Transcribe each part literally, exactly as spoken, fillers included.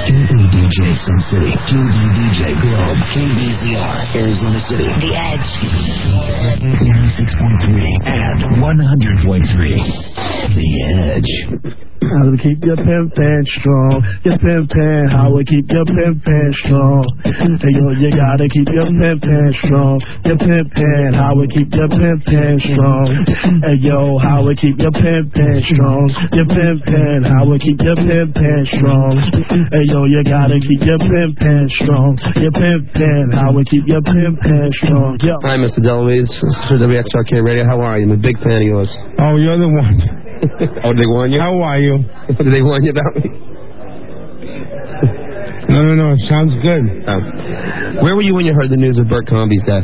K A D J Sun City, Q D D J Globe, K B Z R, Arizona City. The Edge. ninety-six point three and one hundred point three. The Edge. How to keep your pimp pants strong. Your pimp pants, how to keep your pimp pants strong. Hey, yo, you gotta keep your pimp pants strong. Your pimp pants, how to keep your pimp pants strong. Hey, yo, how to keep your pimp pants strong. Your pimp pants, how to keep your pimp pants strong. Hey, yo, you gotta keep your pimp pants strong. Your pimp pants, how to keep your pimp pants strong. Yo. Hi, Mister DeLuise. This is W X R K Radio. How are you? I'm a big fan of yours. Oh, you're the one. Oh, did they warn you? How are you? Did they warn you about me? No, no, no. It sounds good. Oh. Where were you when you heard the news of Bert Comby's death?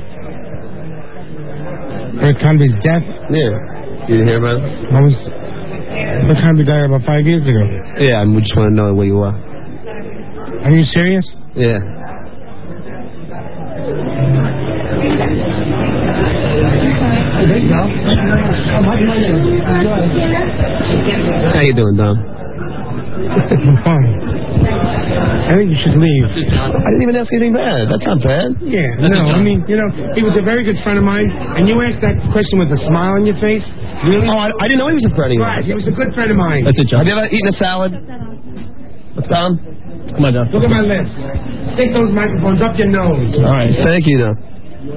Bert Comby's death? Yeah. You didn't hear about it? I was... Bert Comby died about five years ago. Yeah, I just want to know where you were. Are you serious? Yeah. There you go. How you doing, Dom? I'm fine. I think you should leave. I didn't even ask anything bad. That's not bad. Yeah, no, I mean, you know, he was a very good friend of mine, and you asked that question with a smile on your face. Really? Oh, I, I didn't know he was a friend of yours. Right, he was a good friend of mine. That's it, John. Have you ever eaten a salad? What's Tom? Come on, John. Look at my lips. Stick those microphones up your nose. All right. Thank you, Dom. Hey,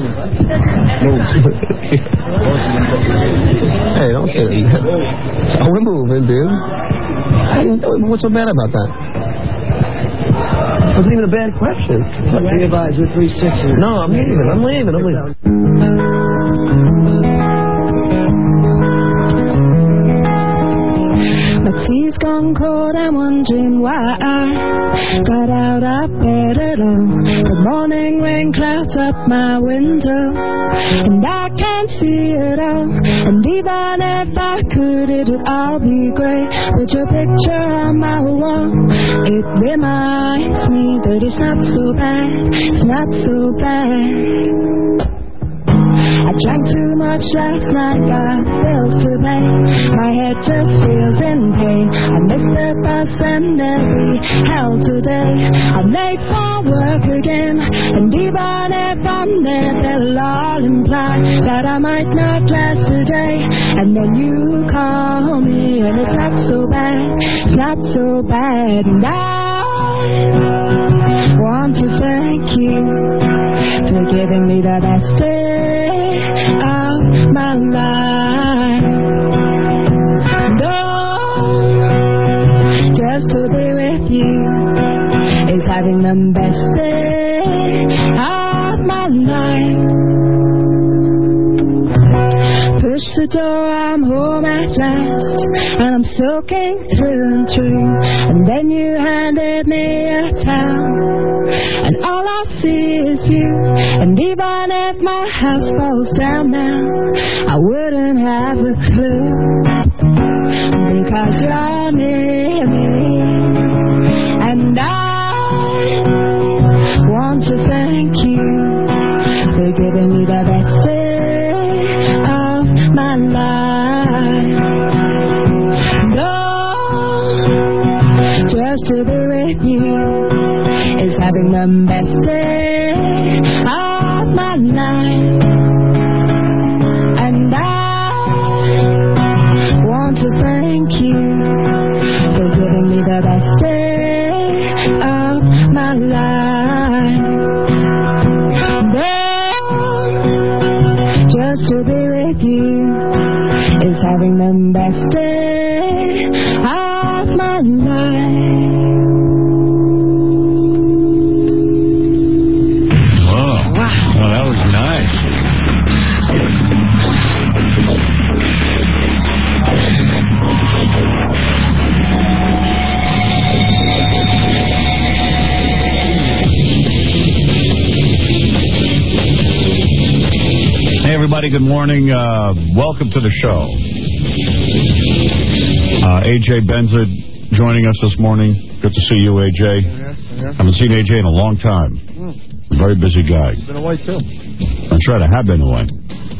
don't say that. Oh, we're moving, dude. I didn't know, what's so bad about that? It wasn't even a bad question. Be advised, we're three sixty. No, I'm leaving. I'm leaving. I'm leaving. My tea's gone cold, I'm wondering why I got out of bed at all. The morning rain clouds up my window, and I can't see it all. And even if I could, it would all be great. With your picture on my wall, it reminds me that it's not so bad, it's not so bad. I drank too much last night, got bills to pay. My head just feels in pain. I missed the bus and every hell today. I'm late for work again, and even if I'm there, they'll all imply that I might not last a day. And then you call me, and it's not so bad, it's not so bad. And I want to thank you for giving me the best day of my life. No, just to be with you is having the best day of my life. Push the door, I'm home at last, and I'm soaking through and through. And then you handed me a towel, and all I see is you. And even if my house falls down now, I wouldn't have a clue, because you're near me. And I want to thank you for giving me the best day of my life. No, just to be with you is having the best day of my life. And I want to thank you for giving me the best day of my life. No, just to be with you is having the best day of my life. Everybody, good morning. Uh, welcome to the show. Uh, A J Benza joining us this morning. Good to see you, A J. Yeah, yeah. Haven't seen A J in a long time. Mm. Very busy guy. Been away, too. That's right, I have been away.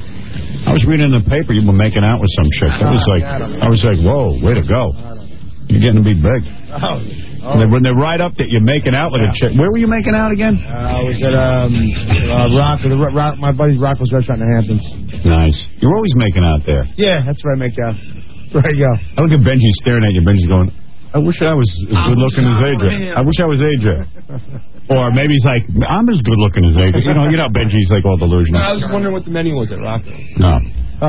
I was reading in the paper you were making out with some chick. I was like, I was like, whoa, way to go. You're getting to be big. Oh. Oh. They, when they're right up there, you're making out like yeah. a chick. Where were you making out again? Uh, I was at um, uh, Rock, the Rock. My buddy's Rocco's restaurant in the Hamptons. Nice. You're always making out there. Yeah, that's where I make out. There you go. I look at Benji staring at you. Benji's going, I wish I was as good looking as A J. I wish I was A J. Or maybe he's like, I'm as good looking as A J. You know, you know, Benji's like all delusional. I was wondering what the menu was at Rock. No.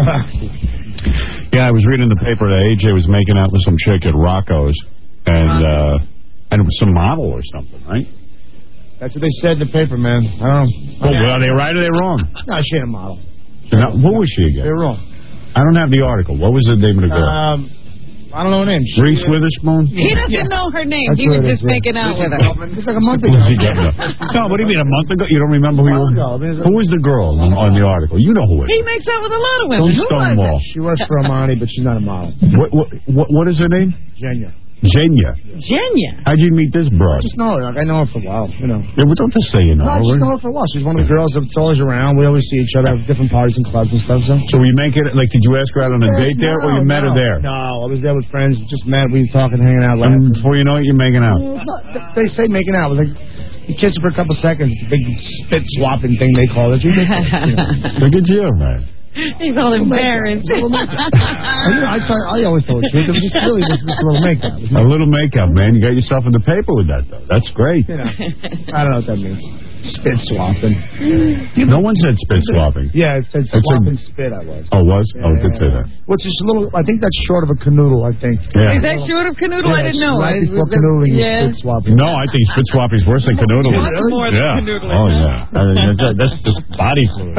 Yeah, I was reading the paper that A J was making out with some chick at Rocco's. And, uh... And it was some model or something, right? That's what they said in the paper, man. I don't know. Oh, well, are they right or are they wrong? No, she ain't a model. Now, what was she again? They're wrong. I don't have the article. What was the name of the girl? Um, I don't know her name. She, Reese Witherspoon? He doesn't yeah. know her name. That's he was just is, making yeah. out with her. It's like a month ago. No, what do you mean, a month ago? You don't remember who you were? Who was the girl on, on the article? You know who it is. He makes out with a lot of women. Don't Stonewall. She works for Armani, but she's not a model. What, what, what, what is her name? Jenya. Jenya. Jenya. How'd you meet this broad? Just know her. Like, I know her for a while, you know. Yeah, well, don't just say you know her. No, I just know her for a while. She's one of the girls that's always around. We always see each other at different parties and clubs and stuff. So, so we make it, like, did you ask her out on a date there, no, or you met no. her there? No, I was there with friends. Just met. We were talking, hanging out. Laughing. And before you know it, you're making out. They say making out. It was like, you kiss her for a couple seconds. It's a big spit swapping thing they call it. You know. Look at you, man. He's all embarrassed. I, you know, I, tell, I always told the truth. It was just really just, just a little makeup. A little makeup, man. You got yourself in the paper with that, though. That's great. You know, I don't know what that means. Spit swapping. No one said spit swapping. Yeah, it said swap and spit, I was. Oh, was? Yeah, oh, it did yeah, say yeah. that. Which is a little, I think that's short of a canoodle, I think. Yeah. Is that short of canoodle? Yeah, I didn't know. Right I, before canoodling yeah. is spit swapping. No, I think spit swapping is worse than canoodling. Much more than yeah. canoodling. Oh, yeah. I mean, that's just body fluid.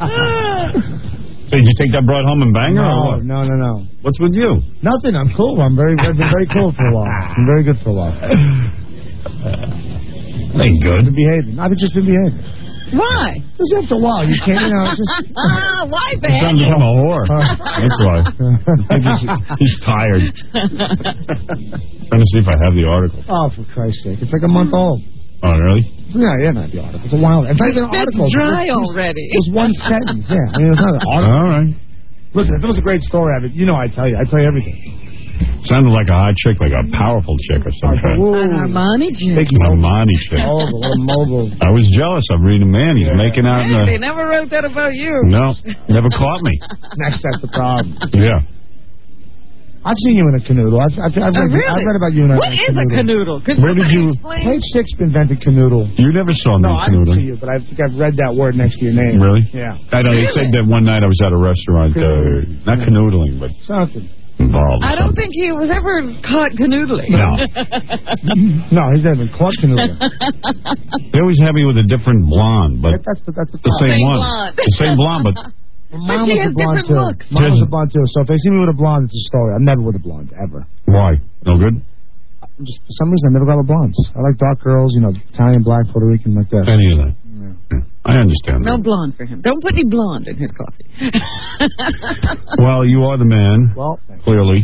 Did you take that broad home and bang her? No, or what? no, no, no. What's with you? Nothing. I'm cool. I'm very, I've been very cool for a while. I'm very good for a while. Uh, ain't good. I've been behaving. I've just been behaving. Why? Just after a while, you can't, you know, just... Ah, why, He's trying to become a whore. That's why. He's, he's tired. Trying to see if I have the article. Oh, for Christ's sake. It's like a month old. Oh, really? Yeah, yeah, not the article. It's a while. In fact, an article. It's dry it was, already. It was one sentence, yeah. I mean, it was not an article. All right. Listen, if it was a great story of it, you know I tell you. I tell you everything. Sounded like a hot chick, like a powerful chick or something. An Armani chick. An Armani chick. Mogul, what a mogul. I was jealous. I'm reading a man. He's yeah. making out in the... They never wrote that about you. No, never caught me. Next, that's the problem. Yeah. I've seen you in a canoodle. I've, I've, I've, oh, read, really? I've read about you in a What is a canoodle? Where did you... Explain? Page six invented canoodle. You never saw me no, canoodling. No, I didn't see you, but I think I've read that word next to your name. Really? Yeah. I know. They said that one night I was at a restaurant, uh, not canoodling, but... Something. Involved I don't something. think he was ever caught canoodling. No. No, he's never been caught canoodling. They always have me with a different blonde, but that's the, that's the, the same, same one. Blonde. The same blonde, but... Mine but she was has a blonde different too. looks. Mine was a blonde too. So if they see me with a blonde, it's a story. I'm never with a blonde, ever. Why? No good? Just for some reason, I never got with blondes. I like dark girls, you know, Italian, black, Puerto Rican, like that. Any of that. Yeah. I understand No that. blonde for him. Don't put any blonde in his coffee. Well, you are the man. Well, clearly.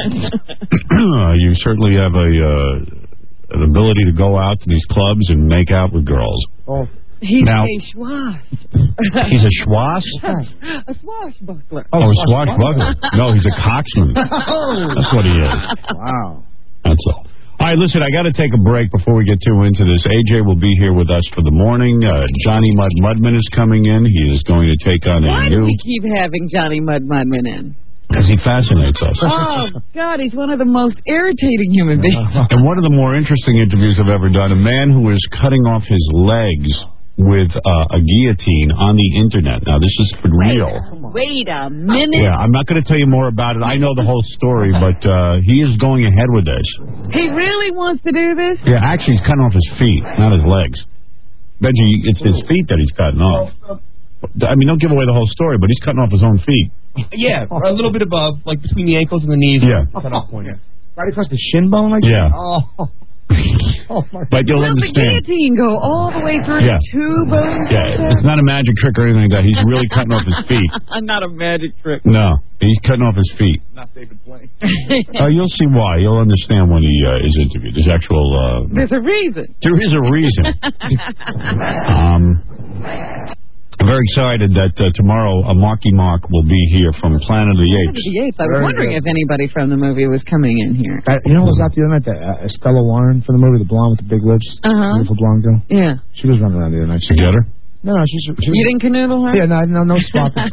You certainly have a uh, an ability to go out to these clubs and make out with girls. Oh. He's now, a schwass. He's a schwass? A swashbuckler. Oh, a swashbuckler. No, he's a coxman. That's what he is. Wow. That's all. All right, listen, I got to take a break before we get too into this. A J will be here with us for the morning. Uh, Johnny Mud Mudman is coming in. He is going to take on Why a do new... we keep having Johnny Mud Mudman in? Because he fascinates us. Oh, God, he's one of the most irritating human beings. And one of the more interesting interviews I've ever done, a man who is cutting off his legs with uh, a guillotine on the internet. Now, this is for real. Wait a minute. Yeah, I'm not going to tell you more about it. I know the whole story, but uh, he is going ahead with this. He really wants to do this? Yeah, actually, he's cutting off his feet, not his legs. Benji, it's his feet that he's cutting off. I mean, don't give away the whole story, but he's cutting off his own feet. Yeah, a little bit above, like between the ankles and the knees. Yeah. Cut off point. Right across the shin bone like yeah. that? Oh. Oh, my but you'll Will understand. the guillotine go all the way through yeah. the two bones? Yeah, it's not a magic trick or anything like that. He's really cutting off his feet. Not a magic trick. No, he's cutting off his feet. Not David Blaine. Oh, uh, you'll see why. You'll understand when he uh, is interviewed. There's actual... Uh, There's a reason. There is a reason. um... very excited that uh, tomorrow uh, Marky Mark will be here from Planet of the Planet Apes. of the Apes. I was Very wondering good. if anybody from the movie was coming in here. Uh, you know what was out the other night? That, uh, Stella Warren from the movie, the blonde with the big lips. Uh-huh. Beautiful blonde girl. Yeah. She was running around the other night. Did you get her? No, no, she's... She, You didn't canoodle her? Yeah, no, no, no swapping.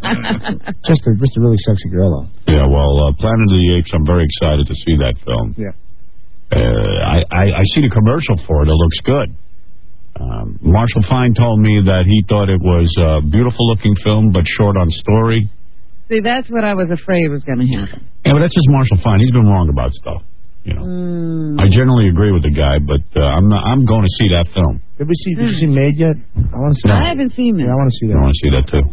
just, a, just a really sexy girl, though. Yeah, well, uh, Planet of the Apes, I'm very excited to see that film. Yeah. Uh, I, I, I see the commercial for it. It looks good. Um, Marshall Fine told me that he thought it was a beautiful-looking film, but short on story. See, that's what I was afraid was going to happen. Yeah, but that's just Marshall Fine. He's been wrong about stuff. You know, Mm. I generally agree with the guy, but uh, I'm not, I'm going to see that film. Did we see? Did you see Made yet? I want to see. I that. haven't seen Yeah, that. I want to see I that. want to see that too.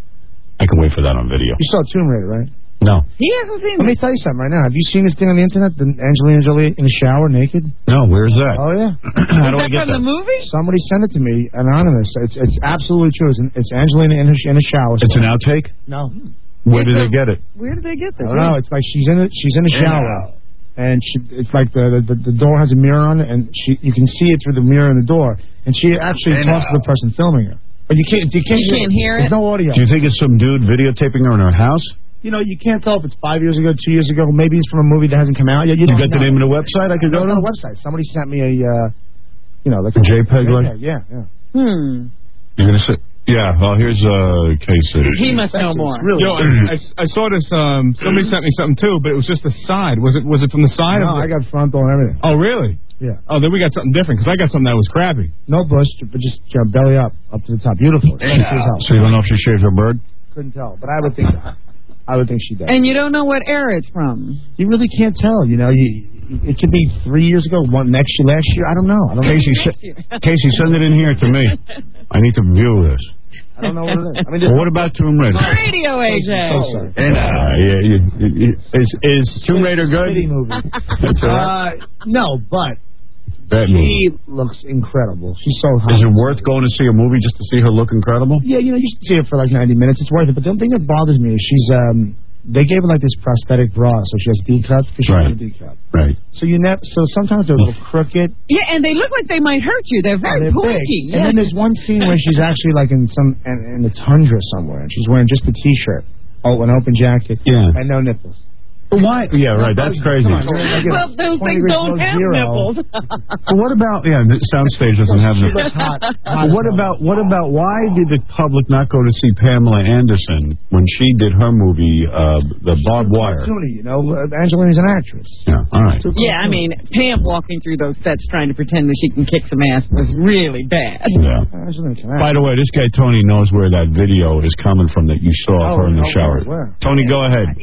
I can wait for that on video. You saw Tomb Raider, right? No, He hasn't seen Let me it. tell you something right now. Have you seen this thing on the internet? The Angelina Jolie in the shower naked? no. Where's that? Oh yeah. How do I Is that get from that? the movie? Somebody sent it to me anonymous. It's it's absolutely true. It's, it's Angelina in, her, in a shower. It's an outtake. No. Where It's did a- they get it? Where did they get I this? don't know. It's like she's in a, she's in a shower, and she it's like the, the the door has a mirror on it, and she you can see it through the mirror in the door, and she actually talks to the person filming her. But you can't you can't, You can't hear it? There's no audio. Do you think it's some dude videotaping her in her house? You know, you can't tell if it's five years ago, two years ago. Maybe it's from a movie that hasn't come out yet. You, You don't got the know. name of the website I could go No, to? no, website. Somebody sent me a, uh, you know, like A JPEG, like? Yeah, yeah. Hmm. You're gonna say, yeah. Well, here's uh, Casey. He must know more. It's really. Yo, I, I, I saw this. Um, somebody sent me something too, but it was just the side. Was it? Was it from the side? No, of I the... got frontal and everything. Oh, really? Yeah. Oh, then we got something different because I got something that was crappy. No bush, but just you know, belly up, up to the top. Beautiful. Sexy as hell. So you don't know if she shaved her bird? Couldn't tell, but I would think. I would think she does. And you don't know what era it's from. You really can't tell. You know, you it could be three years ago, one next year, last year. I don't know. I don't know. Casey, se- Casey, send it in here to me. I need to view this. I don't know what it is. I mean, Well, what about Tomb Raider? Radio A J. so sorry. And, uh, yeah, you, you, is is Tomb Raider good? Shitty movie. That's all right. Uh, no, but Bad movie. she looks incredible. She's so hot. Is it worth going to see a movie just to see her look incredible? Yeah, you know, you should see it for like ninety minutes. It's worth it. But the thing that bothers me is she's um. They gave her like this prosthetic bra, so she has D cups because she Right. has a D cup. Right. So you never. So sometimes they're a little crooked. Yeah, and they look like they might hurt you. They're very They're pointy. big. Yeah. And then there's one scene where she's actually like in some in, in the tundra somewhere, and she's wearing just a t-shirt, oh, an open jacket, Yeah. and no nipples. Why? Yeah, right. That's crazy. Come on, you're like, you know, Well, those twenty things degrees don't below have zero. nipples. But what about? Yeah, the soundstage doesn't have She nipples. looks hot. hot But what as hell. about what about why did the public not go to see Pamela Anderson when she did her movie, uh, The Barbed Wire? Cartoony, you know, uh, Angelina's an actress. Yeah, all right. Yeah, I mean, Pam walking through those sets trying to pretend that she can kick some ass was really bad. Yeah. Angelina can act. By the way, this guy Tony knows where that video is coming from that you saw of Oh, her in the no, shower. where? Tony, go ahead.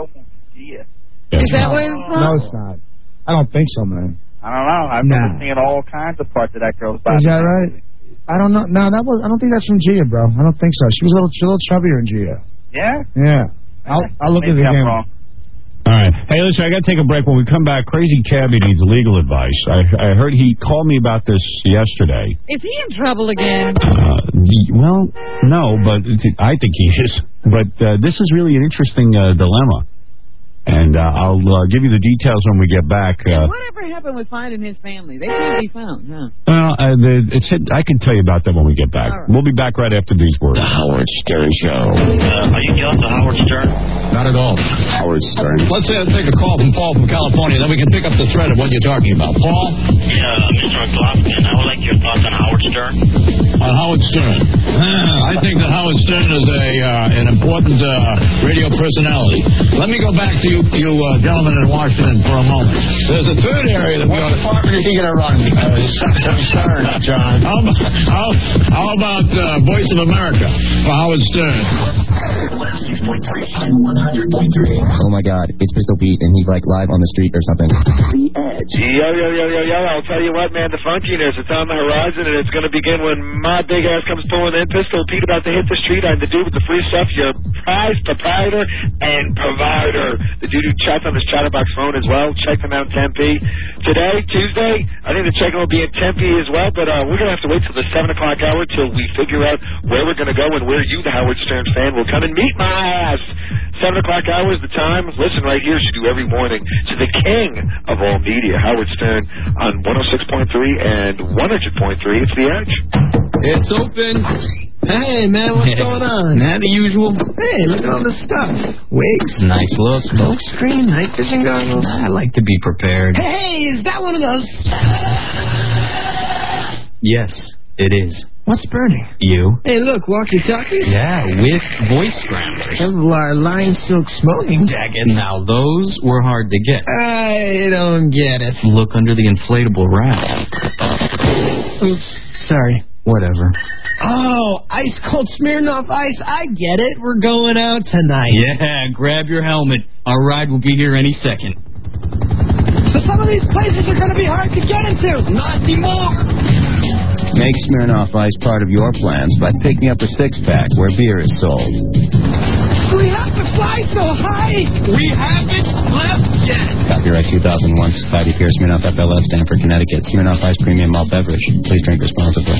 Yes. Is that what it's from? No, it's not. I don't think so, man. I don't know. I've Nah. been seeing all kinds of parts of that girl's body. Is that right? I don't know. No, that was. I don't think that's from Gia, bro. I don't think so. She was a little, she's a little chubbier in Gia. Yeah? Yeah. I'll, I'll look at Maybe it I'm again. wrong. All right. Hey, listen, I got to take a break. When we come back, Crazy Cabbie needs legal advice. I, I heard he called me about this yesterday. Is he in trouble again? Uh, the- well, no, but it- I think he is. But uh, this is really an interesting uh, dilemma. And uh, I'll uh, give you the details when we get back. Uh, Whatever happened with finding his family? They can't be found, huh? well, uh, the, it's, I can tell you about that when we get back. All right. We'll be back right after these words. The Howard Stern Show. Uh, are you jealous of Howard Stern? Not at all. Howard Stern. Let's say I take a call from Paul from California, then we can pick up the thread of what you're talking about. Paul? Yeah, Mister McLaughlin, I would like your thoughts on Howard Stern. On Howard Stern. Ah, I think that Howard Stern is a uh, an important uh, radio personality. Let me go back to you, you uh, gentlemen in Washington for a moment. There's a third area that we ought to... What department is he going to run? Uh, Stern, John. How about, how, how about uh, Voice of America for Howard Stern? Oh my God, it's Pistol Pete, and he's like live on the street or something. Yo, yo, yo, yo, yo. I'll tell you what, man, the funkiness, it's on the horizon, and it's going to begin when my big ass comes pulling in. Pistol Pete about to hit the street. I'm the dude with the free stuff, your prize proprietor and provider. The dude who chats on his chatterbox phone as well. Check them out in Tempe. Today, Tuesday, I think the check-in will be in Tempe as well, but uh, we're going to have to wait till the seven o'clock hour till we figure out where we're going to go and where you, the Howard Stern fan, will come and meet my ass. seven o'clock hour is the time. Listen right here, as you do every morning, to the king of all media, Howard Stern, on one oh six point three and one hundred point three. It's The Edge. It's open. Hey, man, what's going on? Not the usual. Hey, look at all this stuff. Wigs, Nice look. smoke screen, night vision goggles. I like to be prepared. Hey, is that one of those? Yes, it is. What's burning? You? Hey, look, walkie-talkies. Yeah, with voice scramblers. Kevlar line silk smoking jackets. Now, those were hard to get. I don't get it. Look under the inflatable wrap. Oops, sorry. Whatever. Oh, ice cold Smirnoff Ice. I get it. We're going out tonight. Yeah, grab your helmet. Our ride will be here any second. So some of these places are going to be hard to get into. Not anymore. Make Smirnoff Ice part of your plans by picking up a six-pack where beer is sold. We have to fly so high. We haven't left yet. Copyright two thousand one, Society Pierce, Smirnoff F L S, Stamford, Connecticut. Smirnoff Ice Premium Malt Beverage. Please drink responsibly.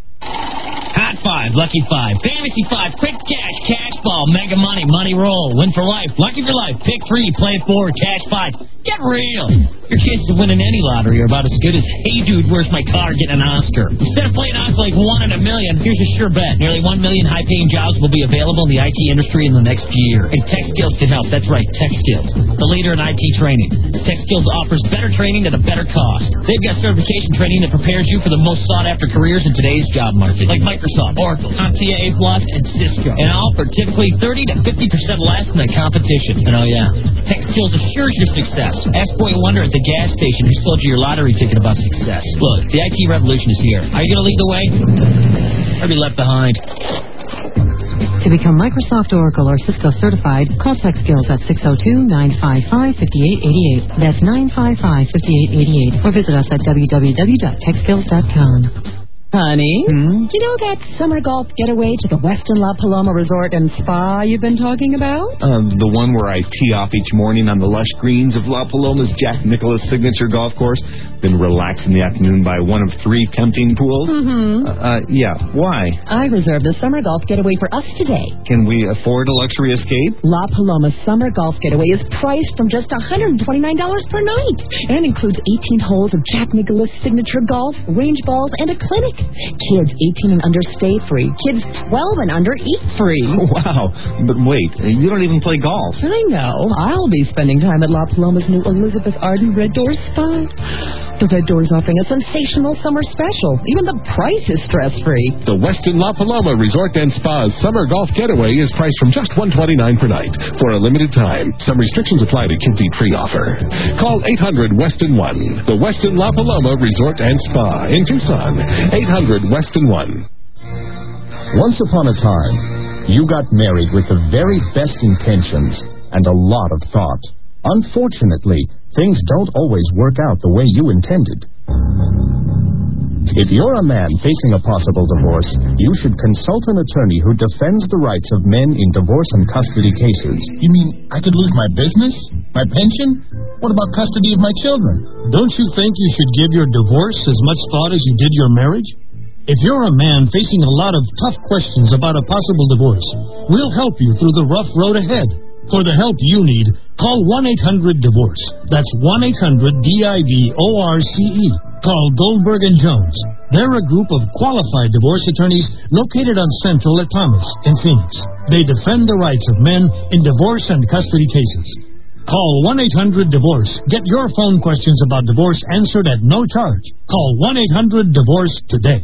Hot Five, Lucky Five, Fantasy Five, Quick Cash, Cash Ball, Mega Money, Money Roll, Win for Life, Lucky for Life, Pick Three, Play It Four, Cash Five. Get real. Your chances of winning any lottery are about as good as, hey, dude, where's my car? Get an Oscar. Instead of playing odds like one in a million, here's a sure bet. Nearly one million high-paying jobs will be available in the I T industry in the next year. And Tech Skills can help. That's right, Tech Skills, the leader in I T training. Tech Skills offers better training at a better cost. They've got certification training that prepares you for the most sought-after careers in today's job market, like Microsoft, Oracle, CompTIA A plus, and Cisco. And all for typically thirty to fifty percent less than the competition. And oh, yeah, Tech Skills assures your success. Ask Boy Wonder at the gas station who sold you your lottery ticket about success. Look, the I T revolution is here. Are you going to lead the way or be left behind? To become Microsoft, Oracle, or Cisco certified, call Tech Skills at six oh two, nine five five, five eight eight eight. That's nine five five, five eight eight eight. Or visit us at w w w dot tech skills dot com. Honey, Hmm? do you know that summer golf getaway to the Westin La Paloma Resort and Spa you've been talking about? Uh, the one where I tee off each morning on the lush greens of La Paloma's Jack Nicklaus signature golf course, then relax in the afternoon by one of three tempting pools? Mm-hmm. Uh, uh, yeah, why? I reserved the summer golf getaway for us today. Can we afford a luxury escape? La Paloma's summer golf getaway is priced from just one hundred twenty-nine dollars per night and includes eighteen holes of Jack Nicklaus signature golf, range balls, and a clinic. Kids eighteen and under stay free. Kids twelve and under eat free. Wow, but wait, you don't even play golf. I know. I'll be spending time at La Paloma's new Elizabeth Arden Red Door Spa. The Red Door is offering a sensational summer special. Even the price is stress-free. The Westin La Paloma Resort and Spa's summer golf getaway is priced from just one hundred twenty-nine dollars per night for a limited time. Some restrictions apply to complete free offer. Call eight hundred Westin one. The Westin La Paloma Resort and Spa in Tucson. eight hundred Westin one. Once upon a time, you got married with the very best intentions and a lot of thought. Unfortunately, things don't always work out the way you intended. If you're a man facing a possible divorce, you should consult an attorney who defends the rights of men in divorce and custody cases. You mean I could lose my business? My pension? What about custody of my children? Don't you think you should give your divorce as much thought as you did your marriage? If you're a man facing a lot of tough questions about a possible divorce, we'll help you through the rough road ahead. For the help you need, call one eight hundred divorce. That's one eight hundred D I V O R C E. Call Goldberg and Jones. They're a group of qualified divorce attorneys located on Central at Thomas in Phoenix. They defend the rights of men in divorce and custody cases. Call one eight hundred divorce. Get your phone questions about divorce answered at no charge. Call one eight hundred divorce today.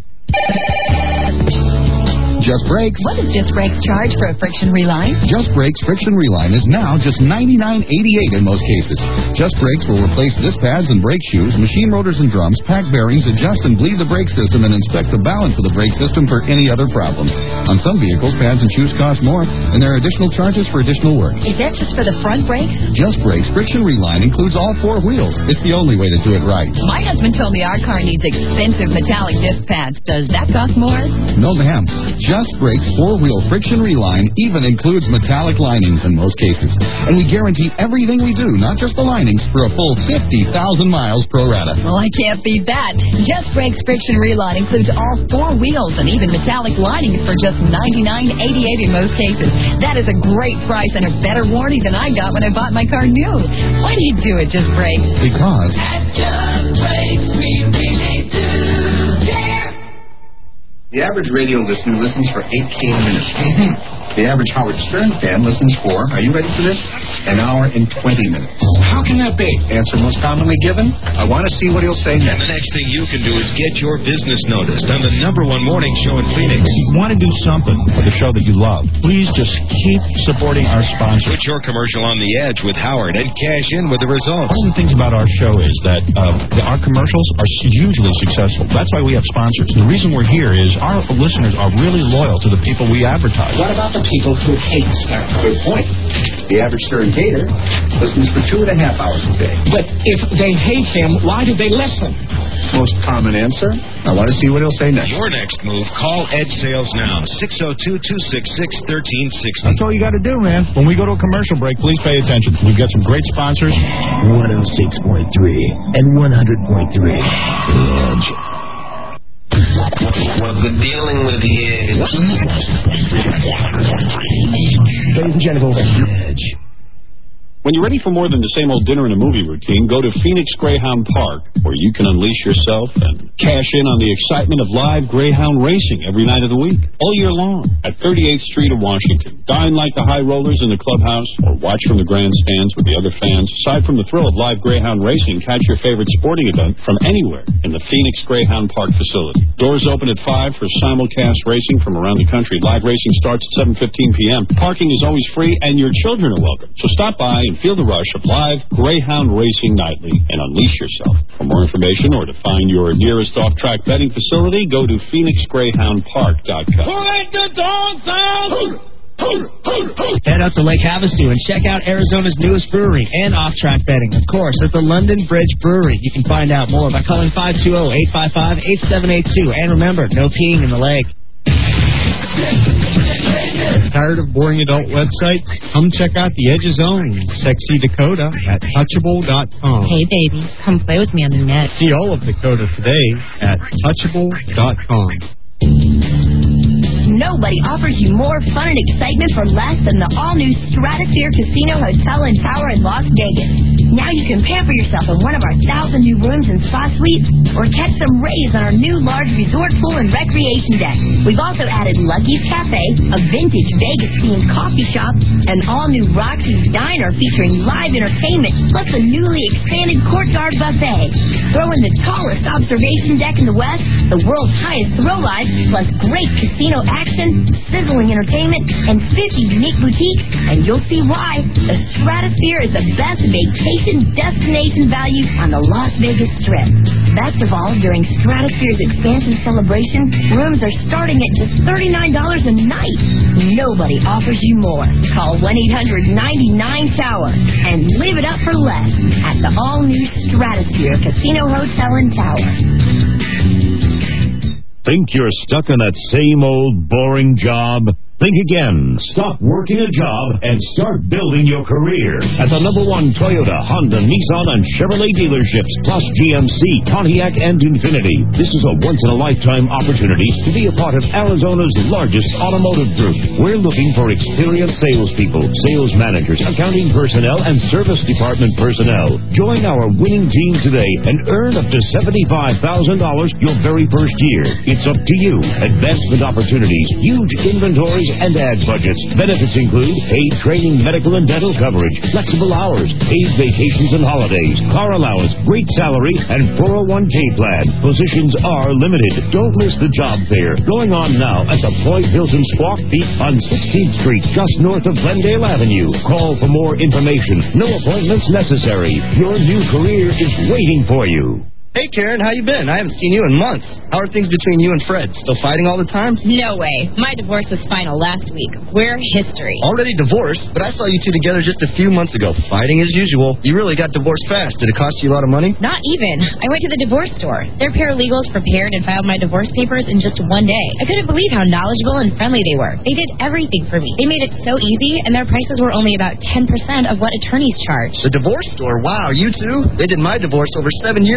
Just Brakes. What does Just Brakes charge for a friction reline? Just Brakes Friction Reline is now just ninety-nine eighty-eight in most cases. Just Brakes will replace disc pads and brake shoes, machine rotors and drums, pack bearings, adjust and bleed the brake system, and inspect the balance of the brake system for any other problems. On some vehicles, pads and shoes cost more, and there are additional charges for additional work. Is that just for the front brakes? Just Brakes Friction Reline includes all four wheels. It's the only way to do it right. My husband told me our car needs expensive metallic disc pads. Does that cost more? No, ma'am. Just Brakes four-wheel Friction Reline even includes metallic linings in most cases. And we guarantee everything we do, not just the linings, for a full fifty thousand miles pro rata. Well, I can't beat that. Just Brakes Friction Reline includes all four wheels and even metallic linings for just ninety-nine eighty-eight in most cases. That is a great price and a better warranty than I got when I bought my car new. Why do you do it, Just Brakes? Because At Just Brakes, we really do care. The average radio listener listens for eighteen minutes. The average Howard Stern fan listens for, are you ready for this? An hour and twenty minutes. How can that be? Answer most commonly given, I want to see what he'll say next. The next thing you can do is get your business noticed on the number one morning show in Phoenix. If you want to do something for the show that you love, please just keep supporting our sponsors. Put your commercial on the edge with Howard and cash in with the results. One of the things about our show is that uh, our commercials are hugely successful. That's why we have sponsors. The reason we're here is our listeners are really loyal to the people we advertise. What about the people who hate Stern? Good point. The average Stern hater listens for two and a half hours a day. But if they hate him, why do they listen? Most common answer, I want to see what he'll say next. Your next move, call Ed Sales now. six oh two, two six six, one three six oh. That's all you got to do, man. When we go to a commercial break, please pay attention. We've got some great sponsors. one oh six point three and one hundred point three. The Edge. What we're dealing with here is... Ladies and gentlemen, The Edge. When you're ready for more than the same old dinner and a movie routine, go to Phoenix Greyhound Park, where you can unleash yourself and cash in on the excitement of live Greyhound racing every night of the week, all year long, at thirty-eighth Street in Washington. Dine like the high rollers in the clubhouse, or watch from the grandstands with the other fans. Aside from the thrill of live Greyhound racing, catch your favorite sporting event from anywhere in the Phoenix Greyhound Park facility. Doors open at five for simulcast racing from around the country. Live racing starts at seven fifteen p.m. Parking is always free, and your children are welcome. So stop by and feel the rush of live Greyhound racing nightly and unleash yourself. For more information or to find your nearest off-track betting facility, go to phoenix greyhound park dot com. Head out to Lake Havasu and check out Arizona's newest brewery and off-track betting, of course, at the London Bridge Brewery. You can find out more by calling five two zero, eight five five, eight seven eight two. And remember, no peeing in the lake. Tired of boring adult websites? Come check out the Edge's own Sexy Dakota at touchable dot com. Hey, baby, come play with me on the net. See all of Dakota today at touchable dot com. Nobody offers you more fun and excitement for less than the all-new Stratosphere Casino Hotel and Tower in Las Vegas. Now you can pamper yourself in one of our thousand new rooms and spa suites, or catch some rays on our new large resort pool and recreation deck. We've also added Lucky's Cafe, a vintage Vegas-themed coffee shop, an all-new Roxy's Diner featuring live entertainment, plus a newly expanded courtyard buffet. Throw in the tallest observation deck in the West, the world's highest thrill ride, plus great casino action, sizzling entertainment, and fifty unique boutiques, and you'll see why the Stratosphere is the best vacation destination value on the Las Vegas Strip. Best of all, during Stratosphere's expansion celebration, rooms are starting at just thirty-nine dollars a night. Nobody offers you more. Call one eight hundred, ninety-nine, tower and live it up for less at the all-new Stratosphere Casino Hotel and Tower. Think you're stuck in that same old boring job? Think again. Stop working a job and start building your career at the number one Toyota, Honda, Nissan, and Chevrolet dealerships, plus G M C, Pontiac, and Infiniti. This is a once-in-a-lifetime opportunity to be a part of Arizona's largest automotive group. We're looking for experienced salespeople, sales managers, accounting personnel, and service department personnel. Join our winning team today and earn up to seventy-five thousand dollars your very first year. It's up to you. Advancement opportunities, huge inventories, and ad budgets. Benefits include paid training, medical and dental coverage, flexible hours, paid vacations and holidays, car allowance, great salary, and four oh one k plan. Positions are limited. Don't miss the job fair going on now at the Floyd Hilton Squawk Peak on sixteenth Street, just north of Glendale Avenue. Call for more information. No appointments necessary. Your new career is waiting for you. Hey, Karen, how you been? I haven't seen you in months. How are things between you and Fred? Still fighting all the time? No way. My divorce was final last week. We're history. Already divorced? But I saw you two together just a few months ago. Fighting as usual. You really got divorced fast. Did it cost you a lot of money? Not even. I went to the divorce store. Their paralegals prepared and filed my divorce papers in just one day. I couldn't believe how knowledgeable and friendly they were. They did everything for me. They made it so easy, and their prices were only about ten percent of what attorneys charge. The divorce store? Wow, you too? They did my divorce over seven years ago,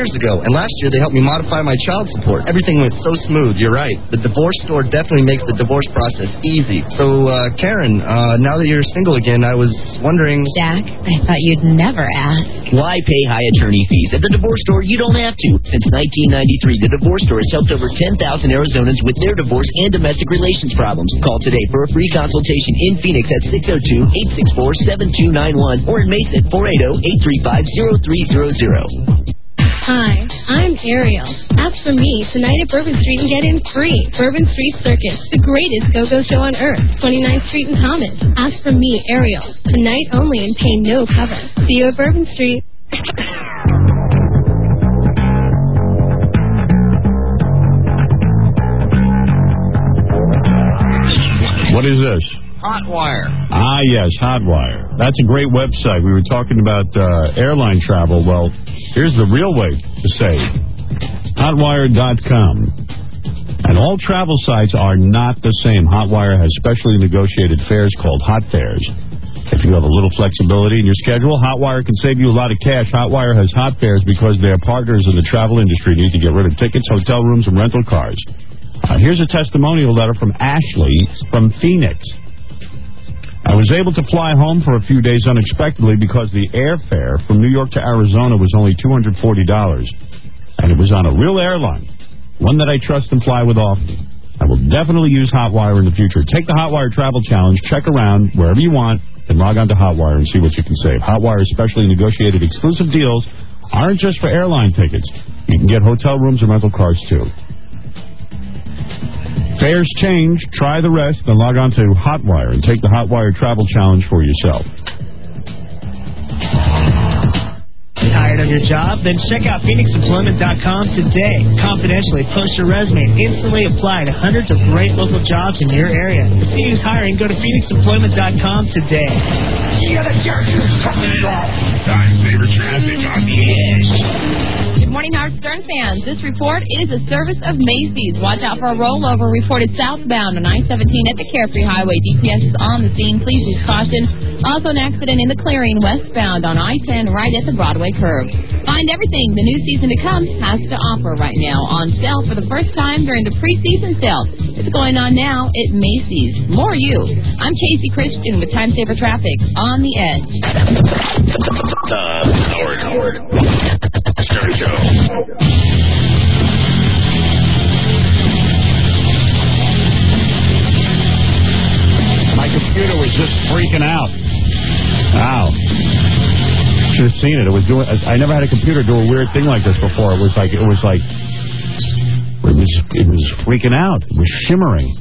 And last year, they helped me modify my child support. Everything went so smooth, you're right. The divorce store definitely makes the divorce process easy. So, uh, Karen, uh, now that you're single again, I was wondering... Jack, I thought you'd never ask. Why pay high attorney fees? At the divorce store, you don't have to. Since nineteen ninety-three, the divorce store has helped over ten thousand Arizonans with their divorce and domestic relations problems. Call today for a free consultation in Phoenix at six oh two, eight six four, seven two nine one or in Mesa at four eight zero, eight three five, zero three zero zero. Hi, I'm Ariel. Ask for me tonight at Bourbon Street and get in free. Bourbon Street Circus, the greatest go-go show on earth. twenty-ninth Street and Thomas. Ask for me, Ariel. Tonight only and pay no cover. See you at Bourbon Street. What is this? Hotwire. Ah, yes, Hotwire. That's a great website. We were talking about uh, airline travel. Well, here's the real way to save. Hotwire dot com. And all travel sites are not the same. Hotwire has specially negotiated fares called Hot Fares. If you have a little flexibility in your schedule, Hotwire can save you a lot of cash. Hotwire has Hot Fares because their partners in the travel industry need to get rid of tickets, hotel rooms, and rental cars. Uh, here's a testimonial letter from Ashley from Phoenix. I was able to fly home for a few days unexpectedly because the airfare from New York to Arizona was only two hundred forty dollars. And it was on a real airline, one that I trust and fly with often. I will definitely use Hotwire in the future. Take the Hotwire Travel Challenge, check around wherever you want, and log on to Hotwire and see what you can save. Hotwire's specially negotiated exclusive deals aren't just for airline tickets. You can get hotel rooms and rental cars, too. Fares change. Try the rest, then log on to Hotwire and take the Hotwire Travel Challenge for yourself. Tired of your job? Then check out Phoenix Employment dot com today. Confidentially post your resume and instantly apply to hundreds of great local jobs in your area. To see who's hiring, go to Phoenix Employment dot com today. Yeah, the Chargers coming off. Time saver traffic on the edge. Good morning, Howard Stern fans. This report is a service of Macy's. Watch out for a rollover reported southbound on I seventeen at the Carefree Highway. D P S is on the scene. Please use caution. Also, an accident in the clearing westbound on I ten right at the Broadway curve. Find everything the new season to come has to offer right now on sale for the first time during the preseason sale. It's going on now at Macy's. More you. I'm Casey Christian with Time Saver Traffic on the Edge. Uh, Howard, Howard. Stern Show. My computer was just freaking out. Wow. Should have seen it. It was doing. I never had a computer do a weird thing like this before. It was like it was like it was it was freaking out. It was shimmering.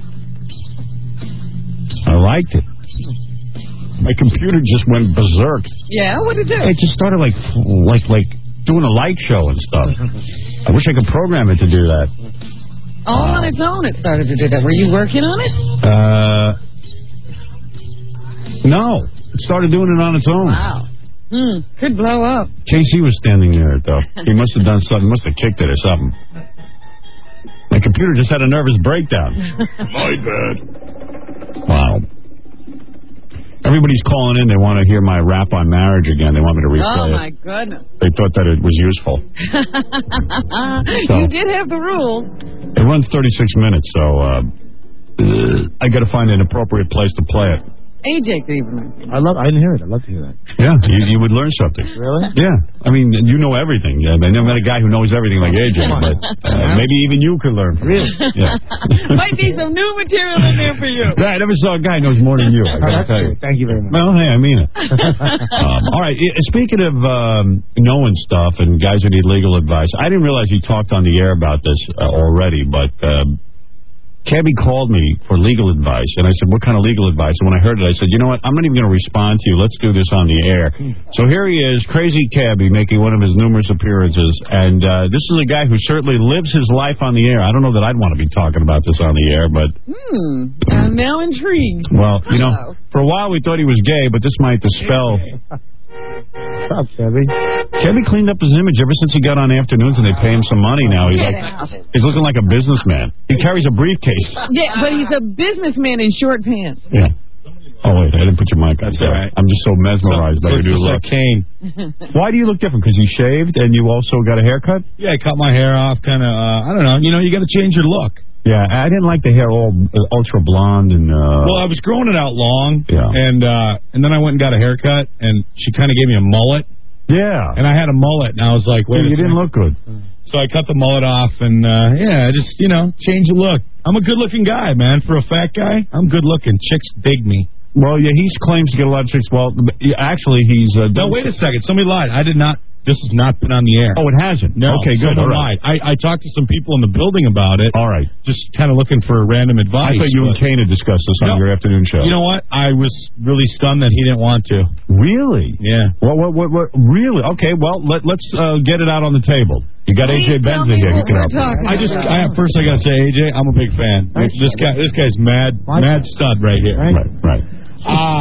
I liked it. My computer just went berserk. Yeah, what did it do? It just started like like like doing a light show and stuff. I wish I could program it to do that. All on its own, it started to do that. Were you working on it? Uh, no. It started doing it on its own. Wow. Hmm, could blow up. K C was standing near it, though. He must have done something, must have kicked it or something. My computer just had a nervous breakdown. My bad. Wow. Everybody's calling in. They want to hear my rap on marriage again. They want me to replay it. Oh, my goodness. They thought that it was useful. So, you did have the rules. it runs thirty-six minutes, so uh, I got to find an appropriate place to play it. A J could even. I love. I didn't hear it. I'd love to hear that. Yeah, you, you would learn something. Really? Yeah. I mean, you know everything. I never met a guy who knows everything like A J, but uh, maybe even you could learn from Really? it. Yeah. Might be some new material in there for you. Yeah, I never saw a guy who knows more than you. I gotta tell you. Thank you very much. Well, hey, I mean it. um, all right. i- Speaking of um, knowing stuff and guys who need legal advice, I didn't realize you talked on the air about this uh, already, but um, Cabby called me for legal advice, and I said, what kind of legal advice? And when I heard it, I said, you know what? I'm not even going to respond to you. Let's do this on the air. So here he is, Crazy Cabby, making one of his numerous appearances, and uh, this is a guy who certainly lives his life on the air. I don't know that I'd want to be talking about this on the air, but... Hmm, I'm now intrigued. Well, you know, for a while we thought he was gay, but this might dispel... What's up, Kevin? Kevin cleaned up his image ever since he got on afternoons and they pay him some money now. He's Get like, out. he's looking like a businessman. He carries a briefcase. Yeah, but he's a businessman in short pants. Yeah. Oh, wait, I didn't put your mic on. That's all right. I'm just so mesmerized So- by so your new just look. like Kane. Why do you look different? Because you shaved and you also got a haircut? Yeah, I cut my hair off, kind of. Uh, I don't know. You know, you got to change your look. Yeah, I didn't like the hair all uh, ultra blonde and. Uh, Well, I was growing it out long, Yeah. and uh, and then I went and got a haircut, and she kind of gave me a mullet. Yeah. And I had a mullet, and I was like, wait, you a didn't second. look good. So I cut the mullet off, and uh, yeah, I just you know change the look. I'm a good-looking guy, man. For a fat guy, I'm good-looking. Chicks dig me. Well, yeah, he claims to get a lot of chicks. Well, actually, he's. Uh, No, wait a second. Somebody lied. I did not. This has not been on the air. Oh, it hasn't? No. Okay, good. Someone All right. lied. I, I talked to some people in the building about it. All right. Just kind of looking for random advice. I thought you and but- Kane had discussed this on No. your afternoon show. You know what? I was really stunned that he didn't want to. Really? Yeah. What, what, what, what, really? Okay, well, let, let's uh, get it out on the table. You got A J Benza here. He can help you. I just, I first I gotta say, A J, I'm a big fan. This guy, this guy's mad, mad stud right here. Right, right. Uh,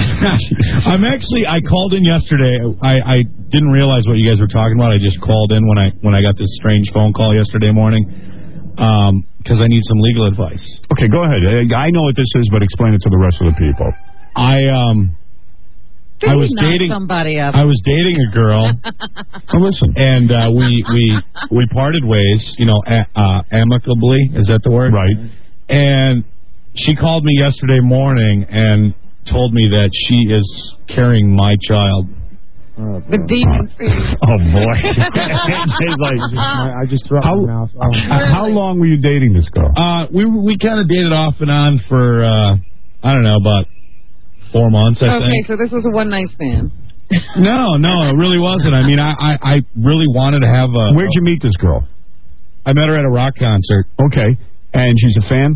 I'm actually, I called in yesterday. I, I didn't realize what you guys were talking about. I just called in when I when I got this strange phone call yesterday morning because I need some legal advice. Okay, go ahead. Uh, I know what this is, but explain it to the rest of the people. I um. I was knock dating somebody up. I was dating a girl. Oh, listen. And uh, we we we parted ways, you know, a, uh, amicably. Is that the word? Right. And she called me yesterday morning and told me that she is carrying my child. The demon feed. Oh boy. He's like, I just dropped how, my mouth. Oh. uh, how long were you dating this girl? Uh, we we kind of dated off and on for uh, I don't know, about four months. I Okay, think. so this was a one night stand. No, no, it really wasn't. I mean, I, I I really wanted to have a. Where'd you meet this girl? I met her at a rock concert. Okay, and she's a fan.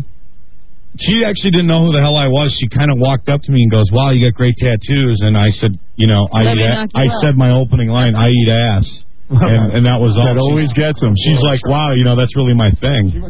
She actually didn't know who the hell I was. She kind of walked up to me and goes, "Wow, you got great tattoos." And I said, "You know, I Let eat me a- knock you I out. said my opening line, I eat ass." And, and that was all. That always She's- gets them. She's like, "Wow, you know, that's really my thing." What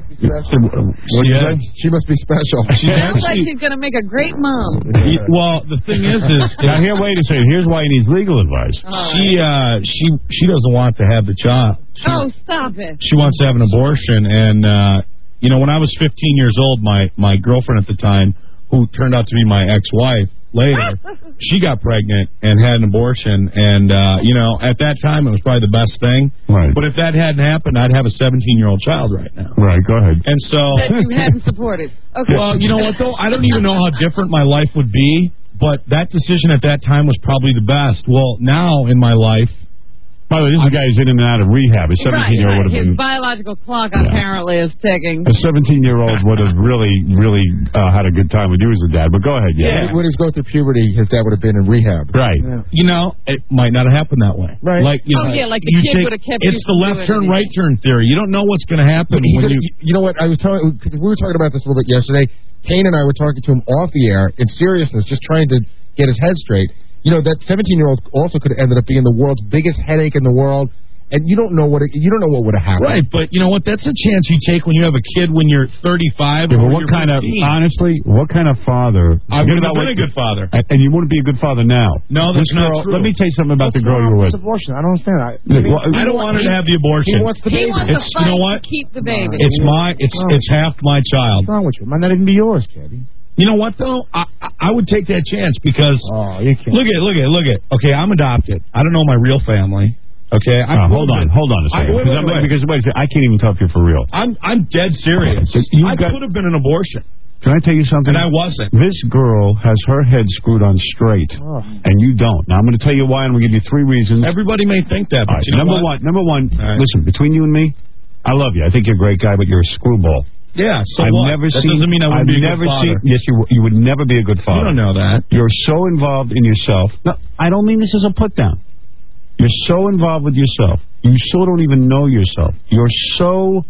did you say? She must be special. She Sounds like actually, she's going to make a great mom. y- well, the thing is, is, Now here, wait a second. Here's why he needs legal advice. she uh she she doesn't want to have the child. She, Oh, stop it. she wants to have an abortion, and uh you know, when I was fifteen years old, my my girlfriend at the time, who turned out to be my ex-wife later, she got pregnant and had an abortion, and uh you know, at that time it was probably the best thing. Right. But if that hadn't happened, I'd have a seventeen-year-old child right now. Right. Go ahead. And so, That you hadn't supported. Okay. well, you know what though? I don't even know how different my life would be, but that decision at that time was probably the best. Well, now in my life, By the way, this is a guy who's in and out of rehab. A seventeen-year-old would have His been. biological clock apparently is ticking. A seventeen-year-old would have really, really uh, had a good time with you as a dad. But go ahead, yeah. When he's going through puberty, his dad would have been in rehab. Right. you know, it might not have happened that way. Right. Like, you Oh, know, yeah, like the you kid take- would've kept you It's the from left doing turn, anything. right turn theory. You don't know what's going to happen He's when gonna- you. you know what? I was telling. We were talking about this a little bit yesterday. Kane and I were talking to him off the air in seriousness, just trying to get his head straight. You know, that seventeen-year-old also could have ended up being the world's biggest headache in the world, and you don't know what it, you don't know what would have happened. Right, but you know what? That's a chance you take when you have a kid when you're thirty-five. Yeah, but or what you're kind of, fifteen. honestly, what kind of father? I Forget wouldn't about have been what- a good father. And and you wouldn't be a good father now. No, that's This not girl- true. Let me tell you something about the What's girl wrong you were with with. this abortion? I don't understand. I, Well, I don't want her to have the abortion. He wants the He baby. wants to It's- fight you know what? to keep the baby. It's my. It's Oh. it's half my child. What's wrong with you? It might not even be yours, Caddy. You know what though? I I- I would take that chance because Oh, you can't. look at look at look at. Okay, I'm adopted. I don't know my real family. Okay, I Uh, hold on, hold on a I- second. wait, because, wait, I'm- wait. because wait a second, I can't even tell if you're for real. I'm I'm dead serious. You I got- could have been an abortion, Can I tell you something? and I wasn't. This girl has her head screwed on straight, Oh. and you don't. Now I'm going to tell you why, and I'm going to give you three reasons. Everybody may think that, but All right, you know number what? one, number one. All right. Listen, between you and me, I love you. I think you're a great guy, but you're a screwball. Yeah, so I've what? never that seen. doesn't mean I wouldn't I've be a never good father. seen. Yes, you you would never be a good father. You don't know that. You're so involved in yourself. No, I don't mean this as a put down. You're so involved with yourself. You so don't even know yourself. You're so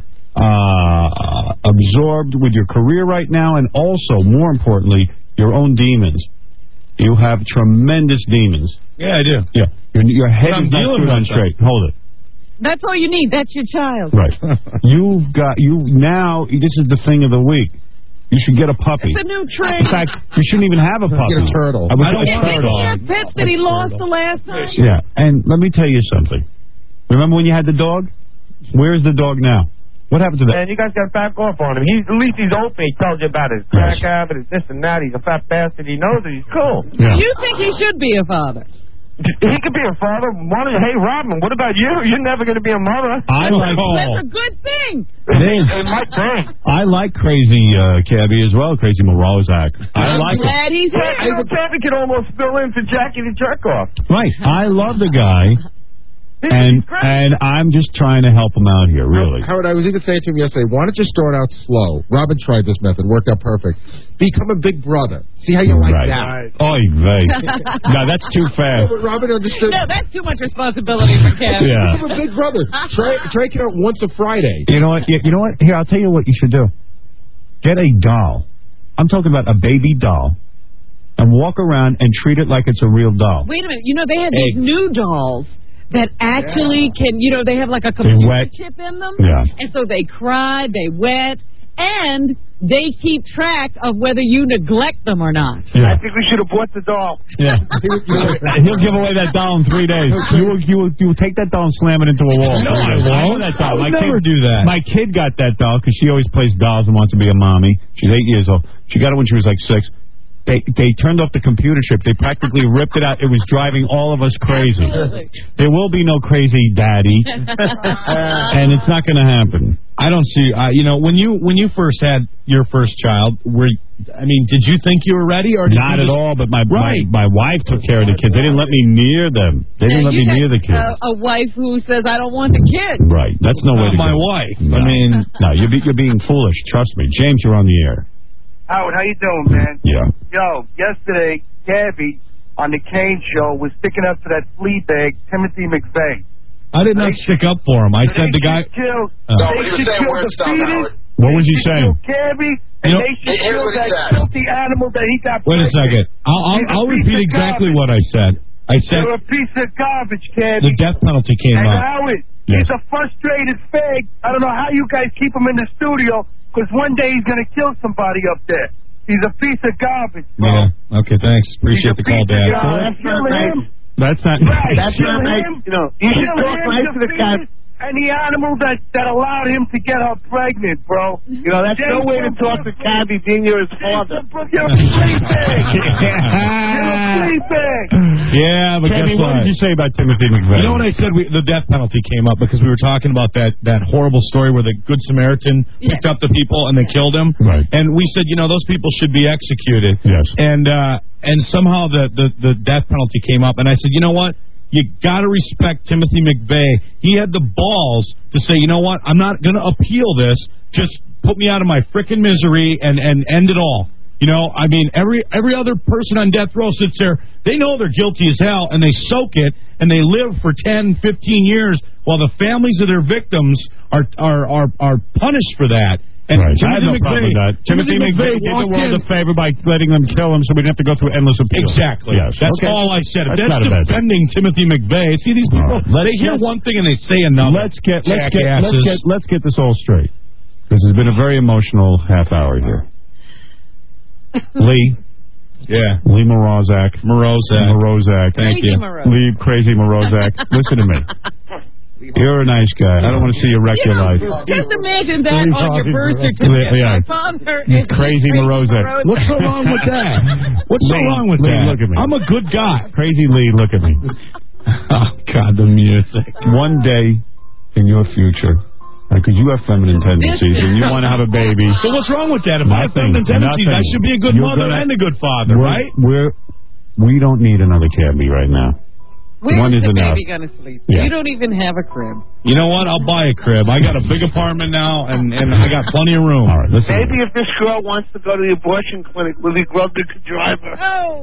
uh, absorbed with your career right now, and also, more importantly, your own demons. You have tremendous demons. Yeah, I do. Yeah, your, your head But I'm is not dealing screwed on with them. straight. Hold it. That's all you need. That's your child. Right. You've got you now. This is the thing of the week. You should get a puppy. It's a new trend. In fact, you shouldn't even have a puppy. Get a turtle. I, would I don't get a want a turtle. dog. Your pets that he lost the last time. Yeah, and let me tell you something. Remember when you had the dog? Where's the dog now? What happened to that? Man, you guys got to back off on him. He's, at least he's open. He tells you about his crack habit, his this and that. He's a fat bastard. He knows it. He's cool. Yeah. You think he should be a father? He could be a father. Why don't you, hey, Robin, what about you? You're never going to be a mother. I like That's a good thing. It is. It might be. I like Crazy uh, Cabby as well, Crazy Morozak. I I'm like glad it. he's here. Hey, the Cabby could almost fill in for Jackie the jerk-off. Right. I love the guy, and and I'm just trying to help him out here, really. Howard, I was even saying to him yesterday, why don't you start out slow? Robin tried this method, worked out perfect. Become a big brother. See how you like Right. that. Oy vey. No, that's too fast. No, but Robin understood. No, that's too much responsibility for Kevin. Yeah. Become a big brother. Try, try it out once a Friday. You know what? You, you know what? Here, I'll tell you what you should do. Get a doll. I'm talking about a baby doll, and walk around and treat it like it's a real doll. Wait a minute. You know, they have these new dolls that actually can, you know, they have like a They computer wet. chip in them. Yeah. And so they cry, they wet, and they keep track of whether you neglect them or not. Yeah. I think we should have bought the doll. Yeah. He'll give away that doll in three days. You will, you will, you will take that doll and slam it into a wall. No, I won't. That doll. I would My never kid, do that. My kid got that doll because she always plays dolls and wants to be a mommy. She's eight years old. She got it when she was like six. They they turned off the computer chip. They practically ripped it out. It was driving all of us crazy. Absolutely. There will be no crazy daddy, and it's not going to happen. I don't see. Uh, you know, when you when you first had your first child, were I mean, did you think you were ready, or did Not you at just, all. But my, Right. my my wife took care of the kids. They didn't let me near them. They didn't Now, let you me got near the kids. A, a wife who says, I don't want the kid. Right. That's no way to Not my go. wife. No. I mean, no, you're be, you're being foolish. Trust me, James. You're on the air. Howard, how you doing, man? Yeah. Yo, yesterday, Gabby on the Kane show was sticking up for that flea bag, Timothy McVeigh. I did not stick up for him. I said the guy. Killed, Uh, they should kill the fetus. What was he They should saying? kill Gabby, and You know- they should kill that filthy animal that he got. Wait a pregnant. second. I'll I'll, He's a I'll piece repeat of exactly garbage. what I said. I said You're a piece of garbage, Gabby. the death penalty came And up. Howard, Yes. he's a frustrated fag. I don't know how you guys keep him in the studio, because one day he's going to kill somebody up there. He's a piece of garbage, bro. Yeah. Okay. Thanks. Appreciate the call, Dad. That's kill him. That's not. Right, That's kill not nice. him. You know, you kill should talk him, nice to the guy. defeat and the animal that, that allowed him to get her pregnant, bro. You know, that's no way to talk to Cabby being you're his father. You're a flea bag. You're a flea bag. Yeah, but Kenny, guess what what? did you say about Timothy McVeigh? You know what I said? We, the death penalty came up because we were talking about that, that horrible story where the Good Samaritan picked up the people and they killed him. Right. And we said, you know, those people should be executed. Yes. And uh, and somehow the, the, the death penalty came up. And I said, you know what? You got to respect Timothy McVeigh. He had the balls to say, you know what? I'm not going to appeal this. Just put me out of my frickin' misery and, and end it all. You know, I mean, every every other person on death row sits there. They know they're guilty as hell, and they soak it, and they live for ten, fifteen years while the families of their victims are are are, are punished for that. And Right. I Timothy have no McVeigh, problem with that. Timothy, McVeigh did the walked world in- a favor by letting them kill him so we didn't have to go through endless appeals. Exactly. Yes. That's Okay. all I said. If That's that's not a bad thing. defending Timothy McVeigh. See, these people, All right. Let's they hear get- one thing and they say another. Let's get let's get, let's Jackasses. get let's get this all straight. This has been a very emotional half hour here. Lee. Yeah. Lee Morozak. Morozak. Morozak. Thank Crazy you. Morozak. Lee Crazy Morozak. Listen to me. You're a nice guy. I don't want to see you wreck You your know, life. just imagine that Lee on your Crazy birth Morozak. certificate. Yeah. My father He's is Crazy Morozak. What's so wrong with that? What's so Lee, wrong with Lee, that? look at me. I'm a good guy. Crazy Lee, look at me. Oh, God, the music. One day in your future, because you have feminine tendencies and you want to have a baby. So what's wrong with that? If I have Nothing, feminine tendencies, I nothing. should be a good You're mother gonna- and a good father, we're, right? We're we don't need another Cabby right now. Where's One is the enough. baby going to sleep? Yeah. You don't even have a crib. You know what? I'll buy a crib. I got a big apartment now, and, and I got plenty of room. All right, listen. Maybe if this girl wants to go to the abortion clinic, Willie Grubner could drive her.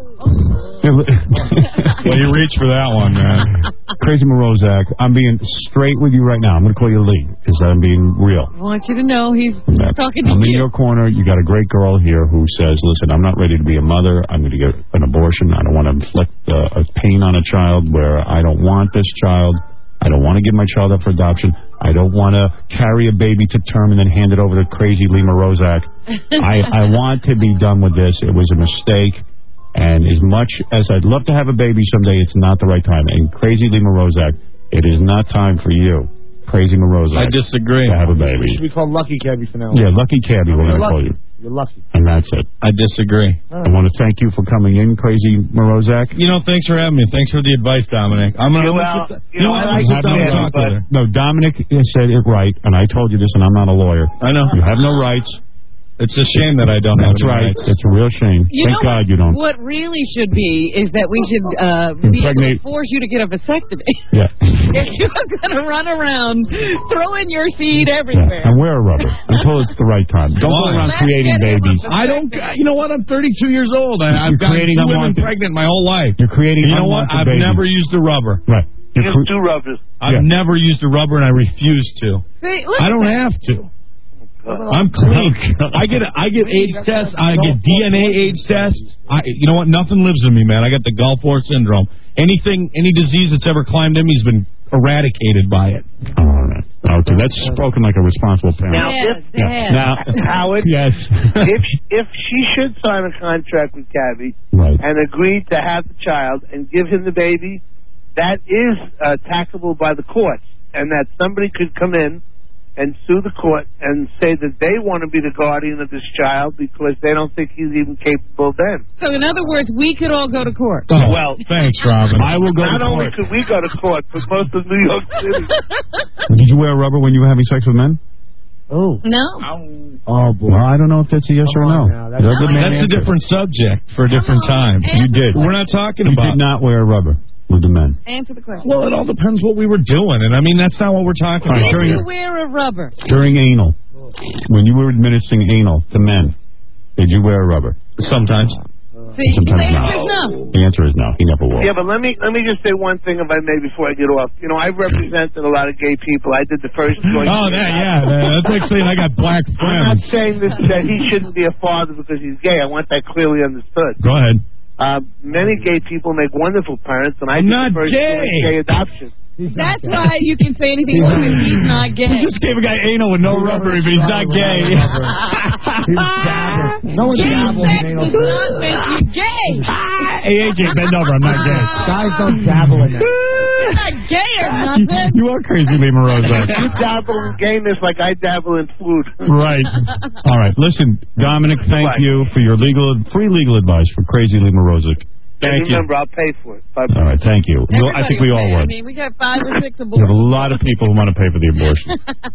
Well, you reach for that one, man. Crazy Morozak, I'm being straight with you right now. I'm going to call you Lee because I'm being real. I want you to know he's talking to I'm in you. your corner. You got a great girl here who says, listen, I'm not ready to be a mother. I'm going to get an abortion. I don't want to inflict uh, a pain on a child where I don't want this child. I don't want to give my child up for adoption. I don't want to carry a baby to term and then hand it over to crazy Lee Morozak. I, I want to be done with this. It was a mistake. And as much as I'd love to have a baby someday, it's not the right time. And crazy Lee Morozak, it is not time for you. Crazy Moroza. I disagree. To have a baby. You should be called Lucky Cabby for now. Yeah, Lucky Cabby, we're You're going to call lucky. you. You're lucky. And that's it. I disagree. I want to thank you for coming in, Crazy Morozak. You know, thanks for having me. Thanks for the advice, Dominic. I'm gonna. Well, I'm gonna you know, what? I like I'm gonna sit to down and do talk it, with her. No, Dominic said it right, and I told you this, and I'm not a lawyer. I know. You have no rights. It's a shame that I don't have That's any right. rights. It's a real shame. You Thank know God what, you don't. What really should be is that we should uh, be able to Impregnate- force you to get a vasectomy. Yeah. If you're going to run around throwing your seed Yeah. everywhere. And wear a rubber until it's the right time. Don't go Why? around Let's creating get him a babies. I don't. You know what? I'm thirty-two years old. I, I've You're got creating two women unwanted- pregnant my whole life. You're creating You know what? unwanted I've babies. never used a rubber. Right. You're Just cre- two rubbers. I've Yeah. never used a rubber, and I refuse to. See, look I at don't that. have to. I'm clean. I get I get AIDS tests. I get D N A AIDS tests. I, you know what? Nothing lives in me, man. I got the Gulf War syndrome. Anything, any disease that's ever climbed in me has been eradicated by it. All right. Okay, that's spoken like a responsible parent. Now, Yes, if, Dad. Now, Howard, yes. if if she should sign a contract with Cabby Right. and agree to have the child and give him the baby, that is uh, taxable by the courts, and that somebody could come in and sue the court and say that they want to be the guardian of this child because they don't think he's even capable then. So, in other words, we could all go to court. Oh, Well, thanks, Robin. I will go Not to only court. could we go to court, but most of New York City. Did you wear a rubber when you were having sex with men? Oh. No. Oh, boy. Well, I don't know if that's a yes or a no. now, that's- You're a good man That's a answer. different subject for a different time. You did. We're not talking You about. did not wear a rubber with the men. Answer the question. Well, it all depends what we were doing, and I mean that's not what we're talking All right, about. Did during- you wear a rubber? During anal, when you were administering anal to men, did you wear a rubber? Sometimes. See, Sometimes the not. answer is no. The answer is no. He never wore. Yeah, but let me let me just say one thing, if I may, before I get off. You know, I've represented a lot of gay people. I did the first joint. Oh, that, yeah. that- That's like saying I got black I'm not friends. saying this that he shouldn't be a father because he's gay. I want that clearly understood. Go ahead. Uh, many gay people make wonderful parents, and I I'm did not the first gay. joint gay adoption. That's why you can say anything because he's not gay. You just gave a guy anal with no rubber, but he's not gay. No one Gay dabbles sex in does anal. not make you gay. Hey, A J, bend over. I'm not gay. Guys don't dabble in that. You're not gay or nothing. You are crazy, Lee Moroza. You dabble in gayness like I dabble in food. Right. All right. Listen, Dominic, thank Right. you for your legal, free legal advice for Crazy Lee Moroza. Thank and you. remember, I'll pay for it. Bye-bye. All right. Thank you. Well, I think we all Everybody will pay. I would. mean, we got five or six We have a abortions. lot of people who want to pay for the abortion.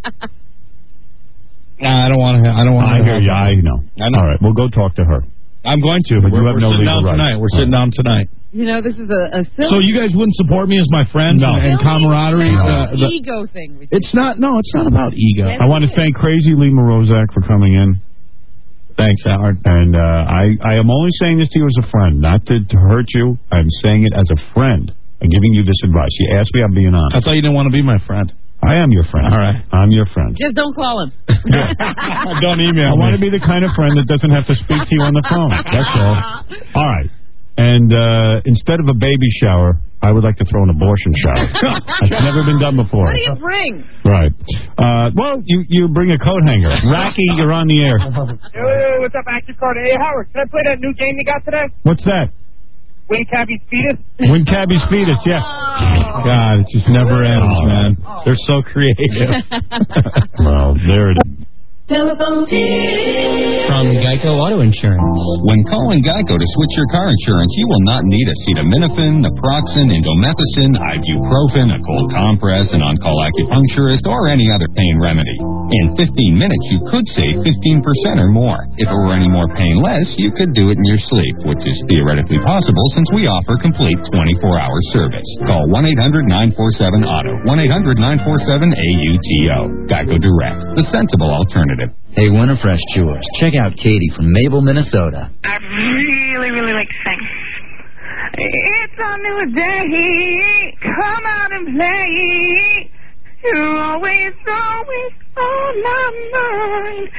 Nah, I don't want to. I don't want I to. hear you. I know. I know. All right. We'll go talk to her. I'm going to, But but you we're, have we're no sitting legal down right. tonight. We're sitting down tonight. You know, this is a, a silly, So you guys wouldn't support me as my friends No. and, and camaraderie? silly Uh, the- ego thing. We it's not. No, it's not about ego. Yes. I want to thank Crazy Lee Morozak for coming in. Thanks, Howard. And uh, I, I am only saying this to you as a friend, not to, to hurt you. I'm saying it as a friend. I'm giving you this advice. You asked me, I'm being I honest. thought you didn't want to be my friend. I am your friend. All right. I'm your friend. Just don't call him. Don't email I me. want to be the kind of friend that doesn't have to speak to you on the phone. That's all. All right. And uh, instead of a baby shower, I would like to throw an abortion shower. That's never been done before. What do you bring? Right. Uh, well, you, you bring a coat hanger. Racky, you're on the air. Hey, what's up, Active Card? Hey, Howard, can I play that new game you got today? What's that? Win Cabby's Fetus? Win Cabby's Fetus, yeah. God, it just never ends, man. They're so creative. Well, there it is. Telephone From Geico Auto Insurance. When calling Geico to switch your car insurance, you will not need acetaminophen, naproxen, indomethacin, ibuprofen, a cold compress, an on-call acupuncturist, or any other pain remedy. In fifteen minutes, you could save fifteen percent or more. If it were any more painless, you could do it in your sleep, which is theoretically possible since we offer complete twenty-four hour service. Call one eight hundred nine four seven auto, one eight hundred nine four seven A U T O. Geico Direct, the sensible alternative. Hey, Winterfresh Chewers, check out Katie from Mabel, Minnesota. I really, really like to sing. It's a new day. Come out and play. You're always, always on my mind.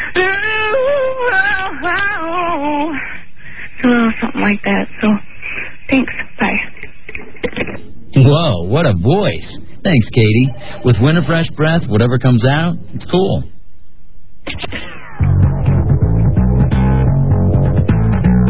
Ooh, oh, oh. It's a little something like that. So, thanks. Bye. Whoa, what a voice. Thanks, Katie. With Winterfresh Breath, whatever comes out, it's cool.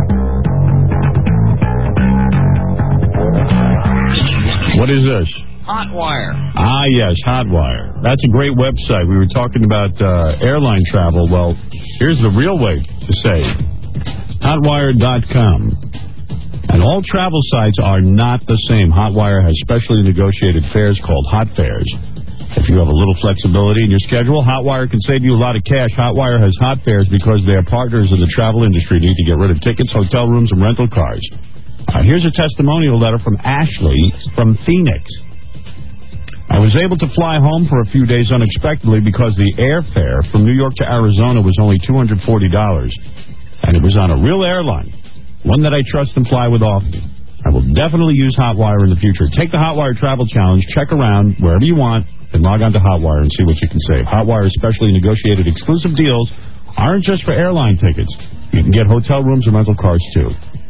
What is this? Hotwire. Ah, yes, Hotwire. That's a great website. We were talking about uh, airline travel. Well, here's the real way to save. Hotwire dot com. And all travel sites are not the same. Hotwire has specially negotiated fares called Hot Fares. If you have a little flexibility in your schedule, Hotwire can save you a lot of cash. Hotwire has Hot Fares because their partners in the travel industry need to get rid of tickets, hotel rooms, and rental cars. Uh, here's a testimonial letter from Ashley from Phoenix. I was able to fly home for a few days unexpectedly because the airfare from New York to Arizona was only two hundred forty dollars, and it was on a real airline, one that I trust and fly with often. I will definitely use Hotwire in the future. Take the Hotwire Travel Challenge, check around wherever you want, and log on to Hotwire and see what you can save. Hotwire's specially negotiated exclusive deals aren't just for airline tickets. You can get hotel rooms and rental cars, too.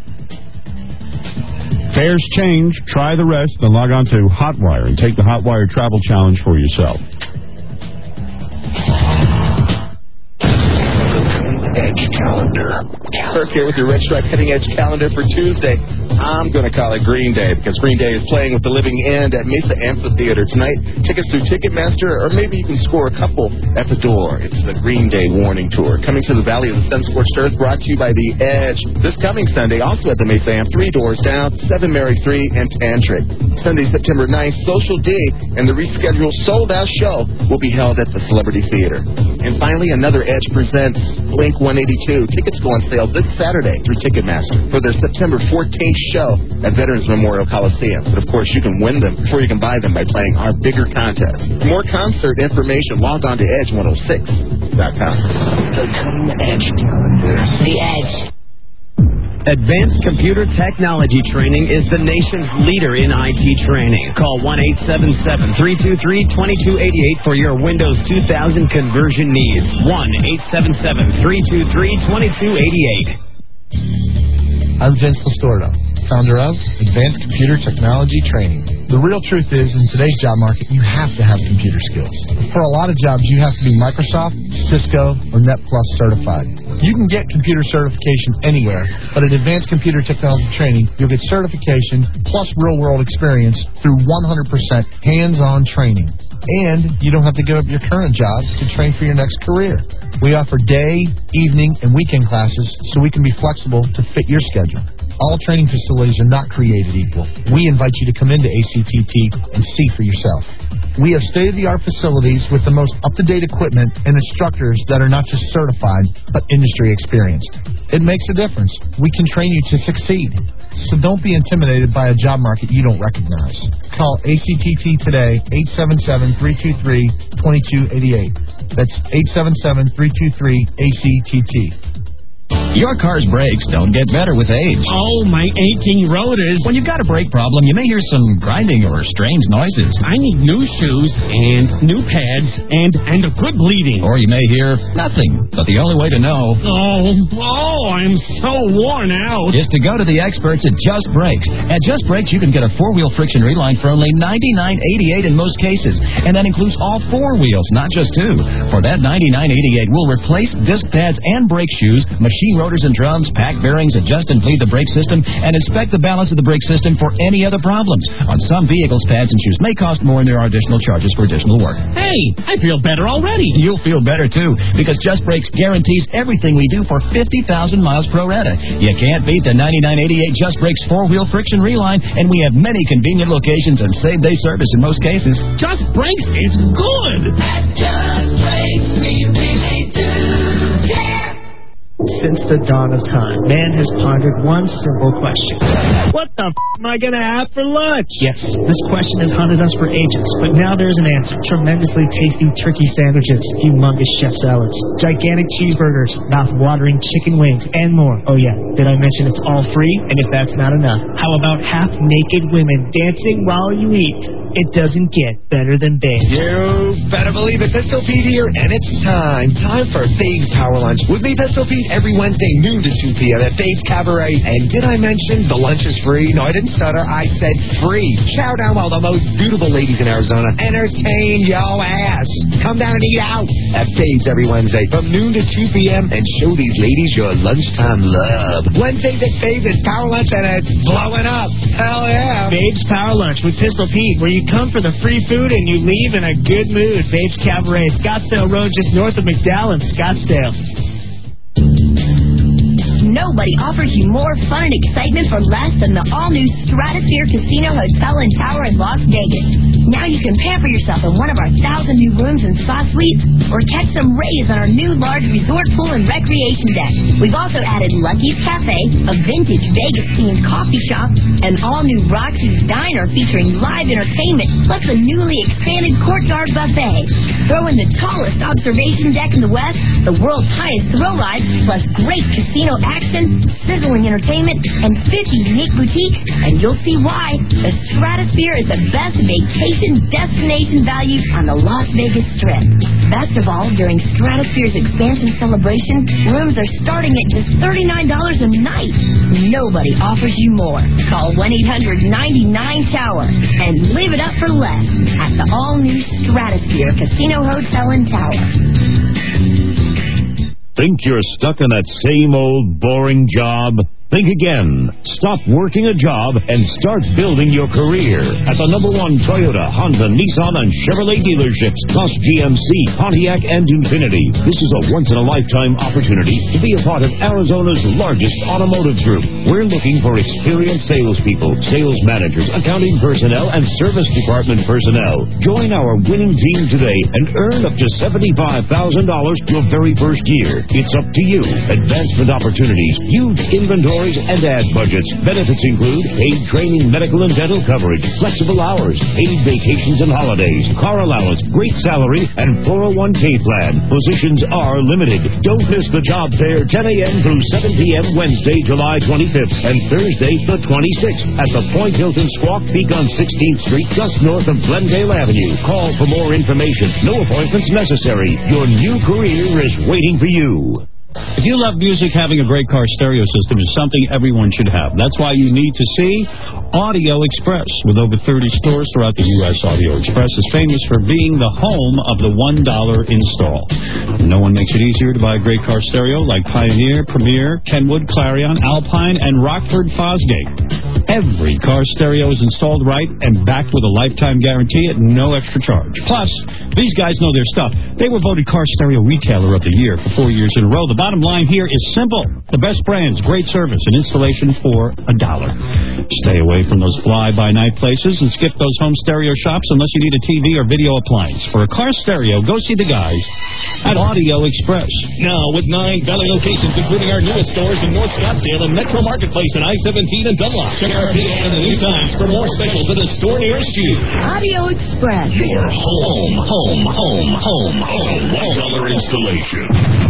Fares change. Try the rest, then log on to Hotwire and take the Hotwire Travel Challenge for yourself. Edge calendar. Kirk here with your Red Stripe Cutting Edge calendar for Tuesday. I'm going to call it Green Day because Green Day is playing with the Living End at Mesa Amphitheater tonight. Tickets through Ticketmaster, or maybe you can score a couple at the door. It's the Green Day Warning Tour. Coming to the Valley of the Sun-Scorched Earth, brought to you by The Edge. This coming Sunday, also at the Mesa Amp, Three Doors Down, Seven Mary three, and Tantric. Sunday, September ninth, Social D and the rescheduled sold-out show will be held at the Celebrity Theater. And finally, another Edge presents Blink one eighty-two. Tickets go on sale this Saturday through Ticketmaster for their September fourteenth show at Veterans Memorial Coliseum. But, of course, you can win them before you can buy them by playing our bigger contest. For more concert information, log on to edge one oh six dot com. The Cutting Edge Calendar. The Edge. Advanced Computer Technology Training is the nation's leader in I T training. Call one eight seven seven, three two three, two two eight eight for your Windows two thousand conversion needs. one eight seven seven, three two three, two two eight eight. I'm Vince Listordo, founder of Advanced Computer Technology Training. The real truth is, in today's job market, you have to have computer skills. For a lot of jobs, you have to be Microsoft, Cisco, or NetPlus certified. You can get computer certification anywhere, but at Advanced Computer Technology Training, you'll get certification plus real-world experience through one hundred percent hands-on training. And you don't have to give up your current job to train for your next career. We offer day, evening, and weekend classes so we can be flexible to fit your schedule. All training facilities are not created equal. We invite you to come into A C T T and see for yourself. We have state-of-the-art facilities with the most up-to-date equipment and instructors that are not just certified, but industry experienced. It makes a difference. We can train you to succeed. So don't be intimidated by a job market you don't recognize. Call A C T T today, eight seven seven, three two three, two two eight eight. That's eight seven seven, three two three, A C T T. Your car's brakes don't get better with age. Oh, my aching rotors. When you've got a brake problem, you may hear some grinding or strange noises. I need new shoes and new pads and, and a good bleeding. Or you may hear nothing. But the only way to know... Oh, oh, I'm so worn out. ...is to go to the experts at Just Brakes. At Just Brakes, you can get a four-wheel friction reline for only ninety-nine eighty-eight in most cases. And that includes all four wheels, not just two. For that ninety-nine eighty-eight, we'll replace disc pads and brake shoes, machine rotors and drums, pack bearings, adjust and bleed the brake system, and inspect the balance of the brake system for any other problems. On some vehicles, pads and shoes may cost more, and there are additional charges for additional work. Hey, I feel better already. You'll feel better, too, because Just Brakes guarantees everything we do for fifty thousand miles pro rata. You can't beat the ninety-nine eighty-eight Just Brakes four-wheel friction reline, and we have many convenient locations and same-day service in most cases. Just Brakes is good. At Just Brakes, we really do care. Since the dawn of time, man has pondered one simple question. What the f*** am I going to have for lunch? Yes, this question has haunted us for ages, but now there's an answer. Tremendously tasty turkey sandwiches, humongous chef salads, gigantic cheeseburgers, mouth-watering chicken wings, and more. Oh yeah, did I mention it's all free? And if that's not enough, how about half-naked women dancing while you eat? It doesn't get better than babes. You better believe it. Pistol Pete here, and it's time. Time for Dave's Power Lunch. With me, Pistol Pete, every Wednesday, noon to two p.m. at Dave's Cabaret. And did I mention the lunch is free? No, I didn't stutter. I said free. Chow down while the most beautiful ladies in Arizona entertain yo ass. Come down and eat out at Dave's every Wednesday from noon to two p.m. and show these ladies your lunchtime love. Wednesdays at Dave's is Power Lunch, and it's blowing up. Hell yeah. Dave's Power Lunch with Pistol Pete, where you You come for the free food and you leave in a good mood. Babe's Cabaret, Scottsdale Road, just north of McDowell in Scottsdale. Nobody offers you more fun and excitement for less than the all-new Stratosphere Casino Hotel and Tower in Las Vegas. Now you can pamper yourself in one of our thousand new rooms and spa suites, or catch some rays on our new large resort pool and recreation deck. We've also added Lucky's Cafe, a vintage Vegas-themed coffee shop, an all-new Roxy's Diner featuring live entertainment, plus a newly expanded courtyard buffet. Throw in the tallest observation deck in the West, the world's highest thrill ride, plus great casino action, sizzling entertainment, and fifty unique boutiques, and you'll see why the Stratosphere is the best vacation destination value on the Las Vegas Strip. Best of all, during Stratosphere's expansion celebration, rooms are starting at just thirty-nine dollars a night. Nobody offers you more. Call one eight hundred ninety-nine tower and leave it up for less at the all-new Stratosphere Casino Hotel and Tower. Think you're stuck in that same old boring job? Think again. Stop working a job and start building your career at the number one Toyota, Honda, Nissan, and Chevrolet dealerships, plus G M C, Pontiac, and Infiniti. This is a once-in-a-lifetime opportunity to be a part of Arizona's largest automotive group. We're looking for experienced salespeople, sales managers, accounting personnel, and service department personnel. Join our winning team today and earn up to seventy-five thousand dollars your very first year. It's up to you. Advancement opportunities, huge inventory, and ad budgets. Benefits include paid training, medical and dental coverage, flexible hours, paid vacations and holidays, car allowance, great salary, and four oh one k plan. Positions are limited. Don't miss the job fair, ten a.m. through seven p.m. Wednesday, July twenty-fifth, and Thursday, the twenty-sixth, at the Point Hilton Squawk Peak on sixteenth Street, just north of Glendale Avenue. Call for more information. No appointments necessary. Your new career is waiting for you. If you love music, having a great car stereo system is something everyone should have. That's why you need to see Audio Express. With over thirty stores throughout the U S, Audio Express is famous for being the home of the one dollar install. No one makes it easier to buy a great car stereo like Pioneer, Premier, Kenwood, Clarion, Alpine, and Rockford Fosgate. Every car stereo is installed right and backed with a lifetime guarantee at no extra charge. Plus, these guys know their stuff. They were voted Car Stereo Retailer of the Year for four years in a row. The bottom line here is simple. The best brands, great service, and installation for a dollar. Stay away from those fly-by-night places and skip those home stereo shops unless you need a T V or video appliance. For a car stereo, go see the guys at Audio Express. Now, with nine Valley locations, including our newest stores in North Scottsdale and Metro Marketplace and I seventeen and Dunlop. Check our P A and the new times for more specials at a store nearest you. Audio Express. Your home, home, home, home, home. one dollar installation.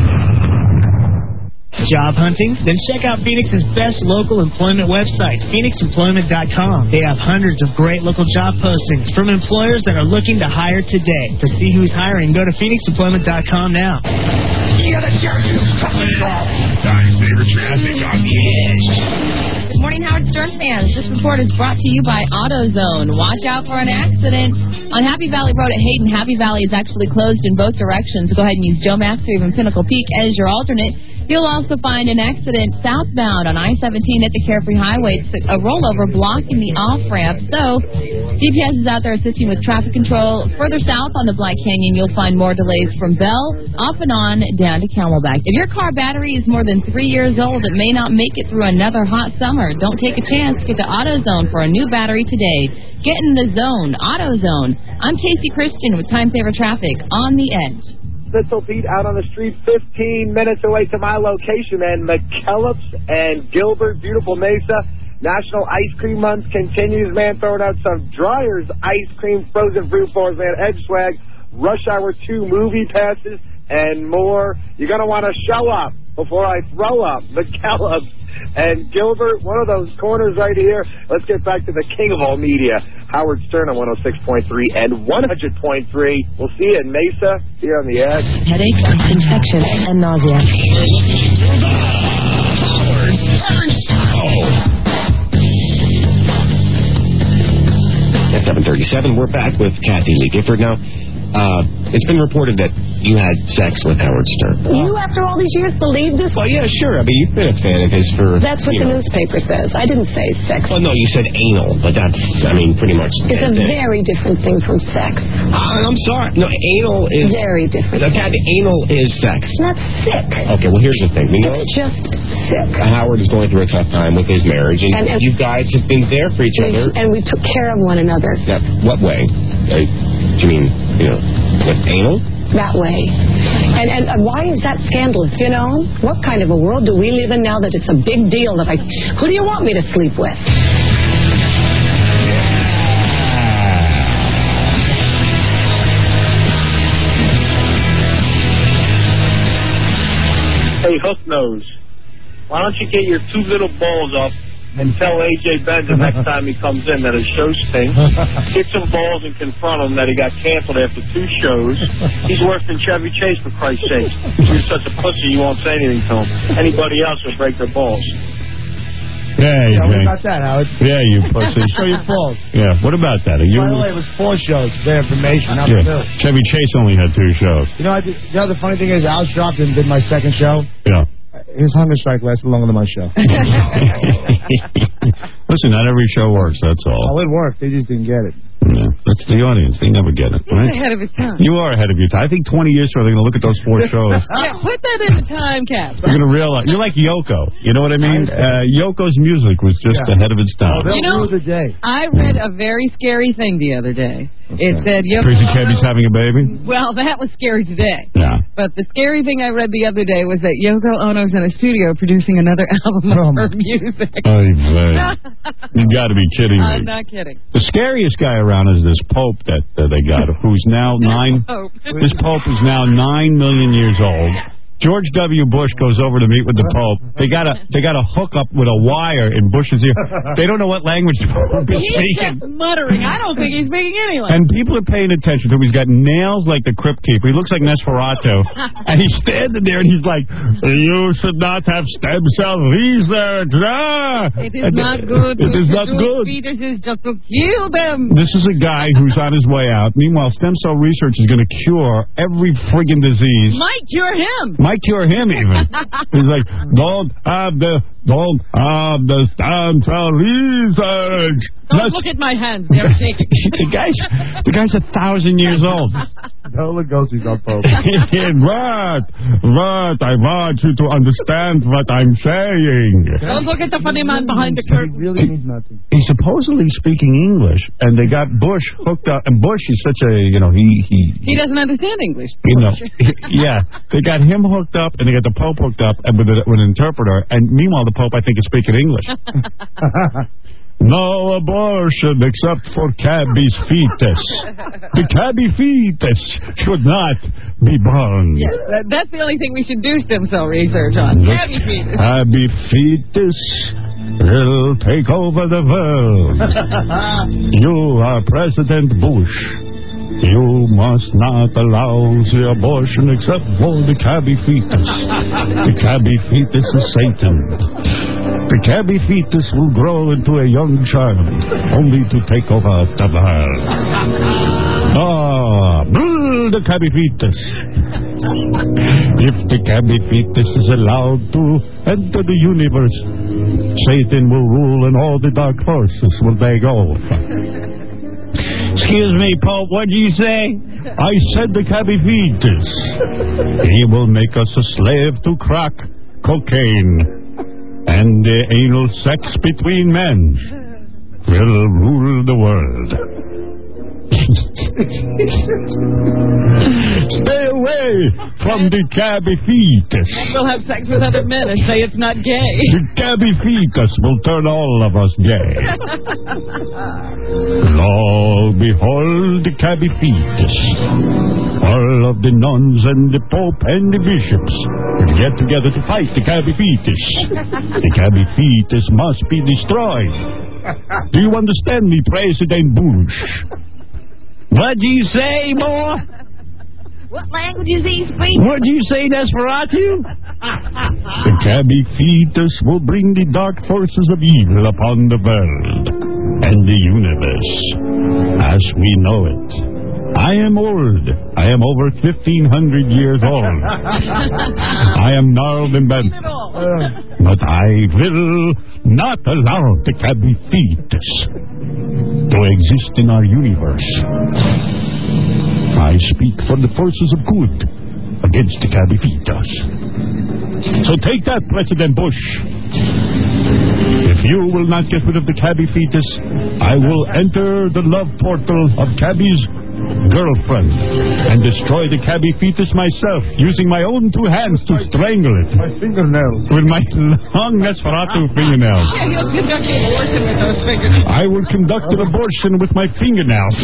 Job hunting? Then check out Phoenix's best local employment website, phoenix employment dot com. They have hundreds of great local job postings from employers that are looking to hire today. To see who's hiring, go to phoenix employment dot com now. You gotta charge you something off. Time saver traffic on the edge. Good morning, Howard Stern fans. This report is brought to you by AutoZone. Watch out for an accident on Happy Valley Road at Hayden. Happy Valley is actually closed in both directions. Go ahead and use Joe Max or even Pinnacle Peak as your alternate. You'll also find an accident southbound on I seventeen at the Carefree Highway. It's a rollover blocking the off-ramp. So G P S is out there assisting with traffic control. Further south on the Black Canyon, you'll find more delays from Bell off and on down to Camelback. If your car battery is more than three years old, it may not make it through another hot summer. Don't take a chance. Get to AutoZone for a new battery today. Get in the zone. AutoZone. I'm Casey Christian with Time Saver Traffic on the Edge. Thistle Pete out on the street, fifteen minutes away to my location, and McKellips and Gilbert, beautiful Mesa. National Ice Cream Month continues, man, throwing out some Dryers ice cream, frozen fruit bars, man, Edge Swag, Rush Hour two movie passes, and more. You're going to want to show up before I throw up. McKellips and Gilbert, one of those corners right here. Let's get back to the king of all media, Howard Stern on one oh six point three and one hundred point three. We'll see you in Mesa, here on the Edge. Headache, infection, and nausea. Howard Stern Show. At seven thirty-seven, we're back with Kathy Lee Gifford now. uh, it's been reported that you had sex with Howard Stern. You, after all these years, believe this? Well, yeah, sure. I mean, you've been a fan of his for... That's what you the know. newspaper says. I didn't say sex. Well, no, you said anal, but that's, I mean, pretty much... It's a very different thing from sex. Uh, I'm sorry. No, anal is... Very different. Okay, anal is sex. That's sick. Okay, well, here's the thing. You know, It's just sick. Howard is going through a tough time with his marriage, and, And- and- you guys have been there for each We- other. And we took care of one another Now, what way? Uh, do you mean, you know, with anal? that way. And, and and why is that scandalous? You know, what kind of a world do we live in now that it's a big deal that I... Who do you want me to sleep with? Hey, Hook Nose, why don't you get your two little balls up and tell A J Bender next time he comes in that his show stinks. Get some balls and confront him that he got canceled after two shows. He's worse than Chevy Chase, for Christ's sake. You're such a pussy, you won't say anything to him. Anybody else will break their balls. Yeah, you Yeah, what think. about that, Howard? Yeah, you pussy. Show your balls. Yeah, what about that? Are you... By the way, it was four shows. Their information, not Yeah. two. Chevy Chase only had two shows. You know, I did, you know, the funny thing is, Al Sharpton did my second show. Yeah. His hunger strike lasted longer than my show. Listen, not every show works, that's all. Oh, it worked. They just didn't get it. Yeah, that's the audience. They never get it, right? He's ahead of his time. You are ahead of your time. I think twenty years from now, they're going to look at those four shows. Yeah, put that in the time capsule. You're going to realize. You're like Yoko. You know what I mean? Uh, Yoko's music was just Yeah. ahead of its time. You know, I read a very scary thing the other day. It said Yoko Crazy Ono- Cabby's having a baby? Well, that was scary today. Yeah. But the scary thing I read the other day was that Yoko Ono's in a studio producing another album of her music. Oy vey. You got to be kidding me. I'm not kidding. The scariest guy around is this Pope that uh, they got, who's now nine. Pope. This Pope is now nine million years old. George W. Bush goes over to meet with the Pope. They got a they got a hook up with a wire in Bush's ear. They don't know what language the Pope is He's speaking. just muttering. I don't think he's speaking any language. And people are paying attention to him. He's got nails like the Crypt Keeper. He looks like Nosferatu. And he's standing there and he's like, you should not have stem cell research. Ah! It is And not good. It to is not do good. fetuses just to kill them. This is a guy who's on his way out. Meanwhile, stem cell research is going to cure every friggin' disease. Might cure him. Might cure him even. He's like, don't have the, don't have the stem cell research. Don't Let's- look at my hands. They're shaking. the guy's, the guy's a thousand years old. Bela Lugosi's on Pope. What? What? I want you to understand what I'm saying. Don't look at the funny man behind the curtain. He really means nothing. He's supposedly speaking English, and they got Bush hooked up. And Bush is such a, you know, he he. He doesn't understand English. You know, yeah, they got him hooked up, and they got the Pope hooked up, and with, a, with an interpreter. And meanwhile, the Pope, I think, is speaking English. No abortion except for Cabby's fetus. The Cabby fetus should not be born. Yes, that, that's the only thing we should do stem cell research on. Cabby fetus. Cabby fetus will take over the world. You are President Bush. You must not allow the abortion except for the Cabby fetus. The Cabby fetus is Satan. The Cabby fetus will grow into a young child, only to take over the world. Ah, brr, the Cabby fetus. If the Cabby fetus is allowed to enter the universe, Satan will rule and all the dark forces will beg off. Excuse me, Pope, what did you say? I said the Cabby fetus. He will make us a slave to crack, cocaine, and the anal sex between men will rule the world. Stay away from the Cabby fetus. We'll have sex with other men and say it's not gay. The Cabby fetus will turn all of us gay. Lo, behold the Cabby fetus. All of the nuns and the Pope and the bishops will get together to fight the Cabby fetus. The Cabby fetus must be destroyed. Do you understand me, President Bush? What do you say, boy? What languages he speak? What do you say, Nosferatu? The Cabby fetus will bring the dark forces of evil upon the world and the universe as we know it. I am old. I am over fifteen hundred years old. I am gnarled and bent. But I will not allow the cabby fetus to exist in our universe. I speak for the forces of good against the cabby fetus. So take that, President Bush. If you will not get rid of the cabby fetus, I will enter the love portal of cabby's girlfriend and destroy the cabby fetus myself using my own two hands to strangle it. My fingernails. With my long Nosferatu fingernails. Yeah, you'll conduct an abortion with those fingernails. I will conduct an abortion with my fingernails.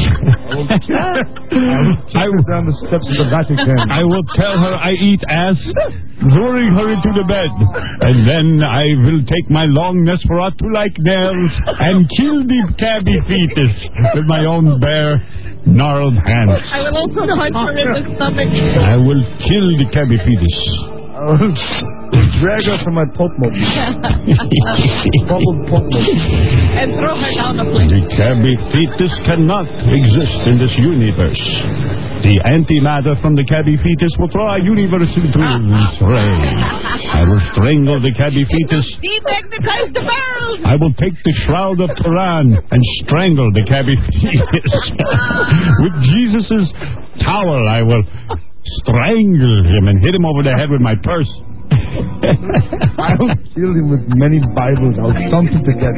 I will down the steps of the Vatican. I will tell her I eat ass, luring her into the bed. And then I will take my long Nosferatu-like nails and kill the cabby fetus with my own bare, gnarled hands. I will also punch her in the stomach. I will kill the cabby fetus. I will drag her from my pulp mobile. Bubbled pulp mobile. And throw her down the plane. The cabby fetus cannot exist in this universe. The antimatter from the cabby fetus will throw our universe into disarray. I will strangle the cabby fetus. Demagnetize the barrels. I will take the shroud of Turan and strangle the cabby fetus. With Jesus' towel, I will strangle him and hit him over the head with my purse. I will kill him with many Bibles. I'll thump him to death.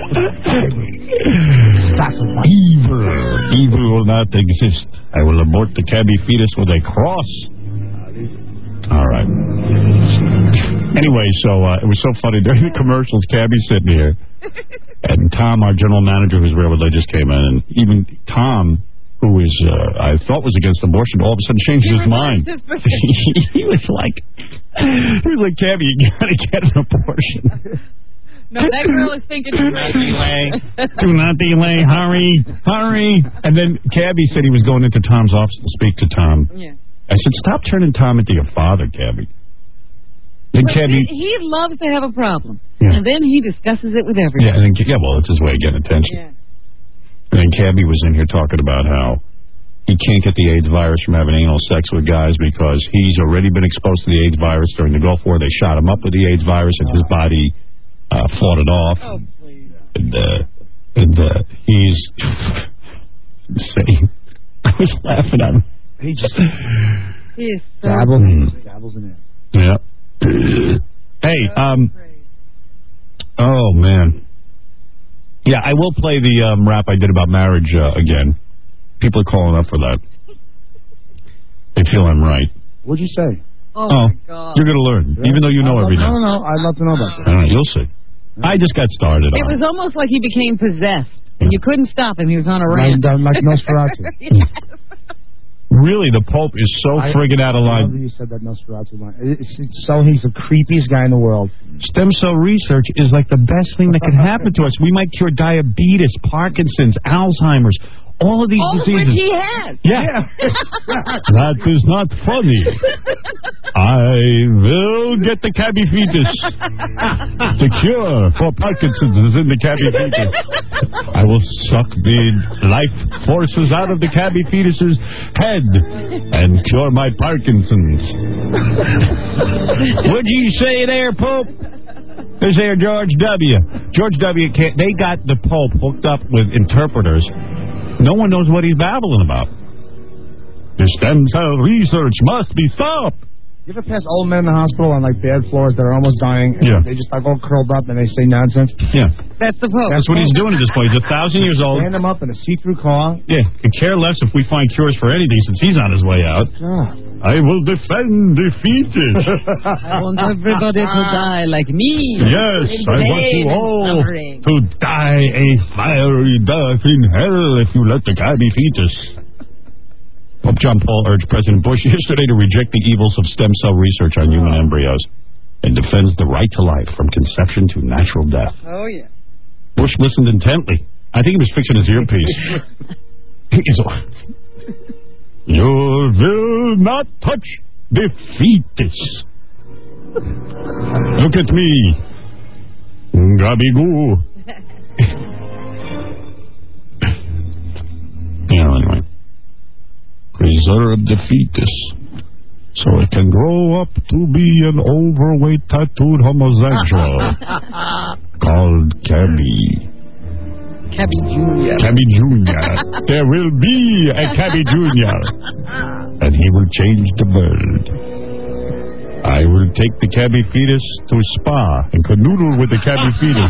Evil. Evil will not exist. I will abort the cabby fetus with a cross. All right. Anyway, so uh, it was so funny. During the commercials, Cabby's sitting here. And Tom, our general manager, who's real religious, came in. And even Tom, who is, uh, I thought was against abortion, all of a sudden changed his mind. He was like, he was like, Cabby, you gotta get an abortion. No, that girl is thinking too much. Delay. Do not delay. Hurry. Hurry. And then Cabby said he was going into Tom's office to speak to Tom. Yeah. I said, stop turning Tom into your father, Cabby. Then But Cabby... he, he loves to have a problem. Yeah. And then he discusses it with everyone. Yeah, and then, yeah, well, it's his way of getting attention. Yeah. And then Cabby was in here talking about how he can't get the AIDS virus from having anal sex with guys because he's already been exposed to the AIDS virus during the Gulf War. They shot him up with the AIDS virus, and his body uh, fought it off. Oh, please. And, uh, and uh, he's insane. I was laughing at him. He just He is so dabbles, Mm. dabbles in it. Yeah. Hey, um, oh man. Yeah, I will play the um, rap I did about marriage uh, again. People are calling up for that. They feel I'm right. What'd you say? Oh, Oh, my God. you're going to learn, even though you know I'd love- everything. No, no, no. I'd love to know about that. All right, you'll see. I just got started It on was almost like he became possessed. And you couldn't stop him. He was on a Like, rant. like Nosferatu. Yes. Really, the Pope is so I- friggin' out of I love line. that you said that Nosferatu line. It's, it's so he's the creepiest guy in the world. Stem cell research is like the best thing that could happen to us. We might cure diabetes, Parkinson's, Alzheimer's, all of these All of diseases. which he has. Yeah. That is not funny. I will get the cabby fetus. The cure for Parkinson's is in the cabby fetus. I will suck the life forces out of the cabby fetus's head and cure my Parkinson's. What'd you say there, Pope? This here George W. George W. Can't, they got the Pope hooked up with interpreters. No one knows what he's babbling about. The stem cell research must be stopped. You ever pass old men in the hospital on like bad floors that are almost dying? And Yeah. They just like all curled up and they say nonsense. Yeah. That's the Pope. That's what he's doing at this point. He's a thousand years old. Stand him up in a see-through car. Yeah. Could care less if we find cures for anything since he's on his way out. God. I will defend the fetus. I want everybody to die like me. Yes, In I want pain you and all suffering. to die a fiery death in hell if you let the cabby fetus. Pope John Paul urged President Bush yesterday to reject the evils of stem cell research on human embryos and defends the right to life from conception to natural death. Oh, yeah. Bush listened intently. I think he was fixing his earpiece. He's all, you will not touch the fetus. Look at me. Gabigoo. Yeah, anyway. preserve the fetus so it can grow up to be an overweight tattooed homosexual called Cabby. Cabby Junior Cabby Junior There will be a Cabby Junior And he will change the world. I will take the Cabby fetus to a spa and canoodle with the Cabby fetus.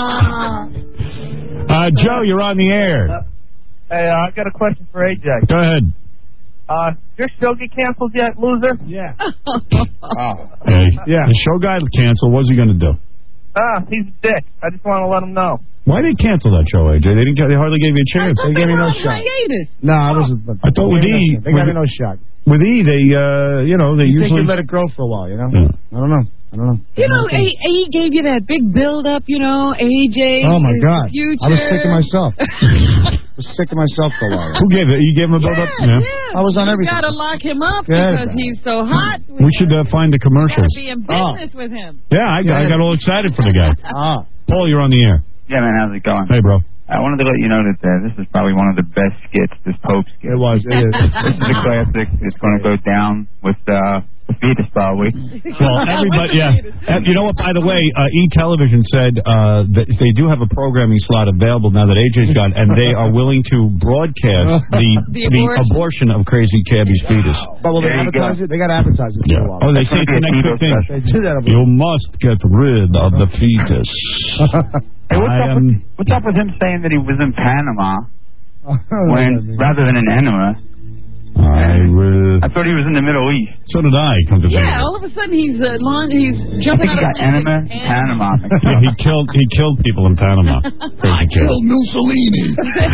Uh, Joe, you're on the air. Uh, hey, uh, I got a question for A J. Go ahead. Uh, did your show get canceled yet, loser? Yeah. Oh. Hey, yeah. The show got canceled. What's he going to do? Ah, he's a dick. I just want to let him know. Why did they cancel that show, A J? They didn't. They hardly gave you a chance. They gave me no shot. No, I was. I thought with E, They got me no shot. With E, they, uh, you know, they you usually think you let it grow for a while, you know? Yeah. I don't know. I don't know. You know, he, he gave you that big build-up, you know, A J. Oh, my God. Future. I was sick of myself. I was sick of myself for a while. Who gave it? You gave him a build-up? Yeah, Yeah. I was on You everything. got to lock him up Yeah. because he's so hot. We should uh, find the Got commercials. to be in business with him. Yeah, I, I got all excited for the guy. Ah. Paul, you're on the air. Yeah, man, how's it going? Hey, bro. I wanted to let you know that uh, this is probably one of the best skits, this Pope skit. It was. It is. This is a classic. It's going to go down with uh, the fetus, probably. Well, everybody, yeah. Uh, you know what, by the way, uh, E-Television said uh, that they do have a programming slot available now that A J's gone, and they are willing to broadcast the The the abortion. abortion of Crazy Cabby's fetus. But will they There you advertise it? They got to advertise it. Yeah. For a while. Oh, they say it's the next big thing. They do that. You must get rid of the fetus. Hey, what's, I up am... with, what's up with him saying that he was in Panama when rather than an enema? I will... I thought he was in the Middle East. So did I, come to think Yeah, of it. all of a sudden he's uh, lawn, he's I jumping think he out got of enema in Panama. Yeah, he killed he killed people in Panama. Crazy kid. Mussolini.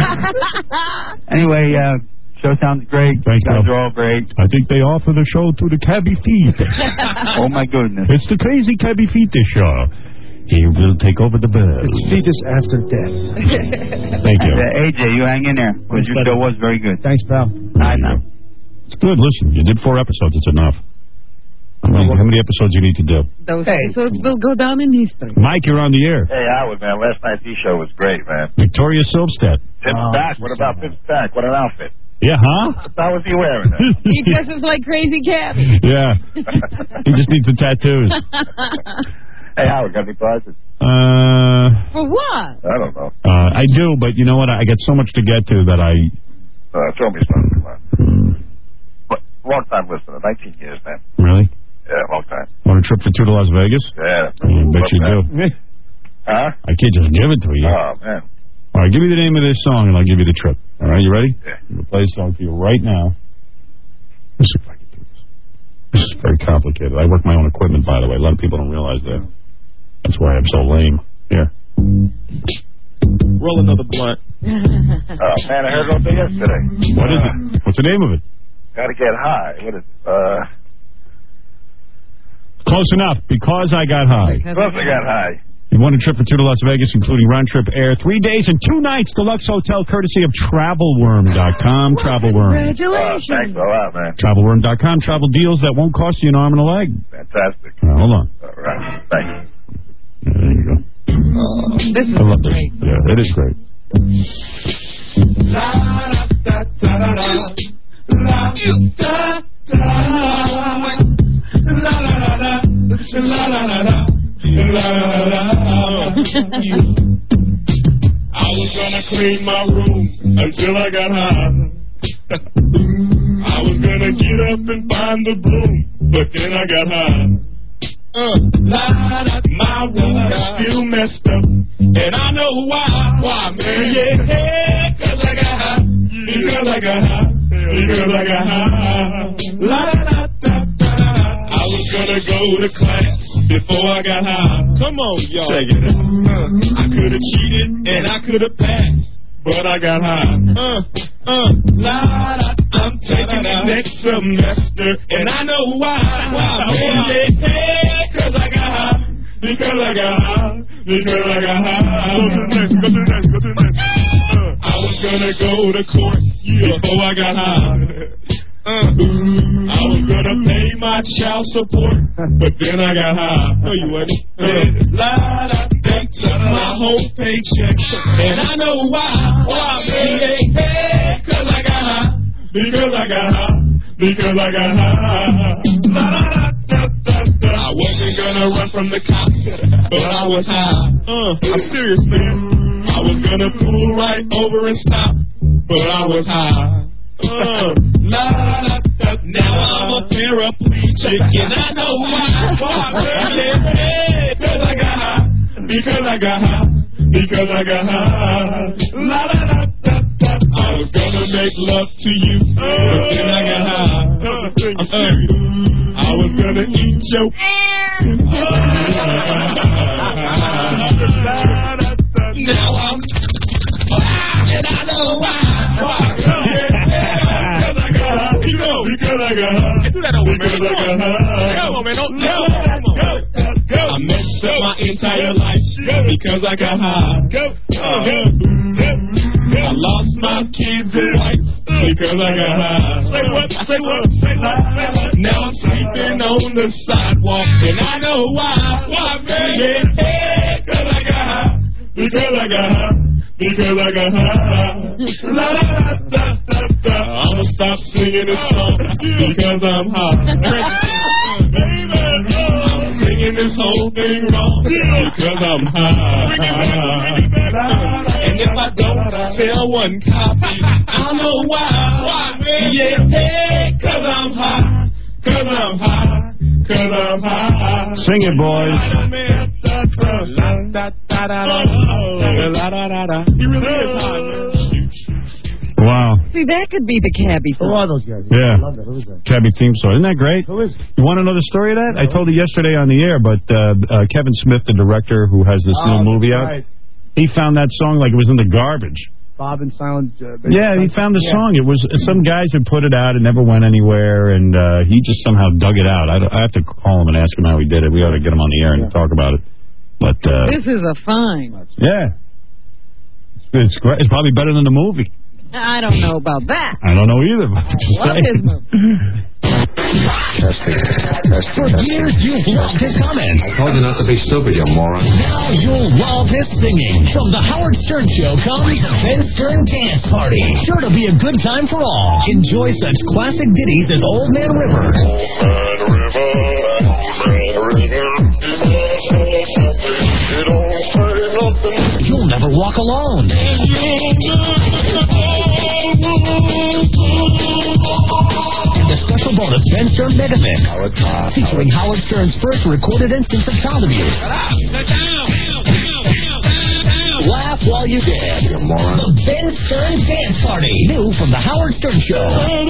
Anyway, uh, show sounds great. Thanks, you guys bro. are all great. I think they offer the show to the Cabby Fetus. Oh my goodness. It's the Crazy Cabby Fetus show. He will take over the bird. It's fetus after death. Thank you. Uh, A J, you hang in there. Because your show was very good. Thanks, pal. I know. It's good. Listen, you did four episodes. It's enough. How many, how many episodes you need to do? Those episodes will go down in history. Mike, you're on the air. Hey, Howard, man. Last night's E-show was great, man. Victoria Silvstedt. Tim Oh, Stack. What about Tim Stack? What an outfit. Yeah, huh? How was he wearing it? He dresses like Crazy Cabby. Yeah. He just needs the tattoos. Hey, Howard, got any prizes? Uh, For what? I don't know. uh, I do, but you know what? I got so much to get to that I... Uh, throw me something. Come on. But, long time listener. nineteen years, man. Really? Yeah, long time. Want a trip for two to Las Vegas? Yeah. I bet you do. Huh? I can't just give it to you. Oh, man. All right, give me the name of this song, and I'll give you the trip. All right, you ready? Yeah. I'm going to play a song for you right now. Let's see if I can do this. This is very complicated. I work my own equipment, by the way. A lot of people don't realize that. That's why I'm so lame. Here. Roll another blunt. Oh, man, I heard all day yesterday. What is it? What's the name of it? Gotta get high. What is it? Uh, Close enough. Because I Got High. Plus I got high. You won a trip for two to Las Vegas, including round-trip air, three days and two nights, deluxe hotel, courtesy of travel worm dot com. Travelworm. Oh, thanks a lot, man. travelworm dot com. Travel deals that won't cost you an arm and a leg. Fantastic. All right, hold on. All right. Thanks. Yeah, there you go. This is I love this. great. Yeah, it is great. I was gonna clean my room until I got high. I was gonna get up and find the broom, but then I got high. Uh, my room is still messed up, and I know why. Why, man? Yeah, yeah, cause I got high. Because I got high. Because I got high. La da da da da. I was gonna go to class before I got high. Come on, y'all. Check it out. Uh, I could have cheated and I could have passed, but I got high. Uh, uh, la da. I'm taking it next semester, and I know why. Why? Yeah, yeah, cause I got high. Because I got high. Because I got high. Go to the next. Go to the next. Go to the next. Uh, I was gonna go to court before I got high. Uh, I was gonna pay my child support, but then I got high. No, you wasn't. Uh, la da, they took my whole paycheck, and I know why. Why, man? Hey, cause I got high. Because I got high. because I got high. La, la, la, da, da, da. I wasn't gonna run from the cops, but I was high. Uh, I'm serious, man. I was gonna pull right over and stop, but I was high. Uh, la, la, da, now I'm a paraplegic, and I know why. Why, yeah, yeah, because I got high, because I got high, because I got high. La, la, la, da, da. I was gonna make love to you, but then I got high. I'm serious. I was gonna eat your. Now I'm. And I know why. Why? Because I got high. You know, because I got high. Do that over, man. Because I got high. Come on, man. Don't go. Go. Go. I messed up my entire life because I got high. Go. Go. I lost my kids and wife because I got high. Say what? Say what? Say what? Now I'm sleeping on the sidewalk and I know why. Why, man? Yeah, because I got high. Because I got high. Because I got high. La la la da da da. I'ma stop singing this song because I'm high. I'm singing this whole thing wrong because I'm high. And if I don't sell one copy, I know why. Why, man? Yeah, cause I'm high. Cause I'm high. Cause I'm high. Sing it, boys. He really is high, man. Wow. See, that could be the cabbie song. Who are those guys? Yeah. I love that. Who is that? Cabby theme song. Isn't that great? Who is? You want to know the story of that? I told it yesterday on the air, but uh, uh, Kevin Smith, the director who has this Oh, new movie that's out, right. he found that song like it was in the garbage. Bob and Silent. Uh, Yeah, he found the yeah. song. It was some guys had put it out. It never went anywhere, and uh, he just somehow dug it out. I, don't- I have to call him and ask him how he did it. We ought to get him on the air and talk about it. But uh, This is a fine. yeah, it's great. It's probably better than the movie. I don't know about that. I don't know either. But just Love saying. his movie. For years, you've loved his comments. I told you not to be stupid, you moron. Now you'll love his singing. From the Howard Stern Show comes Ben Stern Dance Party. Sure to be a good time for all. Enjoy such classic ditties as Old Man River. You'll never walk alone. The special bonus Ben Stern Megamix, featuring Howard Stern's first recorded instance of child abuse. Laugh while you dance. The Ben Stern Dance Party, new from the Howard Stern Show.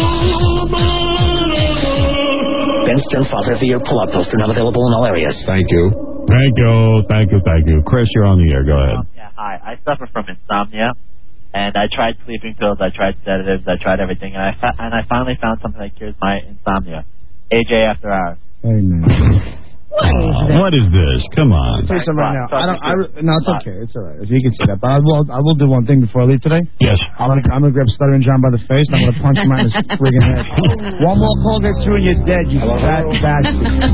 Ben Stern Father of the Year pull-out poster, not available in all areas. Thank you. Thank you, thank you, thank you. Chris, you're on the air. Go ahead. Yeah, hi. I suffer from insomnia, and I tried sleeping pills, I tried sedatives, I tried everything, and I fa- and I finally found something that cures my insomnia. A J After Hours. Hey, man. Uh, what is this? Come on. I'll tell you something right now. I don't. I, re- no, it's okay. It's all right. You can say that. But I will. I will do one thing before I leave today. Yes. I'm gonna. I'm gonna grab Stuttering John by the face. And I'm gonna punch him right in his friggin' head. One more call gets through and you're dead. You fat bastard.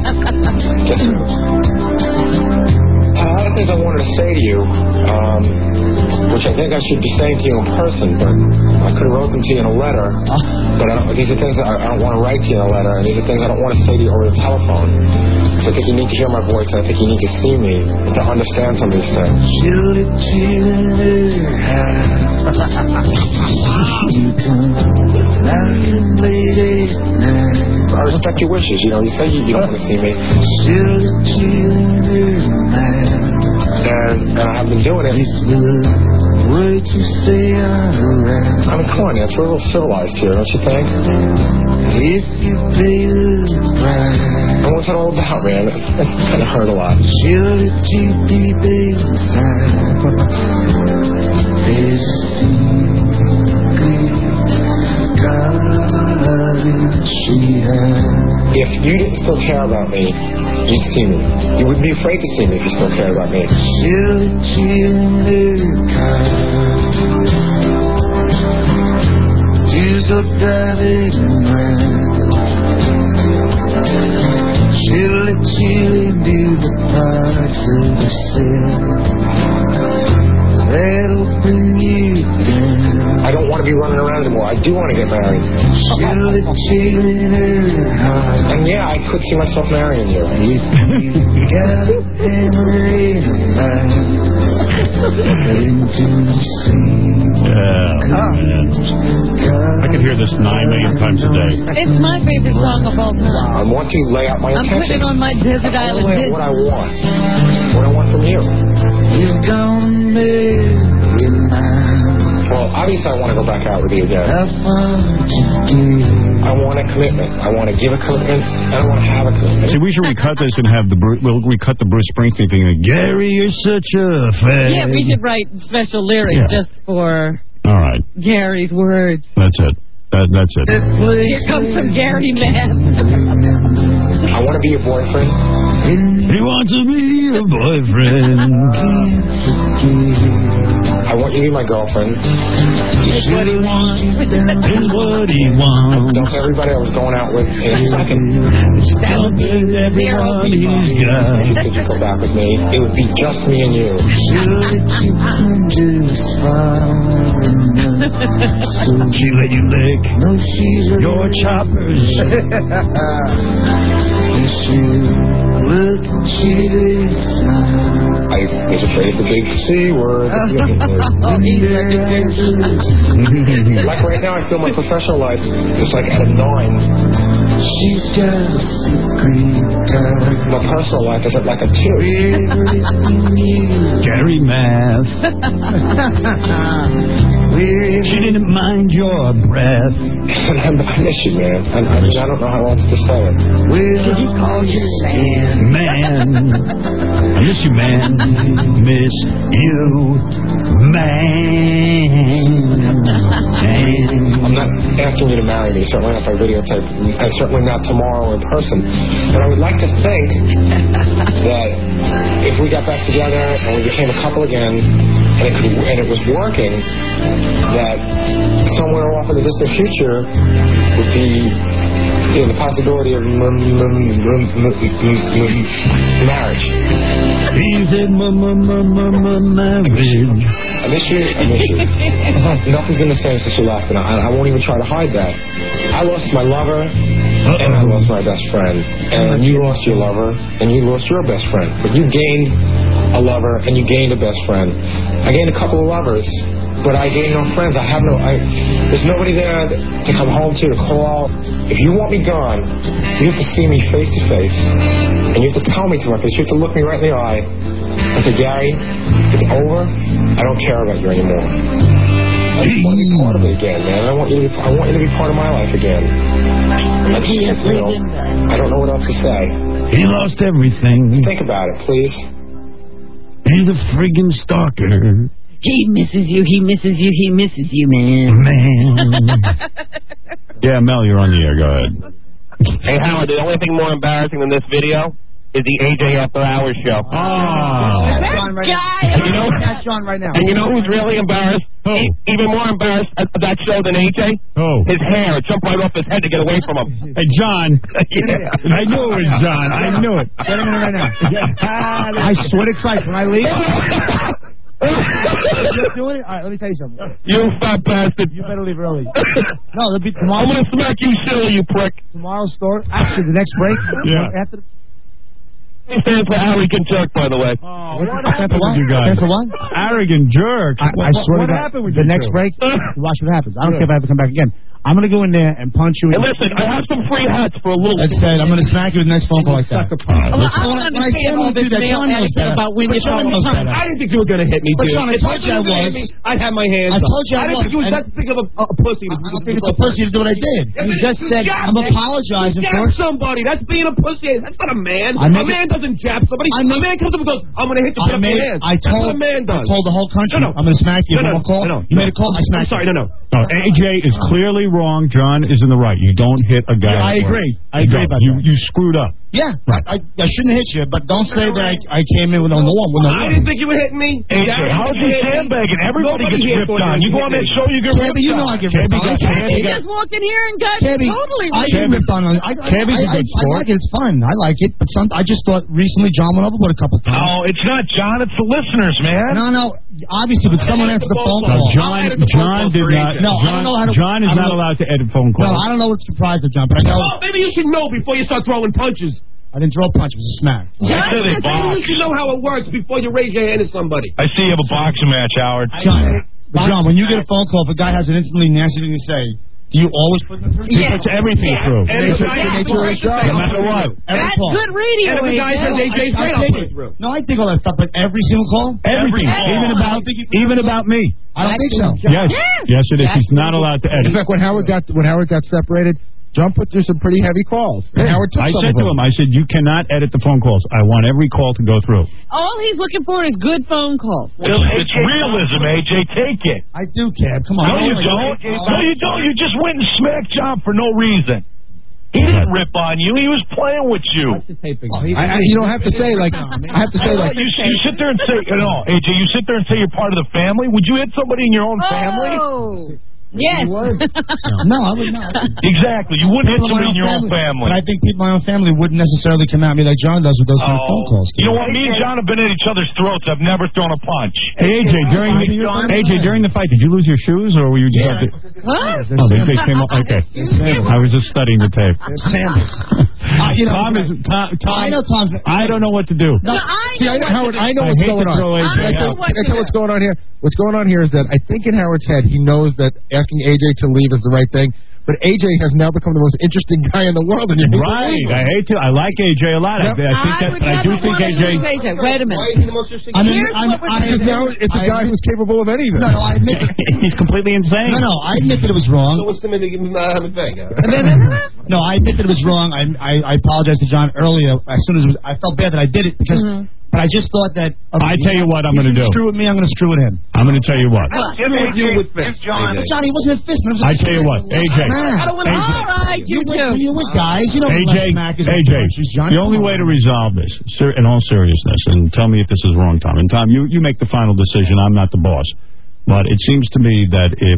I had things I wanted to say to you, um, which I think I should be saying to you in person, but I could have wrote them to you in a letter. But I don't, these are things that I, I don't want to write to you in a letter, and these are things I don't want to say to you over the telephone. So I think you need to hear my voice, and I think you need to see me to understand some of these things. I respect your wishes. You know, you say you, you don't want to see me. And, and I have been doing it. I mean, come on, man. It's a little civilized here, don't you think? If you pay the price. And what's it all about, man? It kind of hurt a lot. If you didn't still care about me, you'd see me. You wouldn't be afraid to see me if you still cared about me. I don't want to to be running around anymore. I do want to get married. And yeah, I could see myself marrying you. Yeah. I could hear this nine million times a day. It's my favorite song of all time. I want to lay out my I'm intentions. putting it on my desert I island. want to lay out what I want. What I want from you. You don't live in mine. Well, obviously I want to go back out with you again. I want a commitment. I want to give a commitment. I don't want to have a commitment. See, we should recut this and have the Bru- we'll recut the Bruce Springsteen thing. Like, Gary, you're such a fan. Yeah, we should write special lyrics Yeah. just for All right, Gary's words. that's it. That, that's it. Here comes some Gary man. I want to be your boyfriend. He wants to be your boyfriend. I want you to be my girlfriend. It's what he wants. It's what he wants. Don't tell everybody I was going out with in a second. Tell everyone he's got. If you could go back with me, it would be just me and you. She let you lick your choppers. I was afraid of the big C word. Like right now, I feel my professional life is like at a nine. She's got a secret. My personal life is at like a two. Gary Math. She didn't mind your breath. I miss you, man. I, I, mean, I don't know how else to say it. Did he call you man? Man. I miss you, man. Miss you, man. I'm not asking you to marry me, certainly not by videotape, and certainly not tomorrow in person. But I would like to think that if we got back together and we became a couple again, and it, could, and it was working, that somewhere off in the distant future would be you know, the possibility of m- m- m- m- marriage. He said, marriage. I miss you. I miss you. Nothing's been the same since you left, and I, I won't even try to hide that. I lost my lover, Uh-oh. and I lost my best friend. And you lost your lover, and you lost your best friend. But you gained a lover, and you gained a best friend. I gained a couple of lovers, but I gained no friends. I have no. I, there's nobody there to come home to, to call. If you want me gone, you have to see me face to face, and you have to tell me to my face. You have to look me right in the eye and say, Gary, it's over. I don't care about you anymore. I just want to be part of it again, man. I want you to. Be, I want you to be part of my life again. I just, you know, I don't know what else to say. He lost everything. Think about it, please. He's a friggin' stalker. He misses you, he misses you, he misses you, man. Man. Yeah, Mel, you're on the air. Go ahead. Hey, Howard, the only thing more embarrassing than this video is the A J After Hours show. Oh. That's John right now. And you know, That's John right now. and you know who's really embarrassed? Who? E- even more embarrassed at that show than A J? Oh. His hair. It jumped right off his head to get away from him. Hey, John. Yeah. I knew it was John. I knew it. Get him in right now. I swear to Christ, when I leave. You're doing it? All right, let me tell you something. You fat bastard. You better leave early. No, there'll be tomorrow. I'm going to smack you silly, you prick. Tomorrow's store. Actually, the next break. Yeah. After the He stands for arrogant jerk, by the way. Oh, what what happened with you guys? Stand for what? Arrogant jerk. I, I swear what to God, happened with the you next two? break, watch what happens. I don't care if I have to come back again. I'm going to go in there and punch you. And listen, I have some free hats for a little... That's it. I'm going to smack you with the next phone call like that. Well, I don't understand all this male etiquette about when you talk about better. I didn't think you were going to hit me, But dude. John, I If told you I was gonna was. hit me, I'd have my hands I up. told you I I didn't was, think you was and- that big of a, a pussy. I don't think it's a pussy to do what I did. You just said, I'm apologizing you for jab it. somebody. That's being a pussy. That's not a man. I A make man it- doesn't jab somebody. I A make- man comes up and goes, I'm going to hit you I with made, your hands. I That's told, what a man does. I told the whole country, No, no. I'm going to smack you. No, no, One more call. no, no. You made a call, I I'm smacked sorry, you. no, no. No, A J is clearly wrong. John is in the right. You don't hit a guy. Yeah, I at work. agree. I You agree don't. about you, that. You screwed up. Yeah, Right. I, I shouldn't hit you, but don't say that I, I came in with no warm. With no I warm. didn't think you were hitting me. A J, Yeah, how's you he hit me. sandbagging? Everybody Nobody gets here ripped thought on. you You go hit on that me. show, you get Cabby, ripped you on. know I get Cabby ripped on. got I- Cabby He got- just walked in here and got Cabby, totally I get ripped on. I, I, Cabby's a I, I, good I sport. like it. It's fun. I like it. But some, I just thought recently John went overboard a couple times. Oh, it's not John. It's the listeners, man. No, no. obviously, but someone answered the phone call. John, John did not. No, I don't know how to. John is I don't not know- allowed to edit phone calls. No, I don't know what's comprised of, John, but I know. Oh, maybe you should know before you start throwing punches. I didn't throw a punch. It was a smack. Yeah, maybe you should know how it works before you raise your hand at somebody. I see you have a boxing match, Howard. John, but John, when you get a phone call, if a guy has an instantly nasty thing to say, do you always put it through? He puts everything through. And if the guy has No matter what. Every call. Good radio. And if the guy says A J's I- I great, I'll take put it. it through. No, I think all that stuff, but every single call? Everything. Every Even call. about even about me. I don't think so. Yes. Yes, it is. He's not allowed to edit. In fact, when Howard got when Howard got separated, John put through some pretty heavy calls. And Howard took I some said of to them. him, I said, you cannot edit the phone calls. I want every call to go through. All he's looking for is good phone calls. It's, it's realism, A J. Take it. I do, Cab. Come on. No, you don't. No, you don't. You just went and smacked John for no reason. He didn't rip on you. He was playing with you. I, I, you don't have to say like I have to say like you, you sit there and say, you know, A J, you sit there and say you're part of the family. Would you hit somebody in your own family? Oh. Yes. no, I would not. Exactly. You wouldn't hit somebody in your own family. But I think people in my own family wouldn't necessarily come at me like John does with those kind of phone calls. You know what? Me and John have been at each other's throats. I've never thrown a punch. Hey, A J, during the, A J, during the fight, did you lose your shoes, or were you just... What? Oh, they, they came up... Okay. I was just studying the tape. Sandals. Uh, you know, Tom is... Tom, Tom, I know Tom's... I don't know what to do. No, I See, I, know Howard, I know I what's hate going to on. throw A J Can I tell, out. can I tell what's going on here? What's going on here is that I think in Howard's head he knows that asking A J to leave is the right thing, but A J has now become the most interesting guy in the world, and you hate to Right. leave him. I hate to. I like A J a lot. I, I think that. would I do never think want A to J. lose A J. Wait a minute. I'm, Here's I'm, what we're I'm, Because now it's a I guy admit- who's capable of anything. No, no, I admit it. He's completely insane. No, no, I admit that it was wrong. So what's the minute uh, McVeigh? No, I admit that it was wrong. I, I, I apologize to John earlier. As soon as it was, I felt bad that I did it because, Mhm. but I just thought that. I tell you what I'm he's going to do. Screw with me. I'm going to screw with him. I'm going to tell you what. You with fist. John, John, he wasn't a fist. Man. I tell you what, A J. I don't want to. All right, you You with, too. you with guys. You know, A J, Mac is A J, John, the only way to resolve this, sir, in all seriousness, and tell me if this is wrong, Tom. And Tom, you, you make the final decision. I'm not the boss. But it seems to me that if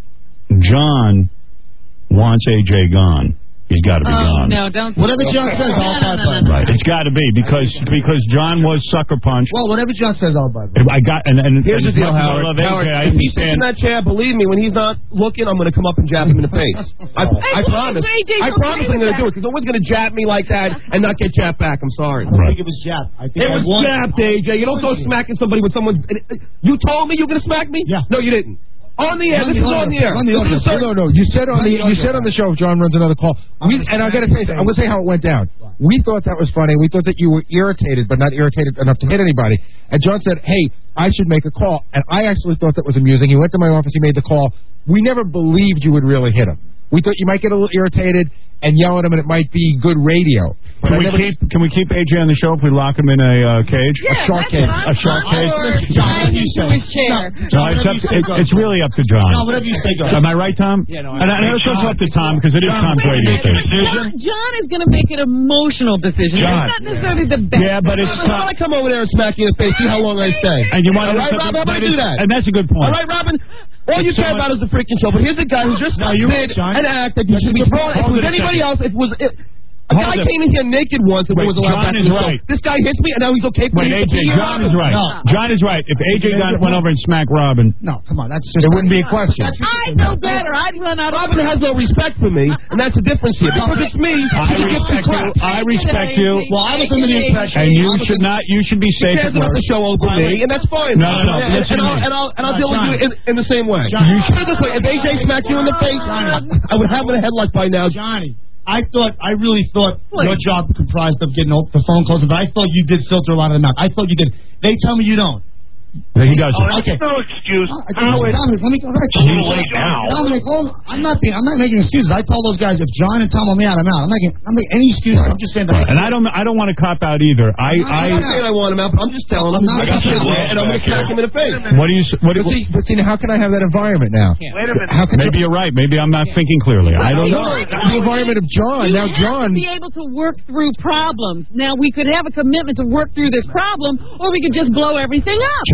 John wants A J gone, he's got to be Oh, gone. no, don't. Whatever John says, I'll abide by it. Right, it's got to be because because John was sucker punch. Well, whatever John says, I'll abide by it. I got and, and Here's and the deal, as much as I Howard. love A J, Howard, I if he sits understand. in that chair, believe me, when he's not looking, I'm going to come up and jab him in the face. I, I promise. A J, I don't promise say I'm going to that. do it because no one's going to jab me like that and not get jabbed back. I'm sorry. I don't think it was jab. I think It I was won. jabbed, A J. You don't go smacking somebody when someone's. You told me you were going to smack me? Yeah. No, you didn't. On the air. Run This the is on audio. the air. Run the This is audio. certain- No, no, you said on the you said on the show if John runs another call. We, and I got to say, I'm going to say how it went down. We thought that was funny. We thought that you were irritated, but not irritated enough to hit anybody. And John said, "Hey, I should make a call." And I actually thought that was amusing. He went to my office. He made the call. We never believed you would really hit him. We thought you might get a little irritated and yell at him, and it might be good radio. Can we keep Can we keep A J on the show if we lock him in a uh, cage? Yeah, a shark that's cage. what I'm A shark saying. cage. Or John into his chair. No, it's, up to, it, it's really up to John. No, whatever you say, go. Am I right, Tom? Yeah, no, and I- I know it's also up to Tom because it is Tom's radio station. John, John is going to make an emotional decision. John. It's not necessarily the best. Yeah, but it's I want to come over there and smack you in the face, see how long I stay. And you want All to right, Robin, I'm going to do that. And that's a good point. All right, Robin? All you It's so care much- about is the freaking show. But here's a guy who just No, you- did John, an act that you should be thrown. If it hold was it a anybody second. else, if it was... It, a Hold guy it. came in here naked once and Wait, was allowed John back is in the show. right. This guy hits me, and now he's okay for Wait, me. A J, John is right. No. John is right. If A J got, went over and smacked Robin, No, come on. That's just. It wouldn't be a question. I know better. I'd run out of. Robin has no respect for me, and that's the difference here. Because it's me, I she gives me respect crap. you. I respect you. Well, I was under the impression. And you should not. You should be She safe cares at enough work. to show over me, and that's fine. No, no, no, And, listen and, to I'll, me. and I'll and I'll No, deal with John. you in, in the same way. John. You should this way. If A J smacked you in the face, I would have him in a headlock by now. Johnny, I thought, I really thought your job comprised of getting all the phone calls, but I thought you did filter a lot of them out. I thought you did. They tell me you don't. No, he doesn't. Oh, that's Okay. no excuse. I Howard, Dominic, let me go back. it's too late now. Dominic, hold on. I'm not being, I'm not making excuses. I told those guys if John and Tom want me out, I'm out. I'm not making, I'm making any excuses. I'm just saying that. And I don't. I don't want to cop out either. I. I. I'm not saying I want him out, but I'm just telling him. I'm not I got saying shit that. and I'm going to smack him in the face. What do you? What do But see, but see, how can I have that environment now? Wait a minute. How can Maybe you're right. Maybe I'm not thinking clearly. I don't know. the environment of John? You Now have John. to be able to work through problems. Now we could have a commitment to work through this problem, or we could just blow everything up.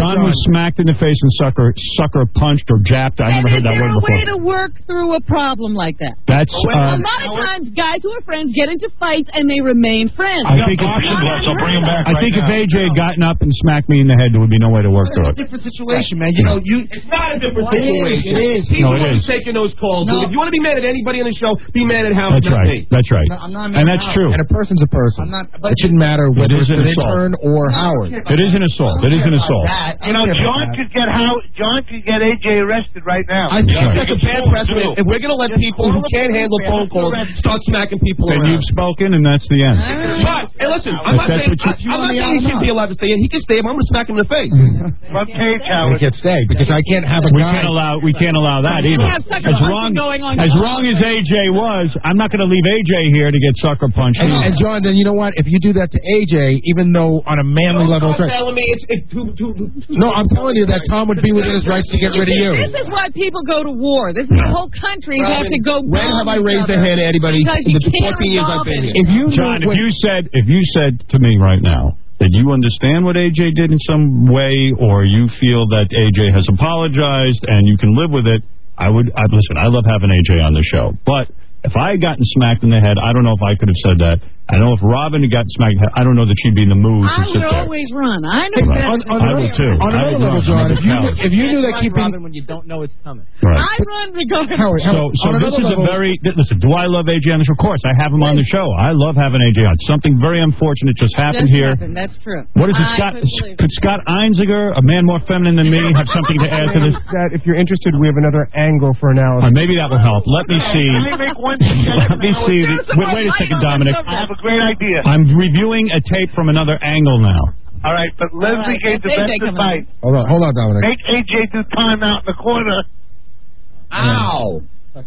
John was smacked in the face and sucker sucker punched or japped. I And never heard is that there word a way before. to work through a problem like that? That's a uh, lot of times, guys who are friends get into fights and they remain friends. I think if, I think if A J had gotten up and smacked me in the head, there would be no way to work through It's a it. different situation, man. You know, you. It's not a different It is, situation. it is. People No, it are is. taking those calls. No. If you want to be mad at anybody on the show, be mad at Howard, That's not right. me. That's right. No, I'm not And that's true. And a person's a person. I'm not. It shouldn't matter whether It is it's an an assault. intern or Howard. It is an assault. It is an assault. You know, John could get how John could get A J arrested right now. I think that's a bad precedent. If we're going to let people who can't handle phone calls start smacking people And around. you've spoken, and that's the end. But, hey, listen, I'm But not that's saying, what you- I, I'm not saying he should be allowed to stay in. He can stay in. I'm going to smack him in the face. Front page, He Howard. can't stay because I can't have a We guy. can't allow. We can't allow that We either. have sucker As punching wrong going on. as wrong as A J was, I'm not going to leave A J here to get sucker punched. And, and John, then you know what? If you do that to A J, even though on a manly level, Stop telling me it's, it's too, too, too, too no, I'm telling you that Tom would be within his rights to get rid of you. This is why people go to war. This is the whole country have to go. When have I raised a hand at anybody Because in you the can't fourteen years I've resolve been it. here? If you John, knew if what- you said if you said to me right now that you understand what A J did in some way, or you feel that A J has apologized and you can live with it, I would. I listen. I love having A J on the show, but if I had gotten smacked in the head, I don't know if I could have said that. I know if Robin had gotten smacked, I don't know that she'd be in the mood to I sit would there. always run. I know Right. that. on, on I another, would too. on I another would level, run. John, I'm if you a knew, if you knew that keeping when you don't know it's coming. Right. I run regardless. Howard, So, Howard, so on this another is level, a very listen. Do I love A J on the show? Of course, I have him on the show. I love having A J on. Something very unfortunate just happened Just here. happened. That's true. What is it, I Scott? couldn't believe it. Could Scott Einziger, a man more feminine than me, have something to add to this? That if you're interested, we have another angle for Or analysis. maybe that will help. Let me see. Let me make one Let me see. The, wait, wait a second, Dominic. I have a great idea. I'm reviewing a tape from another angle now. All right, but Leslie right, gave the A J best coming advice. hold on, hold on, Dominic. Make A J do time out in the corner. Ow.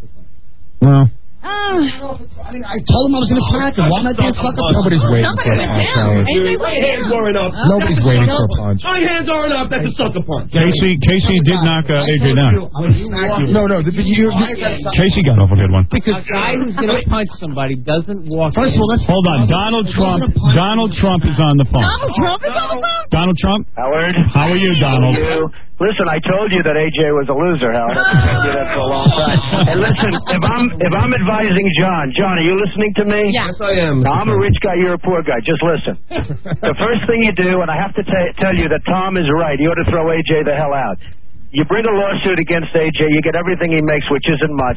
Well, Oh. I mean, I told him I was going to smack him. Why am I being sucker punch? Nobody's waiting Somebody for a went punch, down. Howard. A J My went hands down. weren't up. Nobody's waiting for a punch. My hands aren't up. That's a sucker punch. Casey, Casey did knock uh, A J down. I would smack you. No, no, but you, Casey got off a good one. Because a guy who's going to punch somebody doesn't walk. First of all, let's Hold on, Donald Trump. Donald Trump is on the phone. Donald Trump is on the phone. Donald Trump. Howard. How are you, Donald? You. Listen, I told you that A J was a loser, Howard. I've been telling you that for a long time. And listen, if I'm if I'm advising John, John, are you listening to me? Yeah. Yes, I am. Now, I'm a rich guy, you're a poor guy. Just listen. The first thing you do, and I have to t- tell you that Tom is right, you ought to throw A J the hell out. You bring a lawsuit against A J, you get everything he makes, which isn't much.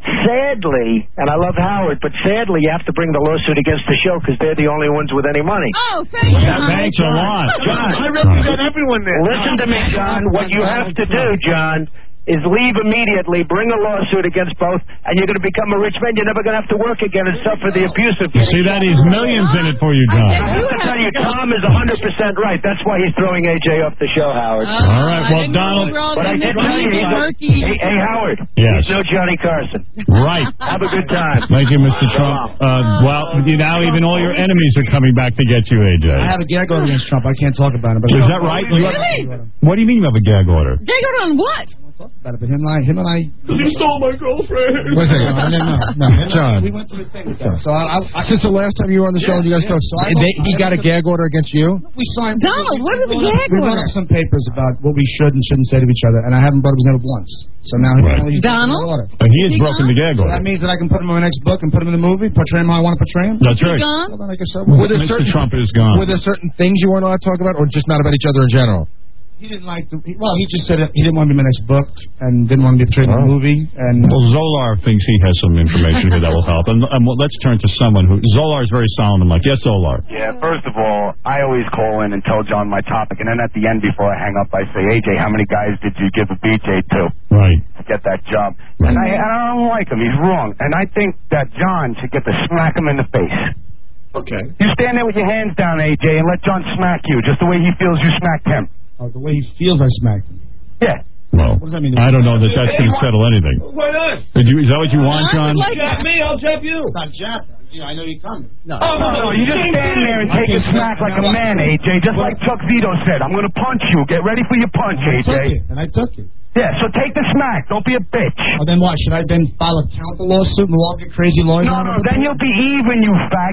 Sadly, and I love Howard, but sadly you have to bring the lawsuit against the show because they're the only ones with any money. Oh, thank you. Thanks a lot. John, I represent everyone there. listen to me, John. What you have to do, John, is leave immediately, bring a lawsuit against both, and you're going to become a rich man. You're never going to have to work again and suffer the abuse of You see that? He's millions in it for you, I John. have to tell you, Tom is one hundred percent right. That's why he's throwing A J off the show, Howard. Oh, All right, well, I didn't know Donald- we were all But I in did this tell you, meeting, he's a, murky. hey, hey, Howard. Yes. He's no Johnny Carson. Right. Have a good time. Thank you, Mister Trump. Uh, well, you now even all your enemies are coming back to get you, A J. I have a gag order against Trump. I can't talk about it. But Is that right? You have- Really? what do you mean you have a gag order? They got on what? About it, but him and I, him and I. Because he stole my girlfriend. Wait a second. No, no, no, no. John. We went through the thing with that. So I, I, I Since the last time you were on the show and you guys Yeah, talked, yeah. So I they, don't- he I got a don't- gag order against you? we signed. Donald, what is the gag We order? wrote up some papers about what we should and shouldn't say to each other, and I haven't brought up his name up once. So now he Right. only Donald? order. And he has broken the gag So order. that means that I can put him in my next book and put him in the movie, portray him how I want to portray him. That's right. Gone? Well, then I guess I Were will. there Mister certain, Trump is gone. were there certain things you weren't allowed to talk about, or just not about each other in general? He didn't like the. he- Well, he just said that he didn't want to be in my next book and didn't want to be portrayed in the movie. And Well, Zolar thinks he has some information here that will help. And, and well, let's turn to someone who... Zolar is very solemn and like, yes, Zolar. Yeah, first of all, I always call in and tell John my topic, and then at the end, before I hang up, I say, A J, how many guys did you give a B J to Right. to get that job? And I, and I don't like him. He's wrong. And I think that John should get to smack him in the face. Okay. You stand there with your hands down, A J, and let John smack you, just the way he feels you smacked him. oh, the way he feels, I smacked him. Yeah. Well, What does that mean? I don't know that that's going to settle anything. Why not? Did you, is that what you want, John? Jab me, I'll jab you. It's not jab. You know, I know you're coming. No, no, no. You just stand there and take a smack like a man, A J, just like Chuck Vito said. I'm going to punch you. Get ready for your punch, I A took J. it, and I took it. Yeah, so take the smack. Don't be a bitch. Oh, then what? Should I then file a counter lawsuit and we'll all get crazy lawyers? No, no, then you'll be even, you faggot.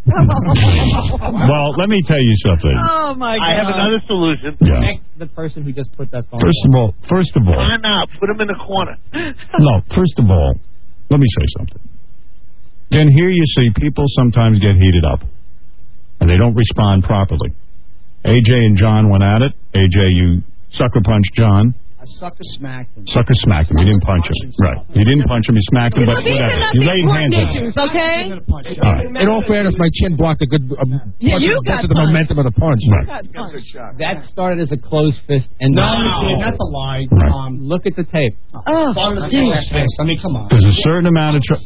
Well, let me tell you something. Oh, my God. I have another solution. Yeah. Make the person who just put that phone. First of all, first of all, Why not? Put him in the corner. no, first of all, let me say something. Then here you see people sometimes get heated up, and they don't respond properly. A J and John went at it. A J, you sucker punched John. I sucker smacked him. Sucker smacked him. You didn't punch him. Right. You didn't punch him. You smacked him, but These whatever. are not You the laid important hands on him. issues, okay? All right. In all fairness, my chin blocked a good um, Yeah, punch you against got the punched. momentum of the punch. Right. That started as a closed fist. And No, now- kid, that's a lie. Right. Um, Look at the tape. Oh, started as a geez. closed fist. I mean, come on. There's a certain amount of... Tr-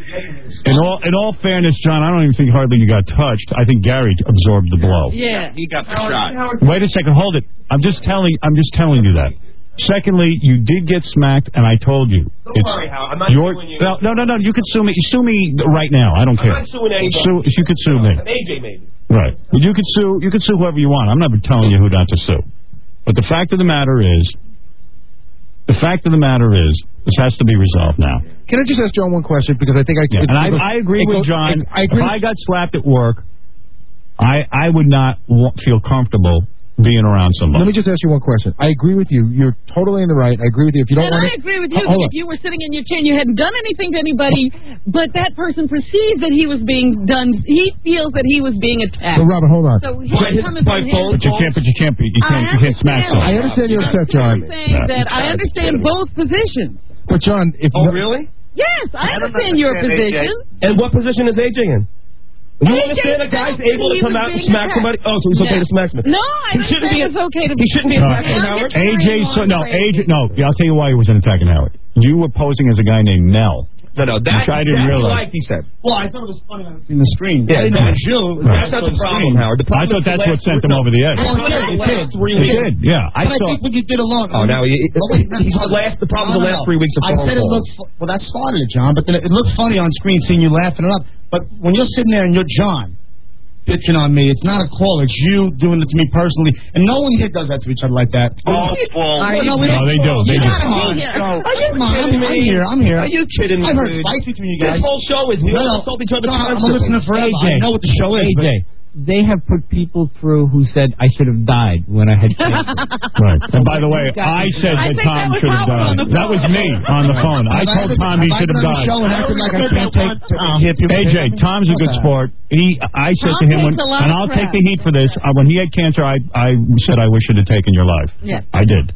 in all in all fairness, John, I don't even think hardly you got touched. I think Gary absorbed the blow. Yeah. He got the shot. Wait a second. Hold it. I'm just telling. I'm just telling you that. Secondly, you did get smacked, and I told you. Don't it's worry, Hal. I'm not your, suing you. No, no, no, no. You can sue me. Sue me right now. I don't I'm care. not suing anybody. Sue, you could sue me. A J maybe. Right. But you could sue. You could sue whoever you want. I'm not telling you who not to sue. But the fact of the matter is, the fact of the matter is, this has to be resolved now. Can I just ask John one question? Because I think I Yeah, it- and I, it goes- I agree it with goes- John. I, I agree. If I got slapped at work, I I would not wa- feel comfortable being around somebody. Let me just ask you one question. I agree with you. You're totally in the right. I agree with you. If you don't And want I it, agree with you. Hold If on. you were sitting in your chair and you hadn't done anything to anybody, but that person perceived that he was being done, he feels that he was being attacked. So, Robert, hold on. So he's coming from his But you can't. But you can't. Be, you can't. You can't smack understand. someone. I understand you're upset, John. I'm saying that I understand both positions. But John, if Oh, no- really? Yes, I, I don't understand your understand, A J. position. And what position is A J in? You A J understand a guy's felt able to he come was out and being smack attacked. somebody? Oh, so it's okay No. to smack somebody. No, I He don't shouldn't think be. it's okay to He shouldn't be No. attacking Now Howard. get A J. So, no, A J. No, yeah, I'll tell you why he wasn't attacking Howard. You were posing as a guy named Mel. No, no, that, Which I didn't that he realize. liked, he said. Well, I thought it was funny on the screen. Yeah, I didn't know no. it was you. It was That's also not the the problem, screen. Howard. The I problem thought is the that's what last sent three- him over the edge. Oh, it did, it did. Three He weeks. did, yeah. I But I saw. think what you did alone. Oh, now he, he, Well, wait, he's the last. The problem was the last three weeks of I phone said it calls. looked fu- well. That started it, John. But then it, it looked funny on screen seeing you laughing it up. But when you're sitting there and you're John bitching on me, it's not a call. It's you doing it to me personally. And no one here does that to each other like that. Oh, well, Are you- no, we No, don't. they do. They You do. got him on. Yeah. So, Are you come on, I'm, kidding I'm me? here. I'm here. Are you kidding me? I've heard dude? fights between you guys. This whole show is we No, all no. insult each other John, I'm constantly. listening forever. A J. I know what the show is. A J, they have put people through who said I should have died when I had cancer. Right. And by the way, I said I that think Tom that was should have Howard on died. the That was me on the phone. I Have told ever- Tom he have I should have been on the died. show and acted like I can't take to hear people A J, say Tom's a good Okay. sport. He, I said Tom to him, when, takes a lot and of I'll crap. take the heat for this. Uh, when he had cancer, I, I said I wish it had taken your life. Yeah. I did.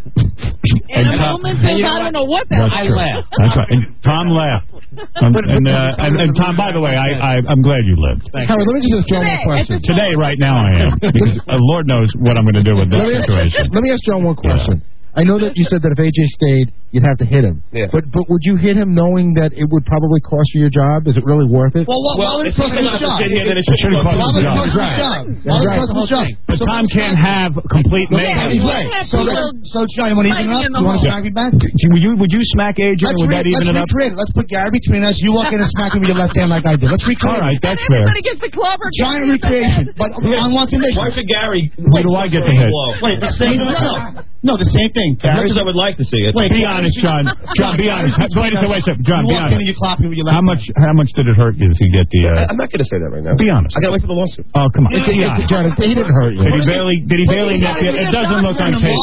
In a Tom- moment, I don't know what the That's hell I true. laughed. That's right. And Tom laughed. Um, and, uh, and, and Tom, by the way, I, I, I'm glad you lived. Howard, let me just ask John one question. Today, right now, I am. Because uh, Lord knows what I'm going to do with this Let me, ask, situation. let me ask John one question. I know that you said that if A J stayed, you'd have to hit him. Yeah. But but would you hit him knowing that it would probably cost you your job? Is it really worth it? Well, what, Well, why would if it cost he's him gonna a job? sit here, then it It shouldn't cost Why him would the it cost him a job. job? That's Why would it right. cost him a job? But Tom can't have complete Yeah, mayhem. he's right. So, that, so John, you want to even it up? You want to smack me back? Would you, would you smack A J? Let's, Would re- that even let's it up? recreate it. Let's put Gary between us. You walk in and smack him with your left hand like I did. Let's recreate All right, it. that's And fair. everybody gets the clobber. Giant recreation. But on one condition. Why should Gary? Who do I get to hit? Wait, the same no, no. No, the same thing. As much as I would like to see it. Wait, be honest, John. John, be honest. Wait a second, wait a second. John, You be walk in and honest. you clap me with your left How much? How much did it hurt you to get the? Uh, I- I'm not going to say that right now. be honest. I got to wait for the lawsuit. Oh, come on. Yeah, Be yeah, honest. John, he didn't hurt you. Did he barely? Did he barely nip you? It doesn't look on tape.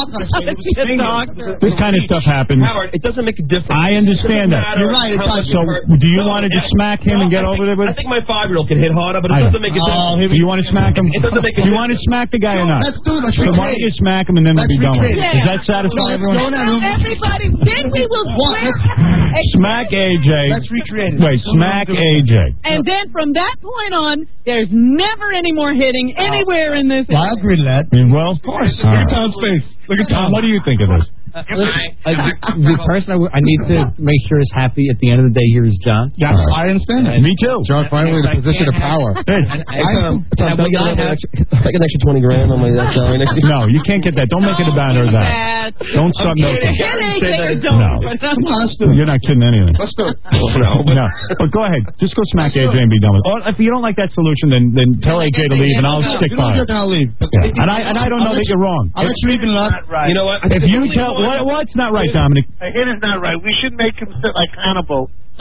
This kind of stuff happens. Howard, it doesn't make a difference. I understand that. You're right, it does. So, do you want to just smack him and get over there with? I think my five-year-old can hit harder, but it I know. doesn't make a Oh, difference. Do you want to smack him? It doesn't make a Do you want to smack the guy or not? Let's do it. Let's So why don't recreate you it. smack him and then we'll Let's be done with it? recreate Does that satisfy No, let's everyone? go now. Everybody, then we will switch. Smack A J. Let's recreate it. Wait, smack A J. And then from that point on, there's never any more hitting anywhere in this. I agree to that. Well, of course. Look at Tom's face. Look at Tom. What do you think of this? Uh, uh, the person I, w- I need to make sure is happy at the end of the day here is John. Yes, I understand that. Me too. John, finally in a position of power. Hey, And, and, Tom, and Tom, we can I all get an have- extra- can I get an extra twenty grand on my uh, salary next year? no, you can't get that. Don't make it about her that. Don't start milking. Get A J or No. don't. Come on, let's do it. You're not kidding anything. Let's do it. No, but No, but go ahead. Just go smack A J and be done with it. Or if you don't like that solution, then then tell A J to leave, and I'll stick You don't by get it. that, I'll leave. Yeah. And I and I don't know that you're wrong. I'll let you even it up. you know what? I If think you it's tell only what, one- what's not right, Dominic? A hit is not right. We should make him sit like Hannibal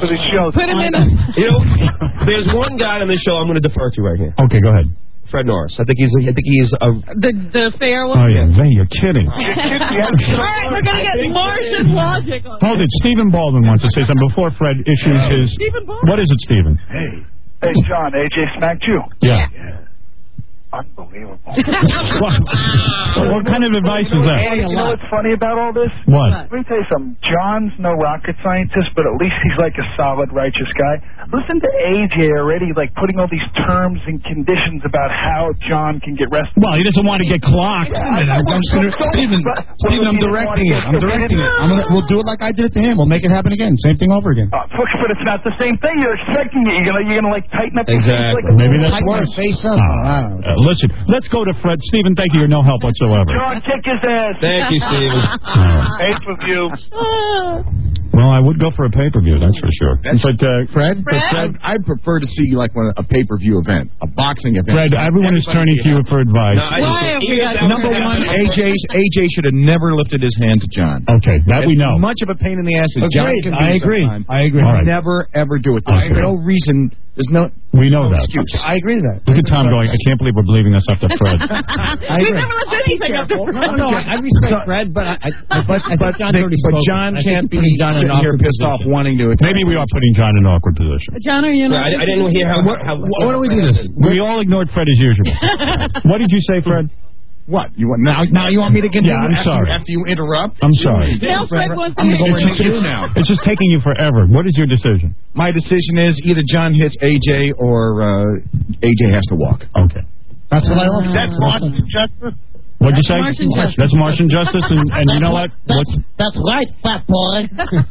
for the show. Put him in a... You know, there's one guy on this show I'm going to defer to right here. Okay, go ahead. Fred Norris. I think he's. I think he's a. The the fair one. Oh yeah, Vay, you're kidding. All right, we're gonna get Martian logic. On Hold it. Stephen Baldwin wants to say something before Fred issues his. Stephen Baldwin. What is it, Stephen? Hey. Hey, John, A J smacked you. Yeah. Unbelievable. what, what kind of advice is that? Hey, you know what's funny about all this? What? Let me tell you something. John's no rocket scientist, but at least he's like a solid, righteous guy. Listen to A J already, like putting all these terms and conditions about how John can get rested. Well, he doesn't want to get clocked. Yeah, I, I, I'm Stephen, Stephen, I'm directing it. I'm directing it. I'm gonna, we'll do it like I did it to him. We'll make it happen again. Same thing over again. Uh, but it's not the same thing. You're expecting it. You're gonna, you're gonna like tighten up. Exactly. Like Maybe that's tighten worse. my face up. Uh, uh, listen, let's go to Fred. Stephen, thank you. You're no help whatsoever. John, kick his ass. Thank you, Stephen. Pay-per-view. Well, I would go for a pay-per-view, that's for sure. That's but uh, Fred, Fred? Fred, I'd prefer to see like one, a pay-per-view event, a boxing event. Fred, everyone is turning to you for advice. No, I Why have we got Number one, A J's A J should have never lifted his hand to John. Okay, that we know. As much of a pain in the ass as John Agreed. can be I agree. sometimes, I agree. All right. Never ever do it. I There's agree. no reason. There's no. We know no that. excuse. I agree with that. Look at Tom going, I can't believe we're believing this up to Fred. I We agree. never let anything up to No, no, I, I respect Fred, but I, I, but, I But, think John's already but spoken. John I think can't be putting John in an sitting here awkward pissed off position. wanting to. Maybe we are putting John in an awkward position. John, are you Yeah, not? I, I didn't hear how. What, how, what, what do we do this? We all ignored Fred as usual. What did you say, Fred? What you want now? Now you want me to continue? Yeah, I'm after, sorry. After you interrupt, I'm sorry. Now Fred wants to I'm going It's to just, you now. it's just taking you forever. What is your decision? My decision is either John hits A J or uh, A J has to walk. Okay. That's what I want. That's Martian justice. What'd you say? Martian justice. That's Martian justice, and, and you know what? What's, That's right, fat boy.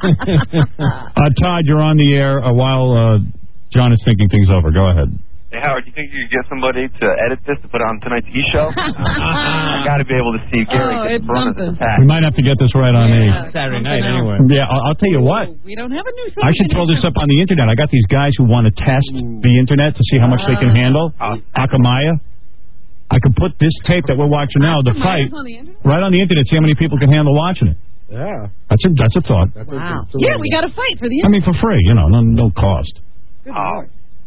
uh, Todd, you're on the air uh, while uh, John is thinking things over. Go ahead. Hey, Howard, do you think you could get somebody to edit this to put it on tonight's E! Show? I got to be able to see Gary Oh, get it's front of the something. attack. We might have to get this right on Yeah, the Saturday night, something anyway. Yeah, I'll, I'll tell you what. We don't have a new I should throw this up on the internet. I got these guys who want to test the internet to see how much they can handle. Akamaya. I could put this tape that we're watching now, the fight, on the internet? right on the internet. See how many people can handle watching it. Yeah. That's a that's a thought. Wow. Yeah, we got to fight for the I mean, for free, you know, no no cost. Oh.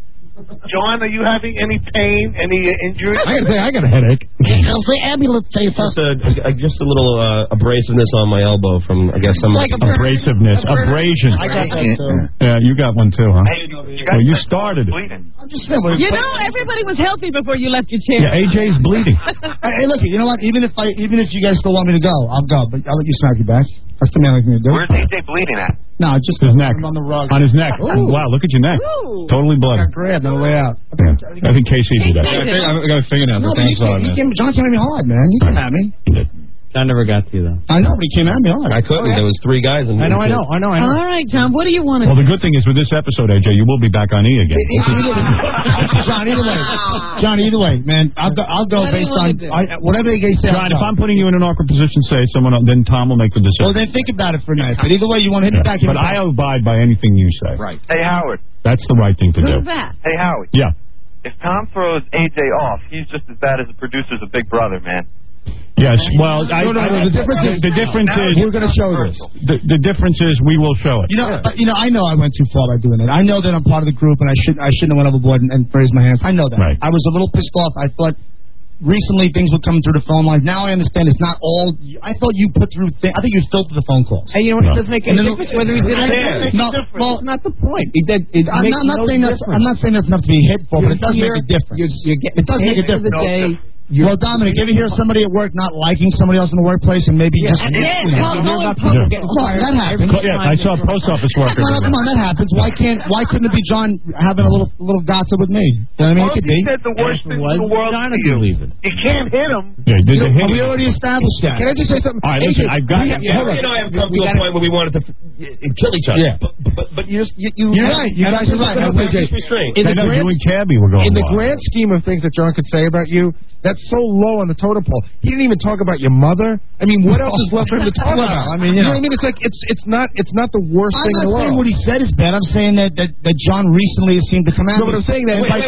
John, are you having any pain, any uh, injury? I gotta say, I got a headache. How's the ambulance tape? Just a, a just a little uh, abrasiveness on my elbow from I guess some Like a burn. Abrasiveness, abrasion. I got that too. Yeah, you got one too, huh? Hey, you guys Well, you are started it. bleeding. I'm just saying. we're- You know, everybody was healthy before you left your chair. Yeah, A J's bleeding. Hey, look, you know what? Even if I, even if you guys still want me to go, I'll go. But I'll let you smack you back. That's the manly thing to do. Where's A J bleeding at? No, just His neck. I'm on the rug. On his neck. Ooh. Wow, look at your neck. Ooh. Totally bloody. Got grabbed on the way out. Yeah. I think Casey did that. Casey did. I got a fingernail. No, but he came, he came, John came at me hard, man. He came at me. John never got to you, though. I know, but he came at me hard. I couldn't. There was three guys. In I know, I know, I know, I know. All right, John, what do you want to Well, the do? good thing is with this episode, A J, you will be back on E again. John, either way, John, either way, man, I'll go. I'll go What do you based wanna on do? I, whatever they say. John, if I'm putting you in an awkward position, say someone else, then Tom will make the decision. well, then think about it for a minute. But either way, you want to hit me back. hit But me back. I abide by anything you say. Right. Hey, Howard. That's the right thing to do. Who's that? Hey, Howard. Yeah. If Tom throws A J off, he's just as bad as the producers of Big Brother, man. Yes. Well, I, No, no, no, I- the difference is- the difference Now is we're going to show this. The, the difference is we will show it. You know, but, you know, I know I went too far by doing it. I know that I'm part of the group, and I should I shouldn't have went overboard and, and raised my hands. I know that. Right. I was a little pissed off. I thought recently things were coming through the phone lines. Now I understand it's not all. I thought you put through. Th- I think you filtered the phone calls. And you know what? No. It doesn't make And any then- difference whether he did it or not. No, well, That's not the point. It, did, it I'm makes not, I'm not no saying that's. difference. I'm not saying that's enough to be hit for, but it does You're make a here, difference. You're, you're getting It does make a paid for the difference. day. Well, Dominic, ever hear somebody at work not liking somebody else in the workplace and maybe just Yes, you know, well, hear going about post- people getting Come on, fired that happens. every Yeah, I saw a post office worker. Come on, come on, that happens. Why can't? Why couldn't it be John having a little little gossip with me? You know what I mean? It could be. He said the worst thing in the world John, to if you. you leave it. You can't hit him. Yeah, did You they know, hit we him? already established that. Can I just say something? All right, listen, I've got. Yeah, hold on. you know, I have come We to a gotta- point where we wanted to f- kill each other. Yeah. But, but, but you just you, you You're right. You guys are right. Have I'm with you. restraint. I know you and Cabby were going In the wild. grand scheme of things that John could say about you, that's so low on the totem pole. He didn't even talk about your mother. I mean, what else is left for him to talk Well, about? I mean, you you know know. what I mean? It's like it's it's not it's not the worst I'm thing in not the saying world. what he said is bad. I'm saying that that, that John recently has seemed to come out. No, but I'm saying that Wait, by wait, doing wait, wait.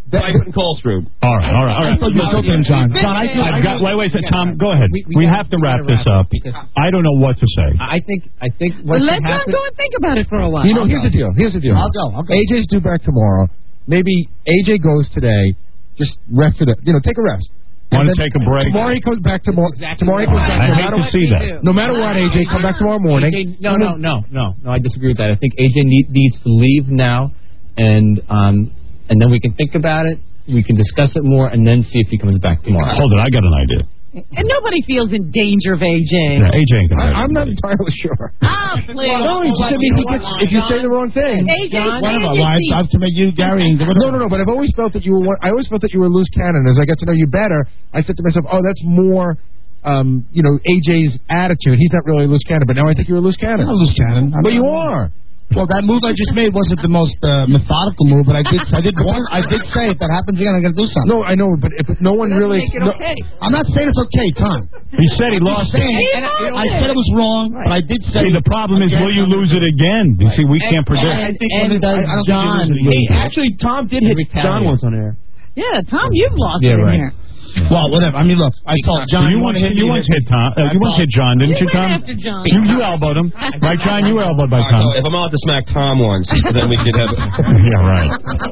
Pipe and coal screwed. All right, all right, all right. I thought you were talking, John. John, I, I've got. Wait, wait. Tom, go ahead. We- We, we have to wrap this up. I don't know what to say. I think I think Well, what let should John happen. go and think about it for a while. You know, here's the deal. Here's the deal. I'll go. I'll go. A J's due back tomorrow. Maybe A J goes today. Just rest it. You know, take a rest. Want And to then take a break? Tomorrow he comes back tomorrow. Tomorrow he comes back. I no hate matter to what- see that. No matter what, A J, come back tomorrow morning. A J, no, no, no, no, no. I disagree with that. I think A J need, needs to leave now, and um, and then we can think about it. We can discuss it more, and then see if he comes back tomorrow. Hold it. I got an idea. And nobody feels in danger of A J. Yeah, A J ain't gonna. I, I'm not entirely sure. Ah, please. No, he just, I mean, he gets, if you say the wrong thing. A J, Whatever. Well, I, I have to make you, Gary. No, no, no. But I've always felt that you were. one- I always felt that you were a loose cannon. As I got to know you better, I said to myself, "Oh, that's more, um, you know, A J's attitude. He's not really a loose cannon, but now I think you're a loose cannon. I'm a loose cannon. I'm But you not- are. Well, that move I just made wasn't the most uh, methodical move, but I did. I did. Warn, I did say if that happens again, I'm going to do something. No, I know, but if no one really. Make it no, okay. I'm not saying it's okay, Tom. He said he I'm lost saying, it. and I, I said it was wrong, but I did say. See, the problem is, will you lose it again? You see, we can't predict. I think And when it- does I- I don't think you John? lose it again. Hey, actually, Tom did hit John once on air. Yeah, Tom, you've lost Yeah, it in right. here. Well, whatever. I mean, look, I told John. you once, you once hit Tom. Uh, you once hit John, didn't you, You went Tom? after John. You, you elbowed him, right, John? You were elbowed by All right, Tom. so if I'm allowed to smack Tom once, then we could have. Yeah, right.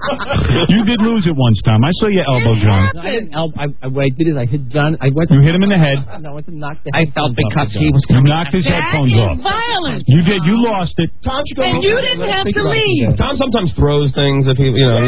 You did lose it once, Tom. I saw you elbow John. I didn't help. I, I, what I did is I hit John. I went. You hit him in the head. No, I went to knock the. I felt because he was. You knocked his That headphones is off. violent. You did. You lost it. Tom should go. And you didn't have to leave. Tom sometimes throws things if he, you know.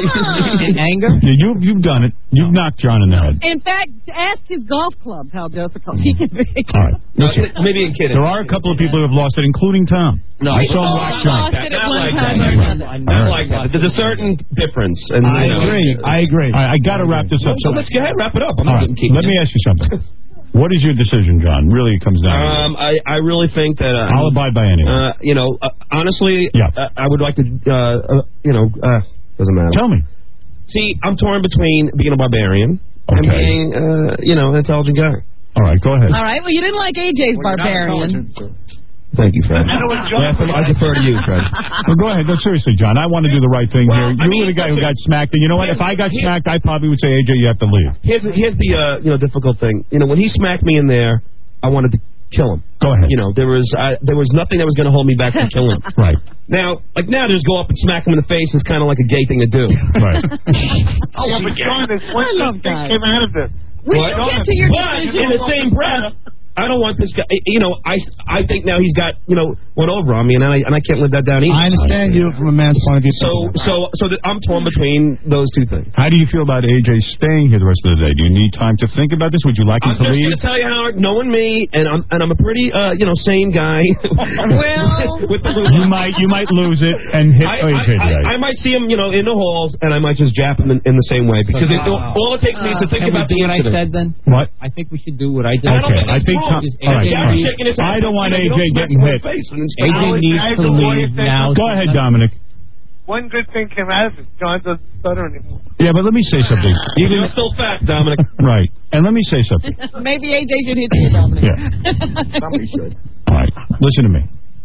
In anger. Yeah, you, you've done it. You've knocked John in the head. In fact, ask his golf clubs how difficult he can be. All right. Listen, Maybe in kidding. there are a couple of people who have lost it, including Tom. No, I he- saw him Oh, whack I John. lost it at Not one like time that. or another. Not like that. There's a certain difference. And, I you know, agree. I agree. All right, I got to wrap this up. So let's go ahead, wrap it up. I'm All not right, getting keep let me ask you something. What is your decision, John? Really, it comes down to Um, I, I really think that uh, I'll abide by anything. Uh, you know, uh, honestly, Yeah. uh, I would like to, uh, uh, you know, uh, doesn't matter. Tell me. See, I'm torn between being a barbarian and Okay. being, uh, you know, an intelligent guy. All right, go ahead. All right, well, you didn't like A J's barbarian. Thank you, Fred. I know what John Last time I defer to you, Fred. Well, go ahead. No, seriously, John. I want to do the right thing Well, here. You I mean, were the guy who listen, got smacked, and you know what? If I got here- smacked, I probably would say, A J, you have to leave. Here's here's the uh, you know difficult thing. You know, when he smacked me in there, I wanted to kill him. Go ahead. You know, there was I, there was nothing that was going to hold me back from killing him. Right. Now, like now, to just go up and smack him in the face is kind of like a gay thing to do. Right. Oh, well, but John, there's one I love good thing guys. came out of this. We What? can get to your But decision. in the same breath, I don't want this guy. You know, I I think now he's got you know one over on me, and I and I can't live that down either. I understand you from a man's point of view. So so so that I'm torn between those two things. How do you feel about A J staying here the rest of the day? Do you need time to think about this? Would you like him I'm to just leave? going to tell you, Howard, knowing me, and I'm and I'm a pretty uh you know sane guy. Well, with the You might you might lose it and hit I, A J I, today. I, I might see him, you know, in the halls, and I might just jab him in, in the same way because it, all it takes me is to think Can we about do the what I incident. said then? What? I think we should do what I did. I don't Okay, think I that's think wrong. Tom. Just All right, A J all right. shaking his head. I don't want You A don't J smack getting him in hit. the face and it's- A J Howard, needs I have to the lawyer leave thing. now. Go ahead, Dominic. One good thing came out of it. John doesn't stutter anymore. Yeah, but let me say something. Even You're still fat, Dominic. right, and let me say something. maybe A J should hit you, Dominic. Yeah. Somebody should. All right, listen to me.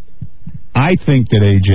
I think that A J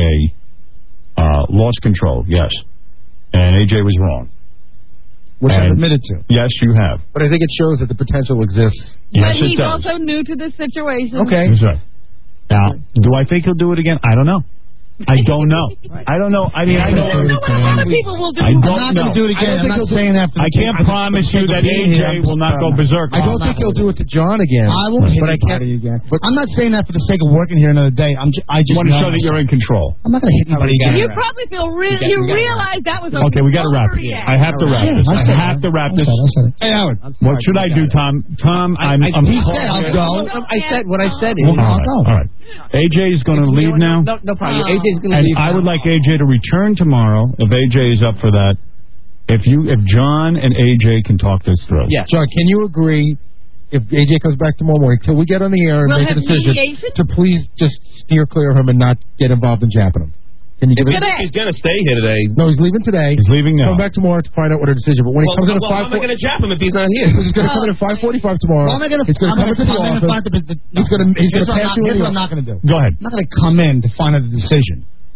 uh, lost control. Yes, and A J was wrong. Which I've And- admitted to. Yes, you have. But I think it shows that the potential exists. Yes, But it he's does. also new to this situation. Okay. That's right. Now, do I think he'll do it again? I don't know. I don't know. I don't know. I mean, I know. You know what a lot of people will do. I I'm don't not know. going to do it again. I'm not saying after. I can't promise you that A J will not go berserk. I don't think he'll do it to John again. I won't hit but I can't. anybody again. But I'm not saying that for the sake of working here another day. I'm. Ju- I You just want to know show that you're in control. I'm not going to hit anybody again. You probably feel real. got- You we got- realize that was a Okay, we got to wrap it. I have to wrap Yeah, this. I I said have that. to wrap I this. said it, I said it. Hey, Howard. What should I do, Tom? Tom, I'm. I- I'm he said I'll go. I said what I said. All Is, right. All right. A J is going to leave now. No, no problem. A J's going to And leave. I would like A J to return tomorrow if A J is up for that. If you, if John and A J can talk this through. Yeah. John, can you agree if A J comes back tomorrow morning till we get on the air and We'll make a have decision mediation? to please just steer clear of him and not get involved in japping him? Can you give If it? he's going to stay here today. No, he's leaving today. He's leaving now. Come back tomorrow to find out what our decision. But when Well, he comes in at well, five, how am I going to jab him if he's not here? he's going to come in at five forty-five tomorrow. Well, I'm not gonna, He's going to I'm come gonna, into the I'm gonna office. find the, the, He's going to he's going here's to what I'm pass not- you in Here's the what I'm office. not going to do. Go ahead. I'm not going to come in to find out the decision.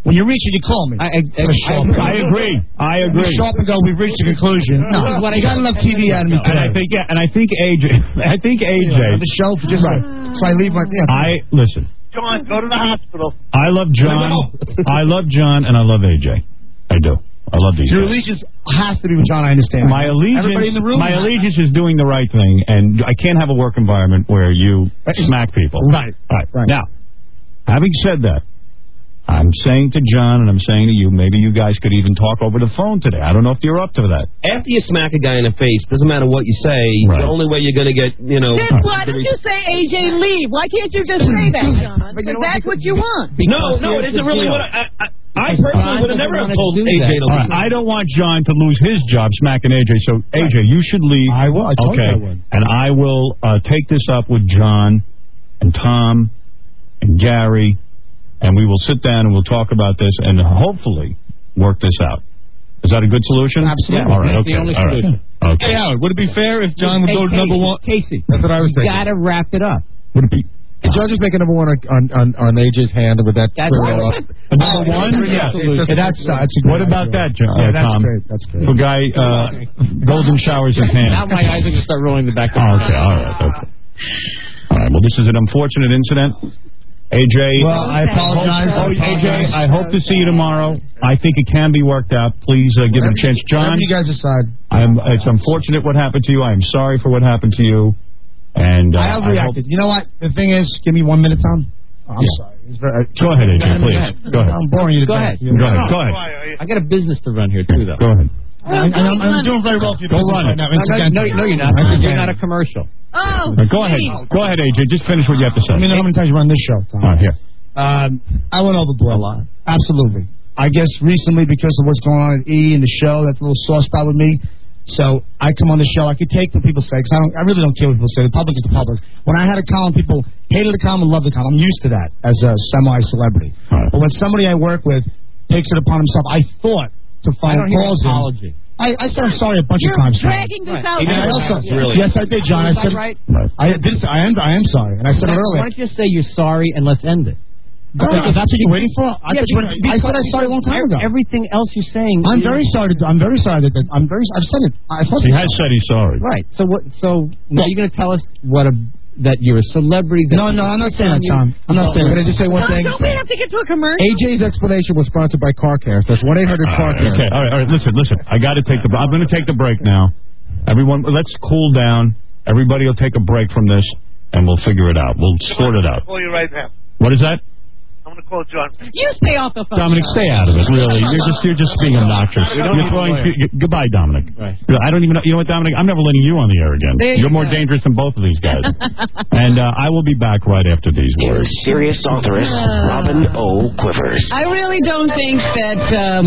When you reach it, you call me. I, I, I, I agree. I agree. Show up and go, we've reached a conclusion. No, This is what you I- got enough T V out of me And today. I think, yeah, and I think A J, I think A J. The show for just Right. so I leave my. Yeah. I listen. John, go to the hospital. I love John. I love John, and I love A J. I do. I love these. Your guys. allegiance has to be with John. I understand. My allegiance, Everybody in the room. my allegiance is doing the right thing, and I can't have a work environment where you smack people. Right. Right. Right. Now, having said that, I'm saying to John and I'm saying to you, maybe you guys could even talk over the phone today. I don't know if you're up to that. After you smack a guy in the face, doesn't matter what you say, Right. the only way you're going to get, you know... Then why did you say A J leave? Why can't you just say that, John? Because that's what you want. No, no, it isn't really what I... I, I personally would have never have told A J to All leave. right, I don't want John to lose his job smacking A J, so A J, you should leave. I will. I told okay. you I would. And I will uh, take this up with John and Tom and Gary, and we will sit down and we'll talk about this and hopefully work this out. Is that a good solution? Absolutely. All right, That's okay. the only all right. solution. Okay. Hey, Howard, would it be fair if John would Hey, go to Casey, number one? Casey, That's what I was you thinking. got to wrap it up. Would it be? Could John just make a number one on on, on, on A J's hand with that? That's clear right. it up? A number one? Yeah. Solution. Yeah, that's, uh, that's a What great about idea. that, John? Yeah, uh, that's Tom? great. That's great. The guy, uh, Golden showers his hand. Now my eyes are going to start rolling the back of Oh, my okay, head. all right, okay. All right, well, this is an unfortunate incident. A J, Well, I apologize. Oh, I A J, apologize. I hope to see you tomorrow. I think it can be worked out. Please uh, give it a chance. John, Whatever you guys decide. I'm, it's unfortunate what happened to you. I am sorry for what happened to you. And uh, I I hope... overreacted. You know what? The thing is, give me one minute, Tom. Oh, I'm Yeah. sorry. It's very, Go ahead, A J, please. Go ahead. I'm boring you to Go death. ahead. Go ahead. Go ahead. I got a business to run here, too, though. Go ahead. I, I, I'm, I'm doing very well for you. Go run it. No, Right now, no, incidentally. no, no, you're not. You're Incidentally. not a commercial. Oh, Uh, go ahead. please. Go ahead, A J. Just finish what you have to say. I mean, how many times you run this show, Tom? All right, here. Um, I went overboard. A lot. Absolutely. I guess recently because of what's going on at E and the show, that's a little sore spot with me. So I come on the show. I could take what people say because I don't. I really don't care what people say. The public is the public. When I had a column, people hated the column and loved the column. I'm used to that as a semi-celebrity. Right. But when somebody I work with takes it upon himself, I thought to I find don't hear calls an in. apology. I, I said I'm sorry a bunch You're of times. Tom. dragging this Right. out. He And I never also, has, really. yes, I did, John. I Is that said, right? I did. I am. I am sorry, and I said it Why earlier. don't you just say you're sorry and let's end it? That's what you're waiting for. I, Yeah, thought you were- I said I sorry a long time ago. Everything else you're saying. I'm is- very sorry. To, I'm very sorry that, that I'm very. I've said it. I He has said he's sorry. Right. So what? So now you're going to tell us what a that you're a celebrity. That No, no, I'm not saying that, Tom. I'm not saying. Can I just say one Don't, thing? don't we have to get to a commercial? A J's explanation was sponsored by CarCast. That's one eight hundred All right, CarCast. okay, all right, all right. Listen, listen. I got to take the. I'm going to take the break now. Everyone, let's cool down. Everybody will take a break from this, and we'll figure it out. We'll sort it out. I'll call you right now. What is that? I'm going to call John. You stay off the phone. Dominic, stay out of it. Really, you're just you're just being obnoxious. We don't You're need throwing. a lawyer. you- goodbye, Dominic. Right. I don't even know. You know what, Dominic? I'm never letting you on the air again. There you You're more go. dangerous than both of these guys. And uh, I will be back right after these words. Serious authoress Robin O. Quivers. I really don't think that um,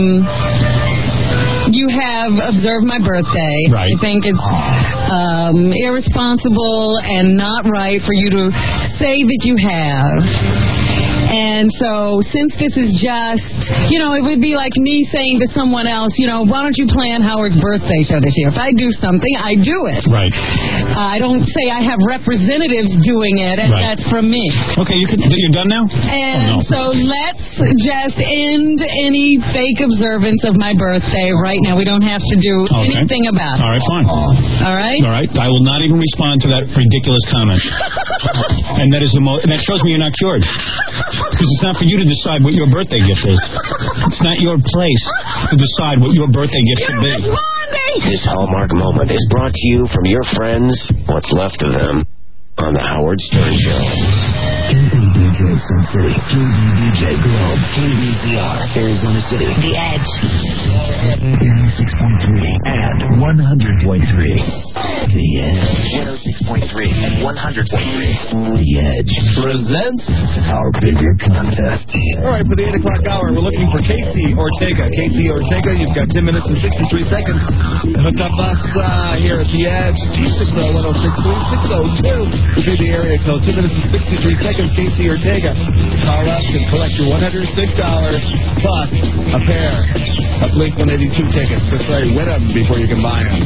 you have observed my birthday. Right. I think it's um, irresponsible and not right for you to say that you have. And so, since this is just, you know, it would be like me saying to someone else, you know, why don't you plan Howard's birthday show this year? If I do something, I do it. Right. Uh, I don't say I have representatives doing it, and Right. that's from me. Okay, you can. You're done now. And Oh, no. so let's just end any fake observance of my birthday right now. We don't have to do Okay. anything about it. All right, fine. All right? All right. I will not even respond to that ridiculous comment. And that is the most. That shows me you're not cured. Because it's not for you to decide what your birthday gift is. It's not your place to decide what your birthday gift should be. This Hallmark moment is brought to you from your friends, what's left of them, on The Howard Stern Show. K B D J Sun City, K B D J Globe, K B Z R, Arizona City, The Edge, eighty-six point three and one hundred point three. The Edge, one oh six point three and one hundred point three. The Edge presents our bigger contest. All right, for the eight o'clock hour, we're looking for Casey Ortega. Casey Ortega, you've got ten minutes and sixty-three seconds. Hook up us uh, here at the Edge, two six zero, one oh six three, six oh two would be the area code. Two minutes and sixty-three seconds. Casey Ortega Ortega. Call up and collect your one hundred six dollars plus a pair of Blink one eighty-two tickets. That's right, win them before you can buy them.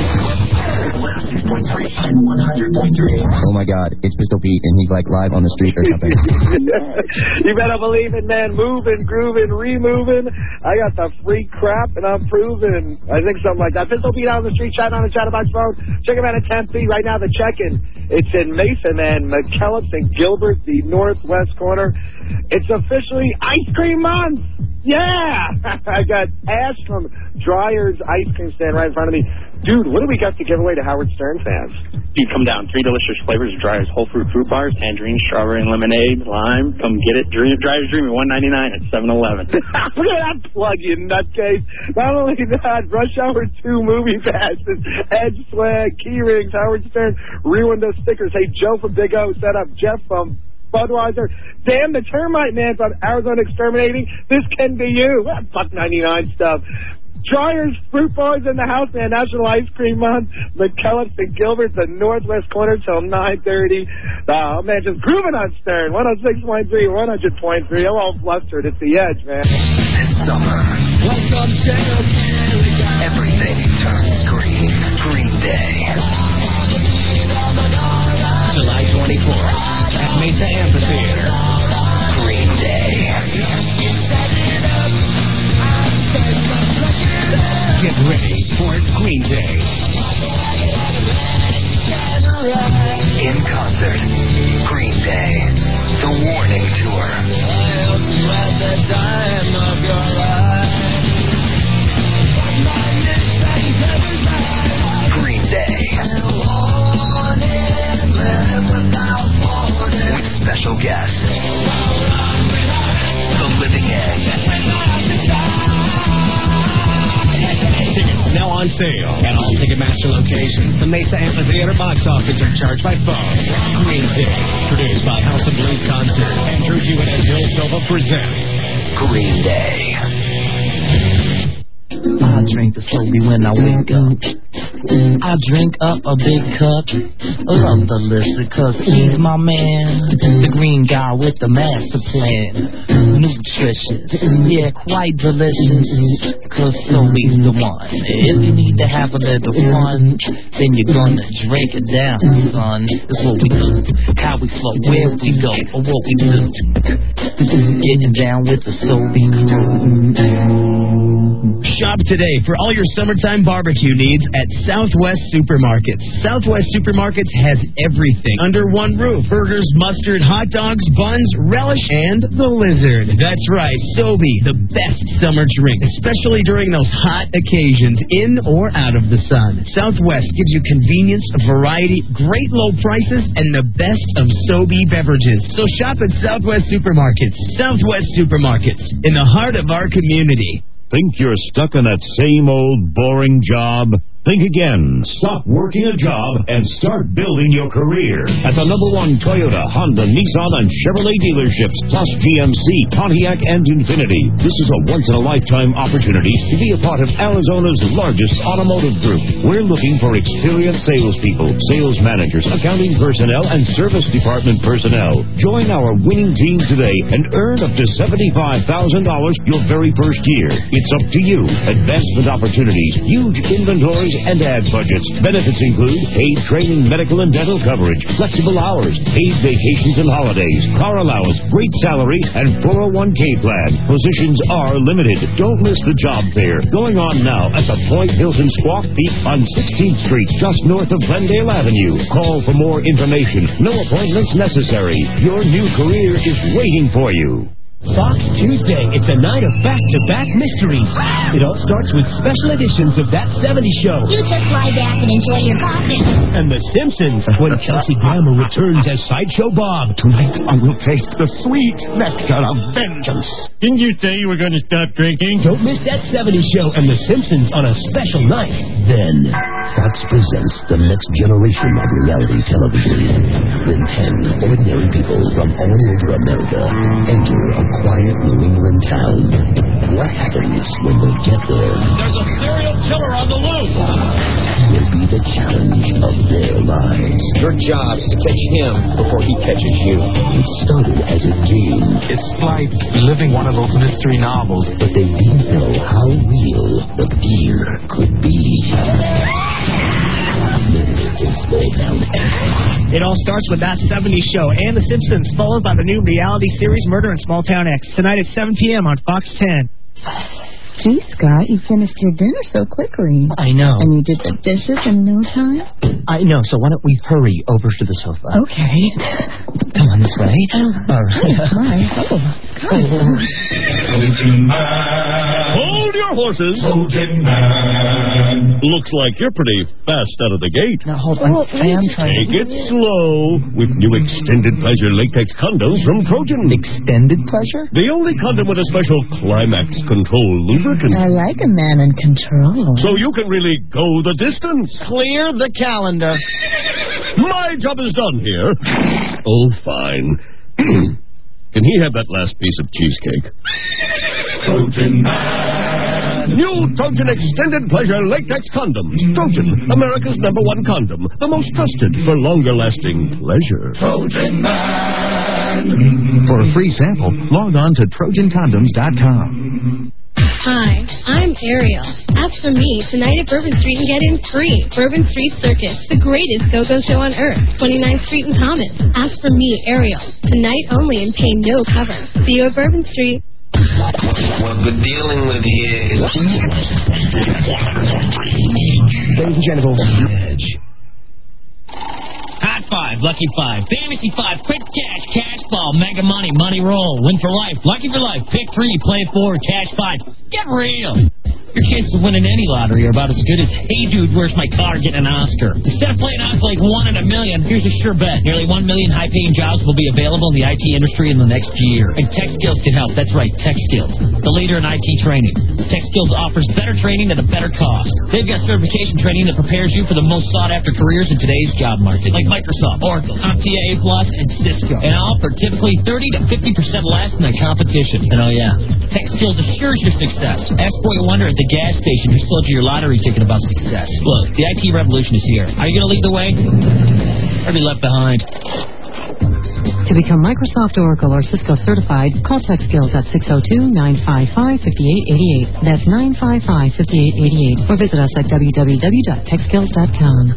one hundred point three. Oh my God, it's Pistol Pete, and he's like live on the street or something. You better believe it, man. Moving, grooving, removing. I got the free crap, and I'm proving. I think something like that. Pistol Pete out on the street, chatting on the Chatterbox phone. Check him out at Tempe. Right now, the check-in. It's in Mesa, man. McKellips and Gilbert, the northwest corner. It's officially Ice Cream Month. Yeah! I got Ash from Dryer's Ice Cream Stand right in front of me. Dude, what do we got to give away to Howard Stern fans? You come down. Three delicious flavors of Dryer's whole fruit fruit bars, tangerine, strawberry, and lemonade, lime. Come get it. Dream, Dryer's Dreaming, one ninety-nine at seven eleven. Look at that plug, you nutcase. Not only that, Rush Hour two movie passes, Edge swag, key rings, Howard Stern, re-window stickers. Hey, Joe from Big O set up, Jeff from Budweiser. Damn the Termite Man from Arizona Exterminating. This can be you. That buck ninety-nine stuff. Dryer's Fruit Bars in the house, man. National Ice Cream Month. McKellips and Gilbert, the northwest corner till nine thirty. Oh, man, just grooving on Stern. one oh six point three, one hundred point three. I'm all flustered. It's the Edge, man. This summer, welcome to everything turns green. Green Day. July twenty-fourth at Mesa Amphitheater. Green Day. Get ready for Green Day. In concert, Green Day, the Warning Tour. Green Day. With special guests, The Living End. Tickets now on sale at all Ticketmaster locations. The Mesa Amphitheater box office are charged by phone. Green Day, produced by House of Blues Concert, and Drew Hewitt and Bill Silva presents Green Day. I drink the Sobe when I wake up. I drink up a big cup. Love the lizard cause he's my man. The green guy with the master plan. Nutritious, yeah, quite delicious. Cause Sobe's the one. If you need to have a little fun, then you're gonna drink it down, son. It's what we do, how we flow, where we go, or what we do. Getting down with the Sobe crew. Shop today for all your summertime barbecue needs at Southwest Supermarkets. Southwest Supermarkets has everything under one roof. Burgers, mustard, hot dogs, buns, relish, and the lizard. That's right, Sobe, the best summer drink, especially during those hot occasions, in or out of the sun. Southwest gives you convenience, variety, great low prices, and the best of Sobe beverages. So shop at Southwest Supermarkets. Southwest Supermarkets, in the heart of our community. Think you're stuck in that same old boring job? Think again. Stop working a job and start building your career at the number one Toyota, Honda, Nissan, and Chevrolet dealerships, plus G M C, Pontiac, and Infinity. This is a once-in-a-lifetime opportunity to be a part of Arizona's largest automotive group. We're looking for experienced salespeople, sales managers, accounting personnel, and service department personnel. Join our winning team today and earn up to seventy-five thousand dollars your very first year. It's up to you. Advancement opportunities, huge inventories, and ad budgets. Benefits include paid training, medical and dental coverage, flexible hours, paid vacations and holidays, car allowance, great salary, and four oh one k plan. Positions are limited. Don't miss the job fair going on now at the Point Hilton Squawk Peak on sixteenth Street, just north of Glendale Avenue. Call for more information. No appointments necessary. Your new career is waiting for you. Fox Tuesday, it's a night of back-to-back mysteries. It all starts with special editions of That seventies Show. You just lie back and enjoy your coffee. And The Simpsons, when Kelsey Grammer returns as Sideshow Bob. Tonight I will taste the sweet nectar of vengeance. Didn't you say you were going to stop drinking? Don't miss That seventies Show and The Simpsons on a special night. Then... Fox presents the next generation of reality television. When ten ordinary people from all over America enter a quiet New England town. What happens when they get there? There's a serial killer on the loose. Will be the challenge of their lives. Your job's to catch him before he catches you. It started as a game. It's like living one of those mystery novels. But they didn't know how real the fear could be. It all starts with That seventies Show and The Simpsons, followed by the new reality series Murder in Small Town X, tonight at seven p.m. on Fox ten. Gee, Scott, you finished your dinner so quickly. I know. And you did the dishes in no time? I know, so why don't we hurry over to the sofa? Okay. Come on this way. Uh, All right. My, oh, Hold your horses. Looks like you're pretty fast out of the gate. Now, hold on. Oh, I am trying Take it slow with new extended pleasure latex condoms from Trojan. Extended pleasure? The only condom with a special climax control lubricant. I like a man in control. So you can really go the distance. Clear the calendar. My job is done here. Oh, fine. Can he have that last piece of cheesecake? Trojan Man. New Trojan Extended Pleasure Latex Condoms. Trojan, America's number one condom. The most trusted for longer lasting pleasure. Trojan Man. For a free sample, log on to Trojan Condoms dot com. Hi, I'm Ariel. Ask for me tonight at Bourbon Street and get in free. Bourbon Street Circus, the greatest go-go show on earth. twenty-ninth Street and Thomas. Ask for me, Ariel. Tonight only and pay no cover. See you at Bourbon Street. What we're dealing with here is... Ladies and gentlemen. Hot Five, Lucky Five, Fantasy Five, Quick Cash, Cash Ball, Mega Money, Money Roll, Win for Life, Lucky for Life, Pick Three, Play Four, Cash Five. Get real! Your chances of winning any lottery are about as good as, hey dude, where's my car, get an Oscar. Instead of playing odds like one in a million, here's a sure bet. Nearly one million high-paying jobs will be available in the I T industry in the next year. And Tech Skills can help. That's right, Tech Skills, the leader in I T training. Tech Skills offers better training at a better cost. They've got certification training that prepares you for the most sought-after careers in today's job market, like Microsoft, Oracle, CompTIA A plus, and Cisco. And all for typically thirty to fifty percent less than the competition. And oh yeah, Tech Skills assures your success. Ask Boy Wonder at the gas station who sold you your lottery ticket about success. Look, the I T revolution is here. Are you going to lead the way or be left behind? To become Microsoft, Oracle, or Cisco certified, call Tech Skills at six oh two, nine five five, five eight eight eight. That's nine five five, five eight eight eight. Or visit us at w w w dot tech skills dot com.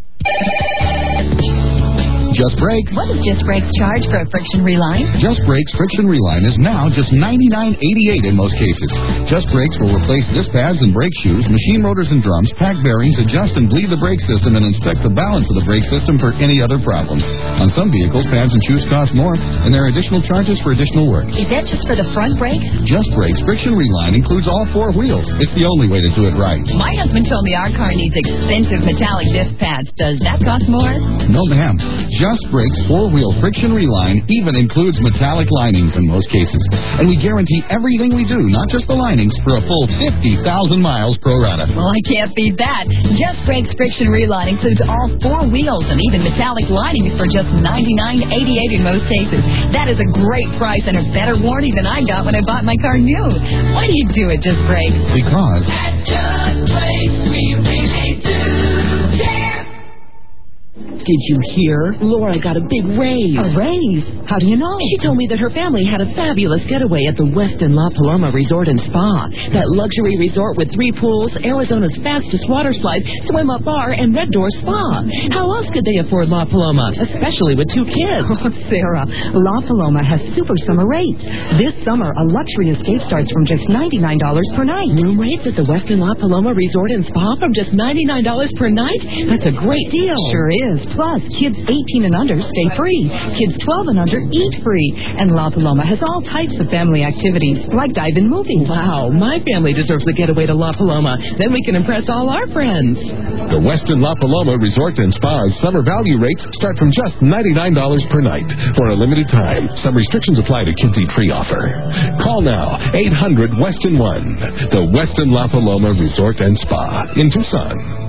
Just Brakes. What does Just Brakes charge for a friction reline? Just Brakes Friction Reline is now just ninety-nine eighty-eight in most cases. Just Brakes will replace disc pads and brake shoes, machine motors and drums, pack bearings, adjust and bleed the brake system, and inspect the balance of the brake system for any other problems. On some vehicles, pads and shoes cost more, and there are additional charges for additional work. Is that just for the front brakes? Just Brakes Friction Reline includes all four wheels. It's the only way to do it right. My husband told me our car needs expensive metallic disc pads. Does that cost more? No, ma'am. Just Brakes four-wheel Friction Reline even includes metallic linings in most cases. And we guarantee everything we do, not just the linings, for a full fifty thousand miles pro rata. Well, I can't beat that. Just Brakes Friction Reline includes all four wheels and even metallic linings for just ninety-nine eighty-eight in most cases. That is a great price and a better warranty than I got when I bought my car new. Why do you do it, Just Brakes? Because... At Just Brakes, we really do care. Did you hear? Laura got a big raise. A raise? How do you know? She told me that her family had a fabulous getaway at the Westin La Paloma Resort and Spa. That luxury resort with three pools, Arizona's fastest water slide, swim-up bar, and Red Door Spa. How else could they afford La Paloma, especially with two kids? Oh, Sarah, La Paloma has super summer rates. This summer, a luxury escape starts from just ninety-nine dollars per night. Room rates at the Westin La Paloma Resort and Spa from just ninety-nine dollars per night? That's a great deal. Sure is. Plus, kids eighteen and under stay free. Kids twelve and under eat free. And La Paloma has all types of family activities, like drive-in movies. Wow, my family deserves a getaway to La Paloma. Then we can impress all our friends. The Westin La Paloma Resort and Spa's summer value rates start from just ninety-nine dollars per night. For a limited time, some restrictions apply to Kids Eat Free offer. Call now, eight hundred Westin one. The Westin La Paloma Resort and Spa in Tucson.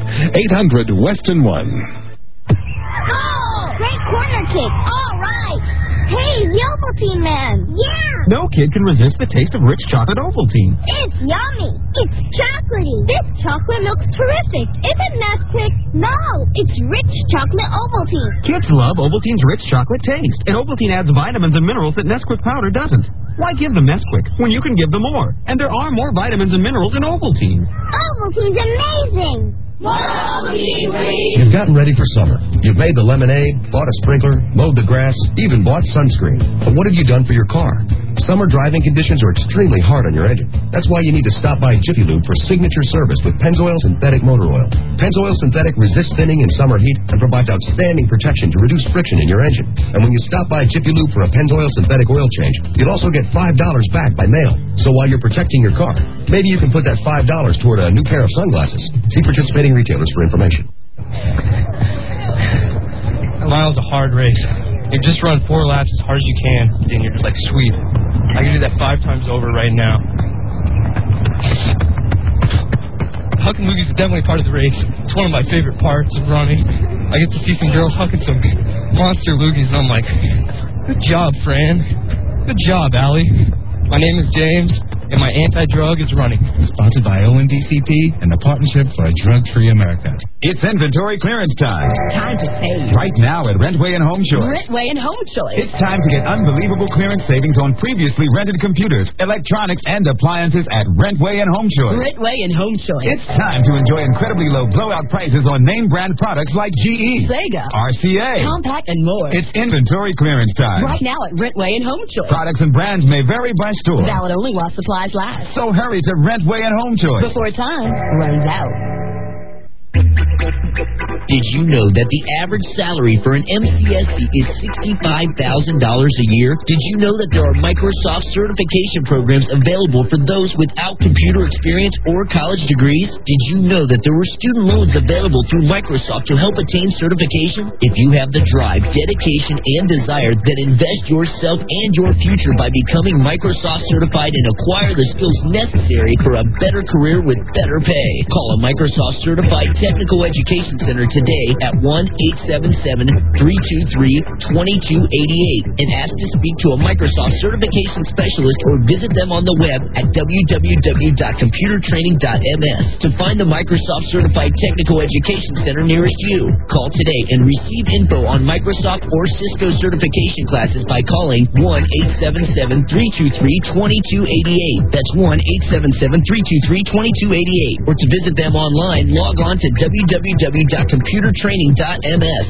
eight hundred Weston one. Oh, great corner kick. All right. Hey, the Ovaltine man. Yeah. No kid can resist the taste of rich chocolate Ovaltine. It's yummy. It's chocolatey. This chocolate milk's terrific. Isn't Nesquik? No, it's rich chocolate Ovaltine. Kids love Ovaltine's rich chocolate taste, and Ovaltine adds vitamins and minerals that Nesquik powder doesn't. Why give them Nesquik when you can give them more? And there are more vitamins and minerals in Ovaltine. Ovaltine's amazing. You've gotten ready for summer. You've made the lemonade, bought a sprinkler, mowed the grass, even bought sunscreen. But what have you done for your car? Summer driving conditions are extremely hard on your engine. That's why you need to stop by Jiffy Lube for signature service with Pennzoil Synthetic Motor Oil. Pennzoil Synthetic resists thinning in summer heat and provides outstanding protection to reduce friction in your engine. And when you stop by Jiffy Lube for a Pennzoil Synthetic oil change, you'll also get five dollars back by mail. So while you're protecting your car, maybe you can put that five dollars toward a new pair of sunglasses. See participating retailers for information. A mile's a hard race. You just run four laps as hard as you can, and you're just like, sweet. I can do that five times over right now. Hucking loogies is definitely part of the race. It's one of my favorite parts of running. I get to see some girls hucking some monster loogies, and I'm like, good job, Fran. Good job, Allie. My name is James, and my anti-drug is running. Sponsored by O N D C P and the Partnership for a Drug-Free America. It's inventory clearance time. Time to save. Right now at Rentway and Home Choice. Rentway and Home Choice. It's time to get unbelievable clearance savings on previously rented computers, electronics, and appliances at Rentway and Home Choice. Rentway and Home Choice. It's time to enjoy incredibly low blowout prices on name brand products like G E, Sega, R C A, Compaq, and more. It's inventory clearance time. Right now at Rentway and Home Choice. Products and brands may vary by store. Valid only while supplies last. So hurry to Rentway and Home Choice before time runs out. Did you know that the average salary for an M C S C is sixty-five thousand dollars a year? Did you know that there are Microsoft certification programs available for those without computer experience or college degrees? Did you know that there were student loans available through Microsoft to help attain certification? If you have the drive, dedication, and desire, then invest yourself and your future by becoming Microsoft certified and acquire the skills necessary for a better career with better pay. Call a Microsoft certified technical education center today at one eight seven seven, three two three, two two eight eight and ask to speak to a Microsoft certification specialist or visit them on the web at w w w dot computer training dot m s to find the Microsoft certified technical education center nearest you. Call today and receive info on Microsoft or Cisco certification classes by calling one eight seven seven, three two three, two two eight eight. That's one eight seven seven, three two three, two two eight eight. Or to visit them online, log on to w w w dot computer training dot m s.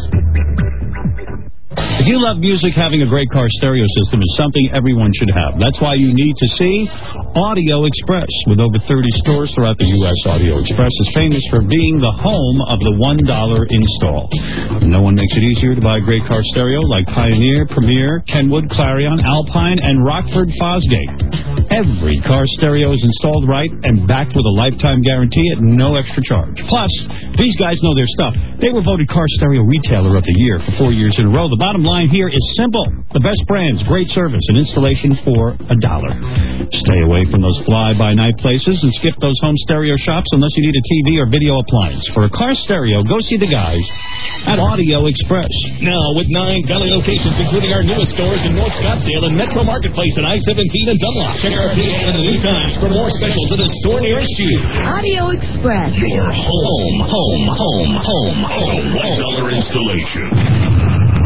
If you love music, having a great car stereo system is something everyone should have. That's why you need to see Audio Express. With over thirty stores throughout the U S, Audio Express is famous for being the home of the one dollar install. No one makes it easier to buy a great car stereo like Pioneer, Premier, Kenwood, Clarion, Alpine, and Rockford Fosgate. Every car stereo is installed right and backed with a lifetime guarantee at no extra charge. Plus, these guys know their stuff. They were voted Car Stereo Retailer of the Year for four years in a row. The bottom line here is simple. The best brands, great service, and installation for a dollar. Stay away from those fly-by-night places and skip those home stereo shops unless you need a T V or video appliance. For a car stereo, go see the guys at Audio Express. Now, with nine Valley locations, including our newest stores in North Scottsdale and Metro Marketplace at I seventeen and Dunlop. Check our P A and the new times for more specials at the store nearest you. Audio Express. Your home, home, home, home, home. one dollar installation.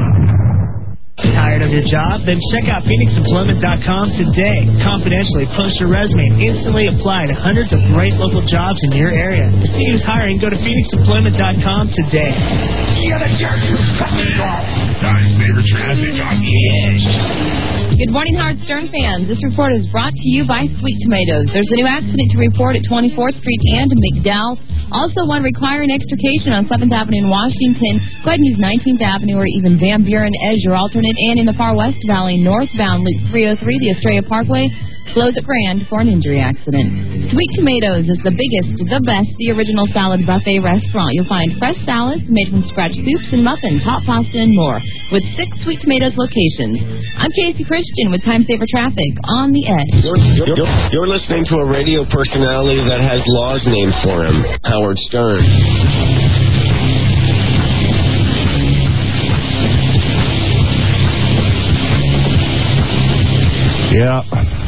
Tired of your job? Then check out Phoenix Employment dot com today. Confidentially post your resume and instantly apply to hundreds of great local jobs in your area. To see who's hiring, go to Phoenix Employment dot com today. You're the jerk who's cut me off. Time's favorite traffic on the edge. Good morning, Howard Stern fans. This report is brought to you by Sweet Tomatoes. There's a new accident to report at twenty-fourth Street and McDowell. Also, one requiring extrication on seventh Avenue in Washington. Go ahead and use nineteenth Avenue or even Van Buren as your alternate. And in the Far West Valley, northbound Loop three oh three, the Estrella Parkway, slows at Grand for an injury accident. Sweet Tomatoes is the biggest, the best, the original salad buffet restaurant. You'll find fresh salads made from scratch soups and muffins, hot pasta, and more, with six Sweet Tomatoes locations. I'm Casey Christian with Time Saver Traffic on the Edge. You're, you're, you're listening to a radio personality that has laws named for him, Howard Stern. Yeah.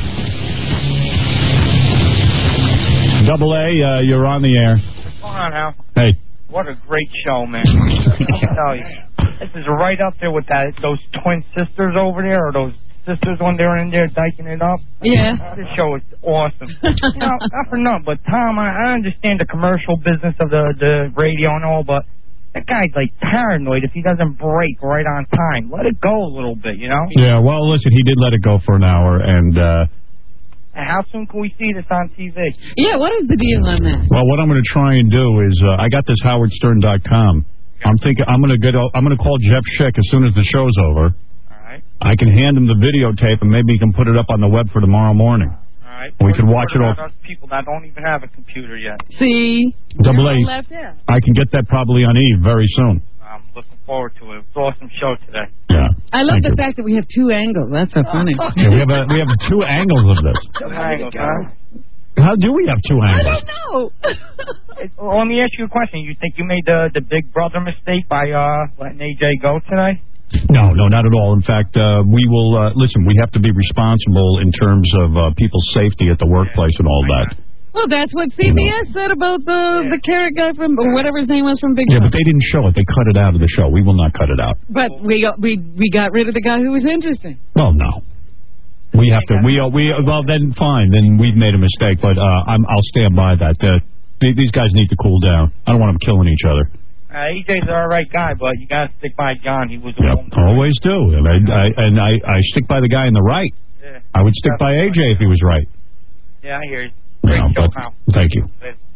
Double A, uh, you're on the air. What's going on, Al? Hey. What a great show, man. I'll tell you. This is right up there with that those twin sisters over there, or those sisters when they're in there diking it up. Yeah. This show is awesome. You know, not for nothing, but Tom, I, I understand the commercial business of the, the radio and all, but that guy's like paranoid if he doesn't break right on time. Let it go a little bit, you know? Yeah, well, listen, he did let it go for an hour, and... uh And how soon can we see this on T V? Yeah, what is the deal on that? Well, what I'm going to try and do is, uh, I got this Howard Stern dot com. I'm thinking I'm going to get. I'm going to call Jeff Schick as soon as the show's over. All right. I can hand him the videotape, and maybe he can put it up on the web for tomorrow morning. All right. We can watch it all. Us people that don't even have a computer yet. See? Double A. Left out. I can get that probably on Eve very soon. I'm looking forward to it. It's an awesome show today. Yeah. I love Thank the you. fact that we have two angles. That's so funny. Yeah, we have a, we have two angles of this. Two angles, huh? How do we have two I angles? don't know. Well, let me ask you a question. You think you made the the Big Brother mistake by uh, letting A J go today? No, no, not at all. In fact, uh, we will uh, listen. We have to be responsible in terms of uh, people's safety at the workplace and all that. Well, that's what C B S said about the the carrot guy from, or whatever his name was from Big Yeah, Brother. but they didn't show it. They cut it out of the show. We will not cut it out. But we got we we got rid of the guy who was interesting. Well, no. We have to. We uh, we well then fine. Then we've made a mistake. But uh, I'm, I'll stand by that. Uh, th- these guys need to cool down. I don't want them killing each other. Uh, A J's an all right guy, but you got to stick by John. He was the Yep, one. always do. And I, I and I, I stick by the guy in the right. Yeah. I would stick by A J if he was right. Yeah, I hear you. Great No, show, but- pal. thank you.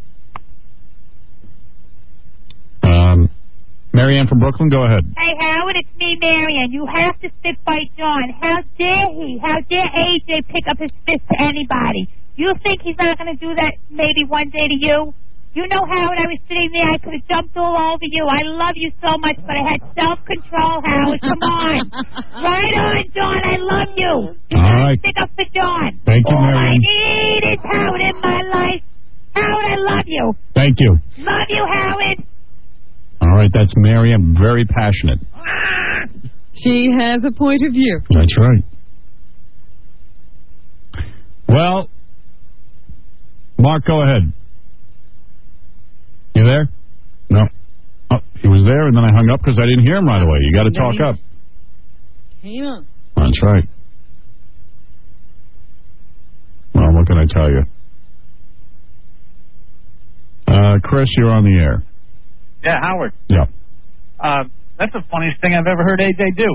Um, Marianne from Brooklyn, go ahead. Hey, Howard, it's me, Marion. You have to stick by John. How dare he? How dare A J pick up his fist to anybody? You think he's not going to do that maybe one day to you? You know, Howard, I was sitting there. I could have jumped all over you. I love you so much, but I had self-control, Howard. Come on. Right on, John. I love you. You All gotta right. stick up for John. Thank you, All I Marion. need is Howard in my life. Howard, I love you. Thank you. Love you, Howard. All right, that's Marianne, very passionate. She has a point of view. That's right. Well, Mark, go ahead. You there? No. Oh, he was there, and then I hung up because I didn't hear him right away. You got to talk up. Hang on. That's right. Well, what can I tell you? Uh, Chris, you're on the air. Yeah, Howard. Yeah. Uh, that's the funniest thing I've ever heard A J do.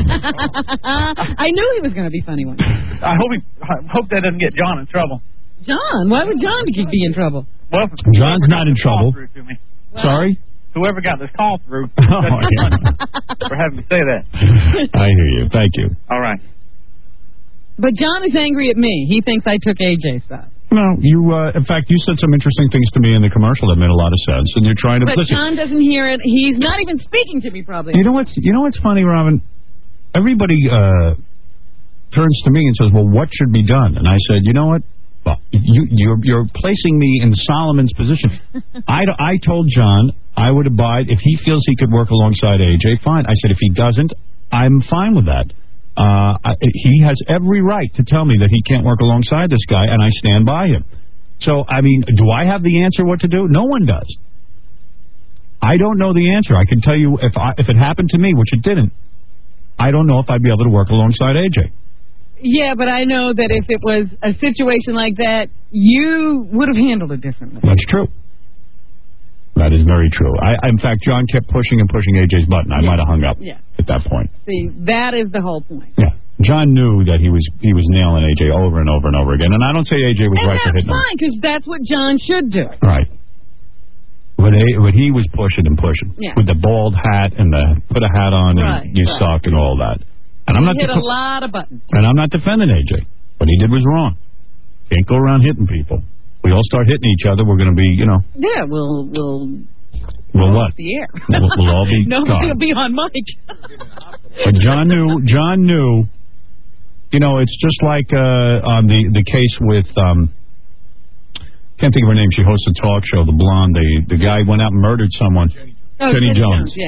I knew he was going to be funny one. I hope he, I hope that doesn't get John in trouble. John, why would John be in trouble? Well, John's not in trouble. To me. Sorry? Whoever got this call through Oh, yeah. for having to say that. I hear you. Thank you. All right. But John is angry at me. He thinks I took A J's side. No, you. Uh, in fact, you said some interesting things to me in the commercial that made a lot of sense, and you're trying to But listen. John doesn't hear it. He's not even speaking to me, probably. You know what's You know what's funny, Robin? Everybody uh, turns to me and says, "Well, what should be done?" And I said, "You know what? Well, you, you're you're placing me in Solomon's position. I, I told John I would abide if he feels he could work alongside A J. Fine. I said if he doesn't, I'm fine with that. Uh, I, he has every right to tell me that he can't work alongside this guy, and I stand by him. So, I mean, do I have the answer what to do? No one does. I don't know the answer. I can tell you if I, if it happened to me, which it didn't, I don't know if I'd be able to work alongside A J. Yeah, but I know that if it was a situation like that, you would have handled it differently. That's true. That is very true. I, in fact, John kept pushing and pushing A J's button. I Yeah. might have hung up Yeah. at that point. See, that is the whole point. Yeah. John knew that he was he was nailing A J over and over and over again. And I don't say A J was And right for that's hitting him. fine, because that's what John should do. Right. But, A, but he was pushing and pushing. Yeah. With the bald hat and the put a hat on and Right, you right. suck and all that. And I'm He not hit def- a lot of buttons. and I'm not defending A J. What he did was wrong. Can't go around hitting people. We all start hitting each other, we're going to be, you know, Yeah, we'll we'll well, go what? off the air. We'll, we'll all be Nobody gone. will be on mic. But John knew. John knew. You know, it's just like uh, on the the case with um, can't think of her name. She hosts a talk show. The blonde. The the guy went out and murdered someone. Oh, Jenny Jenny Jones. Jones, yeah.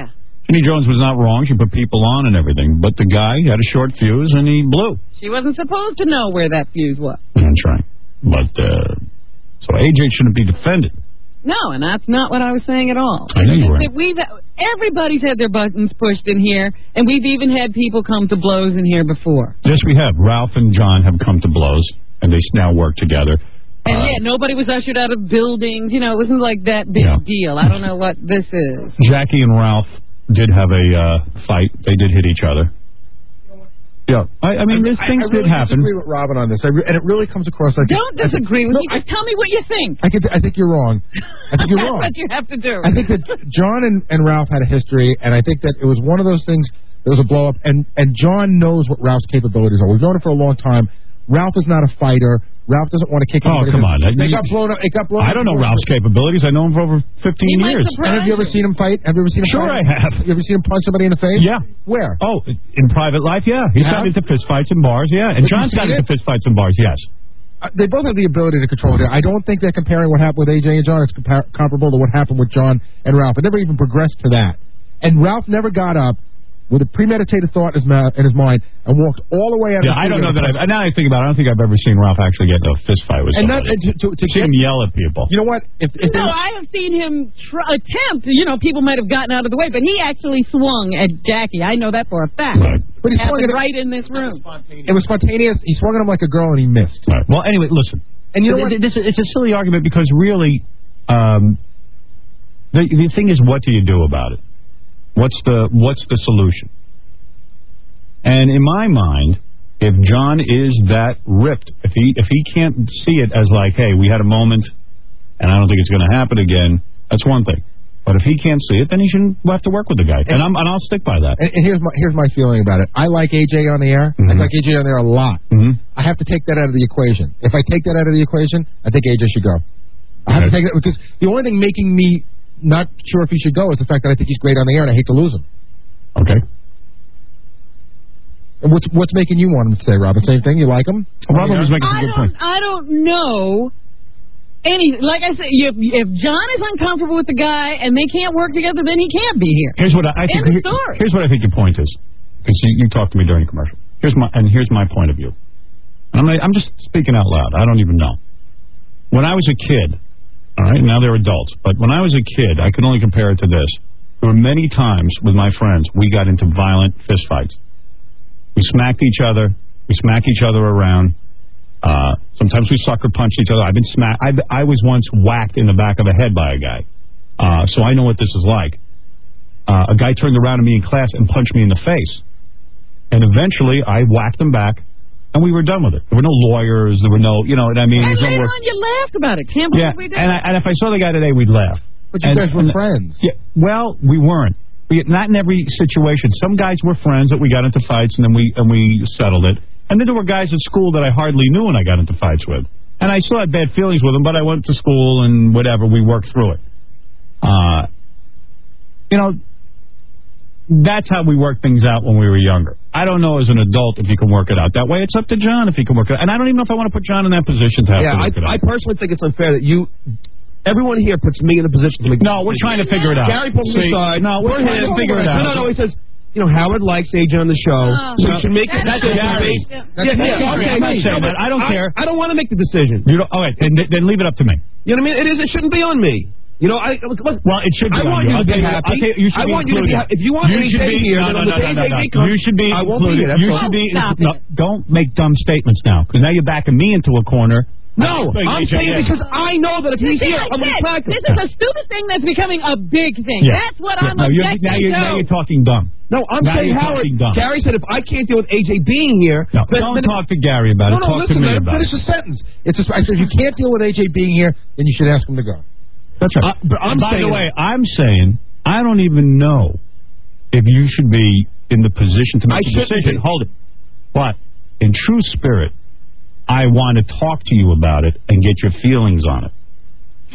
Ginny Jones was not wrong. She put people on and everything. But the guy had a short fuse, and he blew. She wasn't supposed to know where that fuse was. That's right. But, uh, so A J shouldn't be defended. No, and that's not what I was saying at all. I know you were. That we've, everybody's had their buttons pushed in here, and we've even had people come to blows in here before. Yes, we have. Ralph and John have come to blows, and they now work together. And uh, yeah, nobody was ushered out of buildings. You know, it wasn't like that big Yeah. deal. I don't know what this is. Jackie and Ralph did have a uh, fight. They did hit each other. Yeah, I, I mean, I, these things I, I really did happen. disagree with Robin on this, I re- and it really comes across like Don't I think- disagree with no, me. Just tell me what you think. I, could, I think you're wrong. I think you're That's wrong. what you have to do. I think that John and, and Ralph had a history, and I think that it was one of those things. There was a blow up, and and John knows what Ralph's capabilities are. We've known him for a long time. Ralph is not a fighter. Ralph doesn't want to kick. Oh, come on. It You- got blown up. It got blown up. I don't know Ralph's capabilities. I know him for over fifteen He might years. surprise And have you ever you. seen him fight? Have you ever seen him Sure fight? I have. You ever seen him punch somebody in the face? Yeah. Where? Oh, in private life, yeah. He's You got have? into fist fights in bars, yeah. And Have you John's got seen into it? fist fights in bars, yes. Uh, they both have the ability to control it. I don't think that comparing what happened with A J and John is compar- comparable to what happened with John and Ralph. It never even progressed to that. And Ralph never got up with a premeditated thought in his, ma- in his mind and walked all the way out Yeah, of the I don't know studio that to I've, now I think about it, I don't think I've ever seen Ralph actually get into a fist fight with And not, somebody. and to, to, to seen get, him yell at people. You know what? If, if No, they- I have seen him tr- attempt. You know, people might have gotten out of the way, but he actually swung at Jackie. I know that for a fact. Right. But he swung Happened at- right in this room. it was spontaneous. He swung at him like a girl and he missed. Right. Well, anyway, listen. And you know Th- what? This, it's a silly argument because really, um, the, the thing is, what do you do about it? What's the What's the solution? And in my mind, if John is that ripped, if he if he can't see it as like, hey, we had a moment, and I don't think it's going to happen again, that's one thing. But if he can't see it, then he shouldn't have to work with the guy. And, I'm, and I'll stick by that. And, and here's my here's my feeling about it. I like A J on the air. I Mhm. like A J on there a lot. Mm-hmm. I have to take that out of the equation. If I take that out of the equation, I think A J should go. I have to take that because the only thing making me not sure if he should go is the fact that I think he's great on the air and I hate to lose him. Okay. And what's what's making you want him to stay, Robin? Same thing. You like him? Robin was making some I good don't. points. I don't know. Any like I said, if, if John is uncomfortable with the guy and they can't work together, then he can't be here. Here's what I, I think. End of here- story. here's what I think your point is. Because you, you talked to me during the commercial. Here's my and here's my point of view. And I'm I'm just speaking out loud. I don't even know. When I was a kid, all right, now they're adults, but when I was a kid, I can only compare it to this. There were many times with my friends we got into violent fistfights. We smacked each other. We smacked each other around. Uh, sometimes we sucker punched each other. I've been smacked. I, I was once whacked in the back of the head by a guy. Uh, so I know what this is like. Uh, a guy turned around at me in class and punched me in the face. And eventually I whacked him back, and we were done with it. There were no lawyers. There were no, you know what I mean? And There's no later work. on, you laughed about it. Can't believe Yeah, we did. and, I, and if I saw the guy today, we'd laugh. But you And- guys were and- friends. Yeah, well, we weren't. We, not in every situation. Some guys were friends that we got into fights, and then we and we settled it. And then there were guys at school that I hardly knew and I got into fights with. And I still had bad feelings with them, but I went to school and whatever, we worked through it. Uh, you know, that's how we worked things out when we were younger. I don't know as an adult if you can work it out that way. It's up to John if he can work it out. And I don't even know if I want to put John in that position to have Yeah, to I, work it out. I personally think it's unfair that you. Everyone here puts me in a position to make. No, we're trying to figure it out. Gary pulls me See, aside. no, we're trying to him. figure it out. No, no, no. He says, you know, Howard likes A J on the show, Oh. so you should make a That's decision. Gary. Yeah, That's yeah, Gary. okay. I'm not saying no, that. I don't care. I don't want to make the decision. You don't, all right, then, then leave it up to me. You know what I mean? It is. It shouldn't be on me. You know, I look. look Well, it should be I on want you. you to I'll be tell you- happy. I'll tell you- you should I be want you to be included. happy. If you want You A J should be- here, no, then no, on the no, day no, A J no. comes, You should be I won't included. be here. That's You all. should be. Stop No, it. don't make dumb statements now, because now you're backing me into a corner. No, Big I'm A J saying in. because I know that if he's See, here, like I'm going to I crack said, him. this is a stupid thing that's becoming a big thing. Yeah. That's what Yeah, I'm no, you're, objecting now, you're, to. now you're talking dumb. No, I'm Now saying you're Howard. talking dumb. Gary said if I can't deal with A J being here, No, then, don't then talk to Gary about No, it. no, Talk listen, to me man, about Finish it. the sentence. It's just, I said if you can't deal with A J being here, then you should ask him to go. That's right. Uh, but I'm And by saying- the way, I'm saying I don't even know if you should be in the position to make I a shouldn't decision. be. Hold it. But in true spirit, I want to talk to you about it and get your feelings on it.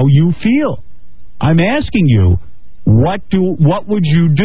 how you feel. I'm asking you, what do what would you do?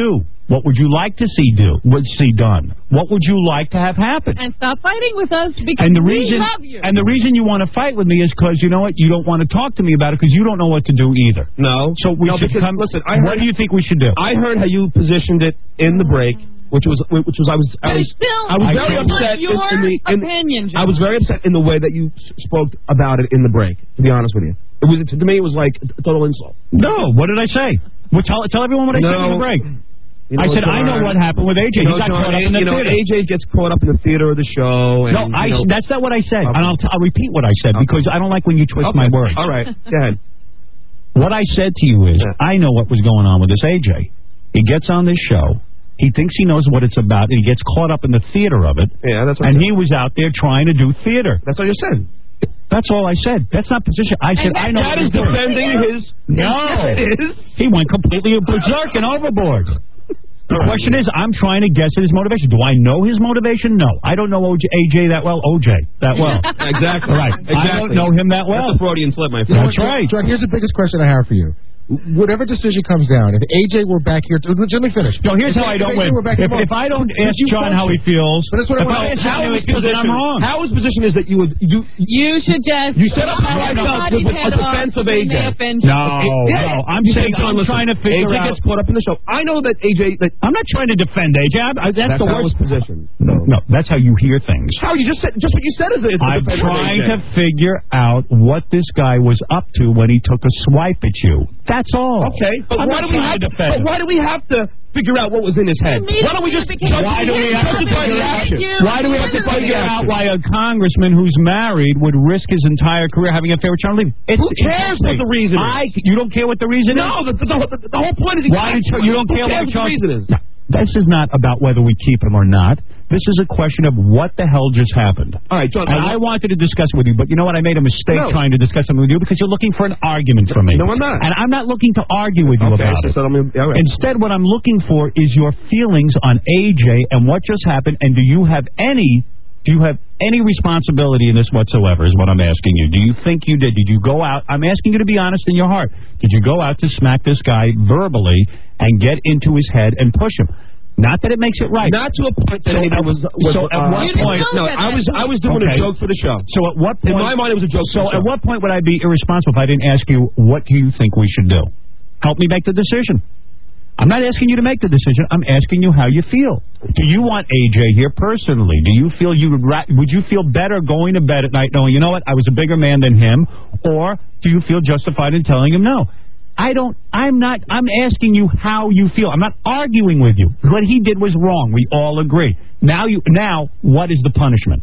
What would you like to see do? Would see done? What would you like to have happen? And stop fighting with us because And the we reason, love you. and the reason you want to fight with me is because you know what? You don't want to talk to me about it because you don't know what to do either. No. So we no, should because, come. listen, I what heard, do you think we should do? I heard how you positioned it in the break, which was which was I was I But was, still, I was I very want upset your in, in the in, opinion, John. I was very upset in the way that you s- spoke about it in the break. To be honest with you, it was to me it was like a total insult. No. What did I say? Well, tell tell everyone what I No. said in the break. You know, I said John, I know what happened with A J. You know, he got John, caught up in the you know, theater. A J gets caught up in the theater of the show. And, no, I, you know, that's not what I said. Okay. And I'll, t- I'll repeat what I said Okay. because I don't like when you twist okay. my words. All right, go ahead. What I said to you is, Yeah. I know what was going on with this A J. He gets on this show. He thinks he knows what it's about, and he gets caught up in the theater of it. Yeah, that's what And I he was out there trying to do theater. That's what you said. That's all I said. That's not position. I said I know. That what is he's doing. defending his. No, Yes, it is. He went completely berserk and overboard. The question is, I'm trying to guess at his motivation. Do I know his motivation? No. I don't know O J, A J that well. O J that well. Exactly. Right. Exactly. I don't know him that well. That's a Freudian slip, my You know friend. That's what, right. John, here's the biggest question I have for you. Whatever decision comes down, if A J were back here, let me finish. No, here's if how I don't if win. A J were back If, here, if I don't Did ask you John how he function? feels, But that's what if I want I to ask ask. John how he Howard's feels, then I'm position, wrong. Howard's position is that you would you You should just. you set up how I felt with a defense of A J. No, no. I'm You saying said, John, I'm listen, trying to figure A J out. gets caught up in the show. I know that A J. That I'm not trying to defend A J. I, I, that's, that's the Howard's worst position. No, no, that's how you hear things. How you just said just what you said is a, it's a I'm defense of trying A J. to figure out what this guy was up to when he took a swipe at you. That's all. Okay, but I'm why not do we trying have to to? defend But him. why do we have to figure out what was in his head? Why don't we just? Why do we have to justify figure the out? action? Why do we have to Justify the figure out action. why a congressman who's married would risk his entire career having an affair with Charlie? It's, Who cares what the reason is? I, you don't care what the reason No, is? the, the, the, the whole point is Why exactly did you, you don't who care cares why what the Charlie? reason is? No, this is not about whether we keep him or not. This is a question of what the hell just happened. All right, John. And I wanted to discuss it with you, but you know what? I made a mistake No. trying to discuss something with you because you're looking for an argument from me. No, I'm not. And I'm not looking to argue with you Okay, about so, it. so I'm gonna, all right. Instead, what I'm looking for is your feelings on A J and what just happened, and do you have any do you have any responsibility in this whatsoever is what I'm asking you. Do you think you did? Did you go out? I'm asking you to be honest in your heart. Did you go out to smack this guy verbally and get into his head and push him? Not that it makes it right. Not to a point that So anybody at- was, was. so at uh, what point- No, I was. I was doing Okay. a joke for the show. So at what point? In my mind, it was a joke. So for the at show. what point would I be irresponsible if I didn't ask you, what do you think we should do? Help me make the decision. I'm not asking you to make the decision. I'm asking you how you feel. Do you want A J here personally? Do you feel you would ra- would you feel better going to bed at night knowing, you know what, I was a bigger man than him, or do you feel justified in telling him no? I don't. I'm not. I'm asking you how you feel. I'm not arguing with you. What he did was wrong. We all agree. Now you. Now, what is the punishment?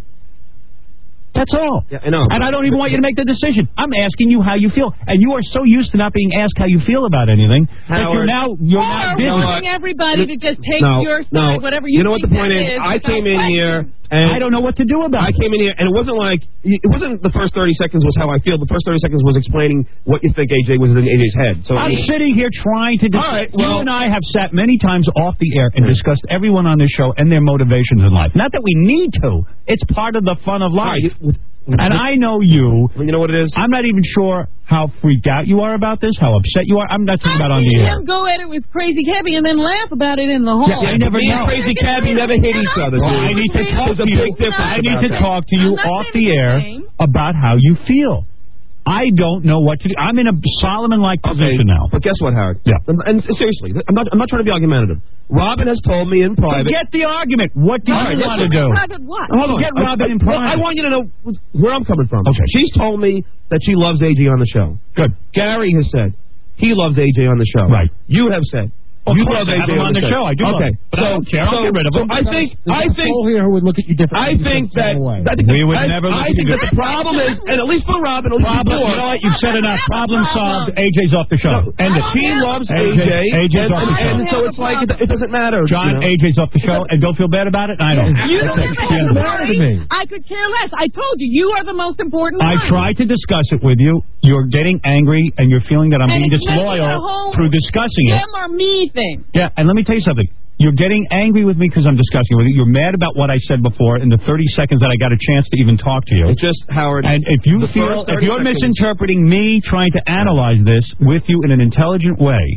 That's all. Yeah, I know. And I don't even want you to make the decision. I'm asking you how you feel, and you are so used to not being asked how you feel about anything that you're Howard. now you're now Or busy. wanting everybody to just take No, your side, no. whatever you You know what the think point that is? I without came in question. here and I don't know what to do about I it. came in here and it wasn't like it wasn't the first thirty seconds was how I feel. The first thirty seconds was explaining what you think A J was in A J's head. So I'm sitting here trying to. Dis- All right, you well- and I have sat many times off the air and discussed everyone on this show and their motivations in life. Not that we need to. It's part of the fun of All right, life. you- And I know you. You know what it is? I'm not even sure how freaked out you are about this, how upset you are. I'm not talking about on I've the seen air. him go at it with Crazy Cabby and then laugh about it in the hall. Yeah, I never Me know. and Crazy Cabby never hit each other. Well, dude. I need to talk There's a to you. big difference I need about to that. talk to you I'm not off saying the it's air the same. about how you feel. I don't know what to do. I'm in a Solomon-like Okay, position now. but guess what, Howard? Yeah. And, and seriously, I'm not. I'm not trying to be argumentative. Robin has told me in private. Forget the argument. What do you All right, want to let's do? Private what? Hold on. Get I- Robin I, in well, private. I want you to know where I'm coming from. Okay. She's told me that she loves A J on the show. Good. Gary has said he loves A J on the show. Right. You have said Of you course, love I A J have him on the show. I do love Okay. him. But I don't care. I'll so, get rid of so him. I think. There's I a think. soul here who would look at you differently. I if you think took that, him away. that We would I, never look I at think you that the problem is, and at least for Robin, at least Problem, before, you know what? You've said enough. Problem solved. A J's off the show. No, End it. she loves A A J. J, A J's and, off the and, show. and so it's like it, it doesn't matter. John, you know? A J's off the show, and don't feel bad about it. I don't. You don't That's it. have The end of it. to matter to me. I could care less. I told you, you are the most important I one. tried to discuss it with you. You're getting angry, and you're feeling that I'm And being it's making a disloyal whole through discussing it. them or me thing. Yeah, and let me tell you something. You're getting angry with me because I'm discussing it with you. You're mad about what I said before in the thirty seconds that I got a chance to even talk to you. It's just Howard. And if you the feel, first if thirty you're seconds- misinterpreting me trying to analyze this with you in an intelligent way,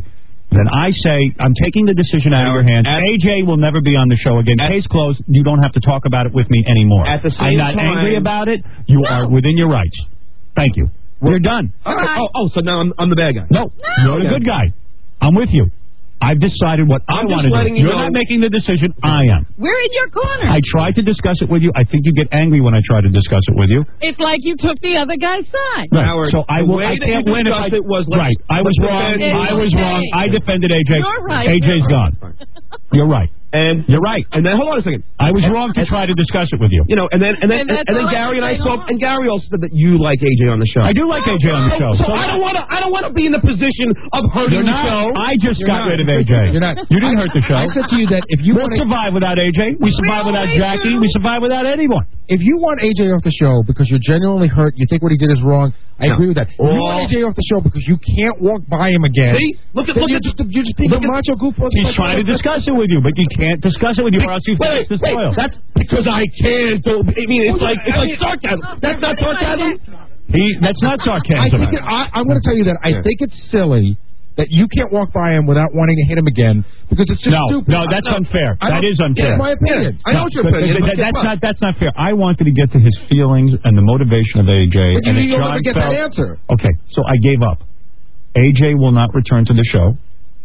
then I say, I'm taking the decision out of your hands. A J will never be on the show again. Case closed. You don't have to talk about it with me anymore. At the same I'm not time- angry about it. You No. are within your rights. Thank you. We're done. All right. Oh, oh, so now I'm, I'm the bad guy. No, you're the good guy. I'm with you. I've decided what I I'm want just to do. letting you You're know- not making the decision. I am. We're in your corner. I tried to discuss it with you. I think you get angry when I try to discuss it with you. It's like you took the other guy's side. Right. Howard, so I the will. way I that can't you win if I. discussed it was, let's- right. I was let's wrong. defend- I was wrong. I defended A J. You're right. A J's gone. You're right. And you're right. And then hold on a second. I was wrong to try to discuss it with you. You know, and then and then And and, that's and then all I Gary and I can say spoke, on. and Gary also said that you like A J on the show. I do like A J on the show. So, so I don't want to. I don't want to be in the position of hurting You're the not. show. I just You're got not. rid of A J. You're not. You didn't hurt the show. I said to you that if you we'll want to survive without A J. We survive without Jackie. We survive without anyone. If you want A J off the show because you're genuinely hurt, you think what he did is wrong, I No. agree with that. If you want A J off the show because you can't walk by him again. See? Look at then look you're at just you're just being a look at- macho goofball. He's trying to discuss it with you, but you can't discuss it with you, or else you Wait, finish the wait, spoil. that's because I can. So, I mean, it's like it's like sarcasm. That's not sarcasm. He. That's not I sarcasm. think it, I, I'm going to tell you that I Yeah. think it's silly that you can't walk by him without wanting to hit him again because it's just No, stupid. no, that's I- unfair. I That don't- is unfair. It's my opinion. I know what your But- opinion is, but but guess that's what? not that's not fair. I wanted to get to his feelings and the motivation of A J. But you, and if you'll John never get felt, that answer. Okay, so I gave up. A J will not return to the show.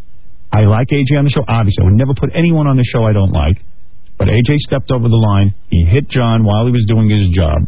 I like A J on the show. Obviously, I would never put anyone on the show I don't like. But A J stepped over the line. He hit John while he was doing his job.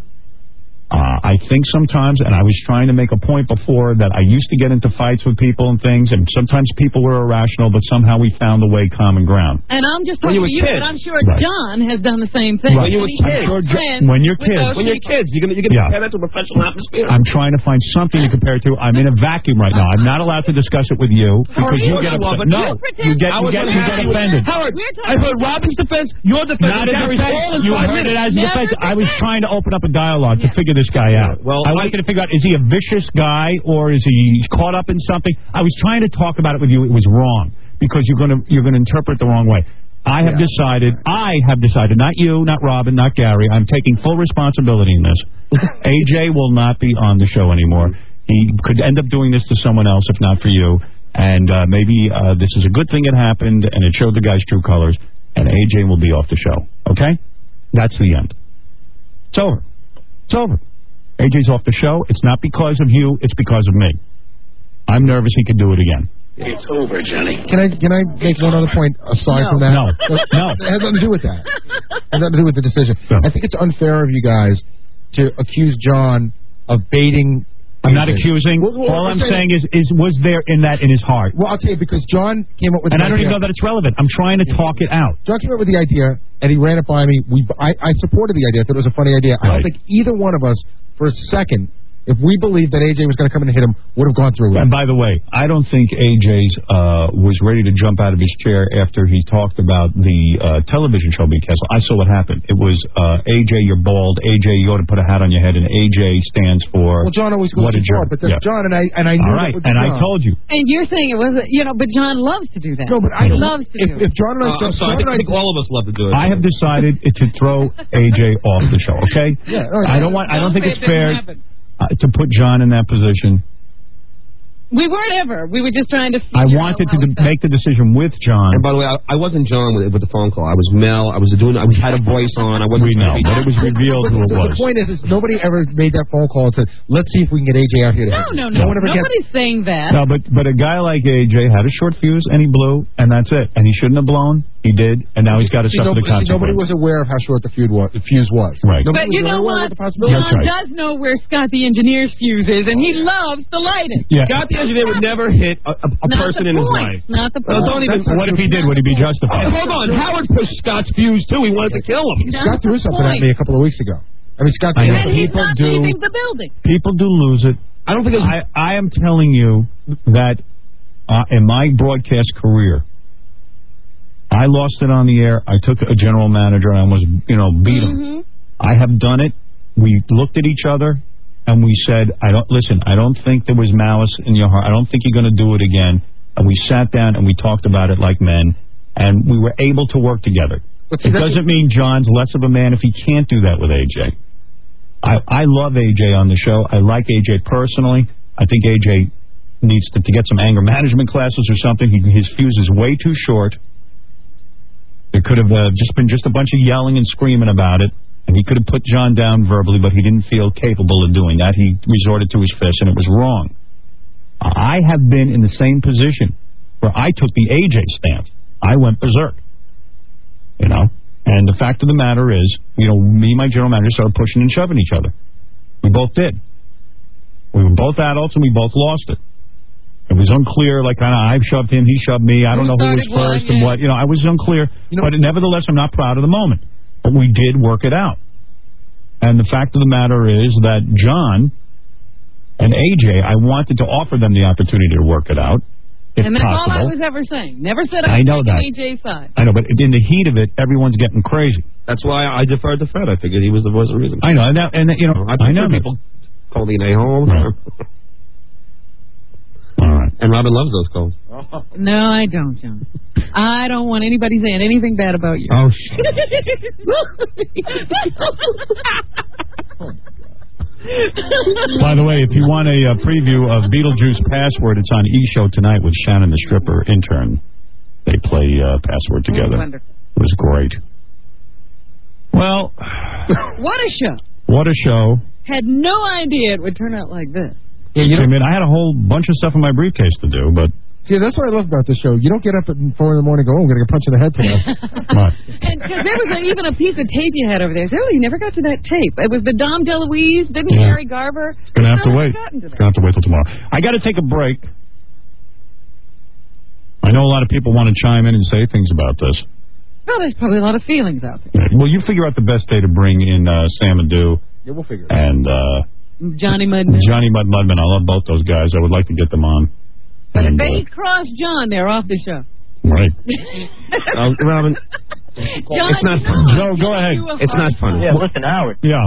Uh, I think sometimes, and I was trying to make a point before, that I used to get into fights with people and things, and sometimes people were irrational, but somehow we found a way common ground. And I'm just When talking you to were you, kids. but I'm sure Right. John has done the same thing. Right. When you were And he kids. has Sure, Jo- friends when you're with kids. those When you're people. kids, you're gonna you're gonna Yeah. compare that to a professional atmosphere. I'm trying to find something to compare it to. I'm in a vacuum right now. I'm not allowed to discuss it with you because you course get you are, upset. but No, you you get I you was get, gonna you ask get you- offended. Howard, We're talking- I heard Robin's defense, your defense, Not and a Gary's defense. all in You five heard it minutes. as a Never defense. I was defense. trying to open up a dialogue to figure this guy out. Well, I I- wanted to figure out, is he a vicious guy or is he caught up in something? I was trying to talk about it with you. It was wrong because you're going to you're going to interpret the wrong way. I have Yeah. decided, I have decided, not you, not Robin, not Gary, I'm taking full responsibility in this. A J will not be on the show anymore. He could end up doing this to someone else if not for you. And uh, maybe uh, this is a good thing it happened and it showed the guy's true colors. And A J will be off the show. Okay? That's the end. It's over. It's over. A J's off the show. It's not because of you. It's because of me. I'm nervous he could do it again. It's over, Johnny. Can I can I make one other point aside No. from that? No. No. It has nothing to do with that. It has nothing to do with the decision. No. I think it's unfair of you guys to accuse John of baiting. I'm not A J. accusing. Well, well, All I'm saying- saying is, is was there in that in his heart? Well, I'll tell you because John came up with. And the I don't idea. even know that it's relevant. I'm trying to talk it out. John came up with the idea, and he ran it by me. We, I, I supported the idea. I thought it was a funny idea. I Right. don't think either one of us, for a second, if we believed that A J was going to come in and hit him, would have gone through with And it. by the way, I don't think A J's uh, was ready to jump out of his chair after he talked about the uh, television show being canceled. I saw what happened. It was uh, A J, you're bald. A J, you ought to put a hat on your head. And A J stands for. Well, John always goes what a too far, jerk. but that's Yeah. John, and I and I knew All that right, would be and I John. told you. And you're saying it was, you know, but John loves to do that. No, but I he loves to if, do if it. John and Uh, I, I'm sorry. John and I I think all of us love to do it. I have decided to throw A J off the show. Okay. Yeah, all right. I don't want. I don't think say it's it didn't fair happen. uh, to put John in that position. We weren't ever. We were just trying to. I figure wanted out to how d- make the decision with John. And by the way, I, I wasn't John with, with the phone call. I was Mel. I was doing. I had a voice on. I wasn't. We know, but it was revealed who it the, was. the point is, is nobody ever made that phone call and said, "Let's see if we can get A J out here." To No, hit him." no, no. one ever gets- Nobody's saying that. No, but but a guy like A J had a short fuse and he blew, and that's it. And he shouldn't have blown. He did, and now he's got to See, suffer the nobody, see, nobody consequences. was aware of how short the fuse was. The fuse was. Right. Nobody But you was know aware what? of the possibility. John right. does know where Scott the engineer's fuse is, and he loves to light it. Yeah. Scott the engineer would never hit a, a, a Not person the in his point. life. Not the No, point. don't even. What if he did? Would he be Hey, justified? hold on. Howard pushed Scott's fuse too. He wanted to kill him. That's Scott threw the something at point. me a couple of weeks ago. I mean, Scott. I know. And he's People not do. leaving the building. People do lose it. I don't think. It was, I I am telling you that uh, in my broadcast career, I lost it on the air. I took a general manager and was, you know, beat him. Mm-hmm. I have done it. We looked at each other and we said, "I don't listen. I don't think there was malice in your heart. I don't think you're going to do it again." And we sat down and we talked about it like men, and we were able to work together. But see, It that's doesn't mean John's less of a man if he can't do that with A J. I, I love A J on the show. I like A J personally. I think A J needs to, to get some anger management classes or something. He, his fuse is way too short. There could have uh, just been just a bunch of yelling and screaming about it, and he could have put John down verbally, but he didn't feel capable of doing that. He resorted to his fist, and it was wrong. I have been in the same position where I took the A J stance. I went berserk, you know. And the fact of the matter is, you know, me and my general manager started pushing and shoving each other. We both did. We were both adults, and we both lost it. It was unclear, like, kind of, I shoved him, he shoved me. I don't know who was first and what. You know, I was unclear. You know, but nevertheless, I'm not proud of the moment. But we did work it out. And the fact of the matter is that John and A J, I wanted to offer them the opportunity to work it out, if and that's possible. all I was ever saying. Never said I I was know taking that. A J's side. I know, but in the heat of it, everyone's getting crazy. That's why I deferred to Fred. I figured he was the voice of reason. I know, and, that, and that, you know, I, I know people call me an a-hole. Right. All right. And Robin loves those calls. No, I don't, John. I don't want anybody saying anything bad about you. Oh, shit. By the way, if you want a uh, preview of Beetlejuice Password, it's on E-Show tonight with Shannon the Stripper intern. They play uh, Password together. Wonderful. It was great. Well, what a show. What a show. Had no idea it would turn out like this. Yeah, you know, I mean, I had a whole bunch of stuff in my briefcase to do, but... See, that's what I love about this show. You don't get up at four in the morning and go, oh, I'm going to get punched in the head today. Right. And cause there was a, even a piece of tape you had over there. So you never got to that tape. It was the Dom DeLuise, didn't Yeah. Gary Garver? Gonna have to Never wait. gotten to that. Gonna have to wait till tomorrow. I got to take a break. I know a lot of people want to chime in and say things about this. Well, there's probably a lot of feelings out there. Well, you figure out the best day to bring in uh, Sam and Do. Yeah, we'll figure it and uh, Johnny Mudman. Johnny Mud Mudman. I love both those guys. I would like to get them on. But And, if they uh, cross John, they're off the show. right. Uh, Robin, John, it's not no, funny. Joe, go ahead. you a It's not hard- funny. Yeah, listen, Howard. Yeah.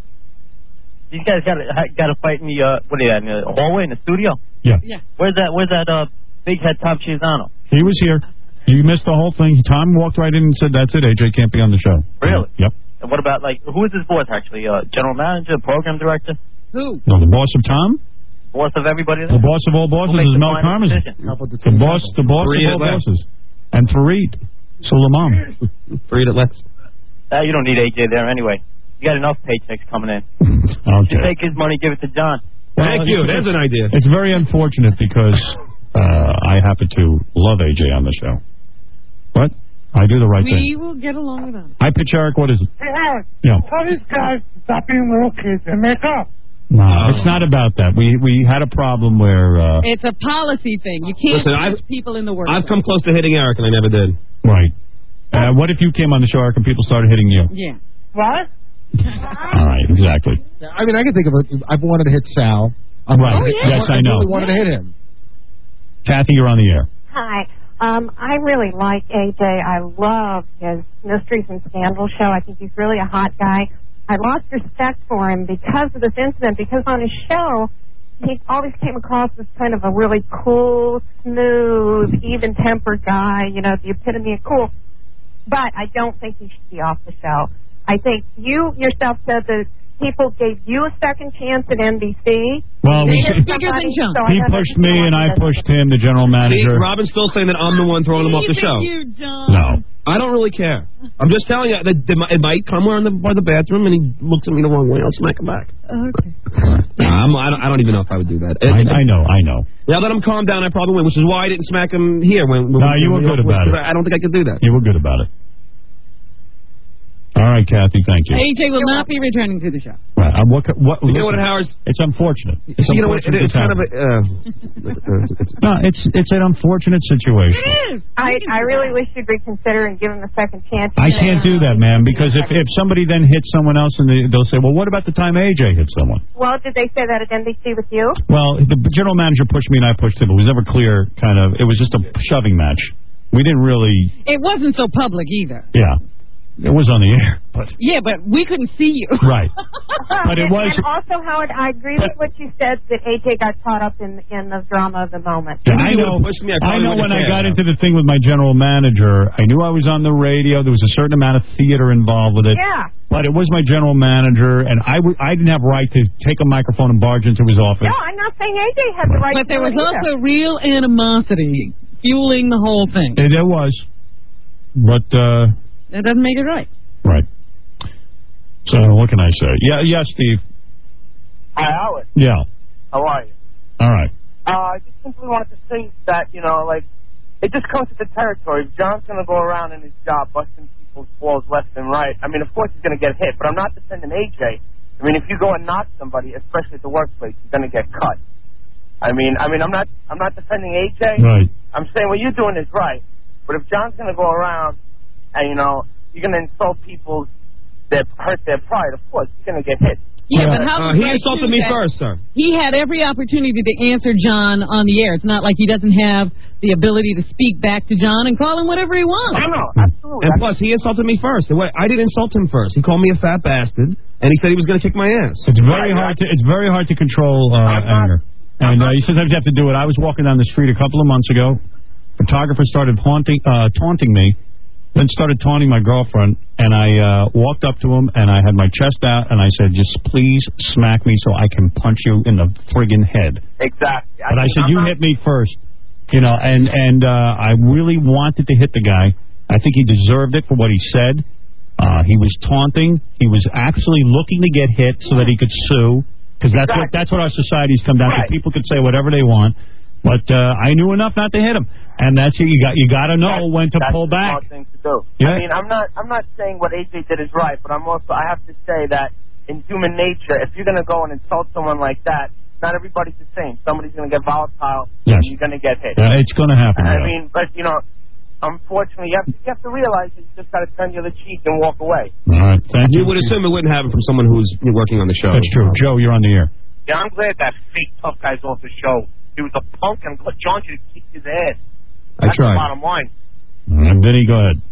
These guys got to got to fight in the uh, what are you at, in the hallway in the studio? Yeah. Yeah. Where's that? Where's that uh, big head Tom Chisano? He was here. You missed the whole thing. Tom walked right in and said, "That's it. A J can't be on the show." Really? Yep. And what about like who is his boss actually? Uh, general manager, program director, Who? No, the boss of Tom. boss of everybody The there? boss of all bosses Who makes is the Mel final Karmazin. decision? How about the, The boss, the boss Fareed of all at last. bosses, and Fareed Suleiman. Read it, let's. Uh, you don't need A J there anyway. You got enough paychecks coming in. Okay. Just take his money, give it to John. Thank you. There's an idea. It's very unfortunate because uh, I happen to love A J on the show. What? I do the right We thing. will get along without it. Hi, Pitch Eric. What is it? Hey, Howard. Yeah. Tell these guys to stop being little kids and make up. No, it's not about that. We we had a problem where. Uh, It's a policy thing. You can't Listen, push I've- people in the work. I've come close to hitting Eric, and I never did. right. Uh, what if you came on the show, Eric, and people started hitting you? Yeah. What? All right, exactly. I mean, I can think of it. I've wanted to hit Sal. Right. Oh, yeah. Yes, I know. really wanted to hit him. Kathy, you're on the air. Hi. Um, I really like A J. I love his Mysteries and Scandal show. I think he's really a hot guy. I lost respect for him because of this incident, because on his show, he always came across as kind of a really cool, smooth, even-tempered guy, you know, the epitome of cool. But I don't think he should be off the show. I think you yourself said that people gave you a second chance at N B C. Well, we, They did bigger than somebody, John. so I he don't pushed think me, you and I want to- pushed him, the general See, manager. Robin's still saying that I'm the one throwing him off the show. You, John. No. I don't really care. I'm just telling you that it might come around the, by the bathroom, and he looks at me the wrong way. I'll smack him back. Okay. Nah, I'm, I, don't, I don't even know if I would do that. I, I know, I know. Now that I'm calmed down, I probably win, which is why I didn't smack him here. When, when No, you were good about it. I don't think I could do that. You were good about it. All right, Kathy, thank you. A J will not be returning to the show. Right. Uh, what, what, You know what, listen, Howard's? It's unfortunate. It's You know what? It, unfortunate it's kind of a. this Uh, it's, No, it's it's an unfortunate situation. It is. I, I really wish you'd reconsider and give him a second chance. I can't do that, man, because if, if somebody then hits someone else, and they, they'll say, well, what about the time A J hit someone? Well, did they say that at N B C with you? Well, the general manager pushed me, and I pushed him. It was never clear, kind of. It was just a shoving match. We didn't really. It wasn't so public either. Yeah. It was on the air, but. Yeah, but we couldn't see you. Right. But it and, was. and also, Howard, I agree with what you said that A J got caught up in in the drama of the moment. Yeah, I know. pushed me, I I probably know would've when I got cared. into the thing with my general manager, I knew I was on the radio. There was a certain amount of theater involved with it. Yeah. But it was my general manager, and I, w- I didn't have right to take a microphone and barge into his office. No, I'm not saying A J had the right But to there do was it either. also real animosity fueling the whole thing. And there was. But, uh... That doesn't make it right. Right. So, what can I say? Yeah, yeah, Steve. Hi, Howard. Yeah. How are you? All right. Uh, I just simply wanted to say that, you know, like, it just comes with the territory. If John's going to go around in his job busting people's balls left and right, I mean, of course he's going to get hit, but I'm not defending A J. I mean, if you go and knock somebody, especially at the workplace, you're going to get cut. I mean, I mean, I'm not, I'm not defending A J. Right. I'm saying what you're doing is right. But if John's going to go around and, you know, you're going to insult people that hurt their pride, of course, you're going to get hit. Yeah, but how uh, he insulted me first, sir. He had every opportunity to answer John on the air. It's not like he doesn't have the ability to speak back to John and call him whatever he wants. I know, absolutely. And plus, he insulted me first. I didn't insult him first. He called me a fat bastard, and he said he was going to kick my ass. It's very hard to it's very hard to control uh, anger, and uh, you sometimes have to do it. I was walking down the street a couple of months ago. Photographer started haunting, uh, taunting me, then started taunting my girlfriend, and I uh, walked up to him, and I had my chest out, and I said, "Just please smack me so I can punch you in the friggin' head." Exactly. But I, mean, said, I'm "You not... hit me first," you know, and and uh, I really wanted to hit the guy. I think he deserved it for what he said. Uh, he was taunting. He was actually looking to get hit so that he could sue, because that's exactly. what that's what our society's come down right. to. People could say whatever they want. But uh, I knew enough not to hit him, and that's it. You got you got to know that's, when to that's pull the back. smart thing to do. Yeah. I mean, I'm not I'm not saying what A J did is right, but I'm also I have to say that in human nature, if you're going to go and insult someone like that, not everybody's the same. Somebody's going to get volatile, yes. and you're going to get hit. Yeah, it's going to happen. I yeah. mean, but you know, unfortunately, you have to, you have to realize that you just got to turn the other cheek and walk away. All right, thank you. You would assume it wouldn't happen from someone who's working on the show. That's true. Joe, you're on the air. Yeah, I'm glad that fake tough guy's off the show. He was a punk, and John should have kicked his ass. I That's tried. the bottom line. All right, Vinny, go ahead.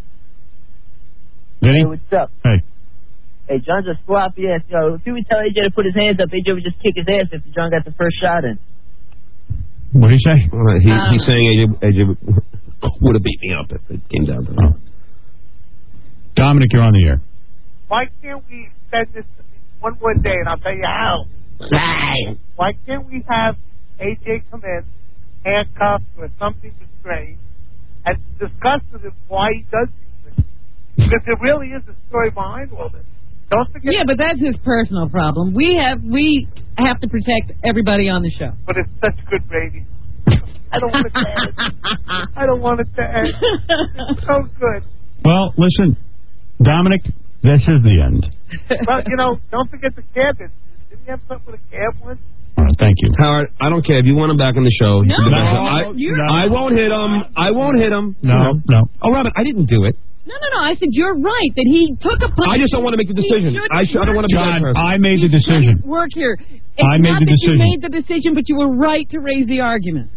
Vinny? Hey, what's up? Hey. Hey, John's a sloppy ass. Yo, if he would tell A J to put his hands up, A J would just kick his ass if John got the first shot in. What did he say? Uh, he, um, he's saying A J, A J would have beat me up if it came down to it. Oh. Dominic, you're on the air. Why can't we spend this one more day, and I'll tell you how. Why can't we have A J come in, handcuffed or something restrained, and discuss with him why he does these things? Because there really is a story behind all this. Don't forget. Yeah, but that's his personal problem. We have we have to protect everybody on the show. But it's such good radio. I don't want it to end. I don't want it to end. It's so good. Well, listen, Dominic, this is the end. Well, you know, don't forget the cab. Didn't you have something with a cab once? All right, thank you. Howard, I don't care. If you want him back on the show, No, no, no, I, no. I won't hit him. I won't hit him. No, no. Oh, Robin, I didn't do it. No, no, no. I said you're right that he took a punch. I just don't want to make the decision. I, sh- I don't want to be that John, person. I made the He decision. shouldn't work here. It's I made not the that decision. You made the decision, but you were right to raise the argument.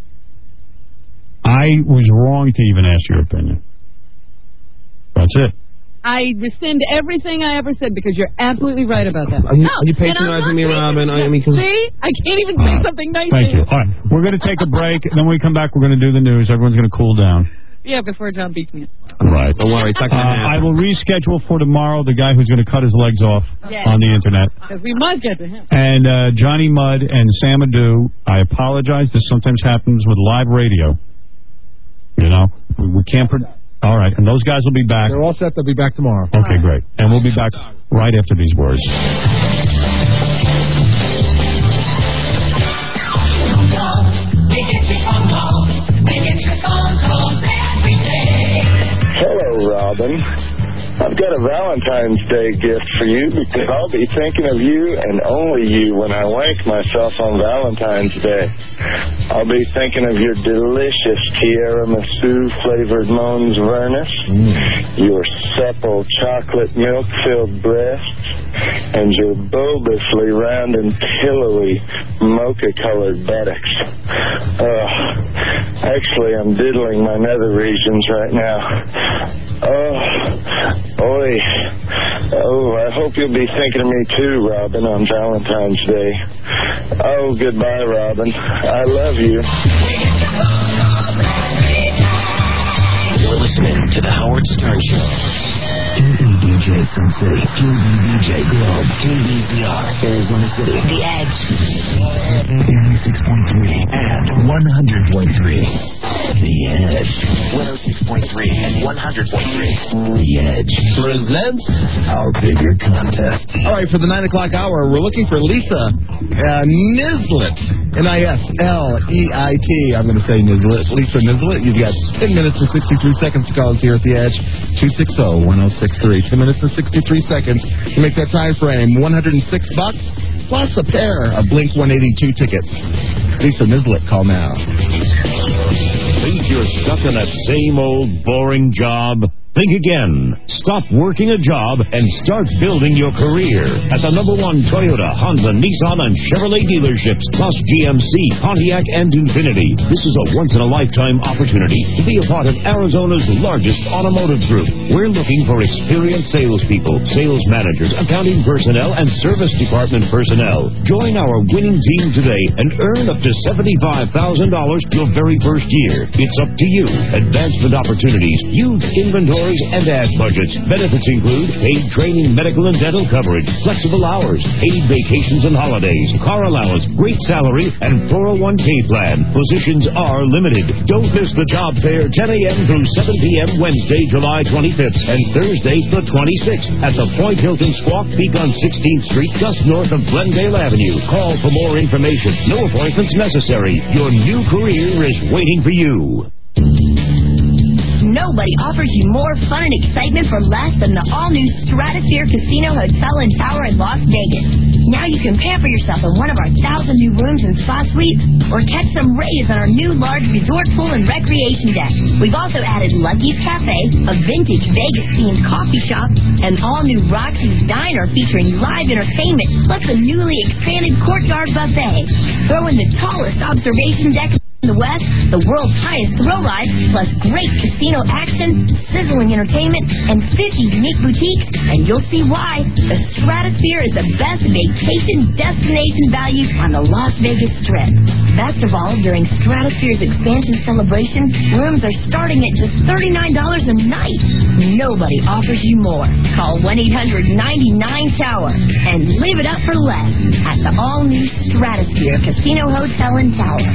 I was wrong to even ask your opinion. That's it. I rescind everything I ever said because you're absolutely right about that. Are you, no, are you and I'm not patronizing me, Robin? I mean, cause... See? I can't even say Uh, something nice Thank to you. All right, we're going to take a break. Then when we come back, we're going to do the news. Everyone's going to cool down. Yeah, before John beats me. Right. Don't worry. Uh, I will reschedule for tomorrow the guy who's going to cut his legs off Yes. on the internet. Because we must get to him. And uh, Johnny Mudd and Sam Adu, I apologize. This sometimes happens with live radio. You know, we, we can't... Pro- All right, and those guys will be back. They're all set. They'll be back tomorrow. Okay, great. And we'll be back right after these words. Hello, Robin. I've got a Valentine's Day gift for you because I'll be thinking of you and only you when I wank myself on Valentine's Day. I'll be thinking of your delicious tiramisu flavored Mons Vernus, mm. your supple chocolate milk filled breasts, and your bulbously round and pillowy mocha colored buttocks. Uh, actually, I'm diddling my nether regions right now. Oh, oi. Oh, I hope you'll be thinking of me too, Robin, on Valentine's Day. Oh, goodbye, Robin. I love you. You're listening to The Howard Stern Show. Jason City. Q D D J Globe. K B Z R. Arizona City. The Edge. ninety-six point three and one hundred point three. The Edge. one oh six point three and one hundred point three. The Edge presents our bigger contest. All right, for the nine o'clock hour, we're looking for Lisa uh, Nislet. N I S L E I T. I'm going to say Nislet. Lisa Nislet. You've got ten minutes and sixty-three seconds to call us here at the Edge. two six zero, one zero six three. ten minutes and sixty-three seconds to make that time frame. one hundred six bucks plus a pair of Blink one eighty-two tickets. Lisa Nislet, call now. Think you're stuck in that same old boring job? Think again. Stop working a job and start building your career at the number one Toyota, Honda, Nissan, and Chevrolet dealerships, plus G M C, Pontiac, and Infiniti. This is a once-in-a-lifetime opportunity to be a part of Arizona's largest automotive group. We're looking for experienced salespeople, sales managers, accounting personnel, and service department personnel. Join our winning team today and earn up to seventy-five thousand dollars your very first year. It's up to you. Advancement opportunities, huge inventory, and ad budgets. Benefits include paid training, medical and dental coverage, flexible hours, paid vacations and holidays, car allowance, great salary, and four oh one k plan. Positions are limited. Don't miss the job fair, ten a.m. through seven p.m. Wednesday, July twenty-fifth, and Thursday, the twenty-sixth, at the Point Hilton Squawk Peak on sixteenth Street, just north of Glendale Avenue. Call for more information. No appointments necessary. Your new career is waiting for you. Nobody offers you more fun and excitement for less than the all-new Stratosphere Casino Hotel and Tower in Las Vegas. Now you can pamper yourself in one of our thousand new rooms and spa suites, or catch some rays on our new large resort pool and recreation deck. We've also added Lucky's Cafe, a vintage Vegas-themed coffee shop, an all-new Roxy's Diner featuring live entertainment, plus a newly expanded courtyard buffet. Throw in the tallest observation deck in the West, the world's highest thrill ride, plus great casino action, sizzling entertainment, and fifty unique boutiques, and you'll see why the Stratosphere is the best vacation destination value on the Las Vegas Strip. Best of all, during Stratosphere's expansion celebration, rooms are starting at just thirty-nine dollars a night. Nobody offers you more. Call one eight hundred ninety-nine tower and live it up for less at the all-new Stratosphere Casino Hotel and Tower.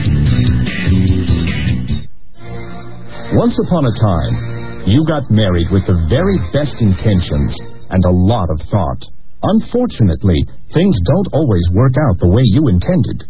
Once upon a time, you got married with the very best intentions and a lot of thought. Unfortunately, things don't always work out the way you intended.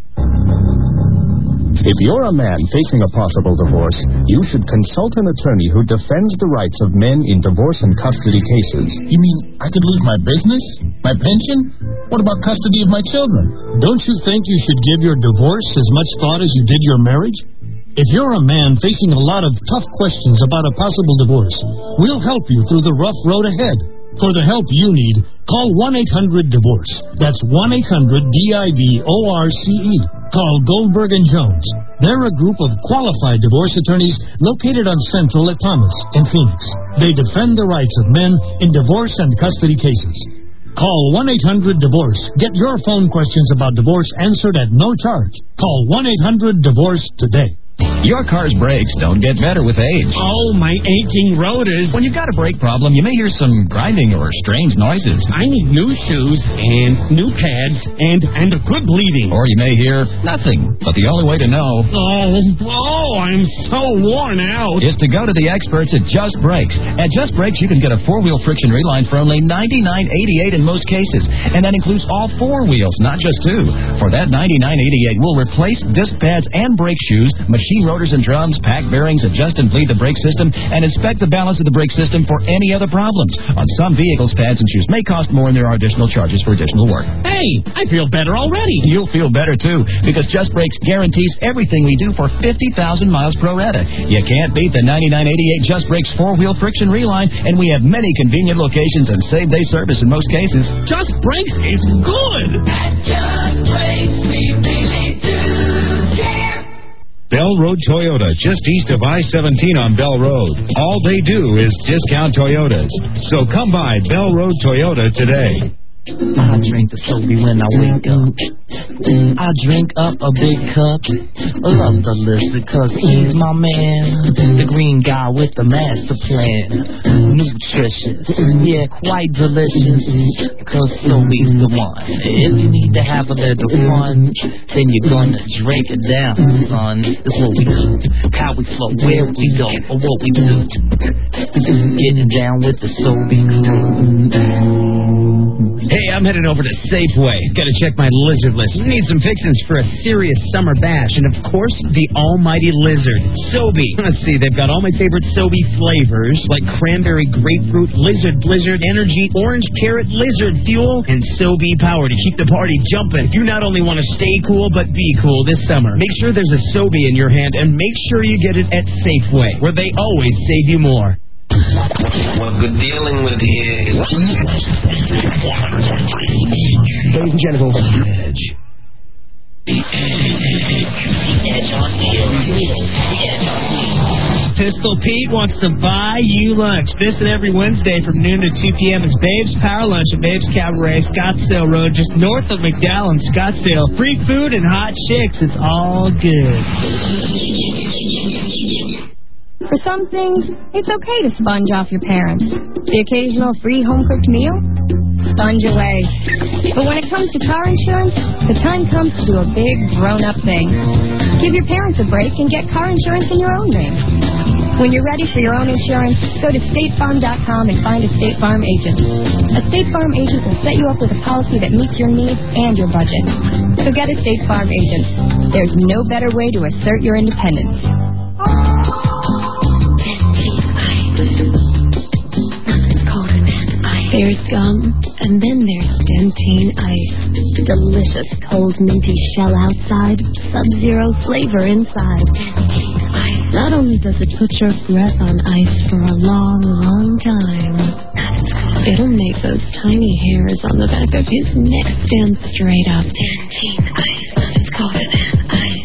If you're a man facing a possible divorce, you should consult an attorney who defends the rights of men in divorce and custody cases. You mean I could lose my business? My pension? What about custody of my children? Don't you think you should give your divorce as much thought as you did your marriage? If you're a man facing a lot of tough questions about a possible divorce, we'll help you through the rough road ahead. For the help you need, call one eight hundred divorce. That's one eight hundred D I V O R C E. Call Goldberg and Jones. They're a group of qualified divorce attorneys located on Central at Thomas in Phoenix. They defend the rights of men in divorce and custody cases. Call one eight hundred divorce. Get your phone questions about divorce answered at no charge. Call one eight hundred divorce today. Your car's brakes don't get better with age. Oh, my aching rotors. When you've got a brake problem, you may hear some grinding or strange noises. I need new shoes and new pads and, and a good bleeding. Or you may hear nothing. But the only way to know... Oh, oh, I'm so worn out. ...is to go to the experts at Just Brakes. At Just Brakes, you can get a four-wheel friction reline for only ninety-nine eighty-eight in most cases. And that includes all four wheels, not just two. For that ninety-nine eighty-eight, we'll replace disc pads and brake shoes, machine rotors and drums, pack bearings, adjust and bleed the brake system, and inspect the balance of the brake system for any other problems. On some vehicles, pads and shoes may cost more, and there are additional charges for additional work. Hey, I feel better already. You'll feel better, too, because Just Brakes guarantees everything we do for fifty thousand miles pro rata. You can't beat the ninety-nine eighty-eight Just Brakes four-wheel friction reline, and we have many convenient locations and same-day service in most cases. Just Brakes is good. At Just Brakes, we really do care. Bell Road Toyota, just east of I seventeen on Bell Road. All they do is discount Toyotas. So come by Bell Road Toyota today. I drink the Sobe when I wake up. I drink up a big cup. Love the lizard cause he's my man. The green guy with the master plan. Nutritious, yeah, quite delicious. Cause Sobe's the one. If you need to have a little fun, then you're gonna drink it down, son. That's what we do. How we flow, where we go, or what we do. Getting down with the Sobe crew. Hey, I'm heading over to Safeway. Gotta check my lizard list. Need some fixins for a serious summer bash. And of course, the almighty lizard, Sobe. Let's see, they've got all my favorite Sobe flavors, like cranberry grapefruit, lizard blizzard, energy, orange carrot, lizard fuel, and Sobe power to keep the party jumping. You not only want to stay cool, but be cool this summer. Make sure there's a Sobe in your hand, and make sure you get it at Safeway, where they always save you more. What we're dealing with here is... Ladies and gentlemen, The Edge. The Edge on Pistol Pete wants to buy you lunch. This and every Wednesday from noon to two p.m. is Babe's Power Lunch at Babe's Cabaret, Scottsdale Road, just north of McDowell in Scottsdale. Free food and hot chicks. It's all good. For some things, it's okay to sponge off your parents. The occasional free home-cooked meal? Sponge away. But when it comes to car insurance, the time comes to do a big, grown-up thing. Give your parents a break and get car insurance in your own name. When you're ready for your own insurance, go to State Farm dot com and find a State Farm agent. A State Farm agent will set you up with a policy that meets your needs and your budget. So get a State Farm agent. There's no better way to assert your independence. There's gum, and then there's Dentine Ice. Delicious cold minty shell outside, sub-zero flavor inside. Not only does it put your breath on ice for a long, long time, it'll make those tiny hairs on the back of his neck stand straight up. Dentine Ice, it's colder than ice.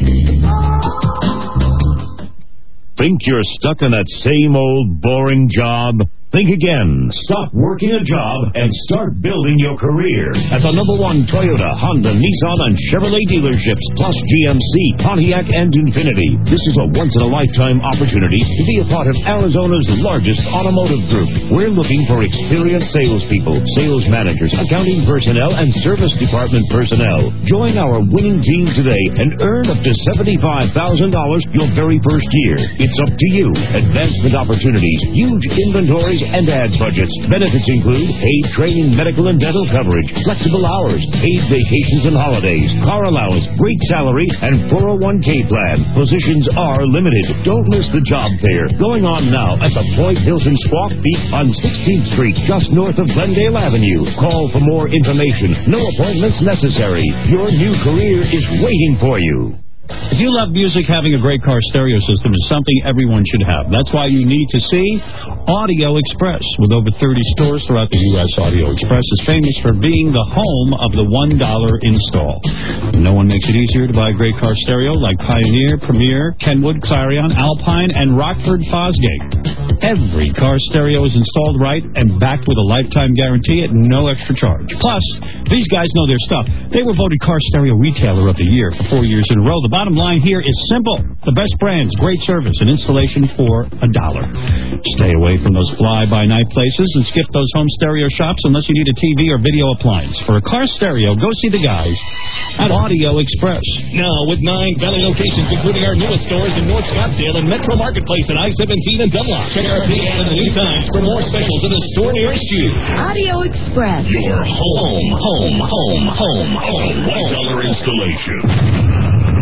Think you're stuck in that same old boring job? Think again. Stop working a job and start building your career at the number one Toyota, Honda, Nissan, and Chevrolet dealerships, plus G M C, Pontiac, and Infiniti. This is a once-in-a-lifetime opportunity to be a part of Arizona's largest automotive group. We're looking for experienced salespeople, sales managers, accounting personnel, and service department personnel. Join our winning team today and earn up to seventy-five thousand dollars your very first year. It's up to you. Advancement opportunities, huge inventories, and ad budgets. Benefits include paid training, medical and dental coverage, flexible hours, paid vacations and holidays, car allowance, great salary, and four oh one k plan. Positions are limited. Don't miss the job fair going on now at the Point Hilton Squawk Beat on sixteenth Street, just north of Glendale Avenue. Call for more information. No appointments necessary. Your new career is waiting for you. If you love music, having a great car stereo system is something everyone should have. That's why you need to see Audio Express. With over thirty stores throughout the U S, Audio Express is famous for being the home of the one dollar install. No one makes it easier to buy a great car stereo like Pioneer, Premier, Kenwood, Clarion, Alpine, and Rockford Fosgate. Every car stereo is installed right and backed with a lifetime guarantee at no extra charge. Plus, these guys know their stuff. They were voted Car Stereo Retailer of the Year for four years in a row. The bottom line here is simple. The best brands, great service, and installation for a dollar. Stay away from those fly-by-night places and skip those home stereo shops unless you need a T V or video appliance. For a car stereo, go see the guys at Audio Express. Now, with nine Valley locations, including our newest stores in North Scottsdale and Metro Marketplace at I seventeen and Dunlop. Check our P M and the New Times for more specials in the store nearest you. Audio Express. Your home, home, home, home, home. one dollar installation.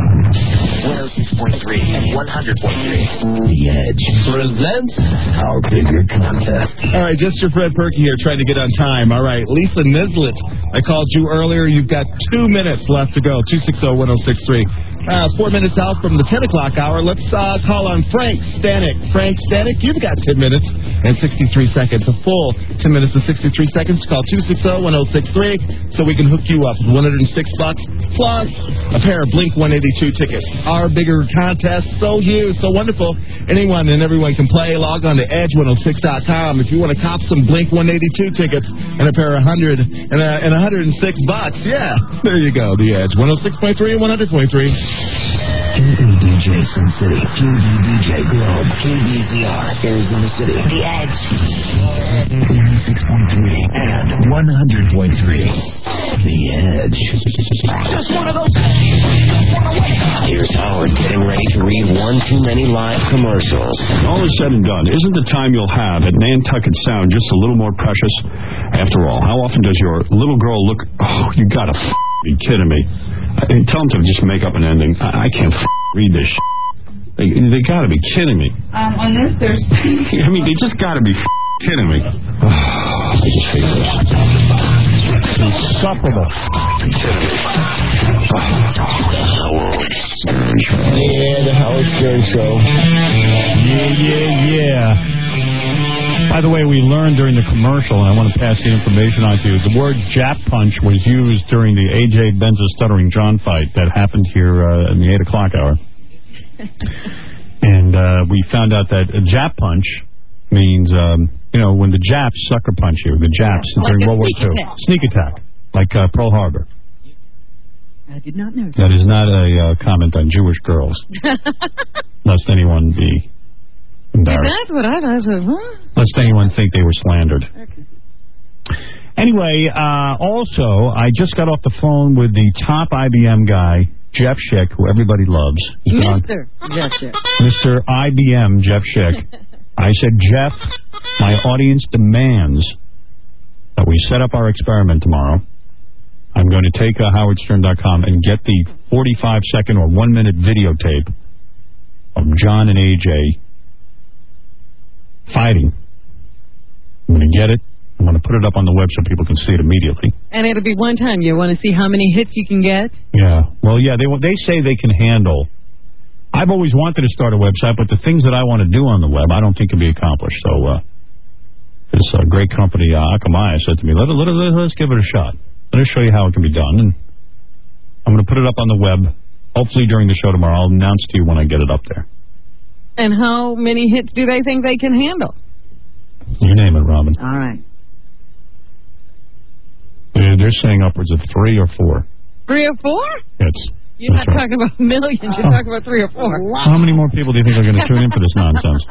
one oh six point three and one hundred point three. The Edge presents our bigger contest. All right, just your Fred Perky here trying to get on time. All right, Lisa Nislett, I called you earlier. You've got two minutes left to go. two six zero, one oh six three. Uh, four minutes out from the ten o'clock hour. Let's uh, call on Frank Stanek. Frank Stanek, you've got ten minutes and sixty-three seconds. A full ten minutes and sixty-three seconds. Call two six zero, one zero six three so we can hook you up with one hundred six bucks plus a pair of Blink one eighty-two tickets. Our bigger contest, so huge, so wonderful. Anyone and everyone can play. Log on to edge one oh six dot com if you want to cop some Blink one eighty-two tickets and a pair of one hundred and, uh, and one hundred six bucks. Yeah, there you go. The Edge one oh six point three and one hundred point three. K A D J Sun City, Q D D J Globe, K B Z R, Arizona City, The Edge, ninety-six point three and one hundred point three. The Edge. Just one of those. Here's Howard getting ready to read one too many live commercials. All is said and done, isn't the time you'll have at Nantucket Sound just a little more precious? After all, how often does your little girl look, oh, you gotta f- be kidding me. I mean, tell them to just make up an ending. I, I can't f- read this shit. They, they gotta be kidding me. Um, on this, there's... I mean, they just gotta be f- kidding me. Oh, I just hate this. Insufferable. Yeah, the Howard Stern Show. Yeah, yeah, yeah. By the way, we learned during the commercial, and I want to pass the information on to you, the word Jap Punch was used during the A J Benza Stuttering John fight that happened here uh, in the eight o'clock hour. And uh, we found out that a Jap Punch means, um, you know, when the Japs sucker punch you, the Japs Like during a World War sneak Two. attack. Sneak attack, like uh, Pearl Harbor. I did not know. That is not a uh, comment on Jewish girls, lest anyone be embarrassed. That's what I thought. I said, huh? Lest anyone think they were slandered. Okay. Anyway, uh, also, I just got off the phone with the top I B M guy, Jeff Schick, who everybody loves. He's been on- Mister Jeff Schick. Mister I B M, Jeff Schick. I said, Jeff, my audience demands that we set up our experiment tomorrow. I'm going to take uh, howard stern dot com and get the forty-five second or one minute videotape of John and A J fighting. I'm going to get it. I'm going to put it up on the web so people can see it immediately. And it'll be one time. You want to see how many hits you can get? Yeah. Well, yeah, they they say they can handle. I've always wanted to start a website, but the things that I want to do on the web, I don't think can be accomplished. So uh, this uh, great company, uh, Akamai, said to me, let, let, let, let's give it a shot. Let us show you how it can be done. And I'm going to put it up on the web. Hopefully during the show tomorrow, I'll announce to you when I get it up there. And how many hits do they think they can handle? You name it, Robin. All right. They're, they're saying upwards of three or four. Three or four? Hits. You're not That's right. talking about millions. You're Oh. talking about three or four. How many more people do you think are going to tune in for this nonsense?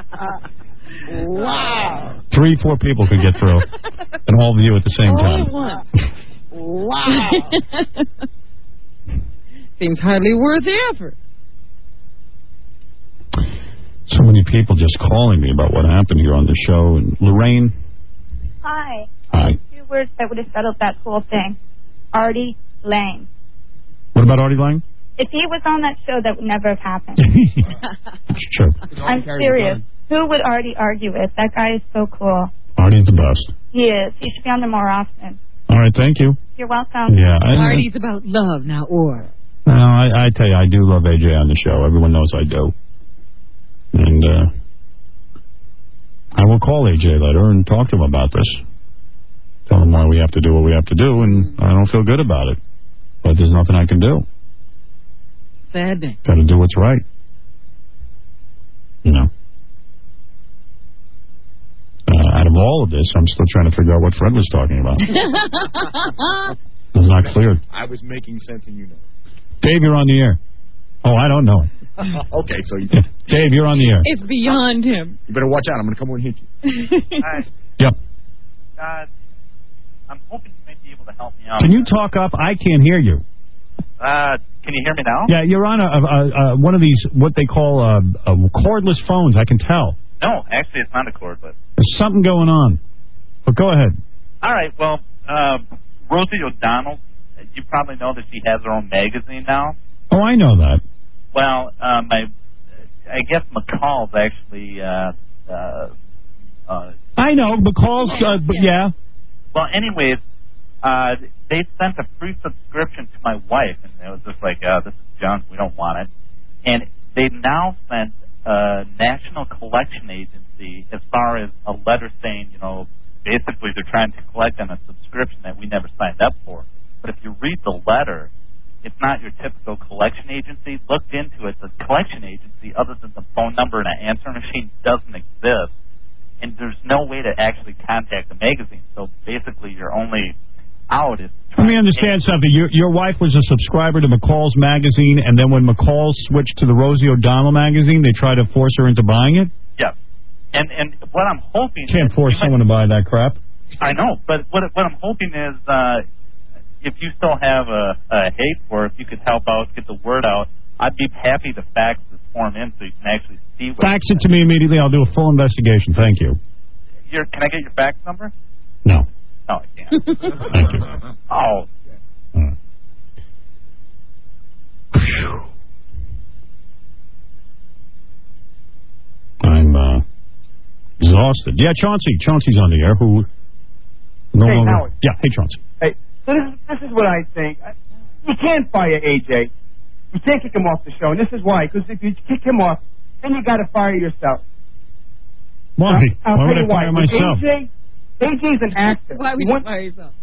Wow. Three, four people could get through and all view at the same Only time. one. Wow. Seems hardly worth the effort. So many people just calling me about what happened here on the show. And Lorraine, Hi. hi. Two words that would have settled that whole thing. Artie Lang. What about Artie Lang? If he was on that show, that would never have happened. It's true. I'm serious. Who would Artie argue with? That guy is so cool. Artie's the best. He is. He should be on there more often. All right, thank you. You're welcome. Yeah, I, Party's about love now, or No, I, I tell you, I do love A J on the show. Everyone knows I do. And uh, I will call A J later and talk to him about this. Tell him why we have to do what we have to do, and I don't feel good about it. But there's nothing I can do. sad day. Got to do what's right. You know. Uh, out of all of this, I'm still trying to figure out what Fred was talking about. It's not clear. I was making sense and you know. Dave, you're on the air. Oh, I don't know. Okay, so you... Dave, you're on the air. It's beyond him. You better watch out. I'm going to come over and hit you. Hi. Yep. Uh, I'm hoping you may be able to help me out. Can you talk up? I can't hear you. Uh, can you hear me now? Yeah, you're on a, a, a one of these, what they call uh, a cordless phones, I can tell. No, actually, it's not a cord, but... There's something going on. But go ahead. All right, well, uh, Rosie O'Donnell, you probably know that she has her own magazine now. Oh, I know that. Well, um, I, I guess McCall's actually... Uh, uh, uh, I know, McCall's, uh, but yeah. Well, anyways, Uh, they sent a free subscription to my wife, and it was just like, oh, this is junk, we don't want it. And they now sent a national collection agency as far as a letter saying, you know, basically they're trying to collect on a subscription that we never signed up for. But if you read the letter, it's not your typical collection agency. Looked into it, the collection agency, other than the phone number and an answering machine, doesn't exist. And there's no way to actually contact the magazine. So basically you're only out. Is Let me understand something. Your, your wife was a subscriber to McCall's magazine, and then when McCall switched to the Rosie O'Donnell magazine, they tried to force her into buying it? Yes. And and what I'm hoping... Can't force someone to buy that crap. I know, but what what I'm hoping is uh, if you still have a, a hate for it, if you could help out, get the word out, I'd be happy to fax this form in so you can actually see what... Fax it to me immediately. I'll do a full investigation. Thank you. Your, can I get your fax number? No. No, I can't. Thank you. Oh. Uh. I'm uh, exhausted. Yeah, Chauncey. Chauncey's on the air. Who? No hey, longer. Howard. Yeah. Hey, Chauncey. Hey, so this is, this is what I think. You can't fire A J. You can't kick him off the show, and this is why. Because if you kick him off, then you got to fire yourself. Why? I'll, I'll why would tell I you why. fire myself? A J, A J's an actor. Why would you you want, fire yourself?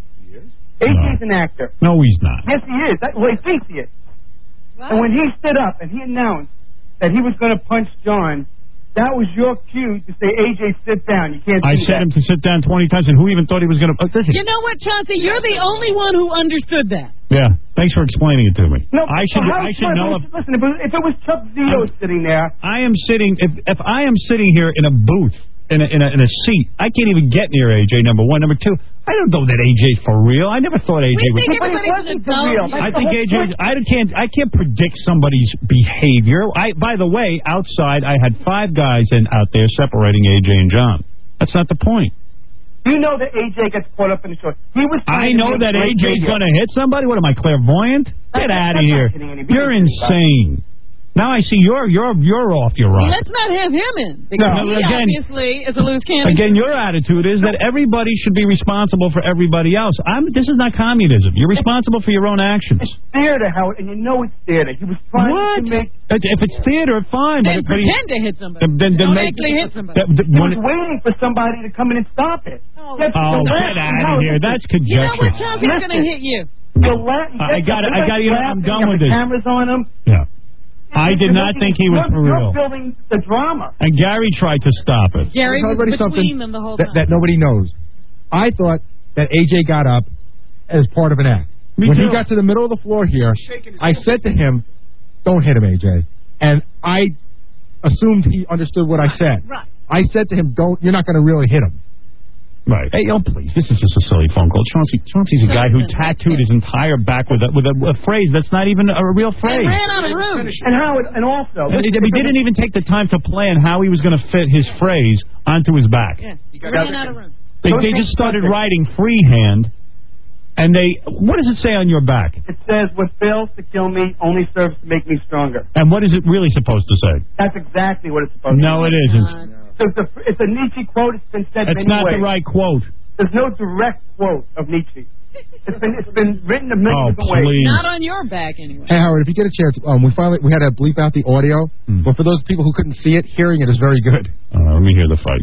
A J's an actor. No, he's not. Yes, he is. That, well, he thinks he is. What? And when he stood up and he announced that he was going to punch John, that was your cue to say, A J, sit down. You can't. I do said that. him to sit down twenty times, and who even thought he was going to? Oh, listen. You know what, Chauncey? You're the only one who understood that. Yeah. Thanks for explaining it to me. No, I should. well, how I should smart- know. If, Listen, if it, was, if it was Chuck Zito sitting there, I am sitting. If if I am sitting here in a booth in a, in a in a seat, I can't even get near A J. Number one. Number two, I don't know that A J's for real. I never thought A J We was. think everybody's for real. I think A J. I can't. I can't predict somebody's behavior. I. By the way, outside I had five guys in out there separating A J and John. That's not the point. you know that A J gets caught up in the show. He was. I know that A J's going to hit somebody. What am I, clairvoyant? Get out of here. You're insane. Now I see you're you're you're off your rocker. Let's not have him in. Because No, he again- obviously is a loose cannon. Again, your attitude is that everybody should be responsible for everybody else. I'm, this is not communism. You're responsible for your own actions. Theater, Howard, and you know it's theater. He was trying What? to make. If it's theater, fine. Then but, but he- pretend to hit somebody. Then, then Don't make, actually hit somebody. that- that- He when was it- waiting for somebody to come in and stop it. That's oh, the get last- out no, of here. listen. That's You know what, conjecture. Chauncey? I'm going to hit you. The la- I got it. I got it. I'm done with the this. cameras on him. Yeah. I did not think he was you're, for real. You're building the drama. And Gary tried to stop it. Gary I'll was tell you between something them the whole that, time. that nobody knows. I thought that A J got up as part of an act. Me when too. he got to the middle of the floor here, I said to him, "Don't hit him, A J." And I assumed he understood what I said. Right. I said to him, "Don't. You're not going to really hit him." Right. Hey, oh, please. This is just a silly phone call. Chauncey, Chauncey's a guy who tattooed his entire back with a, with a, a phrase that's not even a real phrase. ran out of room. And Howard, and also, And he, he didn't even take the time to plan how he was going to fit his phrase onto his back. Yeah, ran out of room. They, they just started writing freehand, and they... What does it say on your back? it says, "What fails to kill me only serves to make me stronger." And what is it really supposed to say? That's exactly what it's supposed No, to it say. isn't. So it's, a, it's a Nietzsche quote. It's been said That's many not ways. the right quote. There's no direct quote of Nietzsche. It's been it's been written a million Oh, different ways. please. Not on your back, anyway. Hey Howard, if you get a chance, um, we finally we had to bleep out the audio. Hmm. But for those people who couldn't see it, hearing it is very good. Uh, let me hear the fight.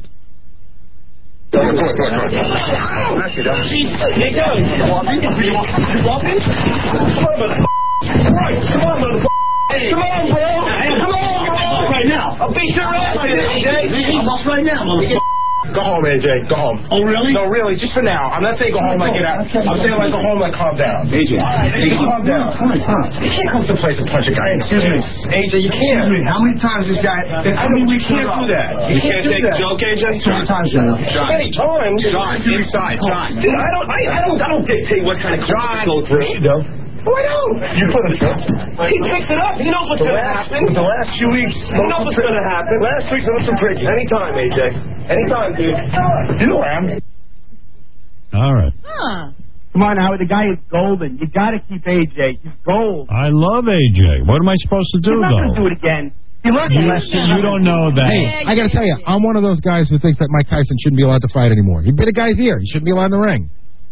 Come on, bro. Come on, bro. Right now. I'll beat your ass, A J. I'm off right now, motherfucker. Go home, A J. Go home. Oh, really? No, really. Just for now. I'm not saying go home like get out. I'm saying like go home like calm down. A J. All right, A J, calm down. You can't come to the place and punch a guy. Excuse me. A J, you can't. Excuse me, how many times this guy... I know we can't do that. You can't take a joke, A J? How many times, John? John. Many times. John, you decide. John. Dude, I don't, I, I don't, I don't dictate what kind of John. Go through. You do. Oh, I don't. You put it through. He picks it up. He knows what's The going to last- happen. the last few weeks, He knows what's going to happen. Last week's a little tricky. Anytime, A J. Anytime, dude. You know I am. All right. Huh. Come on, Howard. The guy is golden. You got to keep A J. He's gold. I love A J. What am I supposed to do, He's not going to though? do it again. He learned You, a lesson. you don't know that. Hey, I got to tell you, I'm one of those guys who thinks that Mike Tyson shouldn't be allowed to fight anymore. He bit a guy's ear. He shouldn't be allowed in the ring.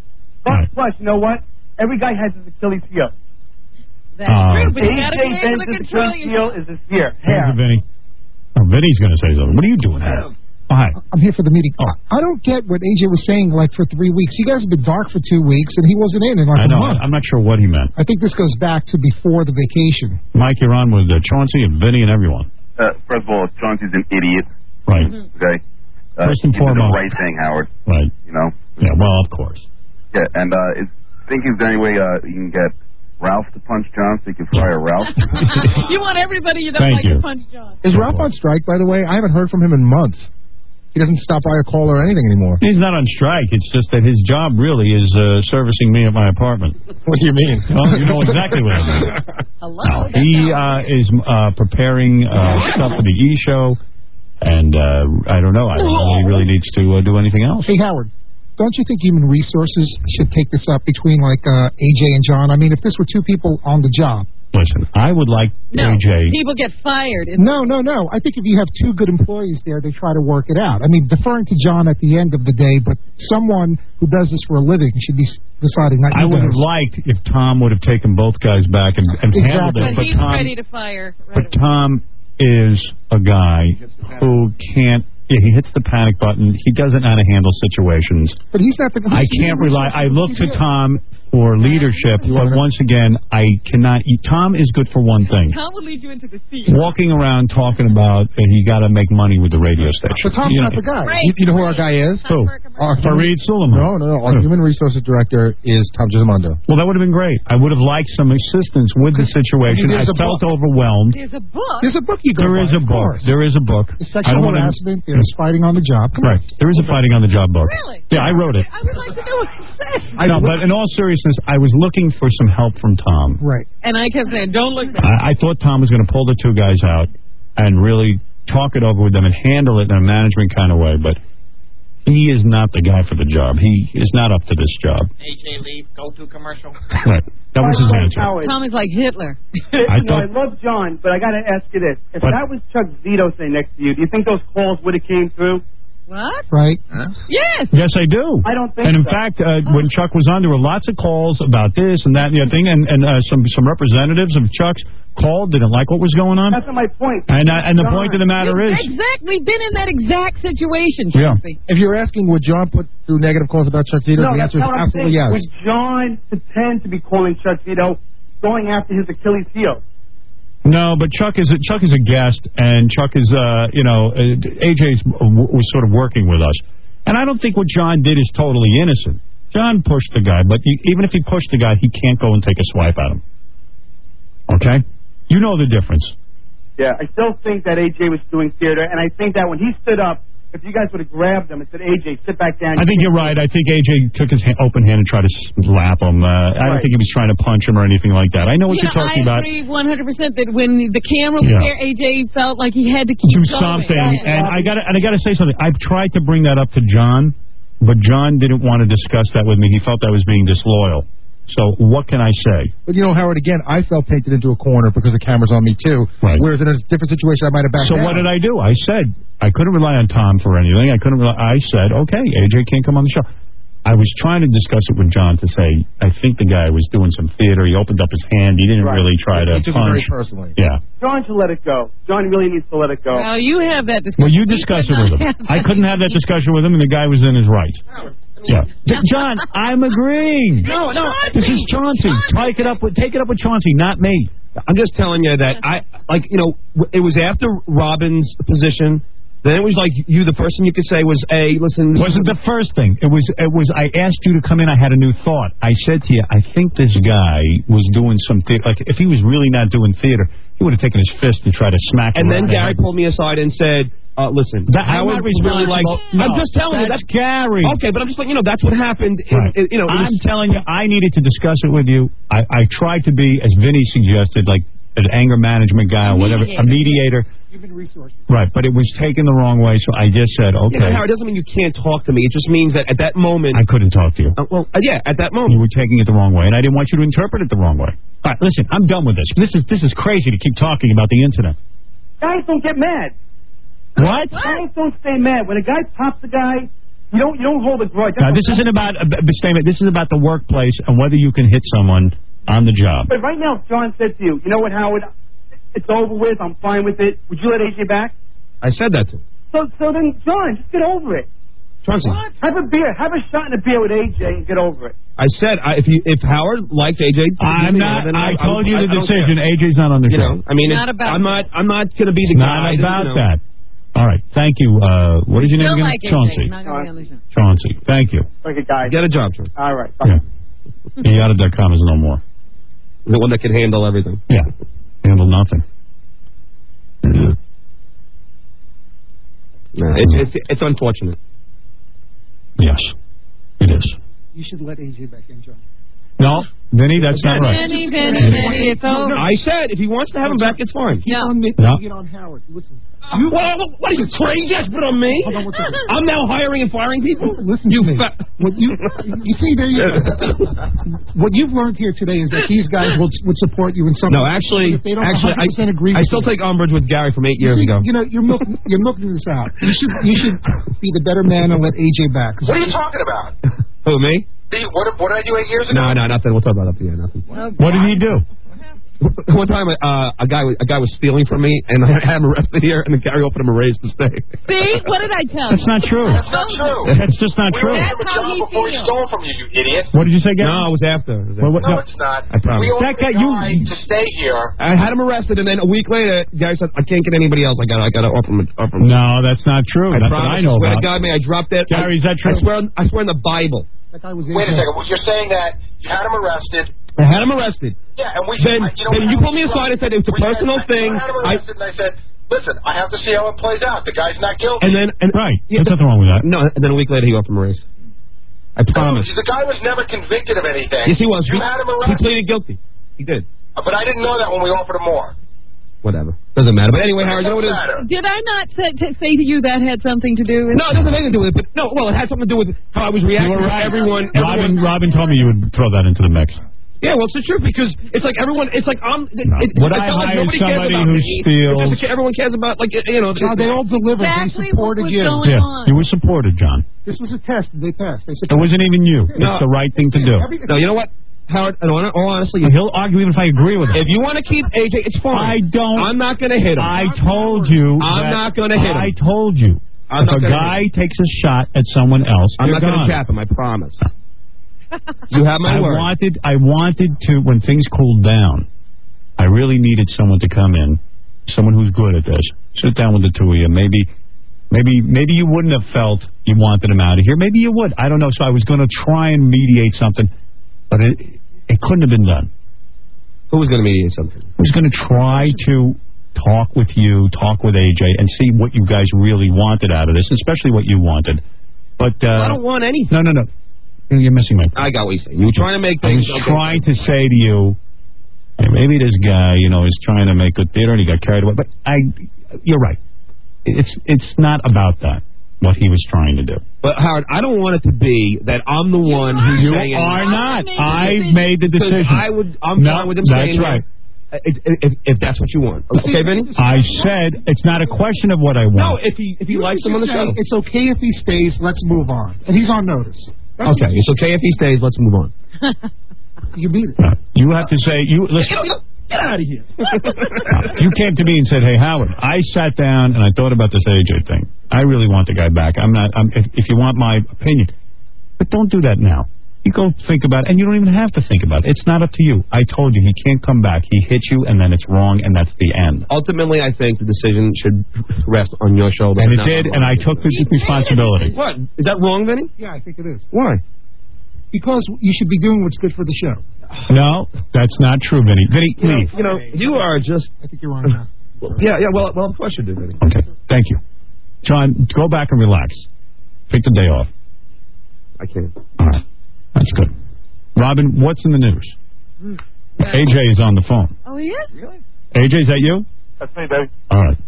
Plus, plus, you know what? Every guy has his Achilles heel. That's Uh, true, but you gotta be A J able to Benz's control Achilles heel yourself. is his hair. Thank you, Vinny. Oh, Vinny's going to say something. What are you doing here? Oh, hi. I'm here for the meeting. I don't get what A J was saying, like, for three weeks. You guys have been dark for two weeks, and he wasn't in in like I a know. month. I'm not sure what he meant. I think this goes back to before the vacation. Mike, you're on with uh, Chauncey and Vinny and everyone. Uh, first of all, Chauncey's an idiot. Right. Okay. Uh, First and you did foremost. the right thing, Howard. Right. You know. Yeah. Well, of course. Yeah, and uh, is, think is there any way uh, you can get Ralph to punch John so you can fire Ralph? You want everybody you don't Thank like you. to punch John. Is Ralph on strike, by the way? I haven't heard from him in months. He doesn't stop by or call or anything anymore. He's not on strike. It's just that his job really is uh, servicing me at my apartment. What do you mean? Well, you know exactly what I mean. Hello. No, he uh, is uh, preparing uh, stuff for the E! Show, and uh, I don't know. I don't know if he really needs to uh, do anything else. Hey, Howard, don't you think Human Resources should take this up between, like, uh, A J and John? I mean, if this were two people on the job. Listen, I would like No, A J. people get fired. No, no, no. I think if you have two good employees there, they try to work it out. I mean, deferring to John at the end of the day, but someone who does this for a living should be s- deciding. Not I you would have guys. liked if Tom would have taken both guys back and, and handled Exactly. it. But But he's Tom, ready to fire. but Tom is a guy who can't. Yeah, he hits the panic button. He doesn't know how to handle situations. But he's not the guy. I can't rely. I look to Tom for leadership, but once again, I cannot. Tom is good for one thing: Tom will lead you into the sea. walking around talking about uh, he got to make money with the radio station. But Tom's You not know- the guy. Right. You, you know who our guy is? Who? Our Fareed Suleiman. No, no, no. Our human resources director is Tom Gismondo. Well, that would have been great. I would have liked some assistance with the situation. I there's a felt book. overwhelmed. There's a book. There's a book you go There by, is a of book. course. There is a book. There's I sexual don't wanna- harassment. There's fighting on the job. Come Right. There is a fighting on the job book. Really? Yeah, I wrote it. I would like to know what it says. I know, but in all seriousness, I was looking for some help from Tom. Right. And I kept saying, don't look back. I, I thought Tom was going to pull the two guys out and really talk it over with them and handle it in a management kind of way, but he is not the guy for the job. He is not up to this job. A J Lee, go to commercial. Right. That was his answer. Howard. Tom is like Hitler. I you know, I thought- love John, but I got to ask you this: if But- that was Chuck Zito sitting next to you, do you think those calls would have came through? What? Right. Yes. Yes, I do. I don't think And in so. fact, uh, when Chuck was on, there were lots of calls about this and that and the other thing, and, and uh, some some representatives of Chuck's called, didn't like what was going on. That's not my point. And uh, and the point of the matter You've is, exactly been in that exact situation, Yeah. Chelsea. If you're asking, would John put through negative calls about Chuck Zito, No, the that's answer is not what I'm absolutely saying. yes. Would John pretend to be calling Chuck Zito, going after his Achilles heel? no, but Chuck is a, Chuck is a guest, and Chuck is uh you know uh, A J's w- was sort of working with us, and I don't think what John did is totally innocent. John pushed the guy, but he, even if he pushed the guy, he can't go and take a swipe at him. Okay, you know the difference. Yeah, I still think that A J was doing theater, and I think that when he stood up, if you guys would have grabbed him and said, A J, sit back down. I think you're right. I think A J took his hand, open hand and tried to slap him. Uh, I don't Right. think he was trying to punch him or anything like that. I know what you you're know, talking I about. agree one hundred percent that when the camera was Yeah. there, A J felt like he had to keep Do going. something, and I got and I got to say something. I've tried to bring that up to John, but John didn't want to discuss that with me. He felt I was being disloyal. So what can I say? But you know, Howard, again, I felt painted into a corner because the camera's on me too. Right. Whereas in a different situation, I might have backed So down. what did I do? I said I couldn't rely on Tom for anything. I couldn't. Rely, I said, okay, A J can't come on the show. I was trying to discuss it with John to say I think the guy was doing some theater. He opened up his hand. He didn't Right. really try to He took it punch. very personally. Yeah. John should let it go. John really needs to let it go. Well, you have that Well, discussion. you We discuss it could not with him. have I that couldn't have that discussion with him, and the guy was in his right. Yeah, J- John, I'm agreeing. No, no. This is Chauncey. Take it up with take it up with Chauncey, not me. I'm just telling you that I like you know w- it was after Robin's position. Then it was like you, the person you could say was, "Hey, listen." It wasn't the first thing. It was. It was. I asked you to come in. I had a new thought. I said to you, I think this guy was doing some theater. Like if he was really not doing theater, he would have taken his fist to try to smack. And him then right Gary there. pulled me aside and said, uh, "Listen, That- I'm Howard not was really like." responsible. No, I'm just telling you that's that's Gary. Okay, but I'm just like you know that's what happened. In, Right. in- you know, it I'm was- telling you, I needed to discuss it with you. I, I tried to be, as Vinny suggested, like an anger management guy or whatever, a mediator. Human resources. Right, but it was taken the wrong way, so I just said, Yeah, okay. but Howard, it doesn't mean you can't talk to me. It just means that at that moment, I couldn't talk to you. uh, well, uh, yeah, at that You moment. were taking it the wrong way, and I didn't want you to interpret it the wrong way. All right, listen, I'm done with this. This is this is crazy to keep talking about the incident. Guys don't get mad. What? Guys don't stay mad. When a guy pops a guy, You don't you don't hold a grudge. Now, this isn't about a b- statement. This is about the workplace and whether you can hit someone on the job. But right now, if John said to you, you know what, Howard? It's over with. I'm fine with it. Would you let A J back? I said that to him. So so then, John, just get over it. Chauncey. What? Have a beer. Have a shot and a beer with A J and get over it. I said I, if you, if Howard likes A J, I'm not. then I I, told I, you I, the I don't decision. care. A J's not on the You show. know, I mean, Not it's, about I'm not. I'm not going to be the It's guy. not about you know. that. All right. Thank you. Uh, what is your name Still again? like A J, Chauncey. not gonna be on the show. Chauncey. Thank you. Like a guy. Get a job, Chauncey. All right. Yeah. Yada dot com is no more. The one that can handle everything. Yeah. Handle nothing. No, it's, it's it's unfortunate. Yes, it is. You should let A J back in, John. No, Vinny, that's not right. Vinny, Vinny, Vinny, it's over. I said if he wants to have him back, it's fine. Keep on me. No. Get on Howard. Listen. You, what, what are you crazy? That's put on me. Hold on one second. I'm now hiring and firing people. Listen You to me. fa- What you you see there, you what you've learned here today is that these guys will would support you in some. No, actually, if they don't actually, I, one hundred percent agree. I with still you. take umbrage with Gary from eight You years see, ago. You know, you're milking you're milking this out. You should you should be the better man and let A J back. What are you talking about? Who, me? See, what, what did I do eight years ago? No, no, nothing. We'll talk about that at the end. Nothing. What did he do? One time, uh, a guy was- a guy was stealing from me, and I had him arrested here, and the Gary offered him a raise to stay. See? What did I tell you? That's not true. That's not true. That's just not we true. We offered him a how job he before he feels. stole from you, you idiot. What did you say, Gary? No, it was after. It was Well, after. what- No, no. it's not. I promise. We offered That guy- a you- guy to stay here. I had him arrested, and then a week later, Gary said, "I can't get anybody else. I got, I got to offer him." Offer him. No, that's not true. I That's what promise. I know swear about. to God, may I dropped it. Gary, I, is that true? I swear, on, I swear on the Bible. That guy was Wait a second. Well, you're saying that you had him arrested. I had him arrested. Yeah, and we Then, said, you know, then what, you pulled me aside and said it's a we personal said, thing. I had him I, arrested, and I said, listen, I have to see how it plays out. The guy's not guilty. and then, and, Right. Yeah, There's nothing wrong with that. No, and then a week later, he offered him a raise. I promise. The guy was never convicted of anything. Yes, he was. You He, had him he arrested. pleaded guilty. He did. Uh, But I didn't know that when we offered him more. Whatever. Doesn't matter. But anyway, Howard, you know what it is? Doesn't matter. Did I not say, t- say to you that had something to do with No, it doesn't have anything to do with it. But no, well, it had something to do with how I was reacting You were to right. everyone. Robin, everyone. Robin told me you would throw that into the mix. Yeah, well, it's the truth because it's like everyone. It's like I'm. It, No. it, Would I I felt like hire nobody cares somebody about who me. steals- It's just everyone cares about like you know. No, they all delivered. exactly They supported what was you. going Yeah, on? you were supported, John. This was a test. They passed. They It supported. wasn't even you. No. It's the right thing to do. Every- No, you know what, Howard? And all, all honestly, He'll argue even if I agree with him. if you want to keep A J, it's I fine. don't. I'm not going to hit him. I told you. I'm that- not gonna hit him. I told you. I'm if not a gonna guy takes a shot at someone else, I'm you're not going gone. to jab him. I promise. You have my I word. wanted. I wanted to when things cooled down. I really needed someone to come in, someone who's good at this. Sit down with the two of you. Maybe, maybe, maybe you wouldn't have felt you wanted him out of here. Maybe you would. I don't know. So I was going to try and mediate something, but it it couldn't have been done. Who was going to mediate something? I was going to try to talk with you, talk with A J, and see what you guys really wanted out of this, especially what you wanted. But uh, I don't want anything. No, no, no. You're missing my. I got what you're saying. You were trying to make I things. was okay. trying to say to you, hey, maybe this guy, you know, is trying to make good theater and he got carried away. But I, you're right. It's it's not about that. What he was trying to do. But Howard, I don't want it to be that I'm the one who's You saying. are not. I made the Because decision. I would. I'm No, fine with him that's staying right. There. If, if, if that's what you want, okay, Vinny. I said it's not a question of what I No, want. if he if he You likes should him on the say, show. It's okay if he stays. Let's move on. And he's on notice. That's Okay, it's okay if he stays. Let's move on. You beat it. No, you have to say you listen. Get out of here. You came to me and said, "Hey, Howard, I sat down and I thought about this A J thing. I really want the guy back. I'm not. I'm, if, if you want my opinion, but don't do that now. You go think about it, and you don't even have to think about it. It's not up to you. I told you he can't come back. He hit you, and then it's wrong, and that's the end. Ultimately, I think the decision should rest on your shoulders. And it not did, on and I mine. took the responsibility. What? Is that wrong, Vinny? Yeah, I think it is. Why? Because you should be doing what's good for the show. No, that's not true, Vinny. Vinny, You know, leave. you know, you are just. I think you're on now. Yeah, yeah. Well, well, of course you do, Vinny. Okay, thank you. John, go back and relax. Take the day off. I can't. All right, that's good. Robin, what's in the news? A J is on the phone. Oh, he is? Really? A J, is that you? That's me, baby. All right.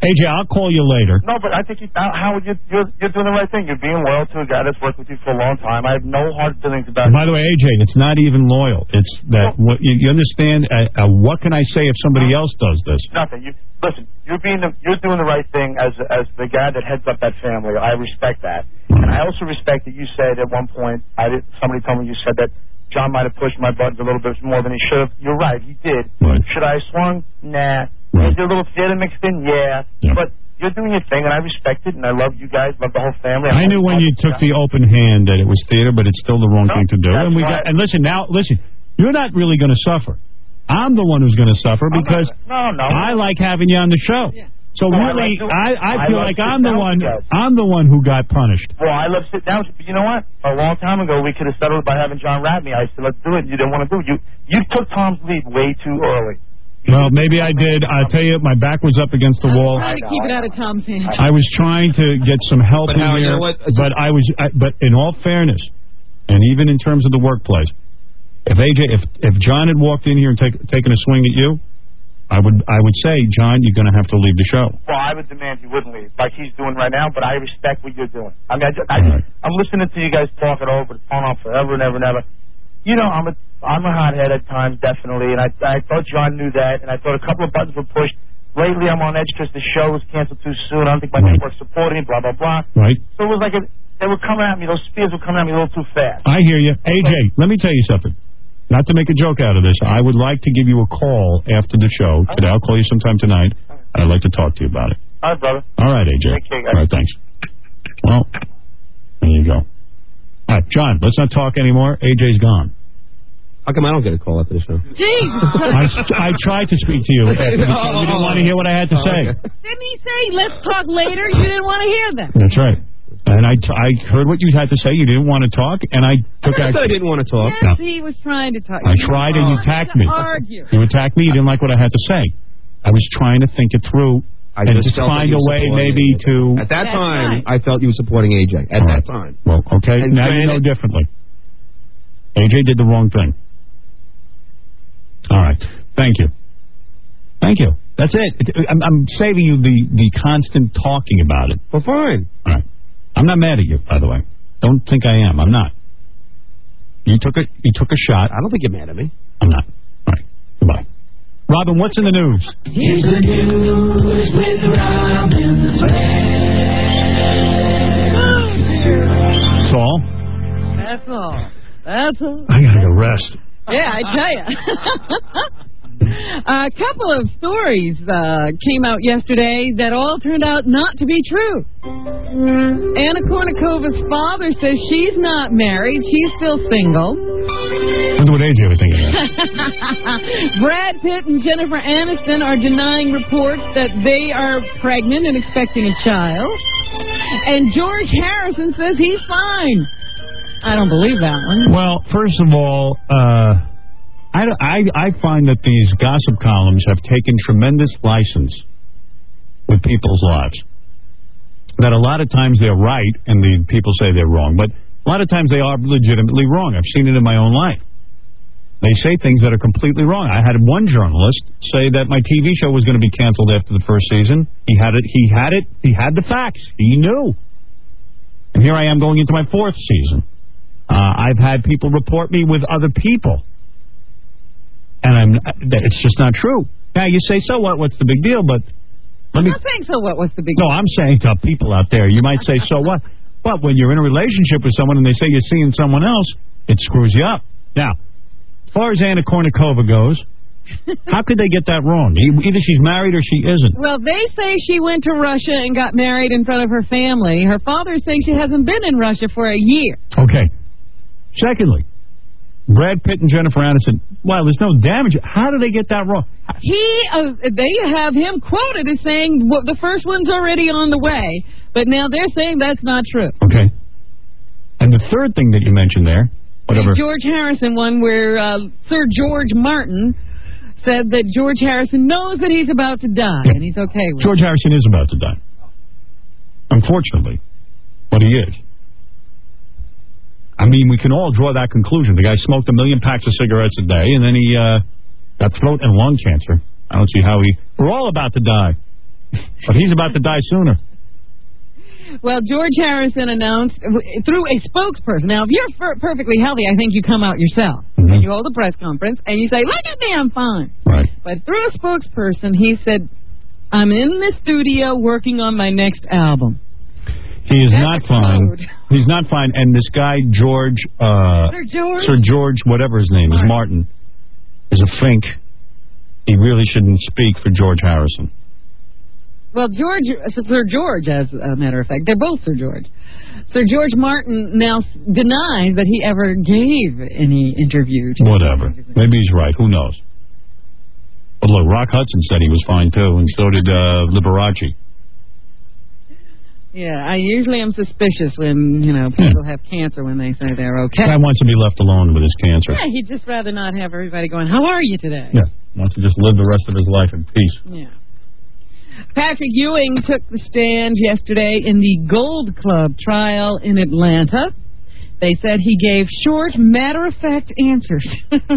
A J, I'll call you later. No, but I think you, uh, Howard, you're, you're you're doing the right thing. You're being loyal to a guy that's worked with you for a long time. I have no hard feelings about And by the way, A J, it's not even loyal. It's that what you, you understand. Uh, uh, what can I say if somebody else does this? Nothing. You listen. You're being the, you're doing the right thing as as the guy that heads up that family. I respect that, and I also respect that you said at one point. I did. Somebody told me you said that John might have pushed my buttons a little bit more than he should have. You're right. He did. Right. Should I have swung? Nah. Right. Is there a little theater mixed in? Yeah. Yeah. But you're doing your thing, and I respect it, and I love you guys, love the whole family. I knew when you took the open hand that it was theater, but it's still the wrong thing to do. that's And we why- got. And listen now, listen. You're not really going to suffer. I'm the one who's going to suffer because No, no. I like having you on the show. So No, I really, like to- I, I I feel like like to I'm the sit down one. with you guys. I'm the one who got punished. Well, I love sit down. But you know what? A long time ago, we could have settled by having John rat me. I said, let's do it. You didn't want to do it. You you took Tom's lead way too early. Well, maybe I did. I'll tell you, my back was up against the wall. Trying to keep it out of Tom's hands. I was trying to get some help But in Howard, you here, know what? but I was. I, but in all fairness, and even in terms of the workplace, if A J, if if John had walked in here and take, taken a swing at you, I would I would say, John, you're going to have to leave the show. Well, I would demand he wouldn't leave, like he's doing right now. But I respect what you're doing. I mean, I, just, I, I'm listening to you guys talk it over. It's going on forever and ever and ever. You know, I'm a I'm a hothead at times, definitely, and I I thought John knew that, and I thought a couple of buttons were pushed. Lately, I'm on edge because the show was canceled too soon. I don't think my network's supporting, blah blah blah. Right. So it was like a, they were coming at me. Those spears were coming at me a little too fast. I hear you, A J. Let me tell you something. Not to make a joke out of this, I would like to give you a call after the show today. I'll call you sometime tonight. I'd like to talk to you about it. All right, brother. All right, A J. Take care, guys. All right, thanks. Well, there you go. All right, John, let's not talk anymore. A J's gone. How come I don't get a call after the show? Jesus. I, I tried to speak to you after the show. You didn't want to hear what I had to say. Didn't he say, let's talk later? You didn't want to hear that. That's right. And I, t- I heard what you had to say. You didn't want to talk, and I took I action. said I didn't want to talk. Yes, he was trying to talk. I tried, and you attacked me. Argue. You attacked me. You didn't like what I had to say. I was trying to think it through I and just to felt find that you a were way supporting maybe A J. to... At that That's time, right. I felt you were supporting A J. At All that right. time. Well, okay, And now you know granted- differently. A J did the wrong thing. All right. Thank you. Thank you. That's it. I'm, I'm saving you the, the constant talking about it. Well, fine. All right. I'm not mad at you, by the way. Don't think I am. I'm not. You took a you took a shot. I don't think you're mad at me. I'm not. All right. Goodbye. Robin, what's in the news? Here's the news with Robin That's all. That's all. That's all. I gotta go rest. Yeah, I tell you. A couple of stories uh, came out yesterday that all turned out not to be true. Anna Kournikova's father says she's not married. She's still single. Wonder what age you were thinking of. Brad Pitt and Jennifer Aniston are denying reports that they are pregnant and expecting a child. And George Harrison says he's fine. I don't believe that one. Well, first of all, uh, I, I, I find that these gossip columns have taken tremendous license with people's lives. That a lot of times they're right and the people say they're wrong, but a lot of times they are legitimately wrong. I've seen it in my own life. They say things that are completely wrong. I had one journalist say that my T V show was going to be canceled after the first season. He had it. He had it. He had the facts. He knew. And here I am going into my fourth season. Uh, I've had people report me with other people. And I'm, it's just not true. Now, you say, so what? What's the big deal? But let I'm me... not saying so what. What's the big No, I'm saying to people out there, you might say, so what? But when you're in a relationship with someone and they say you're seeing someone else, it screws you up. Now, as far as Anna Kournikova goes, how could they get that wrong? Either she's married or she isn't. Well, they say she went to Russia and got married in front of her family. Her father's saying she hasn't been in Russia for a year. Okay. Secondly, Brad Pitt and Jennifer Aniston, well, there's no damage. How do they get that wrong? He, uh, they have him quoted as saying well, the first one's already on the way, but now they're saying that's not true. Okay. And the third thing that you mentioned there, whatever. The George Harrison one where uh, Sir George Martin said that George Harrison knows that he's about to die, and he's okay with George it. Harrison is about to die. Unfortunately. But he is. I mean, we can all draw that conclusion. The guy smoked a million packs of cigarettes a day, and then he uh, got throat and lung cancer. I don't see how he... We're all about to die. But he's about to die sooner. Well, George Harrison announced through a spokesperson. Now, if you're per- perfectly healthy, I think you come out yourself. Mm-hmm. And you hold a press conference, and you say, look at me, I'm fine. Right. But through a spokesperson, he said, I'm in the studio working on my next album. He is That's not a fine. code. He's not fine. And this guy, George... Uh, Sir George? Sir George, whatever his name Martin. is, Martin, is a fink. He really shouldn't speak for George Harrison. Well, George, Sir George, as a matter of fact, they're both Sir George. Sir George Martin now denies that he ever gave any interview. To Whatever. Maybe he's right. Who knows? But look, Rock Hudson said he was fine, too, and so did uh, Liberace. Yeah, I usually am suspicious when, you know, people yeah. have cancer when they say they're okay. Guy wants to be left alone with his cancer. Yeah, he'd just rather not have everybody going, how are you today? Yeah, wants to just live the rest of his life in peace. Yeah. Patrick Ewing took the stand yesterday in the Gold Club trial in Atlanta. They said he gave short, matter-of-fact answers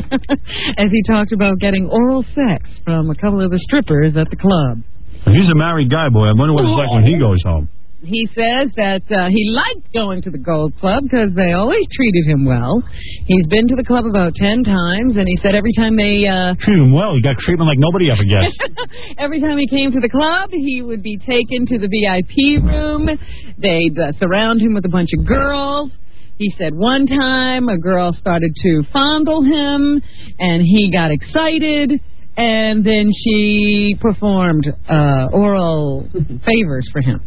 as he talked about getting oral sex from a couple of the strippers at the club. He's a married guy, boy. I wonder what it's like when he goes home. He says that uh, he liked going to the Gold Club because they always treated him well. He's been to the club about ten times, and he said every time they... Uh, treated him well. He got treatment like nobody ever gets. Every time he came to the club, he would be taken to the V I P room. They'd uh, surround him with a bunch of girls. He said one time a girl started to fondle him, and he got excited, and then she performed uh, oral favors for him.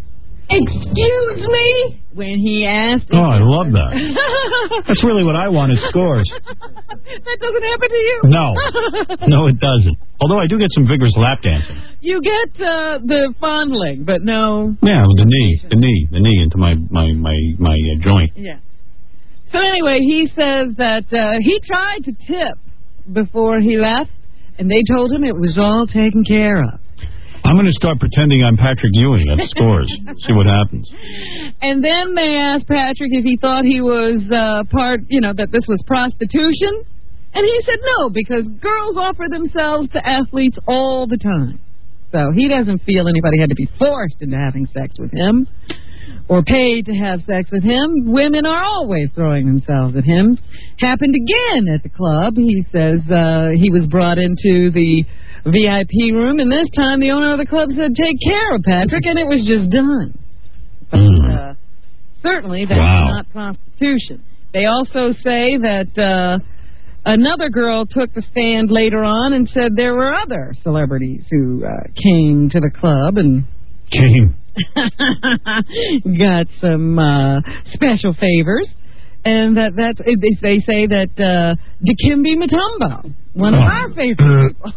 Excuse me? When he asked... Oh, I love that. That's really what I want is scores. That doesn't happen to you? No. No, it doesn't. Although I do get some vigorous lap dancing. You get uh, the fondling, but no... Yeah, the knee, the knee, the knee into my, my, my, my uh, joint. Yeah. So anyway, he says that uh, he tried to tip before he left, and they told him it was all taken care of. I'm going to start pretending I'm Patrick Ewing at scores. See what happens. And then they asked Patrick if he thought he was uh, part, you know, that this was prostitution. And he said no, because girls offer themselves to athletes all the time. So he doesn't feel anybody had to be forced into having sex with him or paid to have sex with him. Women are always throwing themselves at him. Happened again at the club. He says uh, he was brought into the V I P room, and this time the owner of the club said, take care of Patrick, and it was just done. But uh, certainly that's wow. not prostitution. They also say that uh, another girl took the stand later on and said there were other celebrities who uh, came to the club and came got some uh, special favors. And that that's, they say that uh, Dikembe Mutombo, one of our favorite people.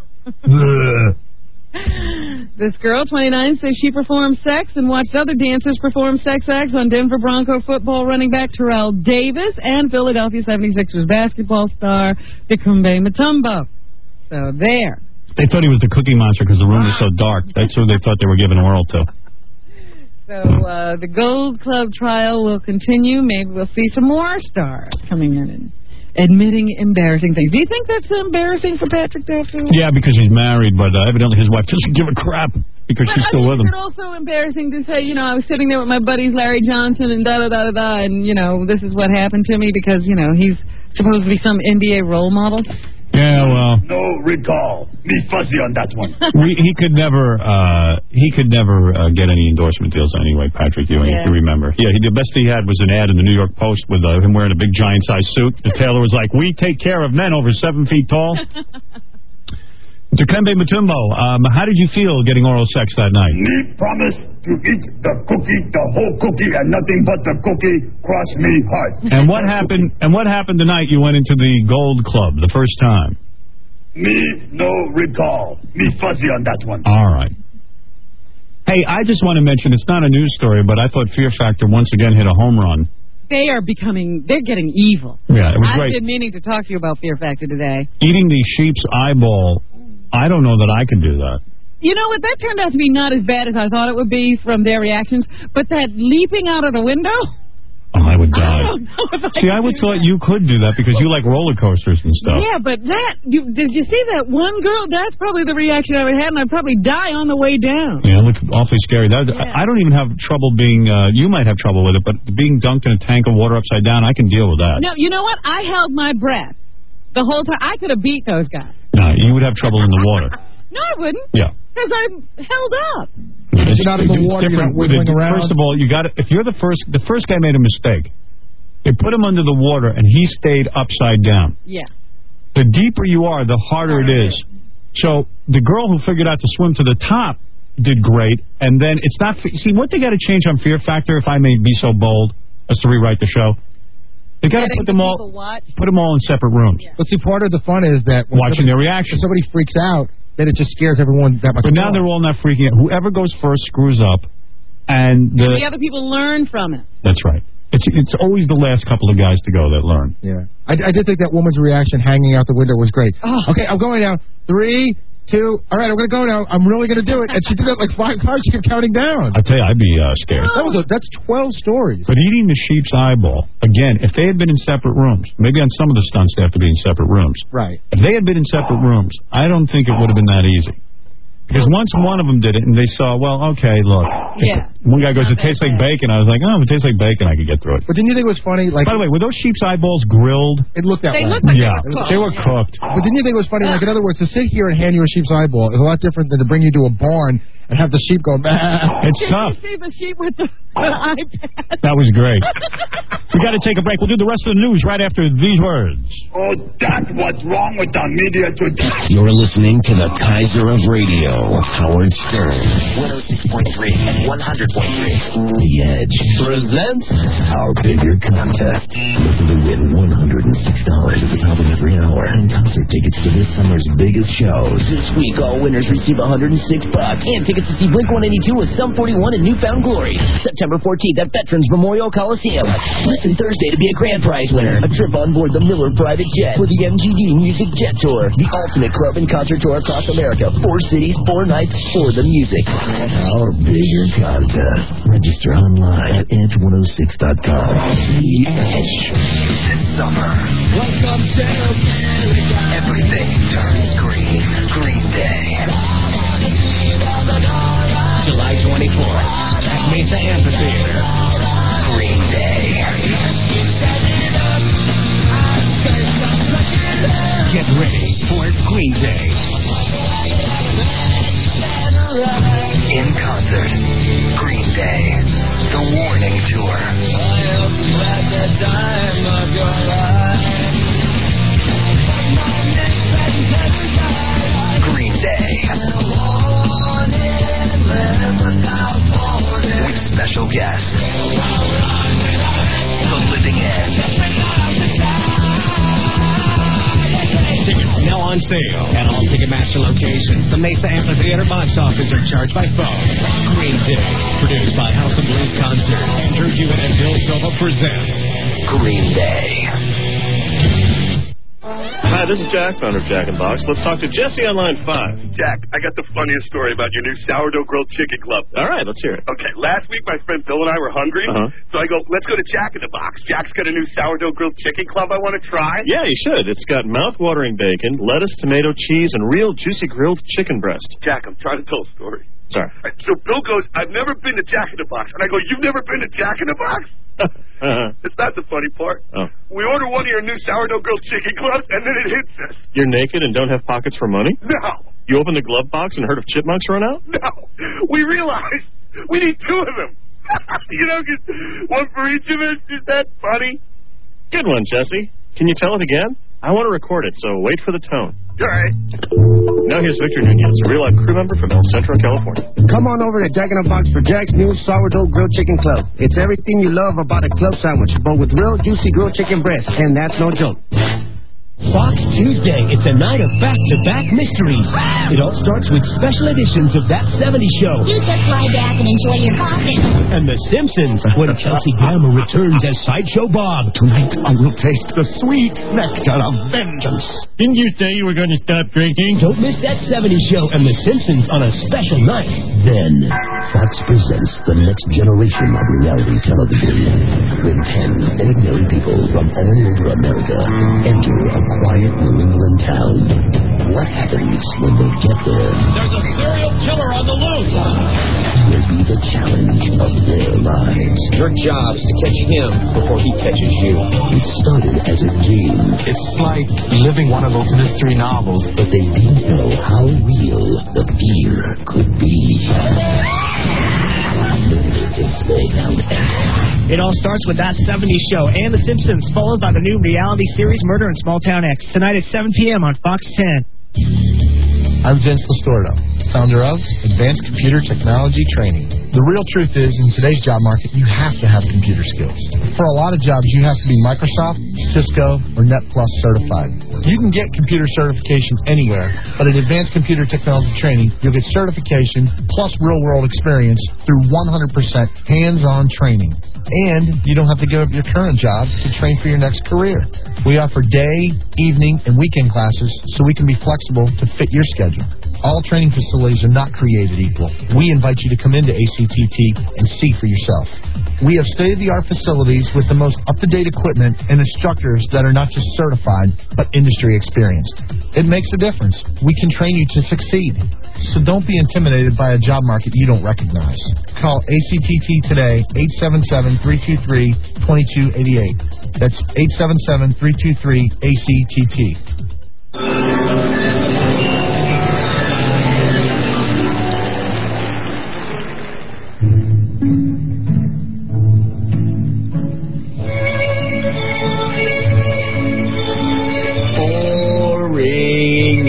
This girl, twenty-nine, says she performed sex and watched other dancers perform sex acts on Denver Bronco football running back Terrell Davis and Philadelphia seventy-sixers basketball star Dikembe Mutombo. So there. They thought he was the Cookie Monster because the room was so dark. That's who they thought they were giving oral to. So uh, the Gold Club trial will continue. Maybe we'll see some more stars coming in and admitting embarrassing things. Do you think that's embarrassing for Patrick Duffy? Yeah, because he's married, but uh, evidently his wife doesn't give a crap because but, she's I still mean, with him. Is it also embarrassing to say, you know, I was sitting there with my buddies Larry Johnson and da-da-da-da-da, and, you know, this is what happened to me because, you know, he's supposed to be some N B A role model? Yeah, well... No recall. Me fuzzy on that one. we, he could never, uh, he could never uh, get any endorsement deals anyway, Patrick Ewing, yeah. if you remember. Yeah, he, the best he had was an ad in the New York Post with uh, him wearing a big giant-sized suit. The tailor was like, we take care of men over seven feet tall. Dikembe Mutombo, um, how did you feel getting oral sex that night? Me promise to eat the cookie, the whole cookie, and nothing but the cookie. Cross me hard. And what happened? And what happened the night you went into the Gold Club the first time? Me no recall. Me fuzzy on that one. All right. Hey, I just want to mention it's not a news story, but I thought Fear Factor once again hit a home run. They are becoming, they're getting evil. Yeah, it was I've great. been meaning to talk to you about Fear Factor today. Eating the sheep's eyeball, I don't know that I could do that. You know what? That turned out to be not as bad as I thought it would be from their reactions, but that leaping out of the window? Oh, I would I die. don't know if I See, could I would do thought you could do that because you like roller coasters and stuff. Yeah, but that, you, did you see that one girl? That's probably the reaction I would have, and I'd probably die on the way down. Yeah, it looked awfully scary. That, I, I don't even have trouble being, uh, you might have trouble with it, but being dunked in a tank of water upside down, I can deal with that. No, you know what? I held my breath the whole time. I could have beat those guys. No, you would have trouble in the water. No, I wouldn't. Yeah. Because I'm held up. It's, You're not in the it's water, you're different. not wiggling It- around. First of all, you got if you're the first, the first guy made a mistake. They put him under the water, and he stayed upside down. Yeah. The deeper you are, the harder it is. So the girl who figured out to swim to the top did great, and then it's not. See, what they got to change on Fear Factor, if I may be so bold as to rewrite the show, they got to put them all put them all in separate rooms. But see, part of the fun is that when Watching somebody- their reaction. If somebody freaks out, then it just scares everyone that much. But now they're all not freaking out. Whoever goes first screws up, and the, And the other people learn from it. that's right. It's it's always the last couple of guys to go that learn. Yeah. I, I did think that woman's reaction hanging out the window was great. Okay, I'm going now. Three, two, all right, I'm going to go now. I'm really going to do it. And she did that like five times. She kept counting down. I tell you, I'd be uh, scared. That was a, that's twelve stories. But eating the sheep's eyeball, again, if they had been in separate rooms, maybe on some of the stunts they have to be in separate rooms. Right. If they had been in separate rooms, I don't think it would have been that easy. Because once one of them did it, and they saw, well, okay, look. Yeah. One guy goes, it tastes like bacon. I was like, oh, if it tastes like bacon, I could get through it. But didn't you think it was funny? Like, By the way, were those sheep's eyeballs grilled? It looked that They way. looked like yeah, they were cooked. they were cooked. But didn't you think it was funny? Like, in other words, to sit here and hand you a sheep's eyeball is a lot different than to bring you to a barn and have the sheep go, bah. It's Did tough. you see the sheep with the, the iPad? That was great. We got to take a break. We'll do the rest of the news right after these words. Oh, that's what's wrong with the media today. You're listening to the Kaiser of Radio, Howard Stern. one oh six point three and one hundred point three. The Edge presents our bigger contest. Listen to win one hundred six dollars at the top of every hour and concert tickets to this summer's biggest shows. This week, all winners receive one hundred six bucks and tickets to see Blink one eighty-two with Sum forty-one and Newfound Glory. September fourteenth at Veterans Memorial Coliseum. Listen Thursday to be a grand prize winner. A trip on board the Miller Private Jet for the M G D Music Jet Tour. The ultimate club and concert tour across America. Four cities, four nights for the music. Our bigger contest. Register online at edge one oh six dot com. The Edge. This summer, Welcome to America. everything turns green. Green Day. July twenty-fourth at Mesa Amphitheater. Green Day. Get ready for Green Day. In concert. Green Day. The Warning Tour. Green Day. With special guests. The Living End. Tickets now on sale at all Ticketmaster locations. The Mesa Amphitheater box office are charged by phone. Green Day, produced by House of Blues Concert. Andrew Hewitt and Bill Silva presents Green Day. Hi, this is Jack, founder of Jack in the Box. Let's talk to Jesse on line five. Jack, I got the funniest story about your new sourdough grilled chicken club. All right, let's hear it. Okay, last week my friend Bill and I were hungry, Uh-huh. so I go, let's go to Jack in the Box. Jack's got a new sourdough grilled chicken club I want to try. Yeah, you should. It's got mouth-watering bacon, lettuce, tomato, cheese, and real juicy grilled chicken breast. Jack, I'm trying to tell a story. Sorry. All right, so Bill goes, I've never been to Jack in the Box. And I go, you've never been to Jack in the Box? uh-huh. It's not the funny part. Oh. We order one of your new sourdough grilled chicken clubs, and then it hits us. You're naked and don't have pockets for money? No. You open the glove box and heard of chipmunks run out? No. We realized we need two of them. You know, 'cause one for each of us. Is that funny? Good one, Jesse. Can you tell it again? I want to record it, so wait for the tone. All right. Now here's Victor Nunez, a real-life crew member from El Centro, California. Come on over to Jack in the Box for Jack's new sourdough grilled chicken club. It's everything you love about a club sandwich, but with real juicy grilled chicken breast, and that's no joke. Fox Tuesday. It's a night of back-to-back mysteries. It all starts with special editions of That seventies Show. You just lie back and enjoy your coffee. And The Simpsons, when Kelsey Grammer returns as Sideshow Bob. Tonight I will taste the sweet nectar of vengeance. Didn't you say you were going to stop drinking? Don't miss That seventies Show and The Simpsons on a special night. Then, Fox presents the next generation of reality television. When ten ordinary people from all over America enter a quiet New England town. What happens when they get there? There's a serial killer on the loose. Will be the challenge of their lives. Your job's to catch him before he catches you. It started as a game. It's like living one of those mystery novels. But they didn't know how real the fear could be. It all starts with That seventies Show and The Simpsons, followed by the new reality series Murder in Small Town X, tonight at seven p.m. on Fox ten. I'm Vince Listordo, founder of Advanced Computer Technology Training. The real truth is, in today's job market, you have to have computer skills. For a lot of jobs, you have to be Microsoft, Cisco, or NetPlus certified. You can get computer certification anywhere, but at Advanced Computer Technology Training, you'll get certification plus real-world experience through one hundred percent hands-on training. And you don't have to give up your current job to train for your next career. We offer day, evening, and weekend classes so we can be flexible to fit your schedule. All training facilities are not created equal. We invite you to come into A C T T and see for yourself. We have state-of-the-art facilities with the most up-to-date equipment and instructors that are not just certified, but industry experienced. It makes a difference. We can train you to succeed. So don't be intimidated by a job market you don't recognize. Call A C T T today, eight seven seven, three two three, two two eight eight. That's eight seven seven, three two three, A C T T. Boring.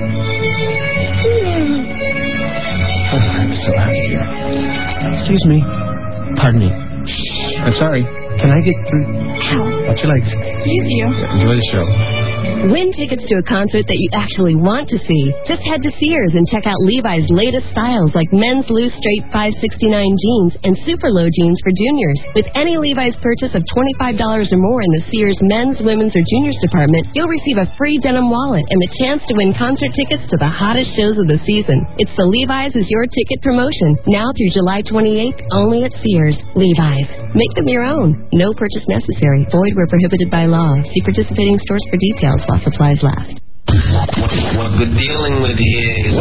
I'm so out of here. Excuse me. Pardon me. I'm sorry. Can I get through? Watch your legs. Excuse you. Yeah, enjoy the show. Win tickets to a concert that you actually want to see. Just head to Sears and check out Levi's latest styles like men's loose straight five sixty-nine jeans and super low jeans for juniors. With any Levi's purchase of twenty-five dollars or more in the Sears men's, women's, or juniors department, you'll receive a free denim wallet and the chance to win concert tickets to the hottest shows of the season. It's the Levi's is your ticket promotion. Now through July twenty-eighth, only at Sears. Levi's. Make them your own. No purchase necessary. Void where prohibited by law. See participating stores for details while supplies last. What good dealing with is.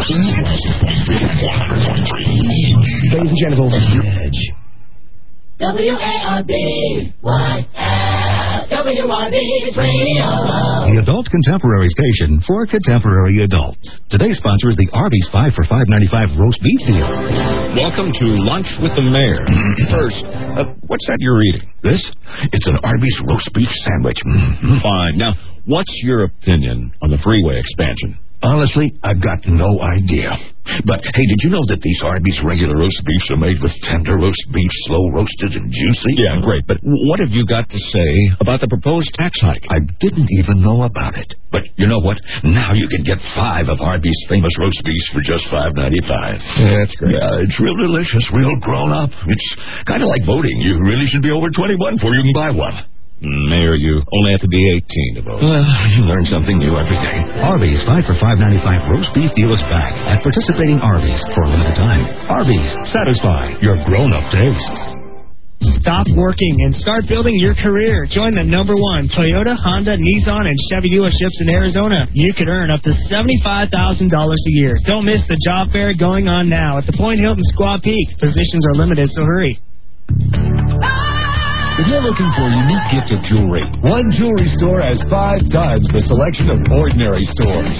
Ladies and gentlemen, W A R B Y S W R B's Radio. The adult contemporary station for contemporary adults. Today's sponsor is the Arby's five for five ninety-five roast beef deal. Welcome to Lunch with the Mayor. First, uh, what's that you're eating? This? It's an Arby's roast beef sandwich. Mm-hmm. Fine. Now, what's your opinion on the freeway expansion? Honestly, I've got no idea. But, hey, did you know that these Arby's regular roast beefs are made with tender roast beef, slow roasted and juicy? Yeah, great. But what have you got to say about the proposed tax hike? I didn't even know about it. But you know what? Now you can get five of Arby's famous roast beefs for just five ninety-five. Yeah, that's great. Yeah, it's real delicious, real grown up. It's kind of like voting. You really should be over twenty-one before you can buy one. Mayor, you only have to be eighteen to vote. Well, you learn something new every day. Arby's five for five ninety-five roast beef deal is back at participating Arby's for a limited time. Arby's, satisfy your grown-up tastes. Stop working and start building your career. Join the number one Toyota, Honda, Nissan, and Chevy dealerships in Arizona. You could earn up to seventy-five thousand dollars a year. Don't miss the job fair going on now at the Point Hilton Squaw Peak. Positions are limited, so hurry. If you're looking for a unique gift of jewelry, one jewelry store has five times the selection of ordinary stores.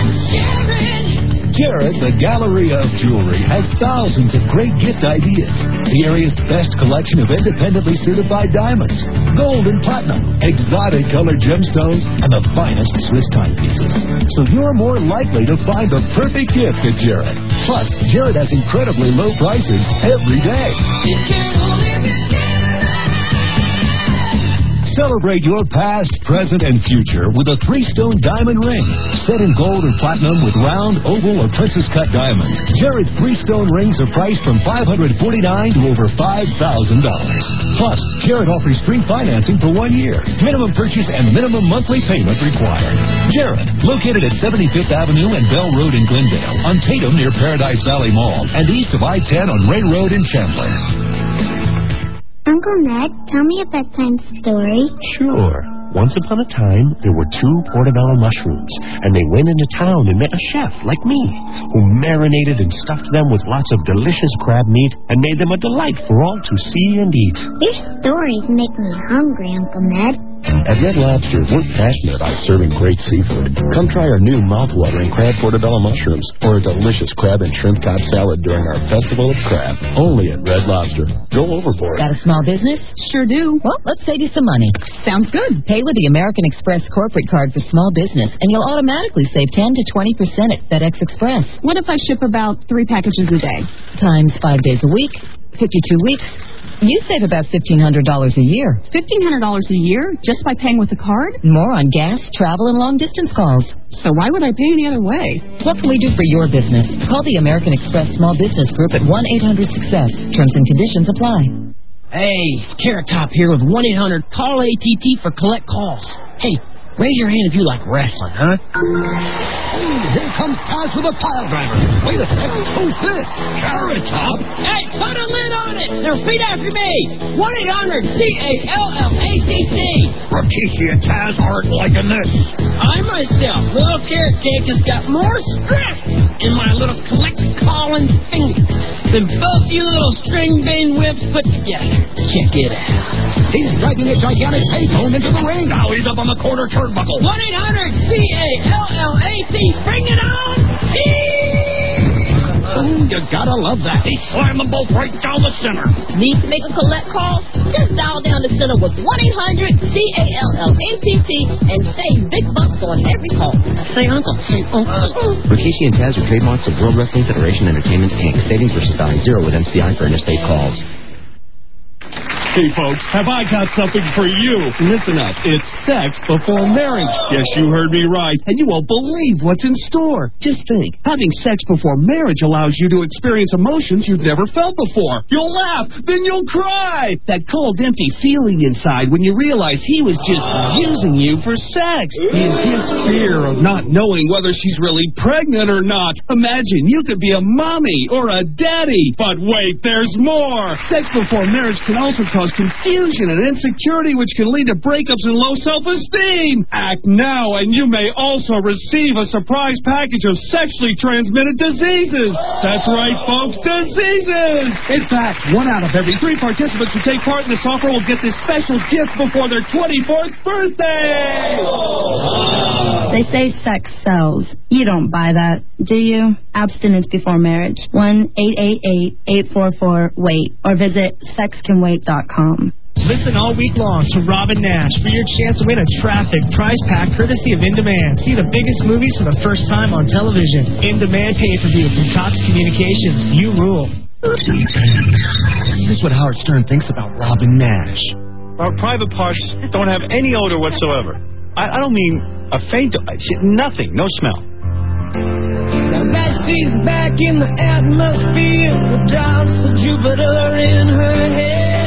Jared, the Galleria of Jewelry, has thousands of great gift ideas. The area's best collection of independently certified diamonds, gold and platinum, exotic colored gemstones, and the finest Swiss timepieces. So you're more likely to find the perfect gift at Jared. Plus, Jared has incredibly low prices every day. Celebrate your past, present, and future with a three-stone diamond ring. Set in gold or platinum with round, oval, or princess cut diamonds. Jared three-stone rings are priced from five hundred forty-nine dollars to over five thousand dollars. Plus, Jared offers free financing for one year. Minimum purchase and minimum monthly payment required. Jared, located at seventy-fifth Avenue and Bell Road in Glendale, on Tatum near Paradise Valley Mall, and east of I ten on Ray Road in Chandler. Uncle Ned, tell me a bedtime story. Sure. Once upon a time, there were two portobello mushrooms, and they went into town and met a chef like me, who marinated and stuffed them with lots of delicious crab meat and made them a delight for all to see and eat. Your stories make me hungry, Uncle Ned. At Red Lobster, we're passionate about serving great seafood. Come try our new mouth-watering crab portobello mushrooms or a delicious crab and shrimp cob salad during our Festival of Crab. Only at Red Lobster. Go overboard. Got a small business? Sure do. Well, let's save you some money. Sounds good. Pay with the American Express corporate card for small business, and you'll automatically save ten to twenty percent at FedEx Express. What if I ship about three packages a day? Times five days a week, fifty-two weeks. You save about fifteen hundred dollars a year. fifteen hundred dollars a year just by paying with a card? More on gas, travel, and long-distance calls. So why would I pay any other way? What can we do for your business? Call the American Express Small Business Group at one eight hundred success. Terms and conditions apply. Hey, it's Carrot Top here with one eight hundred call A T T for collect calls. Hey, raise your hand if you like wrestling, huh? Hey, here comes Taz with a pile driver. Wait a second. Who's this? Carrot Top. Hey, put a lid on it. Now repeat after me. one eight hundred C A L L A T T. Rikishi and Taz aren't liking this. I myself, little carrot cake, has got more strength in my little collect calling fingers than both you little string bean whips put together. Check it out. He's dragging a gigantic payphone into the ring. Now he's up on the corner turnbuckle. one eight hundred C A L L A T. Bring it on. Ooh, you gotta love that. He slammed them both right down the center. Need to make a collect call? Just dial down the center with one eight hundred C A L L A T T and save big bucks on every call. Say uncle. Say uncle. Rikishi and Taz are trademarks of World Wrestling Federation Entertainment, Incorporated. Savings versus dying zero with M C I for interstate calls. Hey, folks, have I got something for you? Listen up. It's sex before marriage. Yes, you heard me right. And you won't believe what's in store. Just think, having sex before marriage allows you to experience emotions you've never felt before. You'll laugh, then you'll cry. That cold, empty feeling inside when you realize he was just using you for sex. The intense fear of not knowing whether she's really pregnant or not. Imagine you could be a mommy or a daddy. But wait, there's more. Sex before marriage can also cause confusion and insecurity, which can lead to breakups and low self-esteem. Act now, and you may also receive a surprise package of sexually transmitted diseases. That's right, folks, diseases. In fact, one out of every three participants who take part in this offer will get this special gift before their twenty-fourth birthday. They say sex sells. You don't buy that, do you? Abstinence before marriage. one eight eight eight eight four four wait or visit sex can wait dot com. Listen all week long to Robin Nash for your chance to win a Traffic prize pack courtesy of In Demand. See the biggest movies for the first time on television. In Demand pay-per-view from Cox Communications. You rule. Here's what Howard Stern thinks about Robin Nash. Our private parts don't have any odor whatsoever. I, I don't mean a faint, nothing, no smell. Now that she's back in the atmosphere, the dots of Jupiter in her head.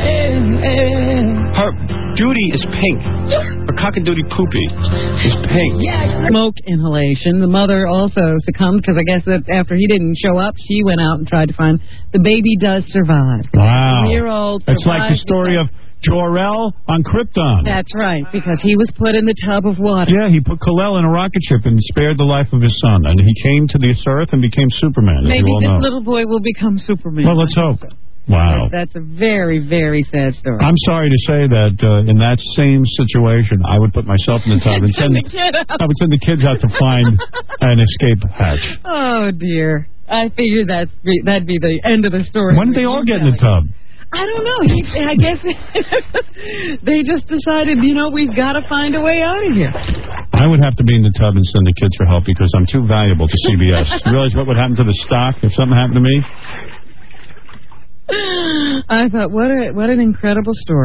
Her duty is pink. Her cock-a-doodie poopy is pink. Smoke inhalation. The mother also succumbed because I guess that after he didn't show up, she went out and tried to find the baby. Does survive. Wow. Year-old. It's like the story of Jor-El on Krypton. That's right, because he was put in the tub of water. Yeah, he put Kal-El in a rocket ship and spared the life of his son, and he came to this earth and became Superman. Maybe as you all this know. little boy will become Superman. Well, let's hope. Wow. That's a very, very sad story. I'm sorry to say that uh, in that same situation, I would put myself in the tub and send the kid out. I would send the kids out to find an escape hatch. Oh dear! I figured that that'd be the end of the story. When did they all get in the tub? I don't know. He, I guess they just decided, you know, we've got to find a way out of here. I would have to be in the tub and send the kids for help because I'm too valuable to C B S. You realize what would happen to the stock if something happened to me? I thought, what a what an incredible story.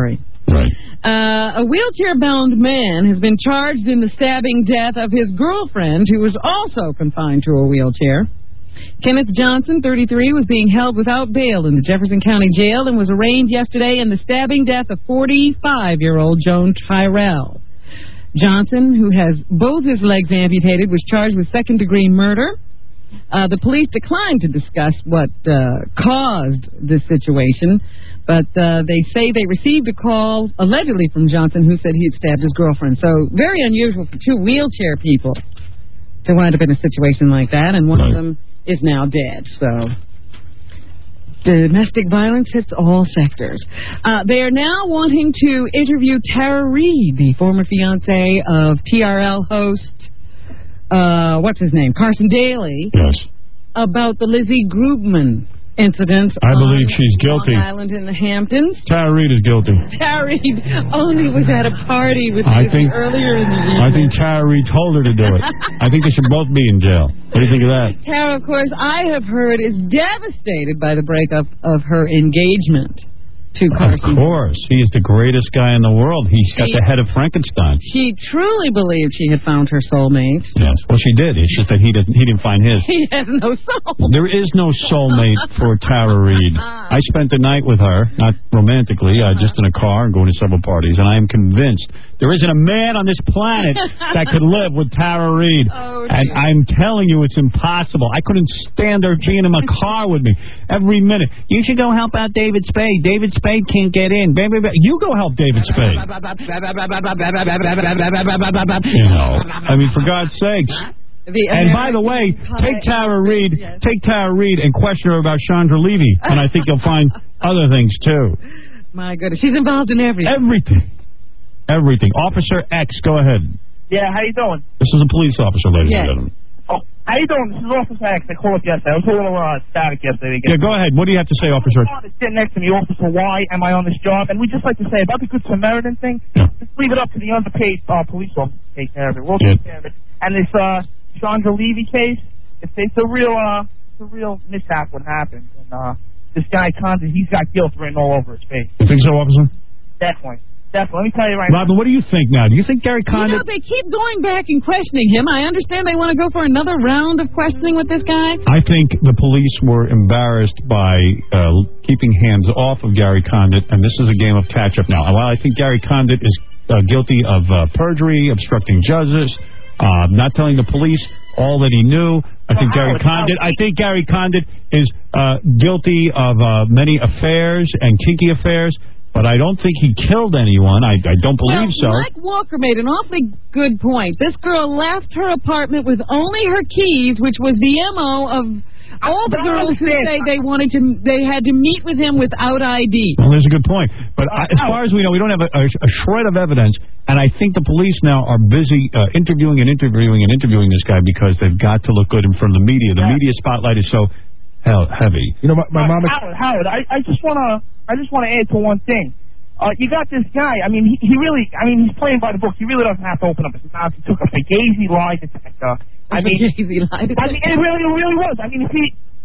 Right. Uh, a wheelchair-bound man has been charged in the stabbing death of his girlfriend, who was also confined to a wheelchair. Kenneth Johnson, thirty-three, was being held without bail in the Jefferson County Jail and was arraigned yesterday in the stabbing death of forty-five-year-old Joan Tyrell. Johnson, who has both his legs amputated, was charged with second-degree murder. Uh, the police declined to discuss what uh, caused this situation, but uh, they say they received a call, allegedly from Johnson, who said he had stabbed his girlfriend. So very unusual for two wheelchair people to wind up in a situation like that, and one of them is now dead. So domestic violence hits all sectors. Uh, they are now wanting to interview Tara Reid, the former fiancé of T R L host, uh, what's his name, Carson Daly, yes, about the Lizzie Grubman incident. I believe she's guilty. Long Island in the Hamptons. Tara Reid is guilty. Tara Reid only was at a party with I Lizzie think, earlier in the evening. I think Tara Reid told her to do it. I think they should both be in jail. What do you think of that? Tara, of course, I have heard is devastated by the breakup of her engagement to Carson. Of course. He is the greatest guy in the world. He's got She- the head of Frankenstein. She truly believed she had found her soulmate. Yes. Well, she did. It's just that he didn't. He didn't find his. He has no soul. There is no soulmate for Tara Reid. I spent the night with her, not romantically, uh, just in a car and going to several parties, and I am convinced there isn't a man on this planet that could live with Tara Reid. Oh, and I'm telling you, it's impossible. I couldn't stand her being in my car with me every minute. You should go help out David Spade. David Spade can't get in. You go help David Spade. You know, I mean, for God's sakes. And by the way, take Tara Reid, take Tara Reid and question her about Chandra Levy, and I think you'll find other things too. My goodness, she's involved in everything. Everything, everything. Officer X, go ahead. Yeah, how you doing? This is a police officer, ladies Yes. and gentlemen. Oh, how you doing? This is Officer X. I called up yesterday. I was a little uh, static yesterday. Yeah, go ahead. What do you have to say, Officer X? Sitting next to me, Officer Y. Am I on this job? And we just like to say about the Good Samaritan thing. Yeah. Just leave it up to the underpaid uh, police officer to take care of it. We'll Yeah. take care of it. And this uh, Chandra Levy case, it's, it's a real, uh, it's a real mishap what happened. And uh, this guy Condon, he's got guilt written all over his face. You think so, Officer? Definitely, definitely. Let me tell you right Robin, what do you think now? Do you think Gary You Condon... know, they keep going back and questioning him. I understand they want to go for another round of questioning with this guy. I think the police were embarrassed by uh, keeping hands off of Gary Condon, and this is a game of catch-up now. While I think Gary Condon is uh, guilty of uh, perjury, obstructing judges, uh, not telling the police all that he knew, I think Gary Condon. I think Gary Condon is uh, guilty of uh, many affairs and kinky affairs. But I don't think he killed anyone. I, I don't believe well, so. Mike Walker made an awfully good point. This girl left her apartment with only her keys, which was the M O of all the girls who say they wanted to, they had to meet with him without I D. Well, there's a good point. But I, as far as we know, we don't have a, a, a shred of evidence. And I think the police now are busy uh, interviewing and interviewing and interviewing this guy because they've got to look good in front of the media. The media spotlight is so hell heavy. You know, my, my mom. Howard, Howard, I, I just wanna, I just wanna add to one thing. Uh, you got this guy. I mean, he, he really. I mean, he's playing by the book. He really doesn't have to open up his mouth. He took a fugazi lie detector. I mean, fugazi lie detector. I mean, it really, it really was. I mean, if he.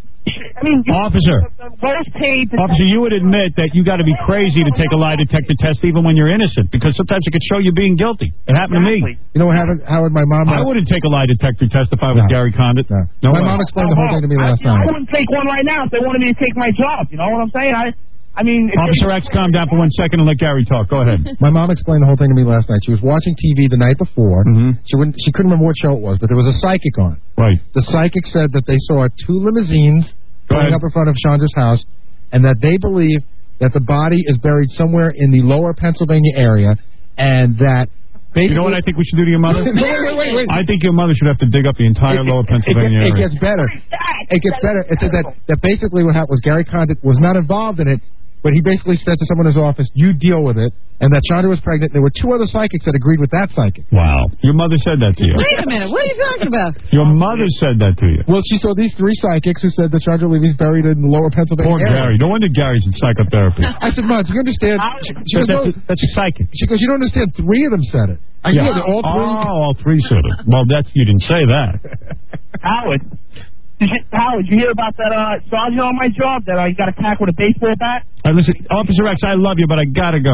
I mean, Officer, lowest paid. officer, you would admit that you got to be crazy to take a lie detector test even when you're innocent, because sometimes it could show you being guilty. It happened to me. You know what happened, Howard? My mom. I wouldn't take a lie detector test if I was No. Gary Condon. No, no my way. mom explained the whole thing to me last I, night. I wouldn't take one right now if they wanted me to take my job. You know what I'm saying? I. I mean, if Officer X, calm down for one second and let Gary talk. Go ahead. My mom explained the whole thing to me last night. She was watching T V the night before. Mm-hmm. She wouldn't. She couldn't remember what show it was, but there was a psychic on. Right. The psychic said that they saw two limousines pulling up in front of Chandra's house, and that they believe that the body is buried somewhere in the lower Pennsylvania area, and that. You know what I think we should do to your mother? wait, wait, wait, wait. I think your mother should have to dig up the entire It- lower it- Pennsylvania it, area. gets, it gets better. It gets better. It said that, that basically what happened was Gary Condon was not involved in it, but he basically said to someone in his office, you deal with it, and that Chandra was pregnant. There were two other psychics that agreed with that psychic. Wow. Your mother said that to you. Wait a minute, what are you talking about? Your mother said that to you. Well, she saw these three psychics who said that Chandra Levy's buried in the lower Pennsylvania Poor area. Gary. No wonder Gary's in psychotherapy. I said, Mom, do you understand? She, she goes, that's, no. a, that's a psychic. She goes, you don't understand. Three of them said it. I Yeah. know that all three. Oh, all three said it. Well, that's you didn't say that. Howard, did you, Howard, did you hear about that uh, sergeant on my job that I got attacked with a baseball bat? All right, listen, Officer X, I love you, but I gotta go. All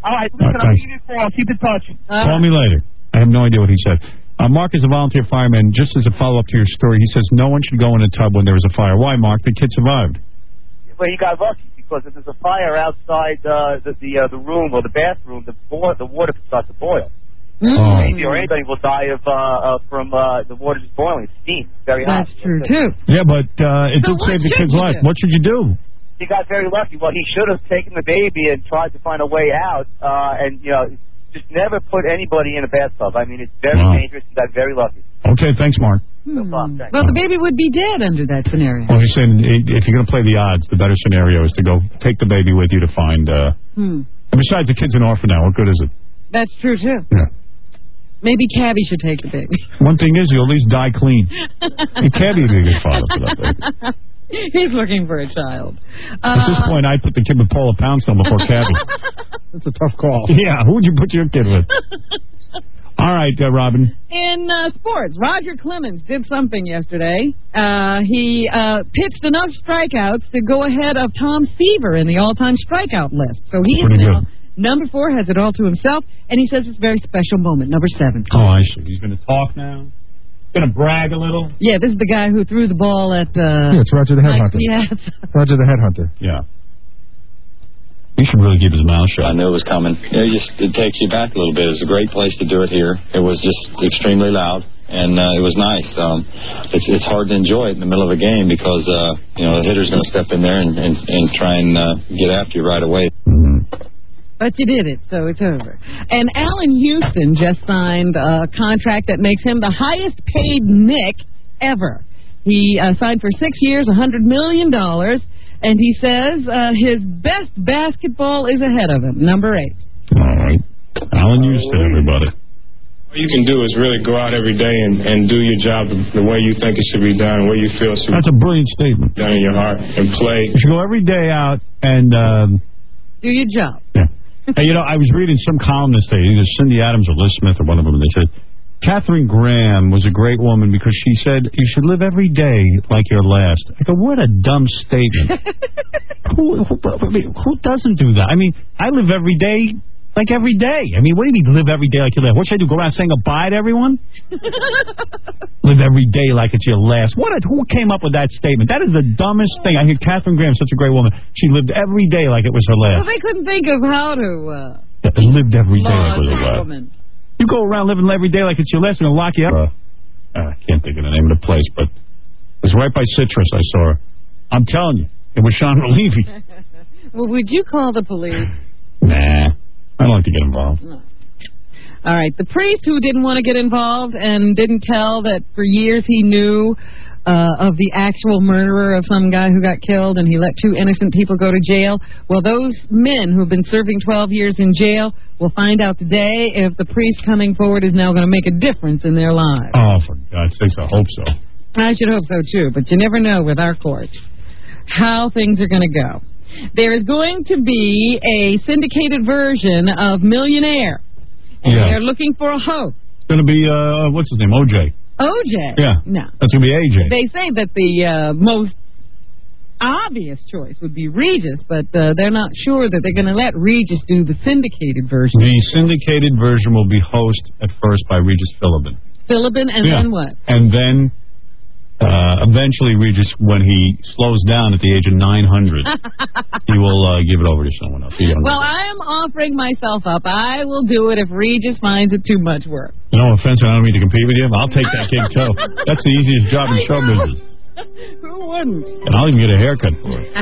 All right, listen, All right, I'll thanks. give you a call. Keep in touch. Call me later. I have no idea what he said. Uh, Mark is a volunteer fireman. Just as a follow-up to your story, he says no one should go in a tub when there was a fire. Why, Mark? The kid survived. Well, he got lucky because if there's a fire outside uh, the the, uh, the room or the bathroom, the bo- the water could start to boil. Oh. Maybe or anybody will die of uh, uh, from uh, the water just boiling. It's steam. It's very hot. That's true, too. Yeah, but uh, it So did what save the should kid's you life. do? What should you do? He got very lucky. Well, he should have taken the baby and tried to find a way out. Uh, and you know, just never put anybody in a bathtub. I mean, it's very Wow. dangerous. He got very lucky. Okay, thanks, Mark. No problem. Thanks. Well, the baby would be dead under that scenario. Well, he's saying i- if you're going to play the odds, the better scenario is to go take the baby with you to find. Uh, Hmm. and besides, the kid's an orphan now. What good is it? That's true, too. Yeah. Maybe Cabby should take the baby. One thing is, you'll at least die clean. You can't be a good father for that baby. He's looking for a child. At this Uh, point, I'd put the kid with Paula Poundstone before Cabby. That's a tough call. Yeah, who would you put your kid with? All right, uh, Robin. In uh, sports, Roger Clemens did something yesterday. Uh, he uh, pitched enough strikeouts to go ahead of Tom Seaver in the all-time strikeout list. So he is Pretty now good. number four, has it all to himself, and he says it's a very special moment, number seven. Oh, I see. He's going to talk now. Going to brag a little. Yeah, this is the guy who threw the ball at... Uh, Yeah, it's Roger the Mike Headhunter. Piazza. Roger the Headhunter. Yeah. He should really keep his mouth shut. I knew it was coming. It just it takes you back a little bit. It's a great place to do it here. It was just extremely loud, and uh, it was nice. Um, it's it's hard to enjoy it in the middle of a game because uh, you know the hitter's going to step in there and, and, and try and uh, get after you right away. But you did it, so it's over. And Allen Houston just signed a contract that makes him the highest paid Knick ever. He uh, signed for six years, one hundred million dollars, and he says uh, his best basketball is ahead of him, number eight. All right. Alan Houston, everybody. What you can do is really go out every day and, and do your job the, the way you think it should be done, the way you feel it should That's a brilliant statement. be done in your heart, and play. You should go every day out and... Um, Do your job. Hey, you know, I was reading some columnist today, either Cindy Adams or Liz Smith or one of them, and they said, Katharine Graham was a great woman because she said, you should live every day like your last. I go, what a dumb statement. who, who, I mean, who doesn't do that? I mean, I live every day like every day. I mean, what do you mean live every day like your last? What should I do, go around saying goodbye to everyone? Live every day like it's your last. What? A, who came up with that statement? That is the dumbest thing. I hear Katharine Graham, such a great woman. She lived every day like it was her Well, last. they couldn't think of how to uh, Lived every day like it was her law last. woman. You go around living every day like it's your last, and they'll lock you up. Uh, I can't think of the name of the place, but it was right by Citrus. I saw her. I'm telling you, it was Sean Levy. Well, would you call the police? Nah, I don't like to get involved. No. All right, the priest who didn't want to get involved and didn't tell that for years he knew uh, of the actual murderer of some guy who got killed, and he let two innocent people go to jail. Well, those men who have been serving twelve years in jail will find out today if the priest coming forward is now going to make a difference in their lives. Oh, for God's sakes, I hope so. I should hope so, too, but you never know with our courts how things are going to go. There is going to be a syndicated version of Millionaire, and Yeah. they're looking for a host. It's going to be, uh, what's his name, O J. O J? Yeah. No. That's going to be A J. They say that the uh, most obvious choice would be Regis, but uh, they're not sure that they're going to let Regis do the syndicated version. The syndicated version will be hosted at first by Regis Philbin. Philbin, and Yeah. then what? And then uh, eventually Regis, when he slows down at the age of nine hundred, he will uh, give it over to someone else. a younger Well, I am offering myself up. I will do it if Regis finds it too much work. No offense, I don't mean to compete with you. I'll take that gig, too. That's the easiest job in show business. Who wouldn't? And I'll even get a haircut for it.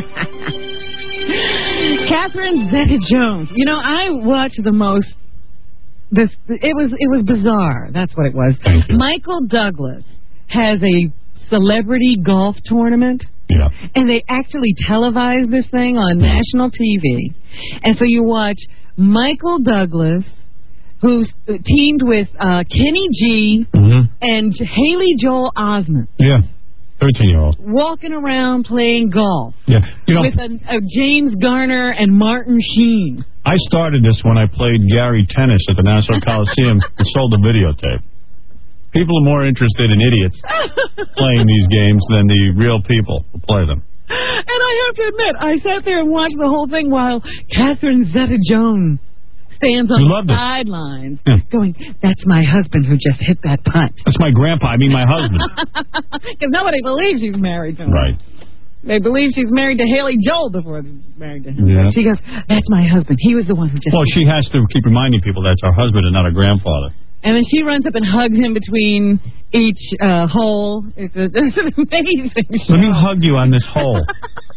Catherine Zeta-Jones. You know, I watched the most... This it was it was bizarre. That's what it was. Michael Douglas has a celebrity golf tournament. Yeah. And they actually televise this thing on national T V. And so you watch Michael Douglas, who's teamed with uh, Kenny G Mm-hmm. and Haley Joel Osment, Yeah. thirteen-year-old. walking around playing golf Yeah. You know, with a, a James Garner and Martin Sheen. I started this when I played Gary Tennis at the Nassau Coliseum and sold a videotape. People are more interested in idiots playing these games than the real people who play them. And I have to admit, I sat there and watched the whole thing while Catherine Zeta-Jones stands on You the loved it. sidelines Yeah. going, that's my husband who just hit that putt. That's my grandpa. I mean, my husband. Because nobody believes she's married to him. Right. They believe she's married to Haley Joel before they're married to him. Yeah. She goes, that's my husband. He was the one who just... Well, she has to keep reminding people that's her husband and not her grandfather. And then she runs up and hugs him between each uh, hole. It's, a, it's an amazing show. Let me hug you on this hole.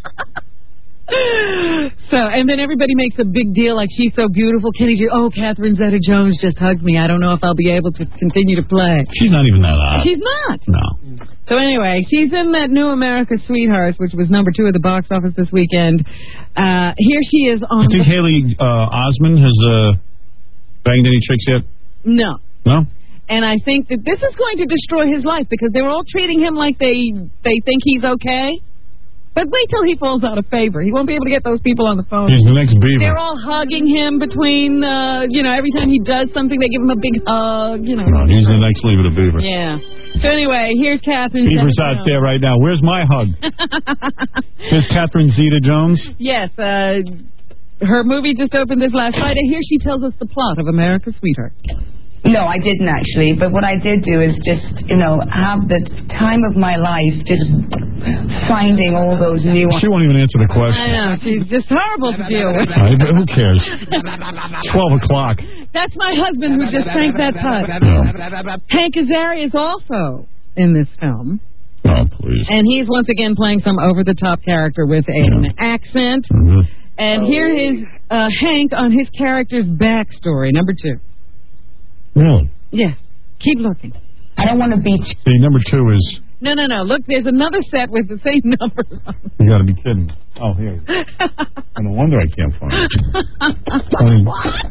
So, and then everybody makes a big deal like she's so beautiful. Kenny G, oh, Catherine Zeta-Jones just hugged me. I don't know if I'll be able to continue to play. She's not even that hot. She's not. No. So anyway, she's in that New America Sweethearts, which was number two at the box office this weekend. Uh, here she is on... You think Haley uh, Osment has uh, banged any chicks yet? No. No? And I think that this is going to destroy his life because they were all treating him like they they think he's okay. But wait till he falls out of favor. He won't be able to get those people on the phone. He's the next Beaver. They're all hugging him between, uh, you know, every time he does something, they give him a big hug, you know. No, he's the next Leave It a Beaver. Yeah. So anyway, here's Catherine. Beaver's out there right now. Where's my hug? Here's Catherine Zeta-Jones. Yes. Uh, her movie just opened this last Friday. Here she tells us the plot of America's Sweetheart. No, I didn't actually. But what I did do is just, you know, have the time of my life just finding all those new... She won't even answer the question. I know. She's just horrible to deal with. Uh, who cares? twelve o'clock. That's my husband who just sank that putt. No. Hank Azaria is also in this film. Oh, please. And he's once again playing some over-the-top character with an accent. Mm-hmm. And here is uh, Hank on his character's backstory, number two. Really? Yes. Keep looking. I don't want to be... See, number two is... No, no, no. Look, there's another set with the same numbers on it. You got to be kidding. Oh, here. No wonder I can't find it. I mean,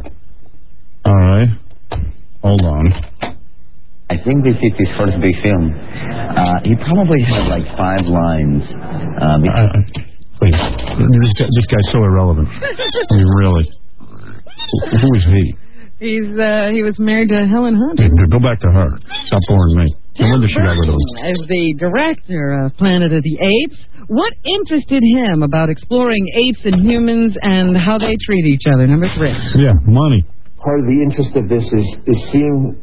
all right. Hold on. I think this is his first big film. Uh, he probably had like five lines. Um, uh, uh, please. This, guy, this guy's so irrelevant. I mean, really. Who is he? He's uh, he was married to Helen Hunt. Yeah, go back to her. Stop boring me. No wonder she got rid of him. As the director of Planet of the Apes, what interested him about exploring apes and humans and how they treat each other? Number three. Yeah, money. Part of the interest of this is is seeing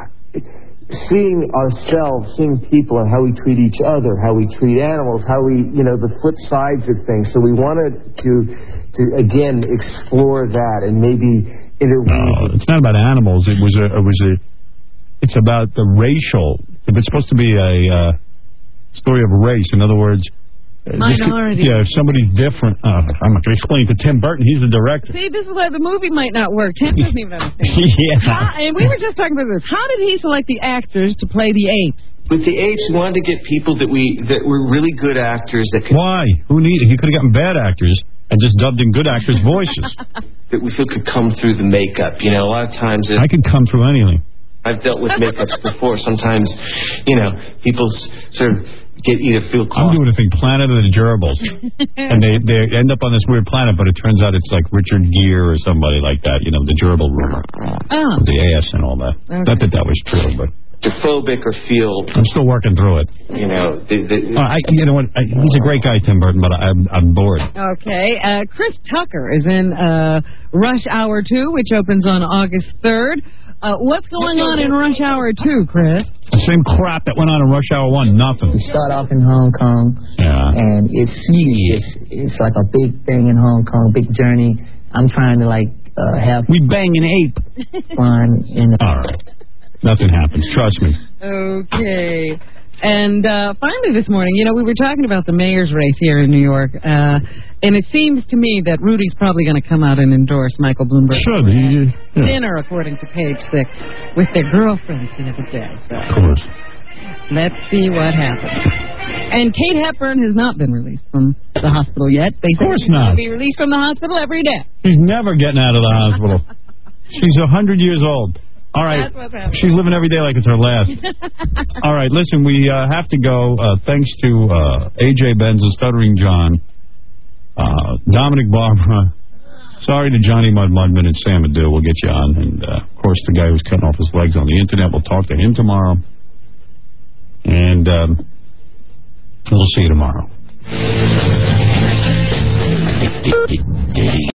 seeing ourselves, seeing people, and how we treat each other, how we treat animals, how we, you know, the flip sides of things. So we wanted to to again explore that and maybe. No, it's not about animals. It was a. It was a. It's about the racial. If it's supposed to be a uh, story of race, in other words, minority. Yeah, if somebody's different. Uh, I'm not going to explain it to Tim Burton. He's the director. See, this is why the movie might not work. Tim doesn't even understand. Yeah. How, and we were just talking about this. How did he select the actors to play the apes? With the apes, we wanted to get people that we that were really good actors. That could, why? Who needed? He could have gotten bad actors and just dubbed in good actors' voices. That we feel could come through the makeup. You know, a lot of times... It, I can come through anything. I've dealt with makeups before. Sometimes, you know, people sort of get either feel... I'm doing a thing, Planet of the Gerbils. And they, they end up on this weird planet, but it turns out it's like Richard Gere or somebody like that, you know, the gerbil rumor. Oh. The A S and all that. Okay. Not that that was true, but... phobic or feel... I'm still working through it. You know, the, the, uh, I, you know what? I, he's a great guy, Tim Burton, but I, I'm, I'm bored. Okay. Uh, Chris Tucker is in uh, Rush Hour two, which opens on August third. Uh, what's going on in Rush Hour two, Chris? The same crap that went on in Rush Hour one, nothing. We start off in Hong Kong, yeah. and it's huge. It's, it's like a big thing in Hong Kong, big journey. I'm trying to, like, uh, have... We bang an ape. Fun. In the- All right. Nothing happens. Trust me. Okay. And uh, finally this morning, you know, we were talking about the mayor's race here in New York, uh, and it seems to me that Rudy's probably going to come out and endorse Michael Bloomberg. Should. He, yeah. Dinner, according to Page Six, with their girlfriends the other day. So. Of course. Let's see what happens. And Kate Hepburn has not been released from the hospital yet. They of course she's not. Be released from the hospital every day. She's never getting out of the hospital. She's a hundred years old. All right. She's living every day like it's her last. All right. Listen, we uh, have to go. Uh, thanks to uh, A J Benz and Stuttering John, uh, Dominic Barbara. Sorry to Johnny Mud Mudman and Sam Adu. We'll get you on. And, uh, of course, the guy who's cutting off his legs on the Internet. We'll talk to him tomorrow. And um, we'll see you tomorrow.